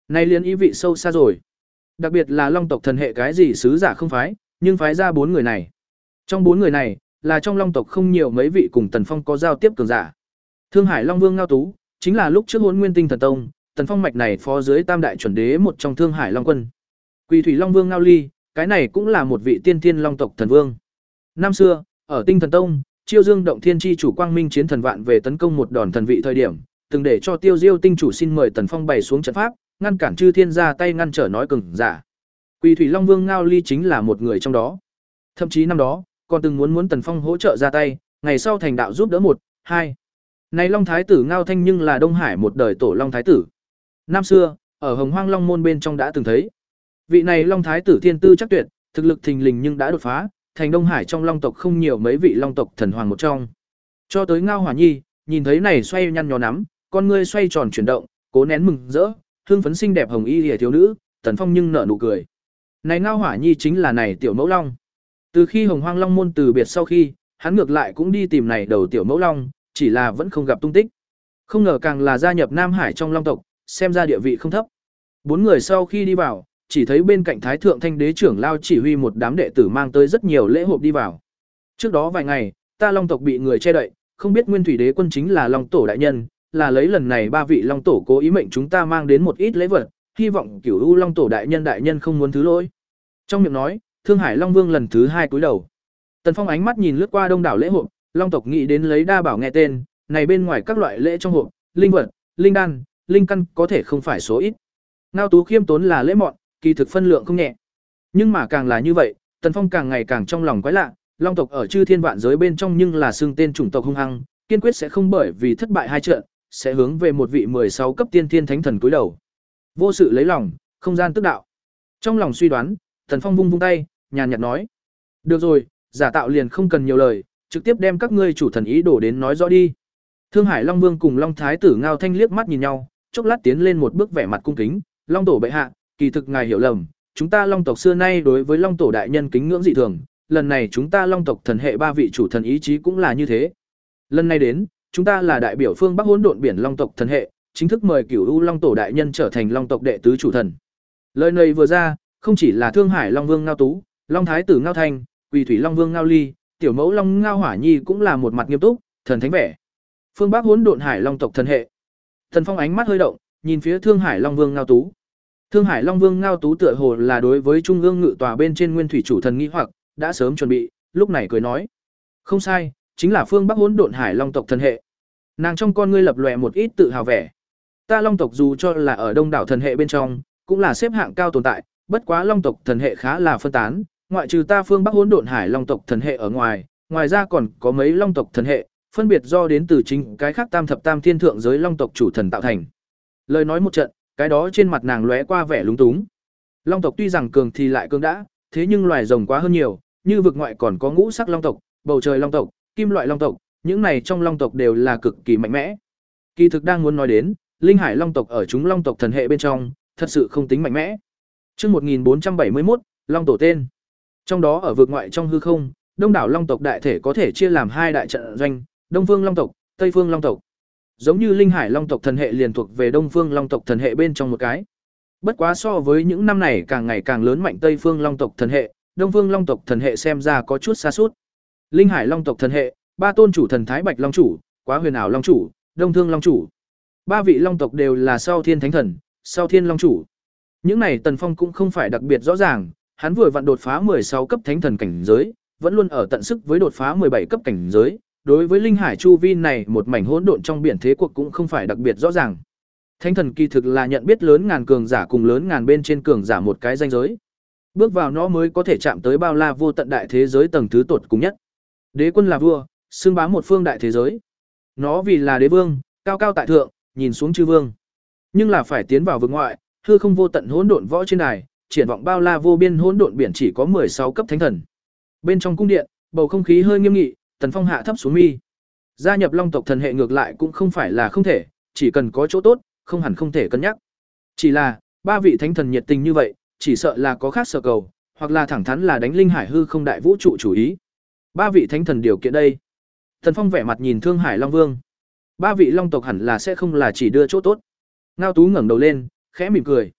Speaker 1: Này liên ý vị sâu xa rồi. Đặc biệt là Long tộc thần hệ cái gì sứ giả không phái, nhưng phái ra bốn người này. Trong bốn người này, là trong Long tộc không nhiều mấy vị cùng Tần Phong có giao tiếp cường giả. Thương Hải Long Vương Ngao Tú, chính là lúc trước Hỗn Nguyên Tinh Thần Tông, Tần Phong mạch này phó dưới Tam đại chuẩn đế một trong Thương Hải Long Quân. Quỳ Thủy Long Vương Ngao Ly, cái này cũng là một vị tiên thiên long tộc thần vương. Năm xưa, ở Tinh Thần Tông, Chiêu Dương động thiên chi chủ Quang Minh chiến thần vạn về tấn công một đòn thần vị thời điểm, từng để cho Tiêu Diêu tinh chủ xin mời Tần Phong bày xuống trận pháp, ngăn cản chư thiên ra tay ngăn trở nói cường giả. Quỳ Thủy Long Vương Ngao Ly chính là một người trong đó. Thậm chí năm đó, còn từng muốn muốn Tần Phong hỗ trợ ra tay, ngày sau thành đạo giúp đỡ một, hai. Này Long Thái tử Ngao Thanh nhưng là Đông Hải một đời tổ Long Thái tử. Năm xưa, ở Hồng Hoang Long môn bên trong đã từng thấy. Vị này Long Thái tử thiên tư chắc tuyệt, thực lực thình lình nhưng đã đột phá, thành Đông Hải trong Long tộc không nhiều mấy vị Long tộc thần hoàng một trong. Cho tới Ngao Hỏa Nhi, nhìn thấy này xoay nhăn nhó nắm, con ngươi xoay tròn chuyển động, cố nén mừng rỡ, hương phấn xinh đẹp hồng y liễu thiếu nữ, Tần Phong nhưng nở nụ cười. Này Ngao Hỏa Nhi chính là này tiểu mẫu long. Từ khi Hồng Hoang Long môn từ biệt sau khi, hắn ngược lại cũng đi tìm này đầu tiểu mẫu long, chỉ là vẫn không gặp tung tích. Không ngờ càng là gia nhập Nam Hải trong Long tộc, xem ra địa vị không thấp. Bốn người sau khi đi vào, chỉ thấy bên cạnh Thái thượng Thanh đế trưởng lao chỉ huy một đám đệ tử mang tới rất nhiều lễ hộp đi vào. Trước đó vài ngày, ta Long tộc bị người che đậy, không biết Nguyên Thủy Đế quân chính là Long tổ đại nhân, là lấy lần này ba vị Long tổ cố ý mệnh chúng ta mang đến một ít lễ vật, hy vọng Cửu U Long tổ đại nhân đại nhân không muốn thứ lỗi. Trong miệng nói, Thương Hải Long Vương lần thứ hai cúi đầu. Tần Phong ánh mắt nhìn lướt qua đông đảo lễ hộp, Long tộc nghĩ đến lấy đa bảo nghe tên, này bên ngoài các loại lễ trong hộp, linh vật, linh đan, linh căn có thể không phải số ít. Ngao Tú khiêm tốn là lễ mọn, kỳ thực phân lượng không nhẹ. Nhưng mà càng là như vậy, Tần Phong càng ngày càng trong lòng quái lạ, Long tộc ở chư thiên vạn giới bên trong nhưng là xưng tên chủng tộc hung hăng, kiên quyết sẽ không bởi vì thất bại hai trận, sẽ hướng về một vị mười sáu cấp tiên thiên thánh thần cúi đầu. Vô sự lấy lòng, không gian tức đạo. Trong lòng suy đoán, Tần Phong vung vung tay, nhàn nhạt nói: "Được rồi, giả tạo liền không cần nhiều lời, trực tiếp đem các ngươi chủ thần ý đổ đến nói rõ đi." Thương Hải Long Vương cùng Long Thái tử Ngao Thanh liếc mắt nhìn nhau, chốc lát tiến lên một bước vẻ mặt cung kính, "Long tổ bệ hạ, kỳ thực ngài hiểu lầm, chúng ta Long tộc xưa nay đối với Long tổ đại nhân kính ngưỡng dị thường, lần này chúng ta Long tộc thần hệ ba vị chủ thần ý chí cũng là như thế. Lần này đến, chúng ta là đại biểu phương Bắc Hỗn Độn biển Long tộc thần hệ, chính thức mời Cửu U Long tổ đại nhân trở thành Long tộc đệ tứ chủ thần." Lời này vừa ra, không chỉ là Thương Hải Long Vương Ngao Tú, Long Thái tử Ngao Thanh, Quỳ Thủy Long Vương Ngao Ly, tiểu mẫu Long Ngao Hỏa Nhi cũng là một mặt nghiêm túc, thần thánh vẻ. Phương Bắc Hỗn Độn Hải Long tộc thần hệ. Thần Phong ánh mắt hơi động, nhìn phía Thương Hải Long Vương Ngao Tú. Thương Hải Long Vương Ngao Tú tựa hồ là đối với trung ương ngự tòa bên trên nguyên thủy chủ thần nghi hoặc, đã sớm chuẩn bị, lúc này cười nói: "Không sai, chính là phương Bắc Hỗn Độn Hải Long tộc thần hệ." Nàng trong con ngươi lập lòe một ít tự hào vẻ. Ta Long tộc dù cho là ở đông đảo thần hệ bên trong, cũng là xếp hạng cao tồn tại, bất quá Long tộc thần hệ khá là phân tán, ngoại trừ ta phương Bắc Hỗn Độn Hải Long tộc thần hệ ở ngoài, ngoài ra còn có mấy Long tộc thần hệ, phân biệt do đến từ chính cái khác tam thập tam thiên thượng giới Long tộc chủ thần tạo thành. Lời nói một trận, cái đó trên mặt nàng lóe qua vẻ lúng túng. Long tộc tuy rằng cường thì lại cường đã, thế nhưng loài rồng quá hơn nhiều, như vực ngoại còn có ngũ sắc Long tộc, bầu trời Long tộc, kim loại Long tộc, những này trong Long tộc đều là cực kỳ mạnh mẽ. Kỳ thực đang muốn nói đến, Linh Hải Long tộc ở chúng Long tộc thần hệ bên trong, thật sự không tính mạnh mẽ. Chương một nghìn bốn trăm bảy mươi mốt, Long tổ tên. Trong đó ở vực ngoại trong hư không, đông đảo Long tộc đại thể có thể chia làm hai đại trận doanh, Đông Phương Long tộc, Tây Phương Long tộc. Giống như Linh Hải Long tộc thần hệ liền thuộc về Đông Phương Long tộc thần hệ bên trong một cái. Bất quá so với những năm này càng ngày càng lớn mạnh Tây Phương Long tộc thần hệ, Đông Phương Long tộc thần hệ xem ra có chút xa sút. Linh Hải Long tộc thần hệ, ba tôn chủ thần Thái Bạch Long chủ, Quá Huyền Ảo Long chủ, Đông Thương Long chủ. Ba vị Long tộc đều là Sau Thiên Thánh Thần, Sau Thiên Long chủ. Những này Tần Phong cũng không phải đặc biệt rõ ràng, hắn vừa vặn đột phá mười sáu cấp Thánh Thần cảnh giới, vẫn luôn ở tận sức với đột phá mười bảy cấp cảnh giới. Đối với Linh Hải chu vi này một mảnh hỗn độn trong biển thế cuộc cũng không phải đặc biệt rõ ràng. Thánh thần kỳ thực là nhận biết lớn ngàn cường giả cùng lớn ngàn bên trên cường giả một cái danh giới. Bước vào nó mới có thể chạm tới bao la vô tận đại thế giới tầng thứ tột cùng nhất. Đế quân là vua, xưng bá một phương đại thế giới. Nó vì là đế vương, cao cao tại thượng, nhìn xuống chư vương. Nhưng là phải tiến vào vực ngoại, hư không vô tận hỗn độn võ trên đài, triển vọng bao la vô biên hỗn độn biển chỉ có mười sáu cấp thánh thần. Bên trong cung điện, bầu không khí hơi nghiêm nghị, Tần Phong hạ thấp xuống mi. Gia nhập Long tộc thần hệ ngược lại cũng không phải là không thể, chỉ cần có chỗ tốt, không hẳn không thể cân nhắc. Chỉ là, ba vị thánh thần nhiệt tình như vậy, chỉ sợ là có khác sở cầu, hoặc là thẳng thắn là đánh Linh Hải hư không đại vũ trụ chủ ý. Ba vị thánh thần điều kiện đây. Tần Phong vẻ mặt nhìn Thương Hải Long Vương. Ba vị Long tộc hẳn là sẽ không là chỉ đưa chỗ tốt. Ngao Tú ngẩng đầu lên, khẽ mỉm cười.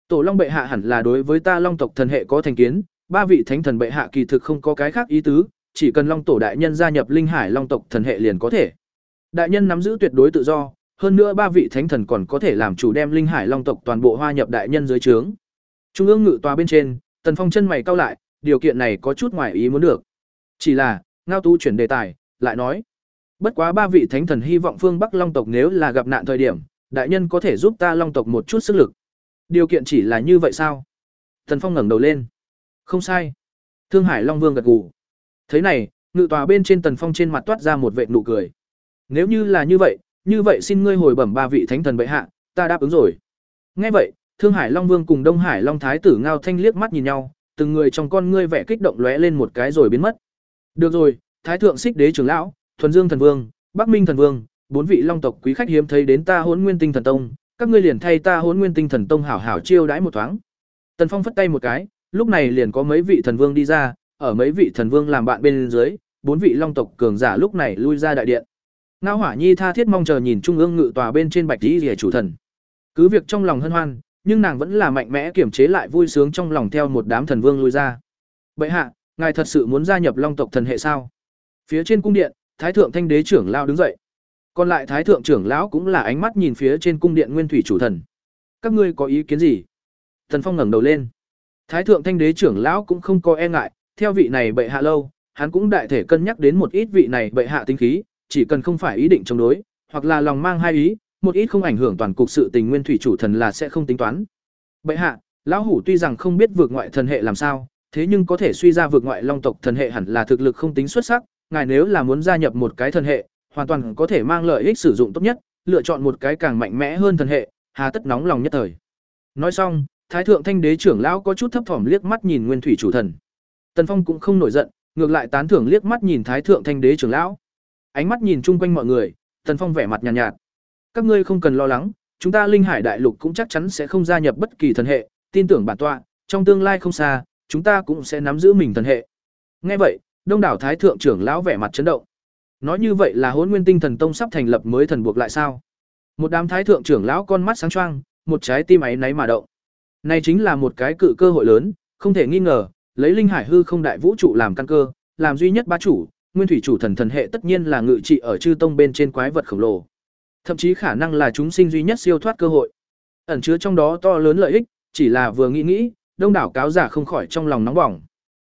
Speaker 1: Tổ Long bệ hạ hẳn là đối với ta Long tộc thần hệ có thành kiến, ba vị thánh thần bệ hạ kỳ thực không có cái khác ý tứ, chỉ cần Long tổ đại nhân gia nhập Linh Hải Long tộc thần hệ liền có thể. Đại nhân nắm giữ tuyệt đối tự do, hơn nữa ba vị thánh thần còn có thể làm chủ đem Linh Hải Long tộc toàn bộ hoa nhập đại nhân dưới trướng. Trung ương ngự tòa bên trên, Tần Phong chân mày cau lại, điều kiện này có chút ngoài ý muốn được. Chỉ là, Ngao Tú chuyển đề tài, lại nói: "Bất quá ba vị thánh thần hy vọng phương Bắc Long tộc nếu là gặp nạn thời điểm, đại nhân có thể giúp ta Long tộc một chút sức lực." Điều kiện chỉ là như vậy sao? Tần Phong ngẩng đầu lên. Không sai. Thương Hải Long Vương gật gù. Thế này, ngự tòa bên trên Tần Phong trên mặt toát ra một vệt nụ cười. Nếu như là như vậy, như vậy xin ngươi hồi bẩm ba vị thánh thần bệ hạ, ta đáp ứng rồi. Nghe vậy, Thương Hải Long Vương cùng Đông Hải Long Thái tử Ngao Thanh liếc mắt nhìn nhau, từng người trong con ngươi vẻ kích động lóe lên một cái rồi biến mất. Được rồi, Thái thượng Xích Đế trưởng lão, Thuần Dương thần vương, Bắc Minh thần vương, bốn vị Long tộc quý khách hiếm thấy đến ta Hỗn Nguyên Tinh thần tông, các ngươi liền thay ta Hỗn Nguyên Tinh thần tông hảo hảo chiêu đãi một thoáng. Tần Phong phất tay một cái, lúc này liền có mấy vị thần vương đi ra, ở mấy vị thần vương làm bạn bên dưới, bốn vị Long tộc cường giả lúc này lui ra đại điện. Ngao Hỏa Nhi tha thiết mong chờ nhìn trung ương ngự tòa bên trên Bạch Y Liễu chủ thần. Cứ việc trong lòng hân hoan, nhưng nàng vẫn là mạnh mẽ kiểm chế lại vui sướng trong lòng theo một đám thần vương lui ra. Bệ hạ, ngài thật sự muốn gia nhập Long tộc thần hệ sao? Phía trên cung điện, Thái thượng Thanh đế trưởng lão đứng dậy. Còn lại Thái thượng trưởng lão cũng là ánh mắt nhìn phía trên cung điện Nguyên Thủy chủ thần. Các ngươi có ý kiến gì? Tần Phong ngẩng đầu lên. Thái thượng Thanh đế trưởng lão cũng không có e ngại, theo vị này bệ hạ lâu, hắn cũng đại thể cân nhắc đến một ít vị này bệ hạ tính khí, chỉ cần không phải ý định chống đối, hoặc là lòng mang hai ý, một ít không ảnh hưởng toàn cục sự tình Nguyên Thủy chủ thần là sẽ không tính toán. Bệ hạ, lão hủ tuy rằng không biết vượt ngoại thần hệ làm sao, thế nhưng có thể suy ra vượt ngoại Long tộc thần hệ hẳn là thực lực không tính xuất sắc, ngài nếu là muốn gia nhập một cái thần hệ, hoàn toàn có thể mang lợi ích sử dụng tốt nhất, lựa chọn một cái càng mạnh mẽ hơn thần hệ, hà tất nóng lòng nhất thời. Nói xong, Thái thượng Thanh đế trưởng lão có chút thấp thỏm liếc mắt nhìn Nguyên Thủy chủ thần. Tần Phong cũng không nổi giận, ngược lại tán thưởng liếc mắt nhìn Thái thượng Thanh đế trưởng lão. Ánh mắt nhìn chung quanh mọi người, Tần Phong vẻ mặt nhàn nhạt, nhạt. Các ngươi không cần lo lắng, chúng ta Linh Hải đại lục cũng chắc chắn sẽ không gia nhập bất kỳ thần hệ, tin tưởng bản tọa, trong tương lai không xa, chúng ta cũng sẽ nắm giữ mình thần hệ. Nghe vậy, Đông đảo Thái thượng trưởng lão vẻ mặt chấn động. Nói như vậy là Hỗn Nguyên Tinh thần tông sắp thành lập mới thần buộc lại sao? Một đám Thái thượng trưởng lão con mắt sáng choang, một trái tim áy náy mà động. Này chính là một cái cự cơ hội lớn, không thể nghi ngờ, lấy Linh Hải hư không đại vũ trụ làm căn cơ, làm duy nhất bá chủ, Nguyên Thủy chủ thần thần hệ tất nhiên là ngự trị ở chư tông bên trên quái vật khổng lồ. Thậm chí khả năng là chúng sinh duy nhất siêu thoát cơ hội. Ẩn chứa trong đó to lớn lợi ích, chỉ là vừa nghĩ nghĩ, Đông đảo cáo giả không khỏi trong lòng nóng bỏng.